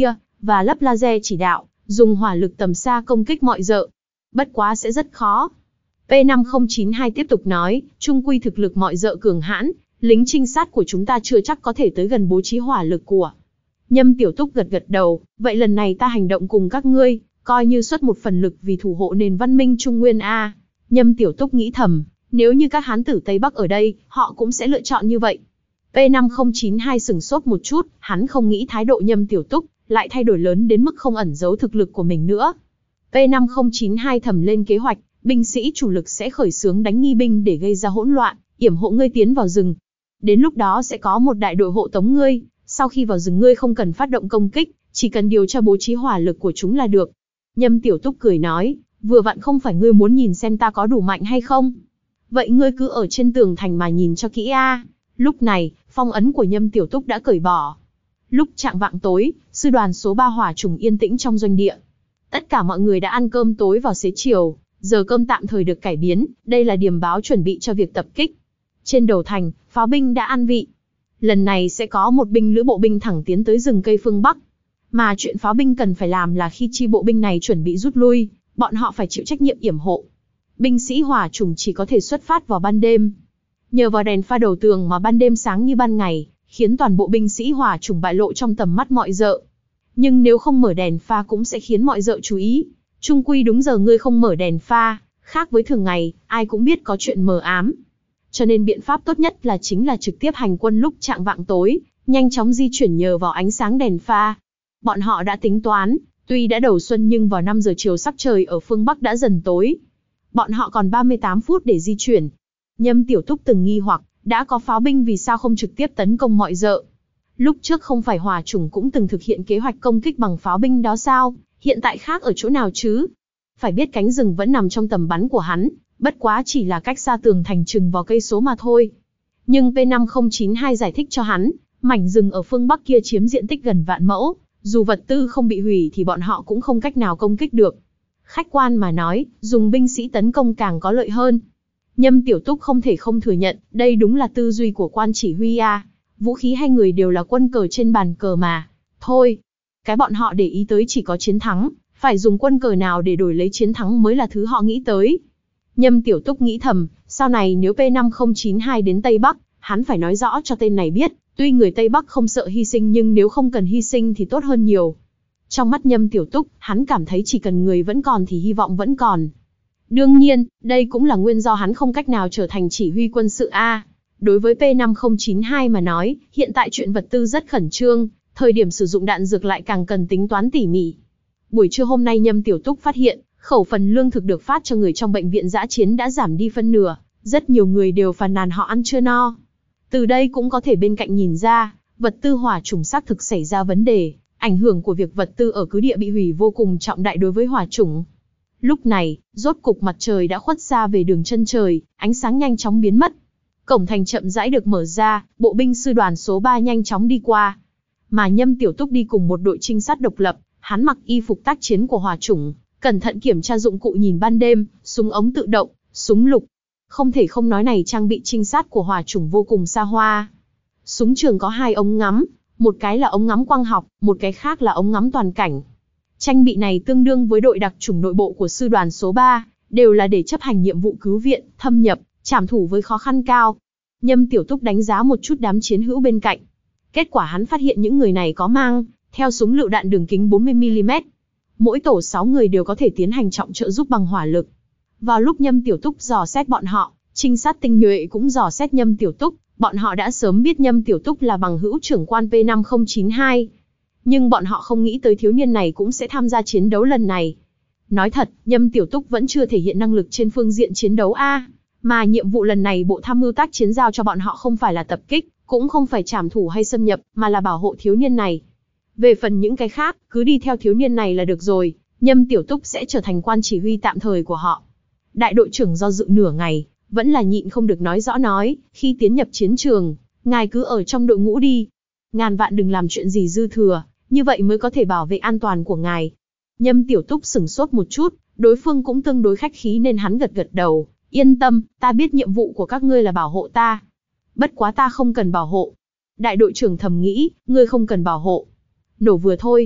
S1: và lắp laser chỉ đạo, dùng hỏa lực tầm xa công kích mọi dợ. Bất quá sẽ rất khó. P năm không chín hai tiếp tục nói, chung quy thực lực mọi dợ cường hãn, lính trinh sát của chúng ta chưa chắc có thể tới gần bố trí hỏa lực của. Nhâm Tiểu Túc gật gật đầu, vậy lần này ta hành động cùng các ngươi, coi như xuất một phần lực vì thủ hộ nền văn minh Trung Nguyên a. Nhâm Tiểu Túc nghĩ thầm, nếu như các hán tử Tây Bắc ở đây, họ cũng sẽ lựa chọn như vậy. P năm không chín hai sừng sốt một chút, hắn không nghĩ thái độ Nhâm Tiểu Túc lại thay đổi lớn đến mức không ẩn giấu thực lực của mình nữa. P năm không chín hai thầm lên kế hoạch, binh sĩ chủ lực sẽ khởi xướng đánh nghi binh để gây ra hỗn loạn, yểm hộ ngươi tiến vào rừng. Đến lúc đó sẽ có một đại đội hộ tống ngươi, sau khi vào rừng ngươi không cần phát động công kích, chỉ cần điều tra bố trí hỏa lực của chúng là được. Nhâm Tiểu Túc cười nói, vừa vặn không phải ngươi muốn nhìn xem ta có đủ mạnh hay không? Vậy ngươi cứ ở trên tường thành mà nhìn cho kỹ a. Lúc này, phong ấn của Nhâm Tiểu Túc đã cởi bỏ. Lúc chạng vạng tối, sư đoàn số ba hỏa chủng yên tĩnh trong doanh địa. Tất cả mọi người đã ăn cơm tối vào xế chiều, giờ cơm tạm thời được cải biến, đây là điểm báo chuẩn bị cho việc tập kích. Trên đầu thành, pháo binh đã ăn vị. Lần này sẽ có một binh lữ bộ binh thẳng tiến tới rừng cây phương Bắc. Mà chuyện pháo binh cần phải làm là khi chi bộ binh này chuẩn bị rút lui, bọn họ phải chịu trách nhiệm yểm hộ. Binh sĩ hỏa chủng chỉ có thể xuất phát vào ban đêm. Nhờ vào đèn pha đầu tường mà ban đêm sáng như ban ngày, khiến toàn bộ binh sĩ hỏa chủng bại lộ trong tầm mắt mọi dợ. Nhưng nếu không mở đèn pha cũng sẽ khiến mọi dợ chú ý. Chung quy đúng giờ ngươi không mở đèn pha, khác với thường ngày, ai cũng biết có chuyện mờ ám. Cho nên biện pháp tốt nhất là chính là trực tiếp hành quân lúc chạng vạng tối, nhanh chóng di chuyển nhờ vào ánh sáng đèn pha. Bọn họ đã tính toán, tuy đã đầu xuân nhưng vào năm giờ chiều sắc trời ở phương Bắc đã dần tối. Bọn họ còn ba mươi tám phút để di chuyển. Nhâm Tiểu Túc từng nghi hoặc, đã có pháo binh vì sao không trực tiếp tấn công mọi dợ. Lúc trước không phải hỏa chủng cũng từng thực hiện kế hoạch công kích bằng pháo binh đó sao, hiện tại khác ở chỗ nào chứ? Phải biết cánh rừng vẫn nằm trong tầm bắn của hắn, bất quá chỉ là cách xa tường thành chừng vào cây số mà thôi. Nhưng P năm không chín hai giải thích cho hắn, mảnh rừng ở phương Bắc kia chiếm diện tích gần vạn mẫu, dù vật tư không bị hủy thì bọn họ cũng không cách nào công kích được. Khách quan mà nói, dùng binh sĩ tấn công càng có lợi hơn. Nhâm Tiểu Túc không thể không thừa nhận, đây đúng là tư duy của quan chỉ huy a. Vũ khí hay người đều là quân cờ trên bàn cờ mà. Thôi, cái bọn họ để ý tới chỉ có chiến thắng, phải dùng quân cờ nào để đổi lấy chiến thắng mới là thứ họ nghĩ tới. Nhâm Tiểu Túc nghĩ thầm, sau này nếu P năm không chín hai đến Tây Bắc, hắn phải nói rõ cho tên này biết, tuy người Tây Bắc không sợ hy sinh nhưng nếu không cần hy sinh thì tốt hơn nhiều. Trong mắt Nhâm Tiểu Túc, hắn cảm thấy chỉ cần người vẫn còn thì hy vọng vẫn còn. Đương nhiên, đây cũng là nguyên do hắn không cách nào trở thành chỉ huy quân sự A. Đối với P năm không chín hai mà nói, hiện tại chuyện vật tư rất khẩn trương, thời điểm sử dụng đạn dược lại càng cần tính toán tỉ mỉ. Buổi trưa hôm nay Nhâm Tiểu Túc phát hiện, khẩu phần lương thực được phát cho người trong bệnh viện dã chiến đã giảm đi phân nửa, rất nhiều người đều phàn nàn họ ăn chưa no. Từ đây cũng có thể bên cạnh nhìn ra, vật tư hỏa chủng xác thực xảy ra vấn đề, ảnh hưởng của việc vật tư ở cứ địa bị hủy vô cùng trọng đại đối với hỏa chủng. Lúc này, rốt cục mặt trời đã khuất xa về đường chân trời, ánh sáng nhanh chóng biến mất. Cổng thành chậm rãi được mở ra, bộ binh sư đoàn số ba nhanh chóng đi qua. Mà Nhâm Tiểu Túc đi cùng một đội trinh sát độc lập, hắn mặc y phục tác chiến của hỏa chủng, cẩn thận kiểm tra dụng cụ nhìn ban đêm, súng ống tự động, súng lục. Không thể không nói này trang bị trinh sát của hỏa chủng vô cùng xa hoa. Súng trường có hai ống ngắm, một cái là ống ngắm quang học, một cái khác là ống ngắm toàn cảnh. Trang bị này tương đương với đội đặc chủng nội bộ của sư đoàn số ba, đều là để chấp hành nhiệm vụ cứu viện, thâm nhập, trảm thủ với khó khăn cao. Nhâm Tiểu Túc đánh giá một chút đám chiến hữu bên cạnh. Kết quả hắn phát hiện những người này có mang theo súng lựu đạn đường kính bốn mươi mi li mét. Mỗi tổ sáu người đều có thể tiến hành trọng trợ giúp bằng hỏa lực. Vào lúc Nhâm Tiểu Túc dò xét bọn họ, trinh sát tinh nhuệ cũng dò xét Nhâm Tiểu Túc, bọn họ đã sớm biết Nhâm Tiểu Túc là bằng hữu trưởng quan P năm không chín hai. Nhưng bọn họ không nghĩ tới thiếu niên này cũng sẽ tham gia chiến đấu lần này. Nói thật, Nhâm Tiểu Túc vẫn chưa thể hiện năng lực trên phương diện chiến đấu A. Mà nhiệm vụ lần này Bộ Tham mưu tác chiến giao cho bọn họ không phải là tập kích, cũng không phải trảm thủ hay xâm nhập, mà là bảo hộ thiếu niên này. Về phần những cái khác, cứ đi theo thiếu niên này là được rồi, Nhâm Tiểu Túc sẽ trở thành quan chỉ huy tạm thời của họ. Đại đội trưởng do dự nửa ngày, vẫn là nhịn không được nói rõ nói, khi tiến nhập chiến trường, ngài cứ ở trong đội ngũ đi. Ngàn vạn đừng làm chuyện gì dư thừa, như vậy mới có thể bảo vệ an toàn của ngài. Nhâm Tiểu Túc sửng sốt một chút, đối phương cũng tương đối khách khí nên hắn gật gật đầu, yên tâm, ta biết nhiệm vụ của các ngươi là bảo hộ ta. Bất quá ta không cần bảo hộ. Đại đội trưởng thầm nghĩ, ngươi không cần bảo hộ. Nổ vừa thôi.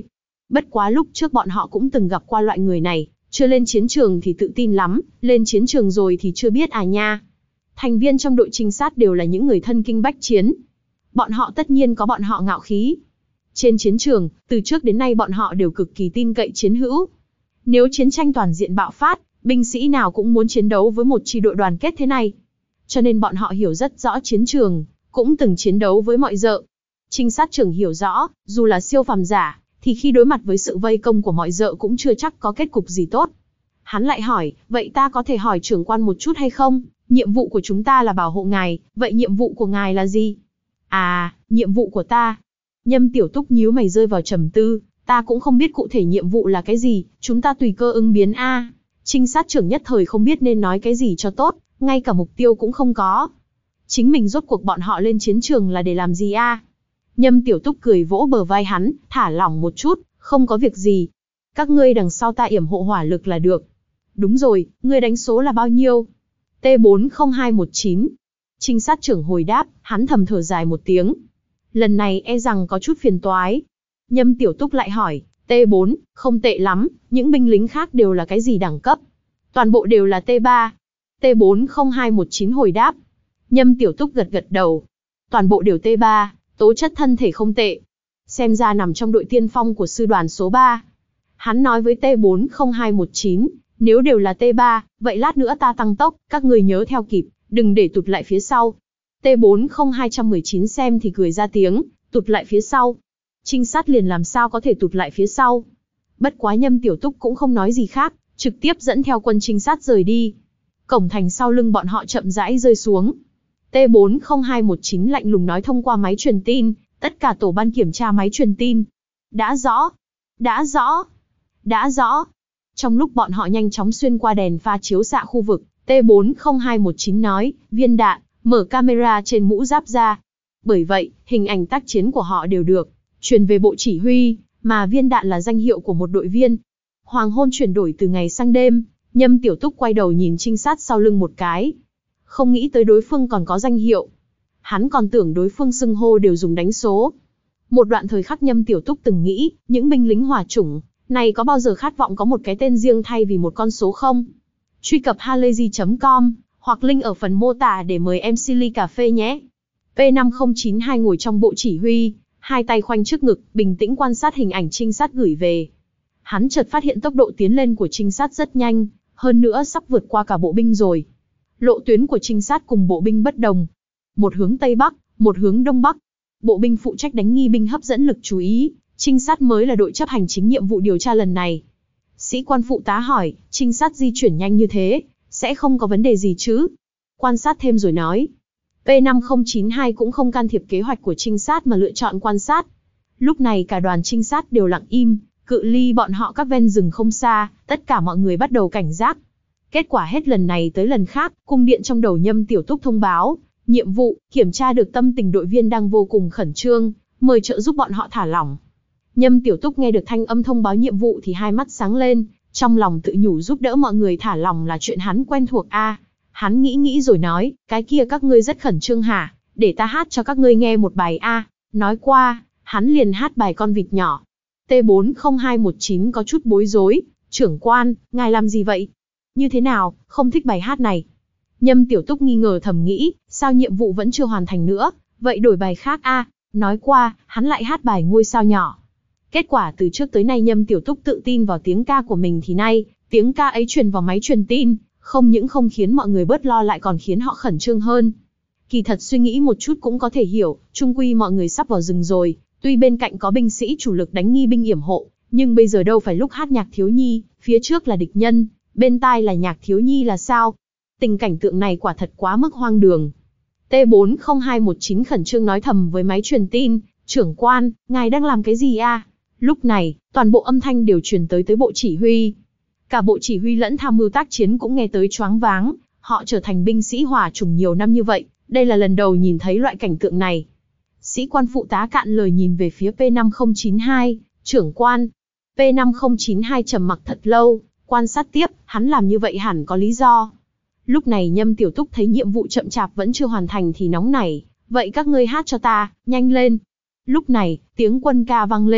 S1: Bất quá lúc trước bọn họ cũng từng gặp qua loại người này, chưa lên chiến trường thì tự tin lắm, lên chiến trường rồi thì chưa biết à nha. Thành viên trong đội trinh sát đều là những người thân kinh bách chiến. Bọn họ tất nhiên có bọn họ ngạo khí. Trên chiến trường, từ trước đến nay bọn họ đều cực kỳ tin cậy chiến hữu. Nếu chiến tranh toàn diện bạo phát, binh sĩ nào cũng muốn chiến đấu với một chi đội đoàn kết thế này. Cho nên bọn họ hiểu rất rõ chiến trường, cũng từng chiến đấu với mọi dợ. Trinh sát trưởng hiểu rõ, dù là siêu phàm giả, thì khi đối mặt với sự vây công của mọi dợ cũng chưa chắc có kết cục gì tốt. Hắn lại hỏi, vậy ta có thể hỏi trưởng quan một chút hay không? Nhiệm vụ của chúng ta là bảo hộ ngài, vậy nhiệm vụ của ngài là gì? À, nhiệm vụ của ta. Nhâm Tiểu Túc nhíu mày rơi vào trầm tư, ta cũng không biết cụ thể nhiệm vụ là cái gì, chúng ta tùy cơ ứng biến a. À. Trinh sát trưởng nhất thời không biết nên nói cái gì cho tốt, ngay cả mục tiêu cũng không có. Chính mình rốt cuộc bọn họ lên chiến trường là để làm gì a? À? Nhâm Tiểu Túc cười vỗ bờ vai hắn, thả lỏng một chút, không có việc gì. Các ngươi đằng sau ta yểm hộ hỏa lực là được. Đúng rồi, ngươi đánh số là bao nhiêu? T bốn không hai một chín. Trinh sát trưởng hồi đáp, hắn thầm thở dài một tiếng. Lần này e rằng có chút phiền toái. Nhâm Tiểu Túc lại hỏi, T bốn, không tệ lắm, những binh lính khác đều là cái gì đẳng cấp? Toàn bộ đều là T ba. T bốn không hai một chín hồi đáp. Nhâm Tiểu Túc gật gật đầu. Toàn bộ đều T ba, tố chất thân thể không tệ. Xem ra nằm trong đội tiên phong của sư đoàn số ba. Hắn nói với T bốn không hai một chín, nếu đều là T ba, vậy lát nữa ta tăng tốc, các người nhớ theo kịp, đừng để tụt lại phía sau. T bốn không hai một chín xem thì cười ra tiếng, tụt lại phía sau. Trinh sát liền làm sao có thể tụt lại phía sau. Bất quá Nhâm Tiểu Túc cũng không nói gì khác, trực tiếp dẫn theo quân trinh sát rời đi. Cổng thành sau lưng bọn họ chậm rãi rơi xuống. T bốn không hai một chín lạnh lùng nói thông qua máy truyền tin, tất cả tổ ban kiểm tra máy truyền tin. Đã rõ, đã rõ, đã rõ. Trong lúc bọn họ nhanh chóng xuyên qua đèn pha chiếu xạ khu vực, T bốn không hai một chín nói, viên đạn, mở camera trên mũ giáp ra. Bởi vậy, hình ảnh tác chiến của họ đều được truyền về bộ chỉ huy, mà viên đạn là danh hiệu của một đội viên. Hoàng hôn chuyển đổi từ ngày sang đêm, Nhâm Tiểu Túc quay đầu nhìn trinh sát sau lưng một cái. Không nghĩ tới đối phương còn có danh hiệu. Hắn còn tưởng đối phương xưng hô đều dùng đánh số. Một đoạn thời khắc Nhâm Tiểu Túc từng nghĩ, những binh lính hỏa chủng này có bao giờ khát vọng có một cái tên riêng thay vì một con số không? Truy cập halayzi chấm com, hoặc link ở phần mô tả để mời em xê ly cà phê nhé. P năm không chín hai ngồi trong bộ chỉ huy, hai tay khoanh trước ngực, bình tĩnh quan sát hình ảnh trinh sát gửi về. Hắn chợt phát hiện tốc độ tiến lên của trinh sát rất nhanh, hơn nữa sắp vượt qua cả bộ binh rồi. Lộ tuyến của trinh sát cùng bộ binh bất đồng. Một hướng Tây Bắc, một hướng Đông Bắc. Bộ binh phụ trách đánh nghi binh hấp dẫn lực chú ý, trinh sát mới là đội chấp hành chính nhiệm vụ điều tra lần này. Sĩ quan phụ tá hỏi, trinh sát di chuyển nhanh như thế, sẽ không có vấn đề gì chứ? Quan sát thêm rồi nói. P năm không chín hai cũng không can thiệp kế hoạch của trinh sát mà lựa chọn quan sát. Lúc này cả đoàn trinh sát đều lặng im, cự ly bọn họ các ven rừng không xa, tất cả mọi người bắt đầu cảnh giác. Kết quả hết lần này tới lần khác, cung điện trong đầu Nhâm Tiểu Túc thông báo, nhiệm vụ, kiểm tra được tâm tình đội viên đang vô cùng khẩn trương, mời trợ giúp bọn họ thả lỏng. Nhâm Tiểu Túc nghe được thanh âm thông báo nhiệm vụ thì hai mắt sáng lên, trong lòng tự nhủ giúp đỡ mọi người thả lỏng là chuyện hắn quen thuộc a. À, hắn nghĩ nghĩ rồi nói, cái kia các ngươi rất khẩn trương hả, để ta hát cho các ngươi nghe một bài a. À. Nói qua, hắn liền hát bài con vịt nhỏ. T bốn không hai một chín có chút bối rối, trưởng quan, ngài làm gì vậy? Như thế nào, không thích bài hát này? Nhâm Tiểu Túc nghi ngờ thầm nghĩ, sao nhiệm vụ vẫn chưa hoàn thành nữa, vậy đổi bài khác a. À. Nói qua, hắn lại hát bài ngôi sao nhỏ. Kết quả từ trước tới nay Nhâm Tiểu Túc tự tin vào tiếng ca của mình thì nay, tiếng ca ấy truyền vào máy truyền tin, không những không khiến mọi người bớt lo lại còn khiến họ khẩn trương hơn. Kỳ thật suy nghĩ một chút cũng có thể hiểu, chung quy mọi người sắp vào rừng rồi, tuy bên cạnh có binh sĩ chủ lực đánh nghi binh yểm hộ, nhưng bây giờ đâu phải lúc hát nhạc thiếu nhi, phía trước là địch nhân, bên tai là nhạc thiếu nhi là sao? Tình cảnh tượng này quả thật quá mức hoang đường. T bốn không hai một chín khẩn trương nói thầm với máy truyền tin, trưởng quan, ngài đang làm cái gì a? À? Lúc này, toàn bộ âm thanh đều truyền tới tới bộ chỉ huy. Cả bộ chỉ huy lẫn tham mưu tác chiến cũng nghe tới choáng váng, họ trở thành binh sĩ hỏa chủng nhiều năm như vậy, đây là lần đầu nhìn thấy loại cảnh tượng này. Sĩ quan phụ tá cạn lời nhìn về phía P năm không chín hai, trưởng quan. P năm không chín hai trầm mặc thật lâu, quan sát tiếp, hắn làm như vậy hẳn có lý do. Lúc này Nhâm Tiểu Túc thấy nhiệm vụ chậm chạp vẫn chưa hoàn thành thì nóng nảy, vậy các ngươi hát cho ta, nhanh lên. Lúc này, tiếng quân ca vang lên,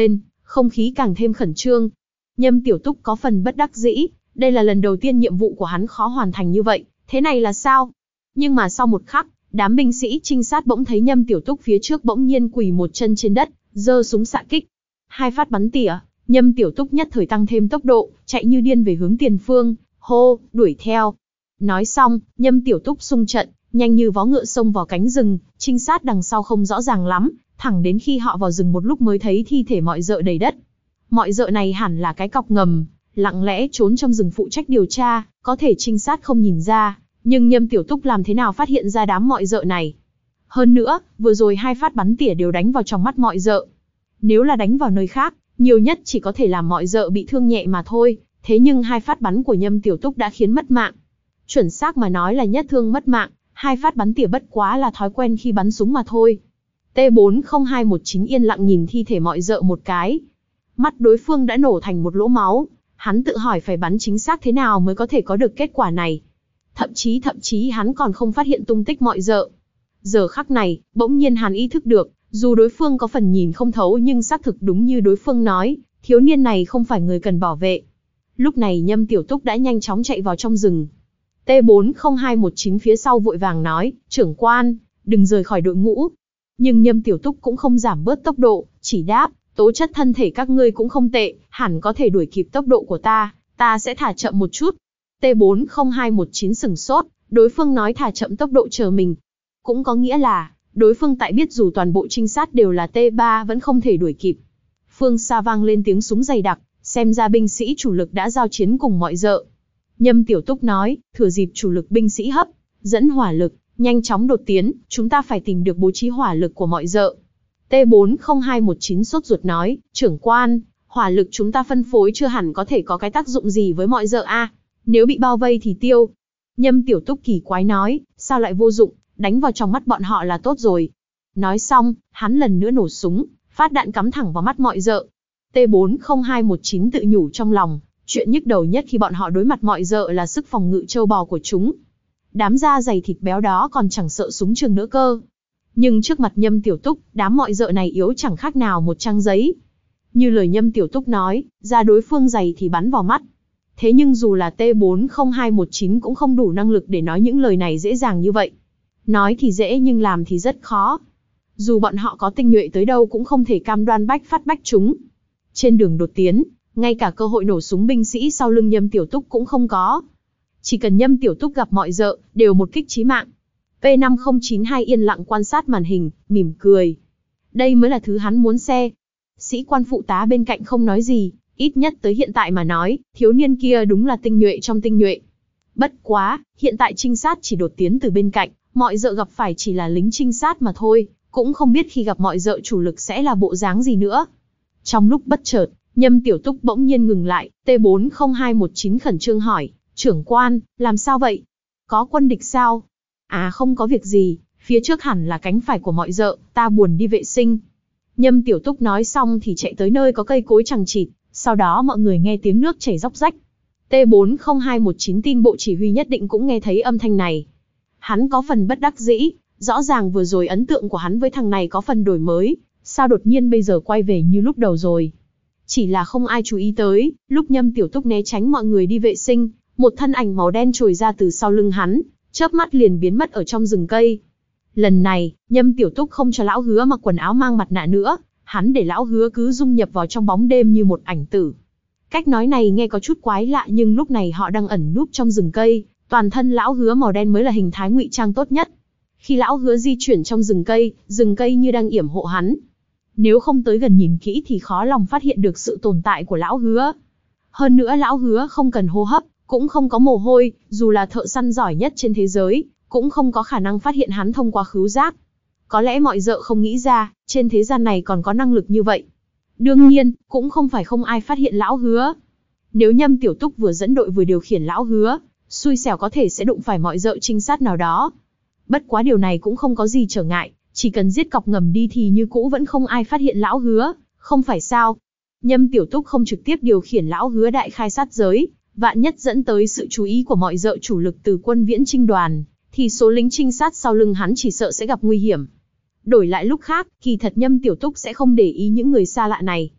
S1: không khí càng thêm khẩn trương. Nhâm Tiểu Túc có phần bất đắc dĩ, đây là lần đầu tiên nhiệm vụ của hắn khó hoàn thành như vậy, thế này là sao? Nhưng mà sau một khắc, đám binh sĩ trinh sát bỗng thấy Nhâm Tiểu Túc phía trước bỗng nhiên quỳ một chân trên đất, giơ súng xạ kích. Hai phát bắn tỉa, Nhâm Tiểu Túc nhất thời tăng thêm tốc độ, chạy như điên về hướng tiền phương, hô, đuổi theo. Nói xong, Nhâm Tiểu Túc xung trận, nhanh như vó ngựa xông vào cánh rừng, trinh sát đằng sau không rõ ràng lắm, thẳng đến khi họ vào rừng một lúc mới thấy thi thể mọi dợ đầy đất. Mọi dợ này hẳn là cái cọc ngầm, lặng lẽ trốn trong rừng phụ trách điều tra, có thể trinh sát không nhìn ra, nhưng Nhâm Tiểu Túc làm thế nào phát hiện ra đám mọi dợ này. Hơn nữa, vừa rồi hai phát bắn tỉa đều đánh vào trong mắt mọi dợ. Nếu là đánh vào nơi khác, nhiều nhất chỉ có thể làm mọi dợ bị thương nhẹ mà thôi, thế nhưng hai phát bắn của Nhâm Tiểu Túc đã khiến mất mạng. Chuẩn xác mà nói là nhất thương mất mạng, hai phát bắn tỉa bất quá là thói quen khi bắn súng mà thôi. T bốn không hai một chín yên lặng nhìn thi thể mọi dợ một cái. Mắt đối phương đã nổ thành một lỗ máu, hắn tự hỏi phải bắn chính xác thế nào mới có thể có được kết quả này. Thậm chí thậm chí hắn còn không phát hiện tung tích mọi dợ. Giờ khắc này, bỗng nhiên hắn ý thức được, dù đối phương có phần nhìn không thấu nhưng xác thực đúng như đối phương nói, thiếu niên này không phải người cần bảo vệ. Lúc này Nhâm Tiểu Túc đã nhanh chóng chạy vào trong rừng. T bốn không hai một chín phía sau vội vàng nói, trưởng quan, đừng rời khỏi đội ngũ. Nhưng Nhâm Tiểu Túc cũng không giảm bớt tốc độ, chỉ đáp, tố chất thân thể các ngươi cũng không tệ, hẳn có thể đuổi kịp tốc độ của ta, ta sẽ thả chậm một chút. T bốn không hai một chín sửng sốt, đối phương nói thả chậm tốc độ chờ mình. Cũng có nghĩa là, đối phương tại biết dù toàn bộ trinh sát đều là T ba vẫn không thể đuổi kịp. Phương xa vang lên tiếng súng dày đặc, xem ra binh sĩ chủ lực đã giao chiến cùng mọi dợ. Nhâm Tiểu Túc nói, thừa dịp chủ lực binh sĩ hấp dẫn hỏa lực, nhanh chóng đột tiến, chúng ta phải tìm được bố trí hỏa lực của mọi dợ. T bốn không hai một chín sốt ruột nói, trưởng quan, hỏa lực chúng ta phân phối chưa hẳn có thể có cái tác dụng gì với mọi dợ a. Nếu bị bao vây thì tiêu. Nhâm Tiểu Túc kỳ quái nói, sao lại vô dụng, đánh vào trong mắt bọn họ là tốt rồi. Nói xong, hắn lần nữa nổ súng, phát đạn cắm thẳng vào mắt mọi dợ. T bốn không hai một chín tự nhủ trong lòng, chuyện nhức đầu nhất khi bọn họ đối mặt mọi dợ là sức phòng ngự châu bò của chúng. Đám da dày thịt béo đó còn chẳng sợ súng trường nữa cơ. Nhưng trước mặt Nhâm Tiểu Túc, đám mọi dợ này yếu chẳng khác nào một trang giấy. Như lời Nhâm Tiểu Túc nói, da đối phương dày thì bắn vào mắt. Thế nhưng dù là T bốn không hai một chín cũng không đủ năng lực để nói những lời này dễ dàng như vậy. Nói thì dễ nhưng làm thì rất khó. Dù bọn họ có tinh nhuệ tới đâu cũng không thể cam đoan bách phát bách chúng. Trên đường đột tiến, ngay cả cơ hội nổ súng binh sĩ sau lưng Nhâm Tiểu Túc cũng không có. Chỉ cần Nhâm Tiểu Túc gặp mọi dợ, đều một kích chí mạng. P năm không chín hai yên lặng quan sát màn hình, mỉm cười. Đây mới là thứ hắn muốn xe. Sĩ quan phụ tá bên cạnh không nói gì, ít nhất tới hiện tại mà nói, thiếu niên kia đúng là tinh nhuệ trong tinh nhuệ. Bất quá, hiện tại trinh sát chỉ đột tiến từ bên cạnh, mọi dợ gặp phải chỉ là lính trinh sát mà thôi, cũng không biết khi gặp mọi dợ chủ lực sẽ là bộ dáng gì nữa. Trong lúc bất chợt, Nhâm Tiểu Túc bỗng nhiên ngừng lại, T bốn không hai một chín khẩn trương hỏi, trưởng quan, làm sao vậy? Có quân địch sao? À không có việc gì, phía trước hẳn là cánh phải của mọi dợ, ta buồn đi vệ sinh. Nhâm Tiểu Túc nói xong thì chạy tới nơi có cây cối chằng chịt, sau đó mọi người nghe tiếng nước chảy róc rách. T bốn không hai một chín tin bộ chỉ huy nhất định cũng nghe thấy âm thanh này. Hắn có phần bất đắc dĩ, rõ ràng vừa rồi ấn tượng của hắn với thằng này có phần đổi mới, sao đột nhiên bây giờ quay về như lúc đầu rồi. Chỉ là không ai chú ý tới, lúc Nhâm Tiểu Túc né tránh mọi người đi vệ sinh, một thân ảnh màu đen trồi ra từ sau lưng hắn, chớp mắt liền biến mất ở trong rừng cây. Lần này, Nhâm Tiểu Túc không cho lão Hứa mặc quần áo mang mặt nạ nữa, hắn để lão Hứa cứ dung nhập vào trong bóng đêm như một ảnh tử. Cách nói này nghe có chút quái lạ nhưng lúc này họ đang ẩn núp trong rừng cây, toàn thân lão Hứa màu đen mới là hình thái ngụy trang tốt nhất. Khi lão Hứa di chuyển trong rừng cây, rừng cây như đang yểm hộ hắn. Nếu không tới gần nhìn kỹ thì khó lòng phát hiện được sự tồn tại của lão Hứa. Hơn nữa lão Hứa không cần hô hấp, cũng không có mồ hôi, dù là thợ săn giỏi nhất trên thế giới, cũng không có khả năng phát hiện hắn thông qua khứu giác. Có lẽ mọi dợ không nghĩ ra, trên thế gian này còn có năng lực như vậy. Đương nhiên, cũng không phải không ai phát hiện lão Hứa. Nếu Nhâm Tiểu Túc vừa dẫn đội vừa điều khiển lão Hứa, xui xẻo có thể sẽ đụng phải mọi dợ trinh sát nào đó. Bất quá điều này cũng không có gì trở ngại, chỉ cần giết cọc ngầm đi thì như cũ vẫn không ai phát hiện lão Hứa, không phải sao? Nhâm Tiểu Túc không trực tiếp điều khiển lão Hứa đại khai sát giới, vạn nhất dẫn tới sự chú ý của mọi dợ chủ lực từ quân viễn chinh đoàn, thì số lính trinh sát sau lưng hắn chỉ sợ sẽ gặp nguy hiểm. Đổi lại lúc khác, kỳ thật Nhâm Tiểu Túc sẽ không để ý những người xa lạ này.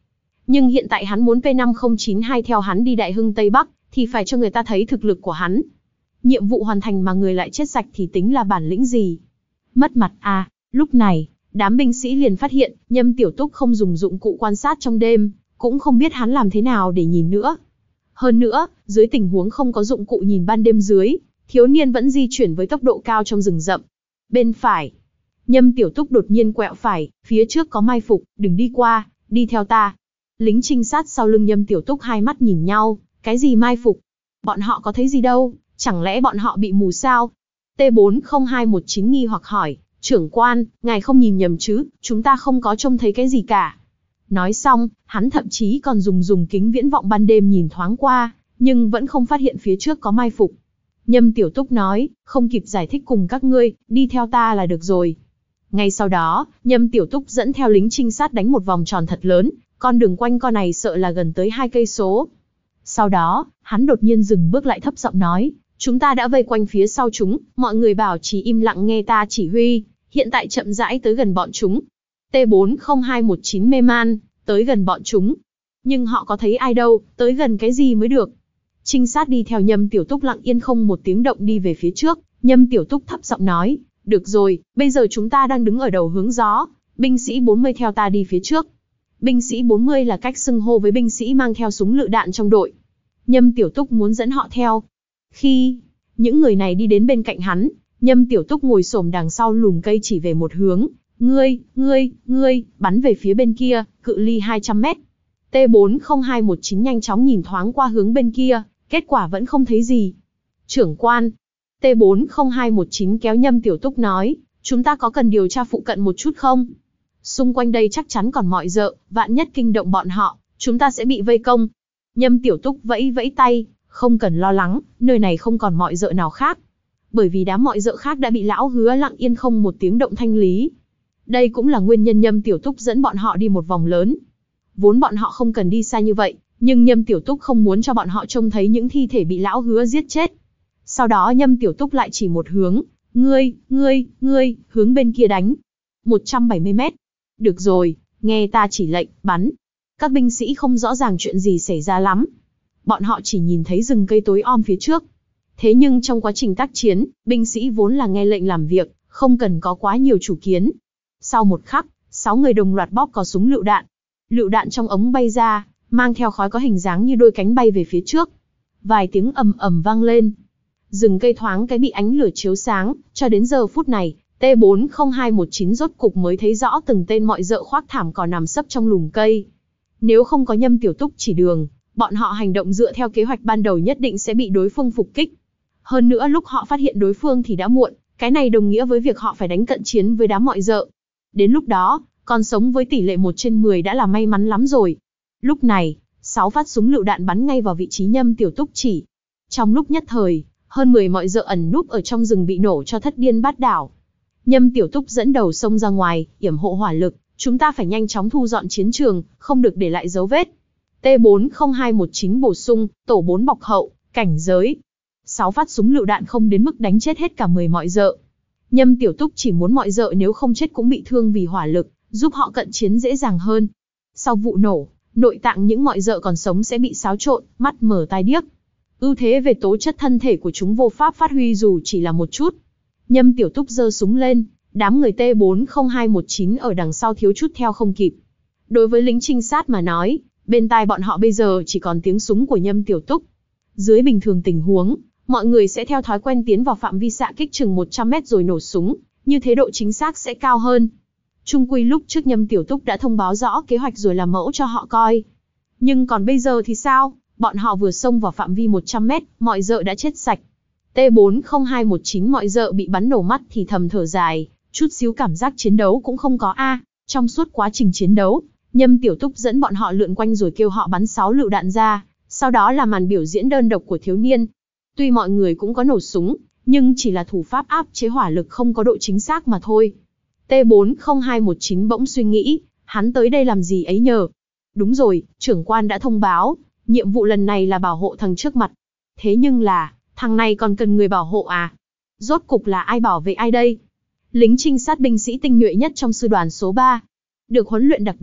S1: Nhưng hiện tại hắn muốn P năm không chín hai theo hắn đi Đại Hưng Tây Bắc, thì phải cho người ta thấy thực lực của hắn. Nhiệm vụ hoàn thành mà người lại chết sạch thì tính là bản lĩnh gì? Mất mặt à, lúc này, đám binh sĩ liền phát hiện, Nhâm Tiểu Túc không dùng dụng cụ quan sát trong đêm, cũng không biết hắn làm thế nào để nhìn nữa. Hơn nữa, dưới tình huống không có dụng cụ nhìn ban đêm dưới, thiếu niên vẫn di chuyển với tốc độ cao trong rừng rậm. Bên phải, Nhâm Tiểu Túc đột nhiên quẹo phải, phía trước có mai phục, đừng đi qua, đi theo ta. Lính trinh sát sau lưng Nhâm Tiểu Túc hai mắt nhìn nhau, cái gì mai phục? Bọn họ có thấy gì đâu, chẳng lẽ bọn họ bị mù sao? T bốn không hai một chín nghi hoặc hỏi, trưởng quan, ngài không nhìn nhầm chứ, chúng ta không có trông thấy cái gì cả. Nói xong, hắn thậm chí còn dùng dùng kính viễn vọng ban đêm nhìn thoáng qua, nhưng vẫn không phát hiện phía trước có mai phục. Nhâm Tiểu Túc nói, không kịp giải thích cùng các ngươi, đi theo ta là được rồi. Ngay sau đó, Nhâm Tiểu Túc dẫn theo lính trinh sát đánh một vòng tròn thật lớn, con đường quanh co này sợ là gần tới hai cây số. Sau đó, hắn đột nhiên dừng bước lại thấp giọng nói, chúng ta đã vây quanh phía sau chúng, mọi người bảo trì im lặng nghe ta chỉ huy, hiện tại chậm rãi tới gần bọn chúng. T bốn không hai một chín mê man, tới gần bọn chúng. Nhưng họ có thấy ai đâu, tới gần cái gì mới được. Trinh sát đi theo Nhâm Tiểu Túc lặng yên không một tiếng động đi về phía trước, Nhâm Tiểu Túc thấp giọng nói, được rồi, bây giờ chúng ta đang đứng ở đầu hướng gió, binh sĩ bốn mươi theo ta đi phía trước. Binh sĩ bốn mươi là cách xưng hô với binh sĩ mang theo súng lựu đạn trong đội. Nhâm Tiểu Túc muốn dẫn họ theo. Khi những người này đi đến bên cạnh hắn, Nhâm Tiểu Túc ngồi xổm đằng sau lùm cây chỉ về một hướng, ngươi, ngươi, ngươi, bắn về phía bên kia, cự ly hai trăm mét. T bốn không hai một chín nhanh chóng nhìn thoáng qua hướng bên kia, kết quả vẫn không thấy gì. Trưởng quan, T bốn không hai một chín kéo Nhâm Tiểu Túc nói, chúng ta có cần điều tra phụ cận một chút không? Xung quanh đây chắc chắn còn mọi rợ, vạn nhất kinh động bọn họ, chúng ta sẽ bị vây công. Nhâm Tiểu Túc vẫy vẫy tay, không cần lo lắng, nơi này không còn mọi rợ nào khác. Bởi vì đám mọi rợ khác đã bị lão Hứa lặng yên không một tiếng động thanh lý. Đây cũng là nguyên nhân Nhâm Tiểu Túc dẫn bọn họ đi một vòng lớn. Vốn bọn họ không cần đi xa như vậy, nhưng Nhâm Tiểu Túc không muốn cho bọn họ trông thấy những thi thể bị lão Hứa giết chết. Sau đó Nhâm Tiểu Túc lại chỉ một hướng, ngươi, ngươi, ngươi, hướng bên kia đánh. một trăm bảy mươi mét. Được rồi, nghe ta chỉ lệnh, bắn. Các binh sĩ không rõ ràng chuyện gì xảy ra lắm. Bọn họ chỉ nhìn thấy rừng cây tối om phía trước. Thế nhưng trong quá trình tác chiến, binh sĩ vốn là nghe lệnh làm việc, không cần có quá nhiều chủ kiến. Sau một khắc, sáu người đồng loạt bóp cò súng lựu đạn. Lựu đạn trong ống bay ra, mang theo khói có hình dáng như đôi cánh bay về phía trước. Vài tiếng ầm ầm vang lên. Rừng cây thoáng cái bị ánh lửa chiếu sáng, cho đến giờ phút này, T bốn không hai một chín rốt cục mới thấy rõ từng tên mọi rợ khoác thảm cỏ nằm sấp trong lùm cây. Nếu không có Nhâm Tiểu Túc chỉ đường, bọn họ hành động dựa theo kế hoạch ban đầu nhất định sẽ bị đối phương phục kích. Hơn nữa lúc họ phát hiện đối phương thì đã muộn, cái này đồng nghĩa với việc họ phải đánh cận chiến với đám mọi rợ. Đến lúc đó, còn sống với tỷ lệ một trên mười đã là may mắn lắm rồi. Lúc này, sáu phát súng lựu đạn bắn ngay vào vị trí Nhâm Tiểu Túc chỉ. Trong lúc nhất thời, hơn mười mọi rợ ẩn núp ở trong rừng bị nổ cho thất điên bát đảo. Nhâm Tiểu Túc dẫn đầu xông ra ngoài, yểm hộ hỏa lực, chúng ta phải nhanh chóng thu dọn chiến trường, không được để lại dấu vết. T bốn không hai một chín bổ sung, tổ bốn bọc hậu, cảnh giới. sáu phát súng lựu đạn không đến mức đánh chết hết cả mười mọi rợ. Nhâm Tiểu Túc chỉ muốn mọi rợ nếu không chết cũng bị thương vì hỏa lực, giúp họ cận chiến dễ dàng hơn. Sau vụ nổ, nội tạng những mọi rợ còn sống sẽ bị xáo trộn, mắt mở tai điếc. Ưu thế về tố chất thân thể của chúng vô pháp phát huy dù chỉ là một chút. Nhâm Tiểu Túc giơ súng lên, đám người T bốn không hai một chín ở đằng sau thiếu chút theo không kịp. Đối với lính trinh sát mà nói, bên tai bọn họ bây giờ chỉ còn tiếng súng của Nhâm Tiểu Túc. Dưới bình thường tình huống, mọi người sẽ theo thói quen tiến vào phạm vi xạ kích chừng một trăm mét rồi nổ súng, như thế độ chính xác sẽ cao hơn. Chung quy lúc trước Nhâm Tiểu Túc đã thông báo rõ kế hoạch rồi làm mẫu cho họ coi. Nhưng còn bây giờ thì sao? Bọn họ vừa xông vào phạm vi một trăm mét, mọi rợ đã chết sạch. T bốn không hai một chín mọi rợ bị bắn nổ mắt thì thầm thở dài, chút xíu cảm giác chiến đấu cũng không có a. Trong suốt quá trình chiến đấu, Nhâm Tiểu Túc dẫn bọn họ lượn quanh rồi kêu họ bắn sáu lựu đạn ra, sau đó là màn biểu diễn đơn độc của thiếu niên. Tuy mọi người cũng có nổ súng, nhưng chỉ là thủ pháp áp chế hỏa lực không có độ chính xác mà thôi. T bốn không hai một chín bỗng suy nghĩ, hắn tới đây làm gì ấy nhờ? Đúng rồi, trưởng quan đã thông báo, nhiệm vụ lần này là bảo hộ thằng trước mặt. Thế nhưng là, thằng này còn cần người bảo hộ à? Rốt cục là ai bảo vệ ai đây? Lính trinh sát binh sĩ tinh nhuệ nhất trong sư đoàn số ba. Được huấn luyện đặc biệt,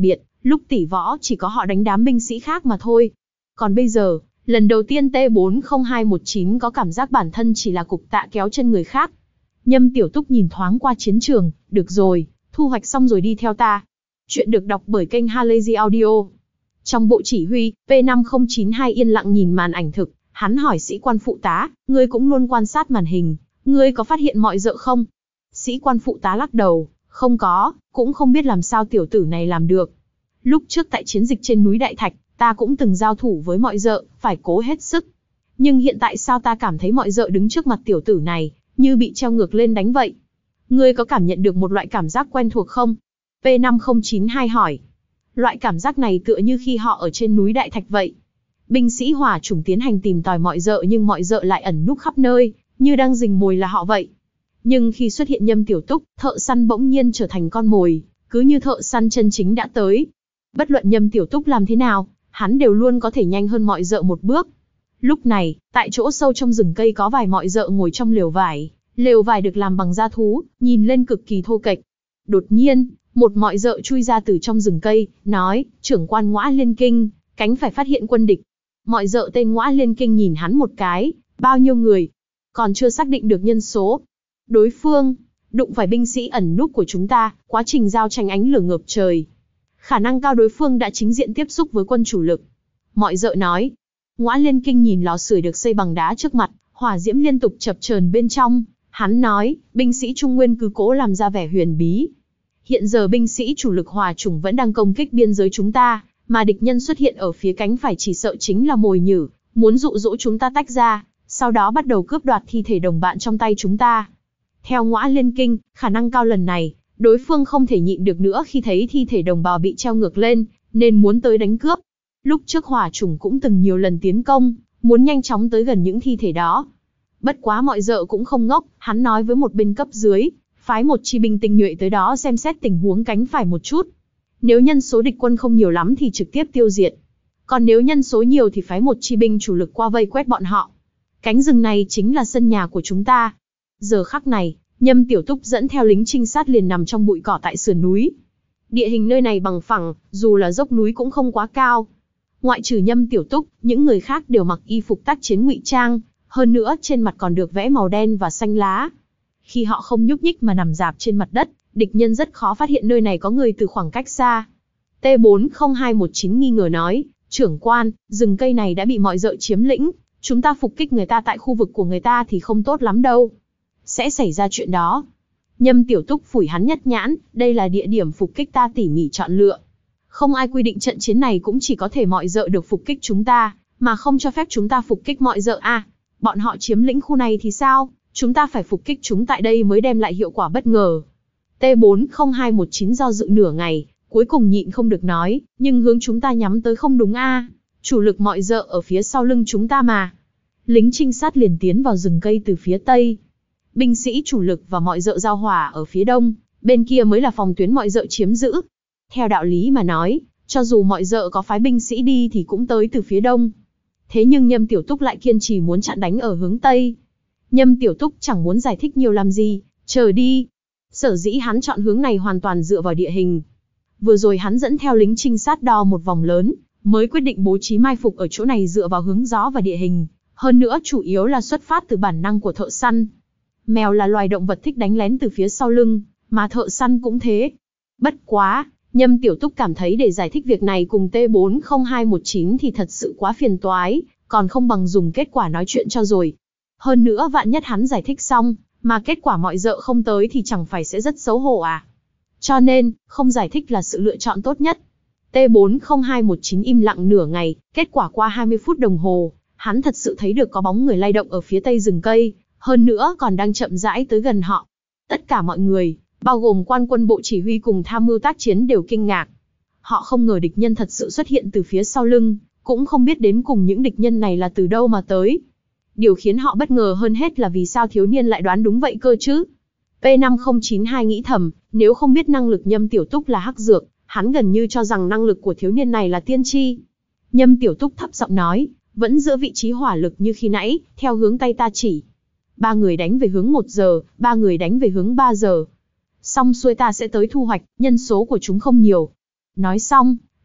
S1: Lúc tỷ võ chỉ có họ đánh đám binh sĩ khác mà thôi. Còn bây giờ, lần đầu tiên T bốn không hai một chín có cảm giác bản thân chỉ là cục tạ kéo chân người khác. Nhâm Tiểu Túc nhìn thoáng qua chiến trường, được rồi, thu hoạch xong rồi đi theo ta. Chuyện được đọc bởi kênh Halazy Audio. Trong bộ chỉ huy, P năm không chín hai yên lặng nhìn màn ảnh thực, hắn hỏi sĩ quan phụ tá, ngươi cũng luôn quan sát màn hình, ngươi có phát hiện mọi dợ không? Sĩ quan phụ tá lắc đầu, không có, cũng không biết làm sao tiểu tử này làm được. Lúc trước tại chiến dịch trên núi Đại Thạch, ta cũng từng giao thủ với mọi dợ, phải cố hết sức. Nhưng hiện tại sao ta cảm thấy mọi dợ đứng trước mặt tiểu tử này, như bị treo ngược lên đánh vậy? Ngươi có cảm nhận được một loại cảm giác quen thuộc không? P năm không chín hai hỏi. Loại cảm giác này tựa như khi họ ở trên núi Đại Thạch vậy. Binh sĩ hỏa chủng tiến hành tìm tòi mọi dợ nhưng mọi dợ lại ẩn núp khắp nơi, như đang rình mồi là họ vậy. Nhưng khi xuất hiện Nhâm Tiểu Túc, thợ săn bỗng nhiên trở thành con mồi, cứ như thợ săn chân chính đã tới. Bất luận Nhâm Tiểu Túc làm thế nào, hắn đều luôn có thể nhanh hơn mọi dợ một bước. Lúc này, tại chỗ sâu trong rừng cây có vài mọi dợ ngồi trong lều vải, lều vải được làm bằng da thú, nhìn lên cực kỳ thô kệch. Đột nhiên, một mọi dợ chui ra từ trong rừng cây, nói, trưởng quan Ngõa Liên Kinh, cánh phải phát hiện quân địch. Mọi dợ tên Ngõa Liên Kinh nhìn hắn một cái, bao nhiêu người? Còn chưa xác định được nhân số. Đối phương, đụng phải binh sĩ ẩn núp của chúng ta, quá trình giao tranh ánh lửa ngập trời. Khả năng cao đối phương đã chính diện tiếp xúc với quân chủ lực. Mọi dợ nói. Ngõa Liên Kinh nhìn lò sưởi được xây bằng đá trước mặt, hỏa diễm liên tục chập chờn bên trong. Hắn nói, binh sĩ Trung Nguyên cứ cố làm ra vẻ huyền bí. Hiện giờ binh sĩ chủ lực Hỏa chủng vẫn đang công kích biên giới chúng ta, mà địch nhân xuất hiện ở phía cánh phải chỉ sợ chính là mồi nhử, muốn dụ dỗ chúng ta tách ra, sau đó bắt đầu cướp đoạt thi thể đồng bạn trong tay chúng ta. Theo Ngõa Liên Kinh, khả năng cao lần này, đối phương không thể nhịn được nữa khi thấy thi thể đồng bào bị treo ngược lên, nên muốn tới đánh cướp. Lúc trước Hỏa chủng cũng từng nhiều lần tiến công, muốn nhanh chóng tới gần những thi thể đó. Bất quá mọi dợ cũng không ngốc, hắn nói với một bên cấp dưới, phái một chi binh tinh nhuệ tới đó xem xét tình huống cánh phải một chút. Nếu nhân số địch quân không nhiều lắm thì trực tiếp tiêu diệt. Còn nếu nhân số nhiều thì phái một chi binh chủ lực qua vây quét bọn họ. Cánh rừng này chính là sân nhà của chúng ta. Giờ khắc này, Nhâm Tiểu Túc dẫn theo lính trinh sát liền nằm trong bụi cỏ tại sườn núi. Địa hình nơi này bằng phẳng, dù là dốc núi cũng không quá cao. Ngoại trừ Nhâm Tiểu Túc, những người khác đều mặc y phục tác chiến ngụy trang, hơn nữa trên mặt còn được vẽ màu đen và xanh lá. Khi họ không nhúc nhích mà nằm rạp trên mặt đất, địch nhân rất khó phát hiện nơi này có người từ khoảng cách xa. T bốn không hai một chín nghi ngờ nói, trưởng quan, rừng cây này đã bị mọi dợ chiếm lĩnh, chúng ta phục kích người ta tại khu vực của người ta thì không tốt lắm đâu. Sẽ xảy ra chuyện đó. Nhâm Tiểu Túc phủi hắn nhất nhãn, đây là địa điểm phục kích ta tỉ mỉ chọn lựa. Không ai quy định trận chiến này cũng chỉ có thể mọi dợ được phục kích chúng ta, mà không cho phép chúng ta phục kích mọi dợ à. Bọn họ chiếm lĩnh khu này thì sao? Chúng ta phải phục kích chúng tại đây mới đem lại hiệu quả bất ngờ. T bốn không hai một chín do dự nửa ngày, cuối cùng nhịn không được nói, nhưng hướng chúng ta nhắm tới không đúng a. À? Chủ lực mọi dợ ở phía sau lưng chúng ta mà. Lính trinh sát liền tiến vào rừng cây từ phía tây. Binh sĩ chủ lực và mọi dợ giao hỏa ở phía đông, bên kia mới là phòng tuyến mọi dợ chiếm giữ. Theo đạo lý mà nói, cho dù mọi dợ có phái binh sĩ đi thì cũng tới từ phía đông. Thế nhưng Nhâm Tiểu Túc lại kiên trì muốn chặn đánh ở hướng tây. Nhâm Tiểu Túc chẳng muốn giải thích nhiều làm gì, chờ đi. Sở dĩ hắn chọn hướng này hoàn toàn dựa vào địa hình. Vừa rồi hắn dẫn theo lính trinh sát đo một vòng lớn, mới quyết định bố trí mai phục ở chỗ này dựa vào hướng gió và địa hình. Hơn nữa chủ yếu là xuất phát từ bản năng của thợ săn. Mèo là loài động vật thích đánh lén từ phía sau lưng, mà thợ săn cũng thế. Bất quá, Nhâm Tiểu Túc cảm thấy để giải thích việc này cùng T bốn không hai một chín thì thật sự quá phiền toái, còn không bằng dùng kết quả nói chuyện cho rồi. Hơn nữa vạn nhất hắn giải thích xong, mà kết quả mọi dợ không tới thì chẳng phải sẽ rất xấu hổ à. Cho nên, không giải thích là sự lựa chọn tốt nhất. T bốn không hai một chín im lặng nửa ngày, kết quả qua hai mươi phút đồng hồ, hắn thật sự thấy được có bóng người lay động ở phía tây rừng cây, hơn nữa còn đang chậm rãi tới gần họ. Tất cả mọi người, bao gồm quan quân bộ chỉ huy cùng tham mưu tác chiến đều kinh ngạc. Họ không ngờ địch nhân thật sự xuất hiện từ phía sau lưng, cũng không biết đến cùng những địch nhân này là từ đâu mà tới. Điều khiến họ bất ngờ hơn hết là vì sao thiếu niên lại đoán đúng vậy cơ chứ. P năm không chín hai nghĩ thầm, nếu không biết năng lực Nhâm Tiểu Túc là hắc dược, hắn gần như cho rằng năng lực của thiếu niên này là tiên tri. Nhâm Tiểu Túc thấp giọng nói, vẫn giữ vị trí hỏa lực như khi nãy, theo hướng tay ta chỉ. Ba người đánh về hướng một giờ, ba người đánh về hướng ba giờ. Xong xuôi ta sẽ tới thu hoạch, nhân số của chúng không nhiều. Nói xong,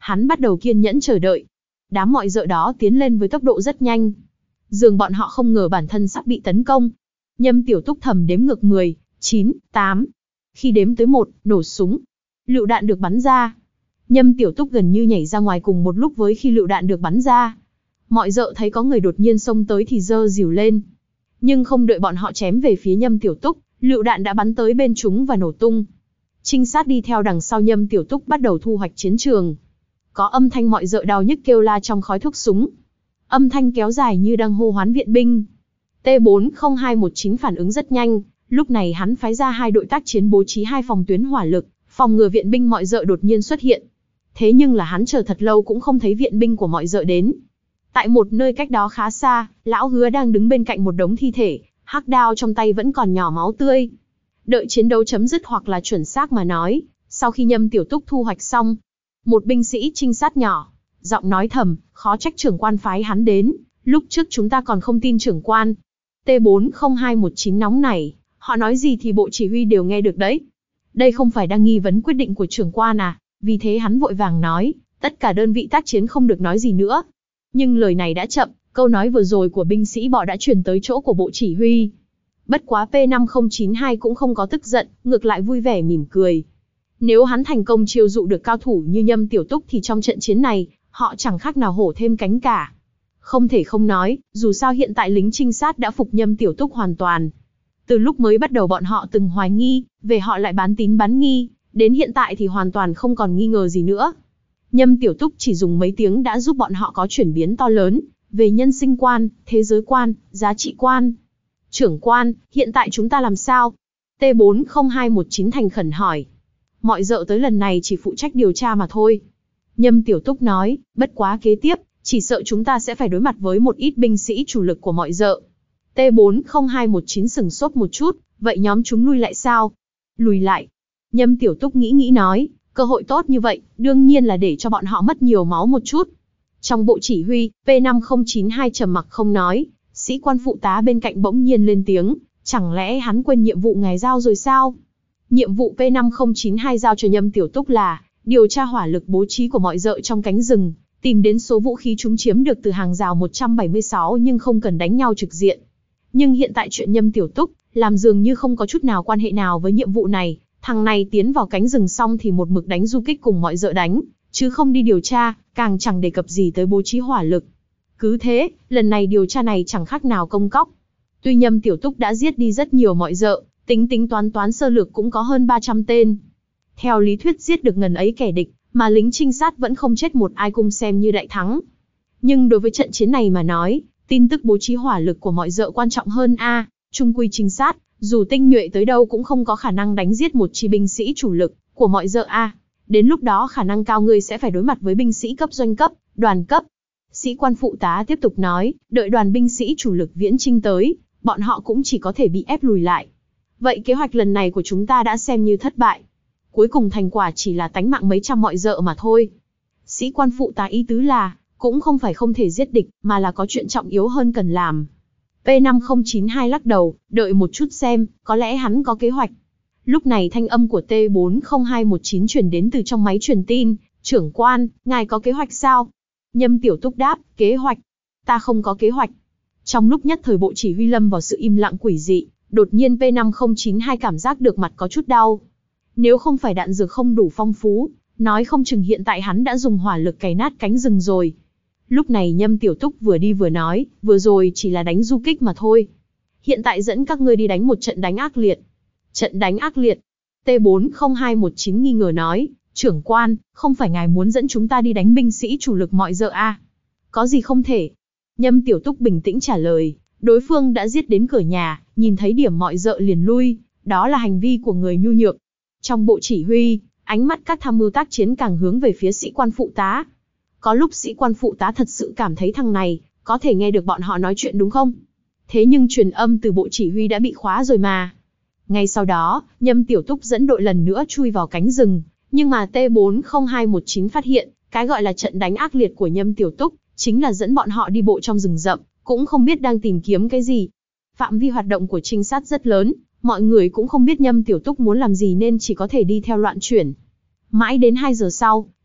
S1: hắn bắt đầu kiên nhẫn chờ đợi. Đám mọi dợ đó tiến lên với tốc độ rất nhanh. Dường bọn họ không ngờ bản thân sắp bị tấn công. Nhâm Tiểu Túc thầm đếm ngược mười, chín, tám. Khi đếm tới một, nổ súng. Lựu đạn được bắn ra. Nhâm Tiểu Túc gần như nhảy ra ngoài cùng một lúc với khi lựu đạn được bắn ra. Mọi dợ thấy có người đột nhiên xông tới thì giơ rìu lên. Nhưng không đợi bọn họ chém về phía Nhâm Tiểu Túc, lựu đạn đã bắn tới bên chúng và nổ tung. Trinh sát đi theo đằng sau Nhâm Tiểu Túc bắt đầu thu hoạch chiến trường. Có âm thanh mọi dợ đau nhức kêu la trong khói thuốc súng. Âm thanh kéo dài như đang hô hoán viện binh. T bốn không hai một chín phản ứng rất nhanh, lúc này hắn phái ra hai đội tác chiến bố trí hai phòng tuyến hỏa lực, phòng ngừa viện binh mọi dợ đột nhiên xuất hiện. Thế nhưng là hắn chờ thật lâu cũng không thấy viện binh của mọi dợ đến. Tại một nơi cách đó khá xa, lão Hứa đang đứng bên cạnh một đống thi thể, hắc đao trong tay vẫn còn nhỏ máu tươi. Đợi chiến đấu chấm dứt, hoặc là chuẩn xác mà nói, sau khi Nhâm Tiểu Túc thu hoạch xong, một binh sĩ trinh sát nhỏ, giọng nói thầm, khó trách trưởng quan phái hắn đến, lúc trước chúng ta còn không tin trưởng quan. T bốn không hai một chín nóng nảy, họ nói gì thì bộ chỉ huy đều nghe được đấy. Đây không phải đang nghi vấn quyết định của trưởng quan à, vì thế hắn vội vàng nói, tất cả đơn vị tác chiến không được nói gì nữa. Nhưng lời này đã chậm, câu nói vừa rồi của binh sĩ bọ đã truyền tới chỗ của bộ chỉ huy. Bất quá P năm không chín hai cũng không có tức giận, ngược lại vui vẻ mỉm cười. Nếu hắn thành công chiêu dụ được cao thủ như Nhâm Tiểu Túc thì trong trận chiến này, họ chẳng khác nào hổ thêm cánh cả. Không thể không nói, dù sao hiện tại lính trinh sát đã phục Nhâm Tiểu Túc hoàn toàn. Từ lúc mới bắt đầu bọn họ từng hoài nghi, về họ lại bán tín bán nghi, đến hiện tại thì hoàn toàn không còn nghi ngờ gì nữa. Nhâm Tiểu Túc chỉ dùng mấy tiếng đã giúp bọn họ có chuyển biến to lớn, về nhân sinh quan, thế giới quan, giá trị quan. Trưởng quan, hiện tại chúng ta làm sao? T bốn không hai một chín thành khẩn hỏi. Mọi dợ tới lần này chỉ phụ trách điều tra mà thôi. Nhâm Tiểu Túc nói, bất quá kế tiếp, chỉ sợ chúng ta sẽ phải đối mặt với một ít binh sĩ chủ lực của mọi dợ. T bốn không hai một chín sừng sốt một chút, vậy nhóm chúng lui lại sao? Lùi lại. Nhâm Tiểu Túc nghĩ nghĩ nói, cơ hội tốt như vậy, đương nhiên là để cho bọn họ mất nhiều máu một chút. Trong bộ chỉ huy, P năm không chín hai trầm mặc không nói, sĩ quan phụ tá bên cạnh bỗng nhiên lên tiếng, chẳng lẽ hắn quên nhiệm vụ ngài giao rồi sao? Nhiệm vụ P năm không chín hai giao cho Nhâm Tiểu Túc là điều tra hỏa lực bố trí của mọi dợ trong cánh rừng, tìm đến số vũ khí chúng chiếm được từ hàng rào một trăm bảy mươi sáu nhưng không cần đánh nhau trực diện. Nhưng hiện tại chuyện Nhâm Tiểu Túc làm dường như không có chút nào quan hệ nào với nhiệm vụ này, thằng này tiến vào cánh rừng xong thì một mực đánh du kích cùng mọi dợ đánh, chứ không đi điều tra, càng chẳng đề cập gì tới bố trí hỏa lực. Cứ thế, lần này điều tra này chẳng khác nào công cóc. Tuy Nhâm Tiểu Túc đã giết đi rất nhiều mọi dợ, tính tính toán toán sơ lược cũng có hơn ba trăm tên. Theo lý thuyết giết được ngần ấy kẻ địch, mà lính trinh sát vẫn không chết một ai cũng xem như đại thắng. Nhưng đối với trận chiến này mà nói, tin tức bố trí hỏa lực của mọi dợ quan trọng hơn a. Trung quy trinh sát, dù tinh nhuệ tới đâu cũng không có khả năng đánh giết một chi binh sĩ chủ lực của mọi dợ a. Đến lúc đó khả năng cao ngươi sẽ phải đối mặt với binh sĩ cấp doanh cấp, đoàn cấp. Sĩ quan phụ tá tiếp tục nói, đợi đoàn binh sĩ chủ lực viễn chinh tới, bọn họ cũng chỉ có thể bị ép lùi lại. Vậy kế hoạch lần này của chúng ta đã xem như thất bại. Cuối cùng thành quả chỉ là tánh mạng mấy trăm mọi dợ mà thôi. Sĩ quan phụ tá ý tứ là, cũng không phải không thể giết địch, mà là có chuyện trọng yếu hơn cần làm. P năm không chín hai lắc đầu, đợi một chút xem, có lẽ hắn có kế hoạch. Lúc này thanh âm của T bốn không hai một chín truyền đến từ trong máy truyền tin, trưởng quan, ngài có kế hoạch sao? Nhâm Tiểu Túc đáp, kế hoạch. Ta không có kế hoạch. Trong lúc nhất thời bộ chỉ huy lâm vào sự im lặng quỷ dị, đột nhiên P năm không chín hai cảm giác được mặt có chút đau. Nếu không phải đạn dược không đủ phong phú, nói không chừng hiện tại hắn đã dùng hỏa lực cày nát cánh rừng rồi. Lúc này Nhâm Tiểu Túc vừa đi vừa nói, vừa rồi chỉ là đánh du kích mà thôi. Hiện tại dẫn các ngươi đi đánh một trận đánh ác liệt. Trận đánh ác liệt. T bốn không hai một chín nghi ngờ nói, trưởng quan, không phải ngài muốn dẫn chúng ta đi đánh binh sĩ chủ lực mọi dợ à? Có gì không thể? Nhâm Tiểu Túc bình tĩnh trả lời, đối phương đã giết đến cửa nhà, nhìn thấy điểm mọi dợ liền lui, đó là hành vi của người nhu nhược. Trong bộ chỉ huy, ánh mắt các tham mưu tác chiến càng hướng về phía sĩ quan phụ tá. Có lúc sĩ quan phụ tá thật sự cảm thấy thằng này có thể nghe được bọn họ nói chuyện đúng không? Thế nhưng truyền âm từ bộ chỉ huy đã bị khóa rồi mà. Ngay sau đó, Nhâm Tiểu Túc dẫn đội lần nữa chui vào cánh rừng, nhưng mà T bốn không hai một chín phát hiện, cái gọi là trận đánh ác liệt của Nhâm Tiểu Túc chính là dẫn bọn họ đi bộ trong rừng rậm, cũng không biết đang tìm kiếm cái gì. Phạm vi hoạt động của trinh sát rất lớn, mọi người cũng không biết Nhâm Tiểu Túc muốn làm gì nên chỉ có thể đi theo loạn chuyển. Mãi đến hai giờ sau,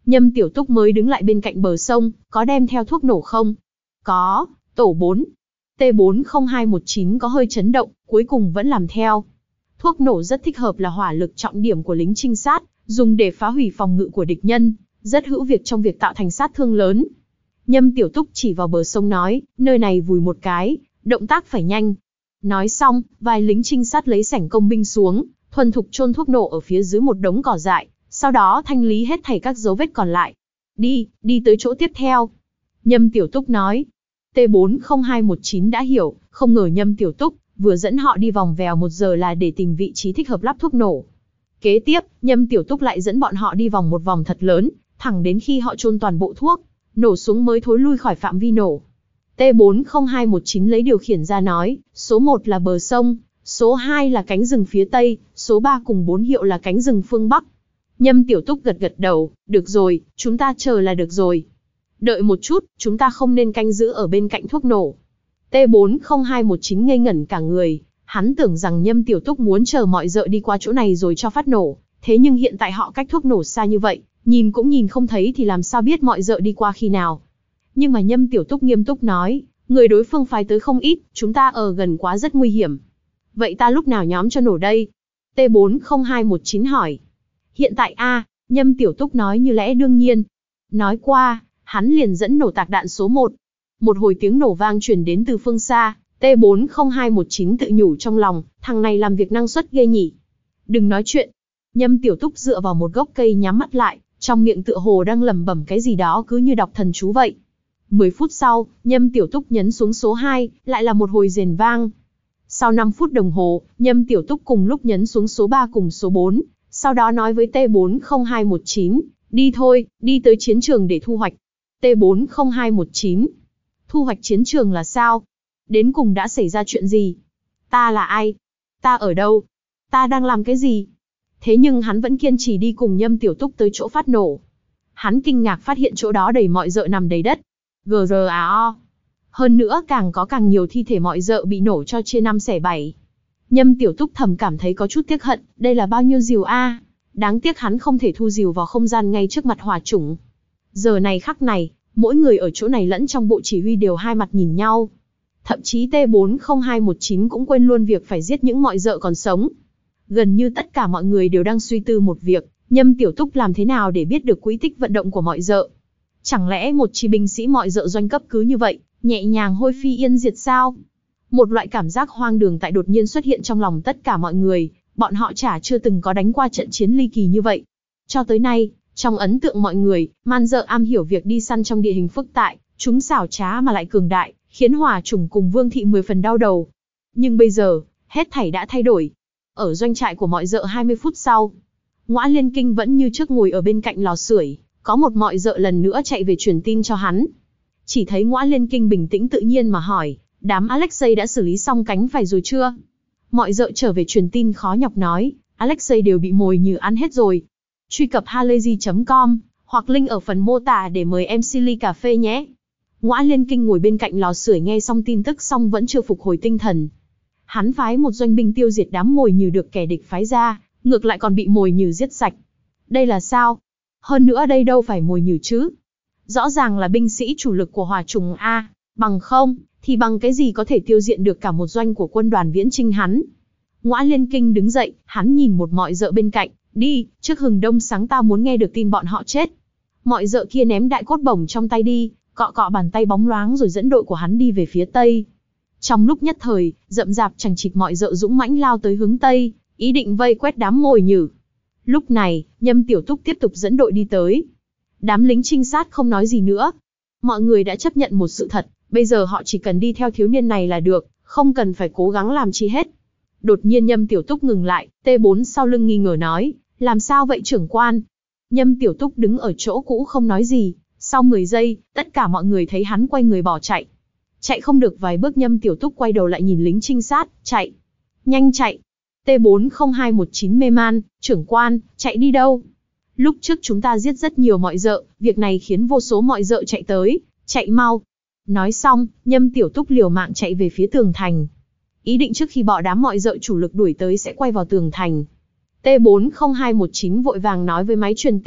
S1: Nhâm Tiểu Túc mới đứng lại bên cạnh bờ sông, có đem theo thuốc nổ không? Có, tổ bốn. T bốn không hai một chín có hơi chấn động, cuối cùng vẫn làm theo. Thuốc nổ rất thích hợp là hỏa lực trọng điểm của lính trinh sát, dùng để phá hủy phòng ngự của địch nhân, rất hữu việc trong việc tạo thành sát thương lớn. Nhâm Tiểu Túc chỉ vào bờ sông nói, nơi này vùi một cái, động tác phải nhanh. Nói xong, vài lính trinh sát lấy sảnh công binh xuống, thuần thục chôn thuốc nổ ở phía dưới một đống cỏ dại, sau đó thanh lý hết thảy các dấu vết còn lại. Đi, đi tới chỗ tiếp theo. Nhâm Tiểu Túc nói. T bốn không hai một chín đã hiểu, không ngờ Nhâm Tiểu Túc vừa dẫn họ đi vòng vèo một giờ là để tìm vị trí thích hợp lắp thuốc nổ. Kế tiếp, Nhâm Tiểu Túc lại dẫn bọn họ đi vòng một vòng thật lớn, thẳng đến khi họ chôn toàn bộ thuốc nổ xuống mới thối lui khỏi phạm vi nổ. T bốn không hai một chín lấy điều khiển ra nói, số một là bờ sông, số hai là cánh rừng phía tây, số ba cùng bốn hiệu là cánh rừng phương bắc. Nhâm Tiểu Túc gật gật đầu, được rồi, chúng ta chờ là được rồi. Đợi một chút, chúng ta không nên canh giữ ở bên cạnh thuốc nổ. T bốn không hai một chín ngây ngẩn cả người, hắn tưởng rằng Nhâm Tiểu Túc muốn chờ mọi dợ đi qua chỗ này rồi cho phát nổ, thế nhưng hiện tại họ cách thuốc nổ xa như vậy, nhìn cũng nhìn không thấy thì làm sao biết mọi dợ đi qua khi nào. Nhưng mà Nhâm Tiểu Túc nghiêm túc nói, người đối phương phái tới không ít, chúng ta ở gần quá rất nguy hiểm. Vậy ta lúc nào nhóm cho nổ đây? T bốn không hai một chín hỏi. Hiện tại a, Nhâm Tiểu Túc nói như lẽ đương nhiên. Nói qua, hắn liền dẫn nổ tạc đạn số một. Một hồi tiếng nổ vang truyền đến từ phương xa, T bốn không hai một chín tự nhủ trong lòng, thằng này làm việc năng suất ghê nhỉ. Đừng nói chuyện. Nhâm Tiểu Túc dựa vào một gốc cây nhắm mắt lại, trong miệng tựa hồ đang lẩm bẩm cái gì đó cứ như đọc thần chú vậy. mười phút sau, Nhâm Tiểu Túc nhấn xuống số hai, lại là một hồi rền vang. Sau năm phút đồng hồ, Nhâm Tiểu Túc cùng lúc nhấn xuống số ba cùng số bốn, sau đó nói với T bốn không hai một chín, đi thôi, đi tới chiến trường để thu hoạch. T bốn không hai một chín, thu hoạch chiến trường là sao? Đến cùng đã xảy ra chuyện gì? Ta là ai? Ta ở đâu? Ta đang làm cái gì? Thế nhưng hắn vẫn kiên trì đi cùng Nhâm Tiểu Túc tới chỗ phát nổ. Hắn kinh ngạc phát hiện chỗ đó đầy mọi dợ nằm đầy đất. G R A O. Hơn nữa càng có càng nhiều thi thể mọi dợ bị nổ cho chia năm xẻ bảy. Nhâm Tiểu Túc thầm cảm thấy có chút tiếc hận, đây là bao nhiêu rìu a? Đáng tiếc hắn không thể thu rìu vào không gian ngay trước mặt hỏa chủng. Giờ này khắc này, mỗi người ở chỗ này lẫn trong bộ chỉ huy đều hai mặt nhìn nhau. Thậm chí T bốn không hai một chín cũng quên luôn việc phải giết những mọi dợ còn sống. Gần như tất cả mọi người đều đang suy tư một việc, Nhâm Tiểu Túc làm thế nào để biết được quỹ tích vận động của mọi dợ. Chẳng lẽ một chi binh sĩ mọi dợ doanh cấp cứ như vậy, nhẹ nhàng hôi phi yên diệt sao? Một loại cảm giác hoang đường tại đột nhiên xuất hiện trong lòng tất cả mọi người, bọn họ chả chưa từng có đánh qua trận chiến ly kỳ như vậy. Cho tới nay, trong ấn tượng mọi người, man dợ am hiểu việc đi săn trong địa hình phức tạp, chúng xảo trá mà lại cường đại, khiến hỏa chủng cùng vương thị mười phần đau đầu. Nhưng bây giờ, hết thảy đã thay đổi. Ở doanh trại của mọi dợ hai mươi phút sau, Ngõa Liên Kinh vẫn như trước ngồi ở bên cạnh lò sưởi, có một mọi dợ lần nữa chạy về truyền tin cho hắn. Chỉ thấy Ngõa Liên Kinh bình tĩnh tự nhiên mà hỏi, đám Alexei đã xử lý xong cánh phải rồi chưa? Mọi dợ trở về truyền tin khó nhọc nói, Alexei đều bị mồi nhử ăn hết rồi. Truy cập halayzi chấm com, hoặc link ở phần mô tả để mời em xê ly cà phê nhé. Ngõa Liên Kinh ngồi bên cạnh lò sưởi nghe xong tin tức xong vẫn chưa phục hồi tinh thần. Hắn phái một doanh binh tiêu diệt đám mồi nhử được kẻ địch phái ra, ngược lại còn bị mồi nhử giết sạch. Đây là sao? Hơn nữa đây đâu phải mồi nhử chứ? Rõ ràng là binh sĩ chủ lực của hỏa chủng A, bằng không, thì bằng cái gì có thể tiêu diệt được cả một doanh của quân đoàn viễn chinh hắn? Ngõa Liên Kinh đứng dậy, hắn nhìn một mọi dợ bên cạnh, đi, trước hừng đông sáng ta muốn nghe được tin bọn họ chết. Mọi dợ kia ném đại cốt bổng trong tay đi, cọ cọ bàn tay bóng loáng rồi dẫn đội của hắn đi về phía tây. Trong lúc nhất thời, rậm rạp chằng chịt mọi dợ dũng mãnh lao tới hướng tây, ý định vây quét đám mồi nhử. Lúc này, Nhâm Tiểu Túc tiếp tục dẫn đội đi tới. Đám lính trinh sát không nói gì nữa. Mọi người đã chấp nhận một sự thật, bây giờ họ chỉ cần đi theo thiếu niên này là được, không cần phải cố gắng làm chi hết. Đột nhiên Nhâm Tiểu Túc ngừng lại, T bốn sau lưng nghi ngờ nói, làm sao vậy trưởng quan? Nhâm Tiểu Túc đứng ở chỗ cũ không nói gì, sau mười giây, tất cả mọi người thấy hắn quay người bỏ chạy. Chạy không được vài bước Nhâm Tiểu Túc quay đầu lại nhìn lính trinh sát, chạy. Nhanh chạy. T bốn không hai một chín mê man, trưởng quan, chạy đi đâu? Lúc trước chúng ta giết rất nhiều mọi dợ, việc này khiến vô số mọi dợ chạy tới, chạy mau. Nói xong, Nhâm Tiểu Túc liều mạng chạy về phía tường thành. Ý định trước khi bỏ đám mọi dợ chủ lực đuổi tới sẽ quay vào tường thành. T bốn không hai một chín vội vàng nói với máy truyền tin,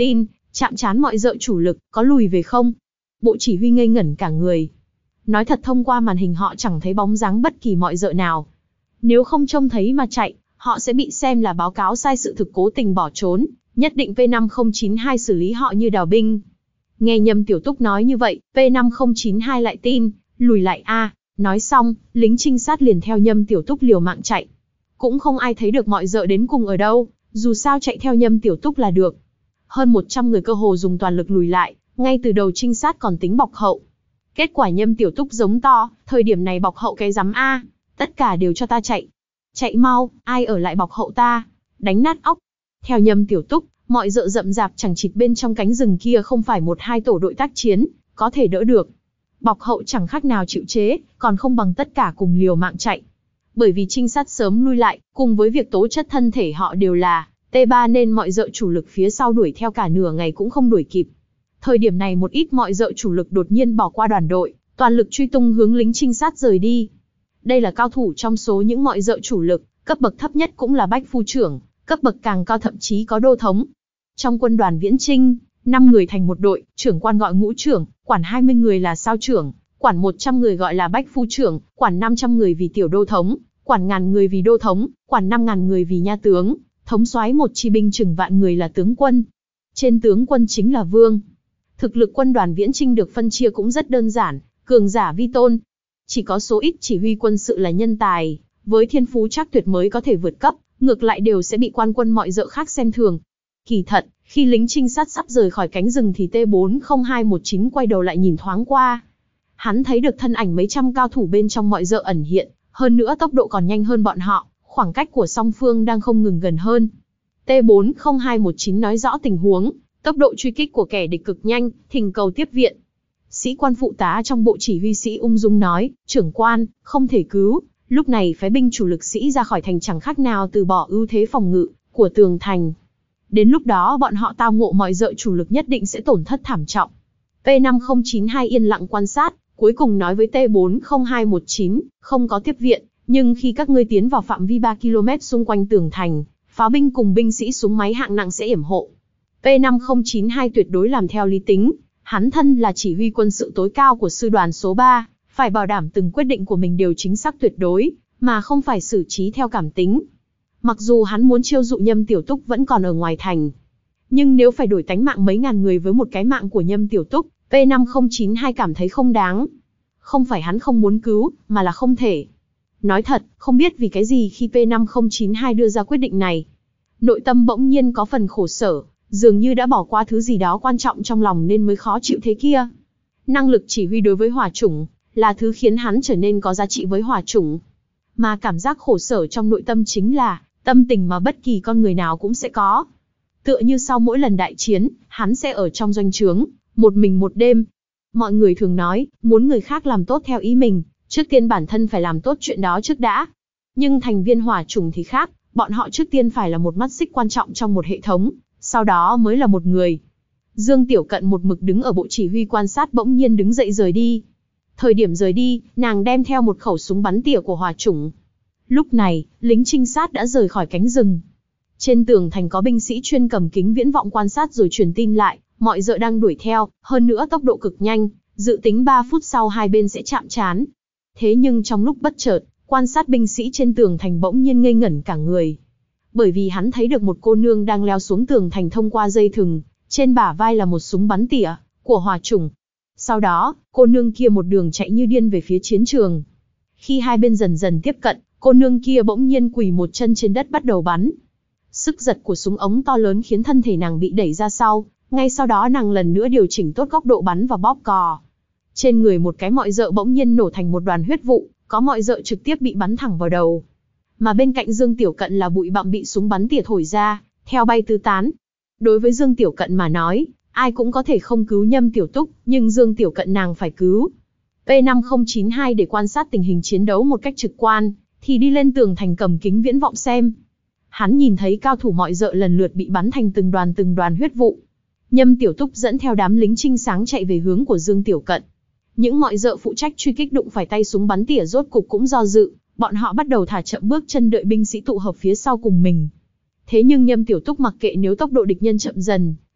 S1: Chạm trán mọi dợ chủ lực, có lùi về không? Bộ chỉ huy ngây ngẩn cả người. Nói thật, thông qua màn hình họ chẳng thấy bóng dáng bất kỳ mọi dợ nào. Nếu không trông thấy mà chạy, họ sẽ bị xem là báo cáo sai sự thực, cố tình bỏ trốn, nhất định P năm không chín hai xử lý họ như đào binh. Nghe Nhâm Tiểu Túc nói như vậy, P năm không chín hai lại tin, lùi lại a. Nói xong, lính trinh sát liền theo Nhâm Tiểu Túc liều mạng chạy. Cũng không ai thấy được mọi dợ đến cùng ở đâu, dù sao chạy theo Nhâm Tiểu Túc là được. Hơn một trăm người cơ hồ dùng toàn lực lùi lại, ngay từ đầu trinh sát còn tính bọc hậu. Kết quả Nhâm Tiểu Túc giống to, thời điểm này bọc hậu cái rắm a, tất cả đều cho ta chạy. Chạy mau, ai ở lại bọc hậu ta, đánh nát óc. Theo Nhâm Tiểu Túc, mọi dợ rậm rạp chẳng chịt bên trong cánh rừng kia không phải một hai tổ đội tác chiến, có thể đỡ được. Bọc hậu chẳng khác nào chịu chế, còn không bằng tất cả cùng liều mạng chạy. Bởi vì trinh sát sớm lui lại, cùng với việc tố chất thân thể họ đều là T ba nên mọi dợ chủ lực phía sau đuổi theo cả nửa ngày cũng không đuổi kịp. Thời điểm này một ít mọi dợ chủ lực đột nhiên bỏ qua đoàn đội, toàn lực truy tung hướng lính trinh sát rời đi. Đây là cao thủ trong số những mọi dợ chủ lực, cấp bậc thấp nhất cũng là bách phu trưởng, cấp bậc càng cao thậm chí có đô thống. Trong quân đoàn Viễn Chinh, năm người thành một đội, trưởng quan gọi ngũ trưởng, quản hai mươi người là sao trưởng, quản một trăm người gọi là bách phu trưởng, quản năm trăm người vì tiểu đô thống, quản ngàn người vì đô thống, quản năm ngàn người vì nha tướng, thống soái một chi binh chừng vạn người là tướng quân. Trên tướng quân chính là vương. Thực lực quân đoàn Viễn Chinh được phân chia cũng rất đơn giản, cường giả vi tôn. Chỉ có số ít chỉ huy quân sự là nhân tài, với thiên phú chắc tuyệt mới có thể vượt cấp, ngược lại đều sẽ bị quan quân mọi dợ khác xem thường. Kỳ thật, khi lính trinh sát sắp rời khỏi cánh rừng thì T bốn không hai một chín quay đầu lại nhìn thoáng qua. Hắn thấy được thân ảnh mấy trăm cao thủ bên trong mọi dợ ẩn hiện, hơn nữa tốc độ còn nhanh hơn bọn họ, khoảng cách của song phương đang không ngừng gần hơn. T bốn không hai một chín nói rõ tình huống, tốc độ truy kích của kẻ địch cực nhanh, thỉnh cầu tiếp viện. Sĩ quan phụ tá trong bộ chỉ huy Sĩ ung dung nói, trưởng quan, không thể cứu, lúc này phái binh chủ lực Sĩ ra khỏi thành chẳng khác nào từ bỏ ưu thế phòng ngự của tường thành. Đến lúc đó bọn họ tao ngộ mọi dợ chủ lực nhất định sẽ tổn thất thảm trọng. P năm không chín hai yên lặng quan sát, cuối cùng nói với T bốn không hai một chín, không có tiếp viện, nhưng khi các ngươi tiến vào phạm vi ba ki lô mét xung quanh tường thành, pháo binh cùng binh sĩ súng máy hạng nặng sẽ yểm hộ. P năm không chín hai tuyệt đối làm theo lý tính, hắn thân là chỉ huy quân sự tối cao của sư đoàn số ba, phải bảo đảm từng quyết định của mình đều chính xác tuyệt đối, mà không phải xử trí theo cảm tính. Mặc dù hắn muốn chiêu dụ Nhâm Tiểu Túc vẫn còn ở ngoài thành, nhưng nếu phải đổi tánh mạng mấy ngàn người với một cái mạng của Nhâm Tiểu Túc, P năm không chín hai cảm thấy không đáng. Không phải hắn không muốn cứu, mà là không thể. Nói thật, không biết vì cái gì khi P năm không chín hai đưa ra quyết định này, nội tâm bỗng nhiên có phần khổ sở, dường như đã bỏ qua thứ gì đó quan trọng trong lòng nên mới khó chịu thế kia. Năng lực chỉ huy đối với hỏa chủng là thứ khiến hắn trở nên có giá trị với hỏa chủng. Mà cảm giác khổ sở trong nội tâm chính là tâm tình mà bất kỳ con người nào cũng sẽ có. Tựa như sau mỗi lần đại chiến, hắn sẽ ở trong doanh trướng, một mình một đêm. Mọi người thường nói, muốn người khác làm tốt theo ý mình, trước tiên bản thân phải làm tốt chuyện đó trước đã. Nhưng thành viên hỏa chủng thì khác, bọn họ trước tiên phải là một mắt xích quan trọng trong một hệ thống, sau đó mới là một người. Dương Tiểu Cận một mực đứng ở bộ chỉ huy quan sát bỗng nhiên đứng dậy rời đi. Thời điểm rời đi, nàng đem theo một khẩu súng bắn tỉa của hỏa chủng. Lúc này, lính trinh sát đã rời khỏi cánh rừng. Trên tường thành có binh sĩ chuyên cầm kính viễn vọng quan sát rồi truyền tin lại, mọi dợ đang đuổi theo, hơn nữa tốc độ cực nhanh, dự tính ba phút sau hai bên sẽ chạm trán. Thế nhưng trong lúc bất chợt, quan sát binh sĩ trên tường thành bỗng nhiên ngây ngẩn cả người. Bởi vì hắn thấy được một cô nương đang leo xuống tường thành thông qua dây thừng, trên bả vai là một súng bắn tỉa của hỏa chủng. Sau đó, cô nương kia một đường chạy như điên về phía chiến trường. Khi hai bên dần dần tiếp cận, cô nương kia bỗng nhiên quỳ một chân trên đất bắt đầu bắn. Sức giật của súng ống to lớn khiến thân thể nàng bị đẩy ra sau, ngay sau đó nàng lần nữa điều chỉnh tốt góc độ bắn và bóp cò. Trên người một cái mọi dợ bỗng nhiên nổ thành một đoàn huyết vụ, có mọi dợ trực tiếp bị bắn thẳng vào đầu. Mà bên cạnh Dương Tiểu Cận là bụi bặm bị súng bắn tỉa thổi ra, theo bay tứ tán. Đối với Dương Tiểu Cận mà nói, ai cũng có thể không cứu Nhâm Tiểu Túc, nhưng Dương Tiểu Cận nàng phải cứu. P năm không chín hai để quan sát tình hình chiến đấu một cách trực quan, thì đi lên tường thành cầm kính viễn vọng xem. Hắn nhìn thấy cao thủ mọi dợ lần lượt bị bắn thành từng đoàn từng đoàn huyết vụ. Nhâm Tiểu Túc dẫn theo đám lính trinh sáng chạy về hướng của Dương Tiểu Cận. Những mọi dợ phụ trách truy kích đụng phải tay súng bắn tỉa rốt cục cũng do dự, bọn họ bắt đầu thả chậm bước chân đợi binh sĩ tụ hợp phía sau cùng mình. Thế nhưng Nhâm Tiểu Túc mặc kệ nếu tốc độ địch nhân chậm dần,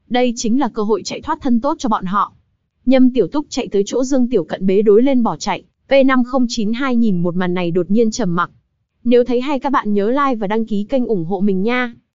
S1: Đây chính là cơ hội chạy thoát thân tốt cho bọn họ. Nhâm Tiểu Túc chạy tới chỗ Dương Tiểu Cận bế đối lên bỏ chạy. P năm không chín hai nhìn một màn này đột nhiên trầm mặc. Nếu thấy hay các bạn nhớ like và đăng ký kênh ủng hộ mình nha.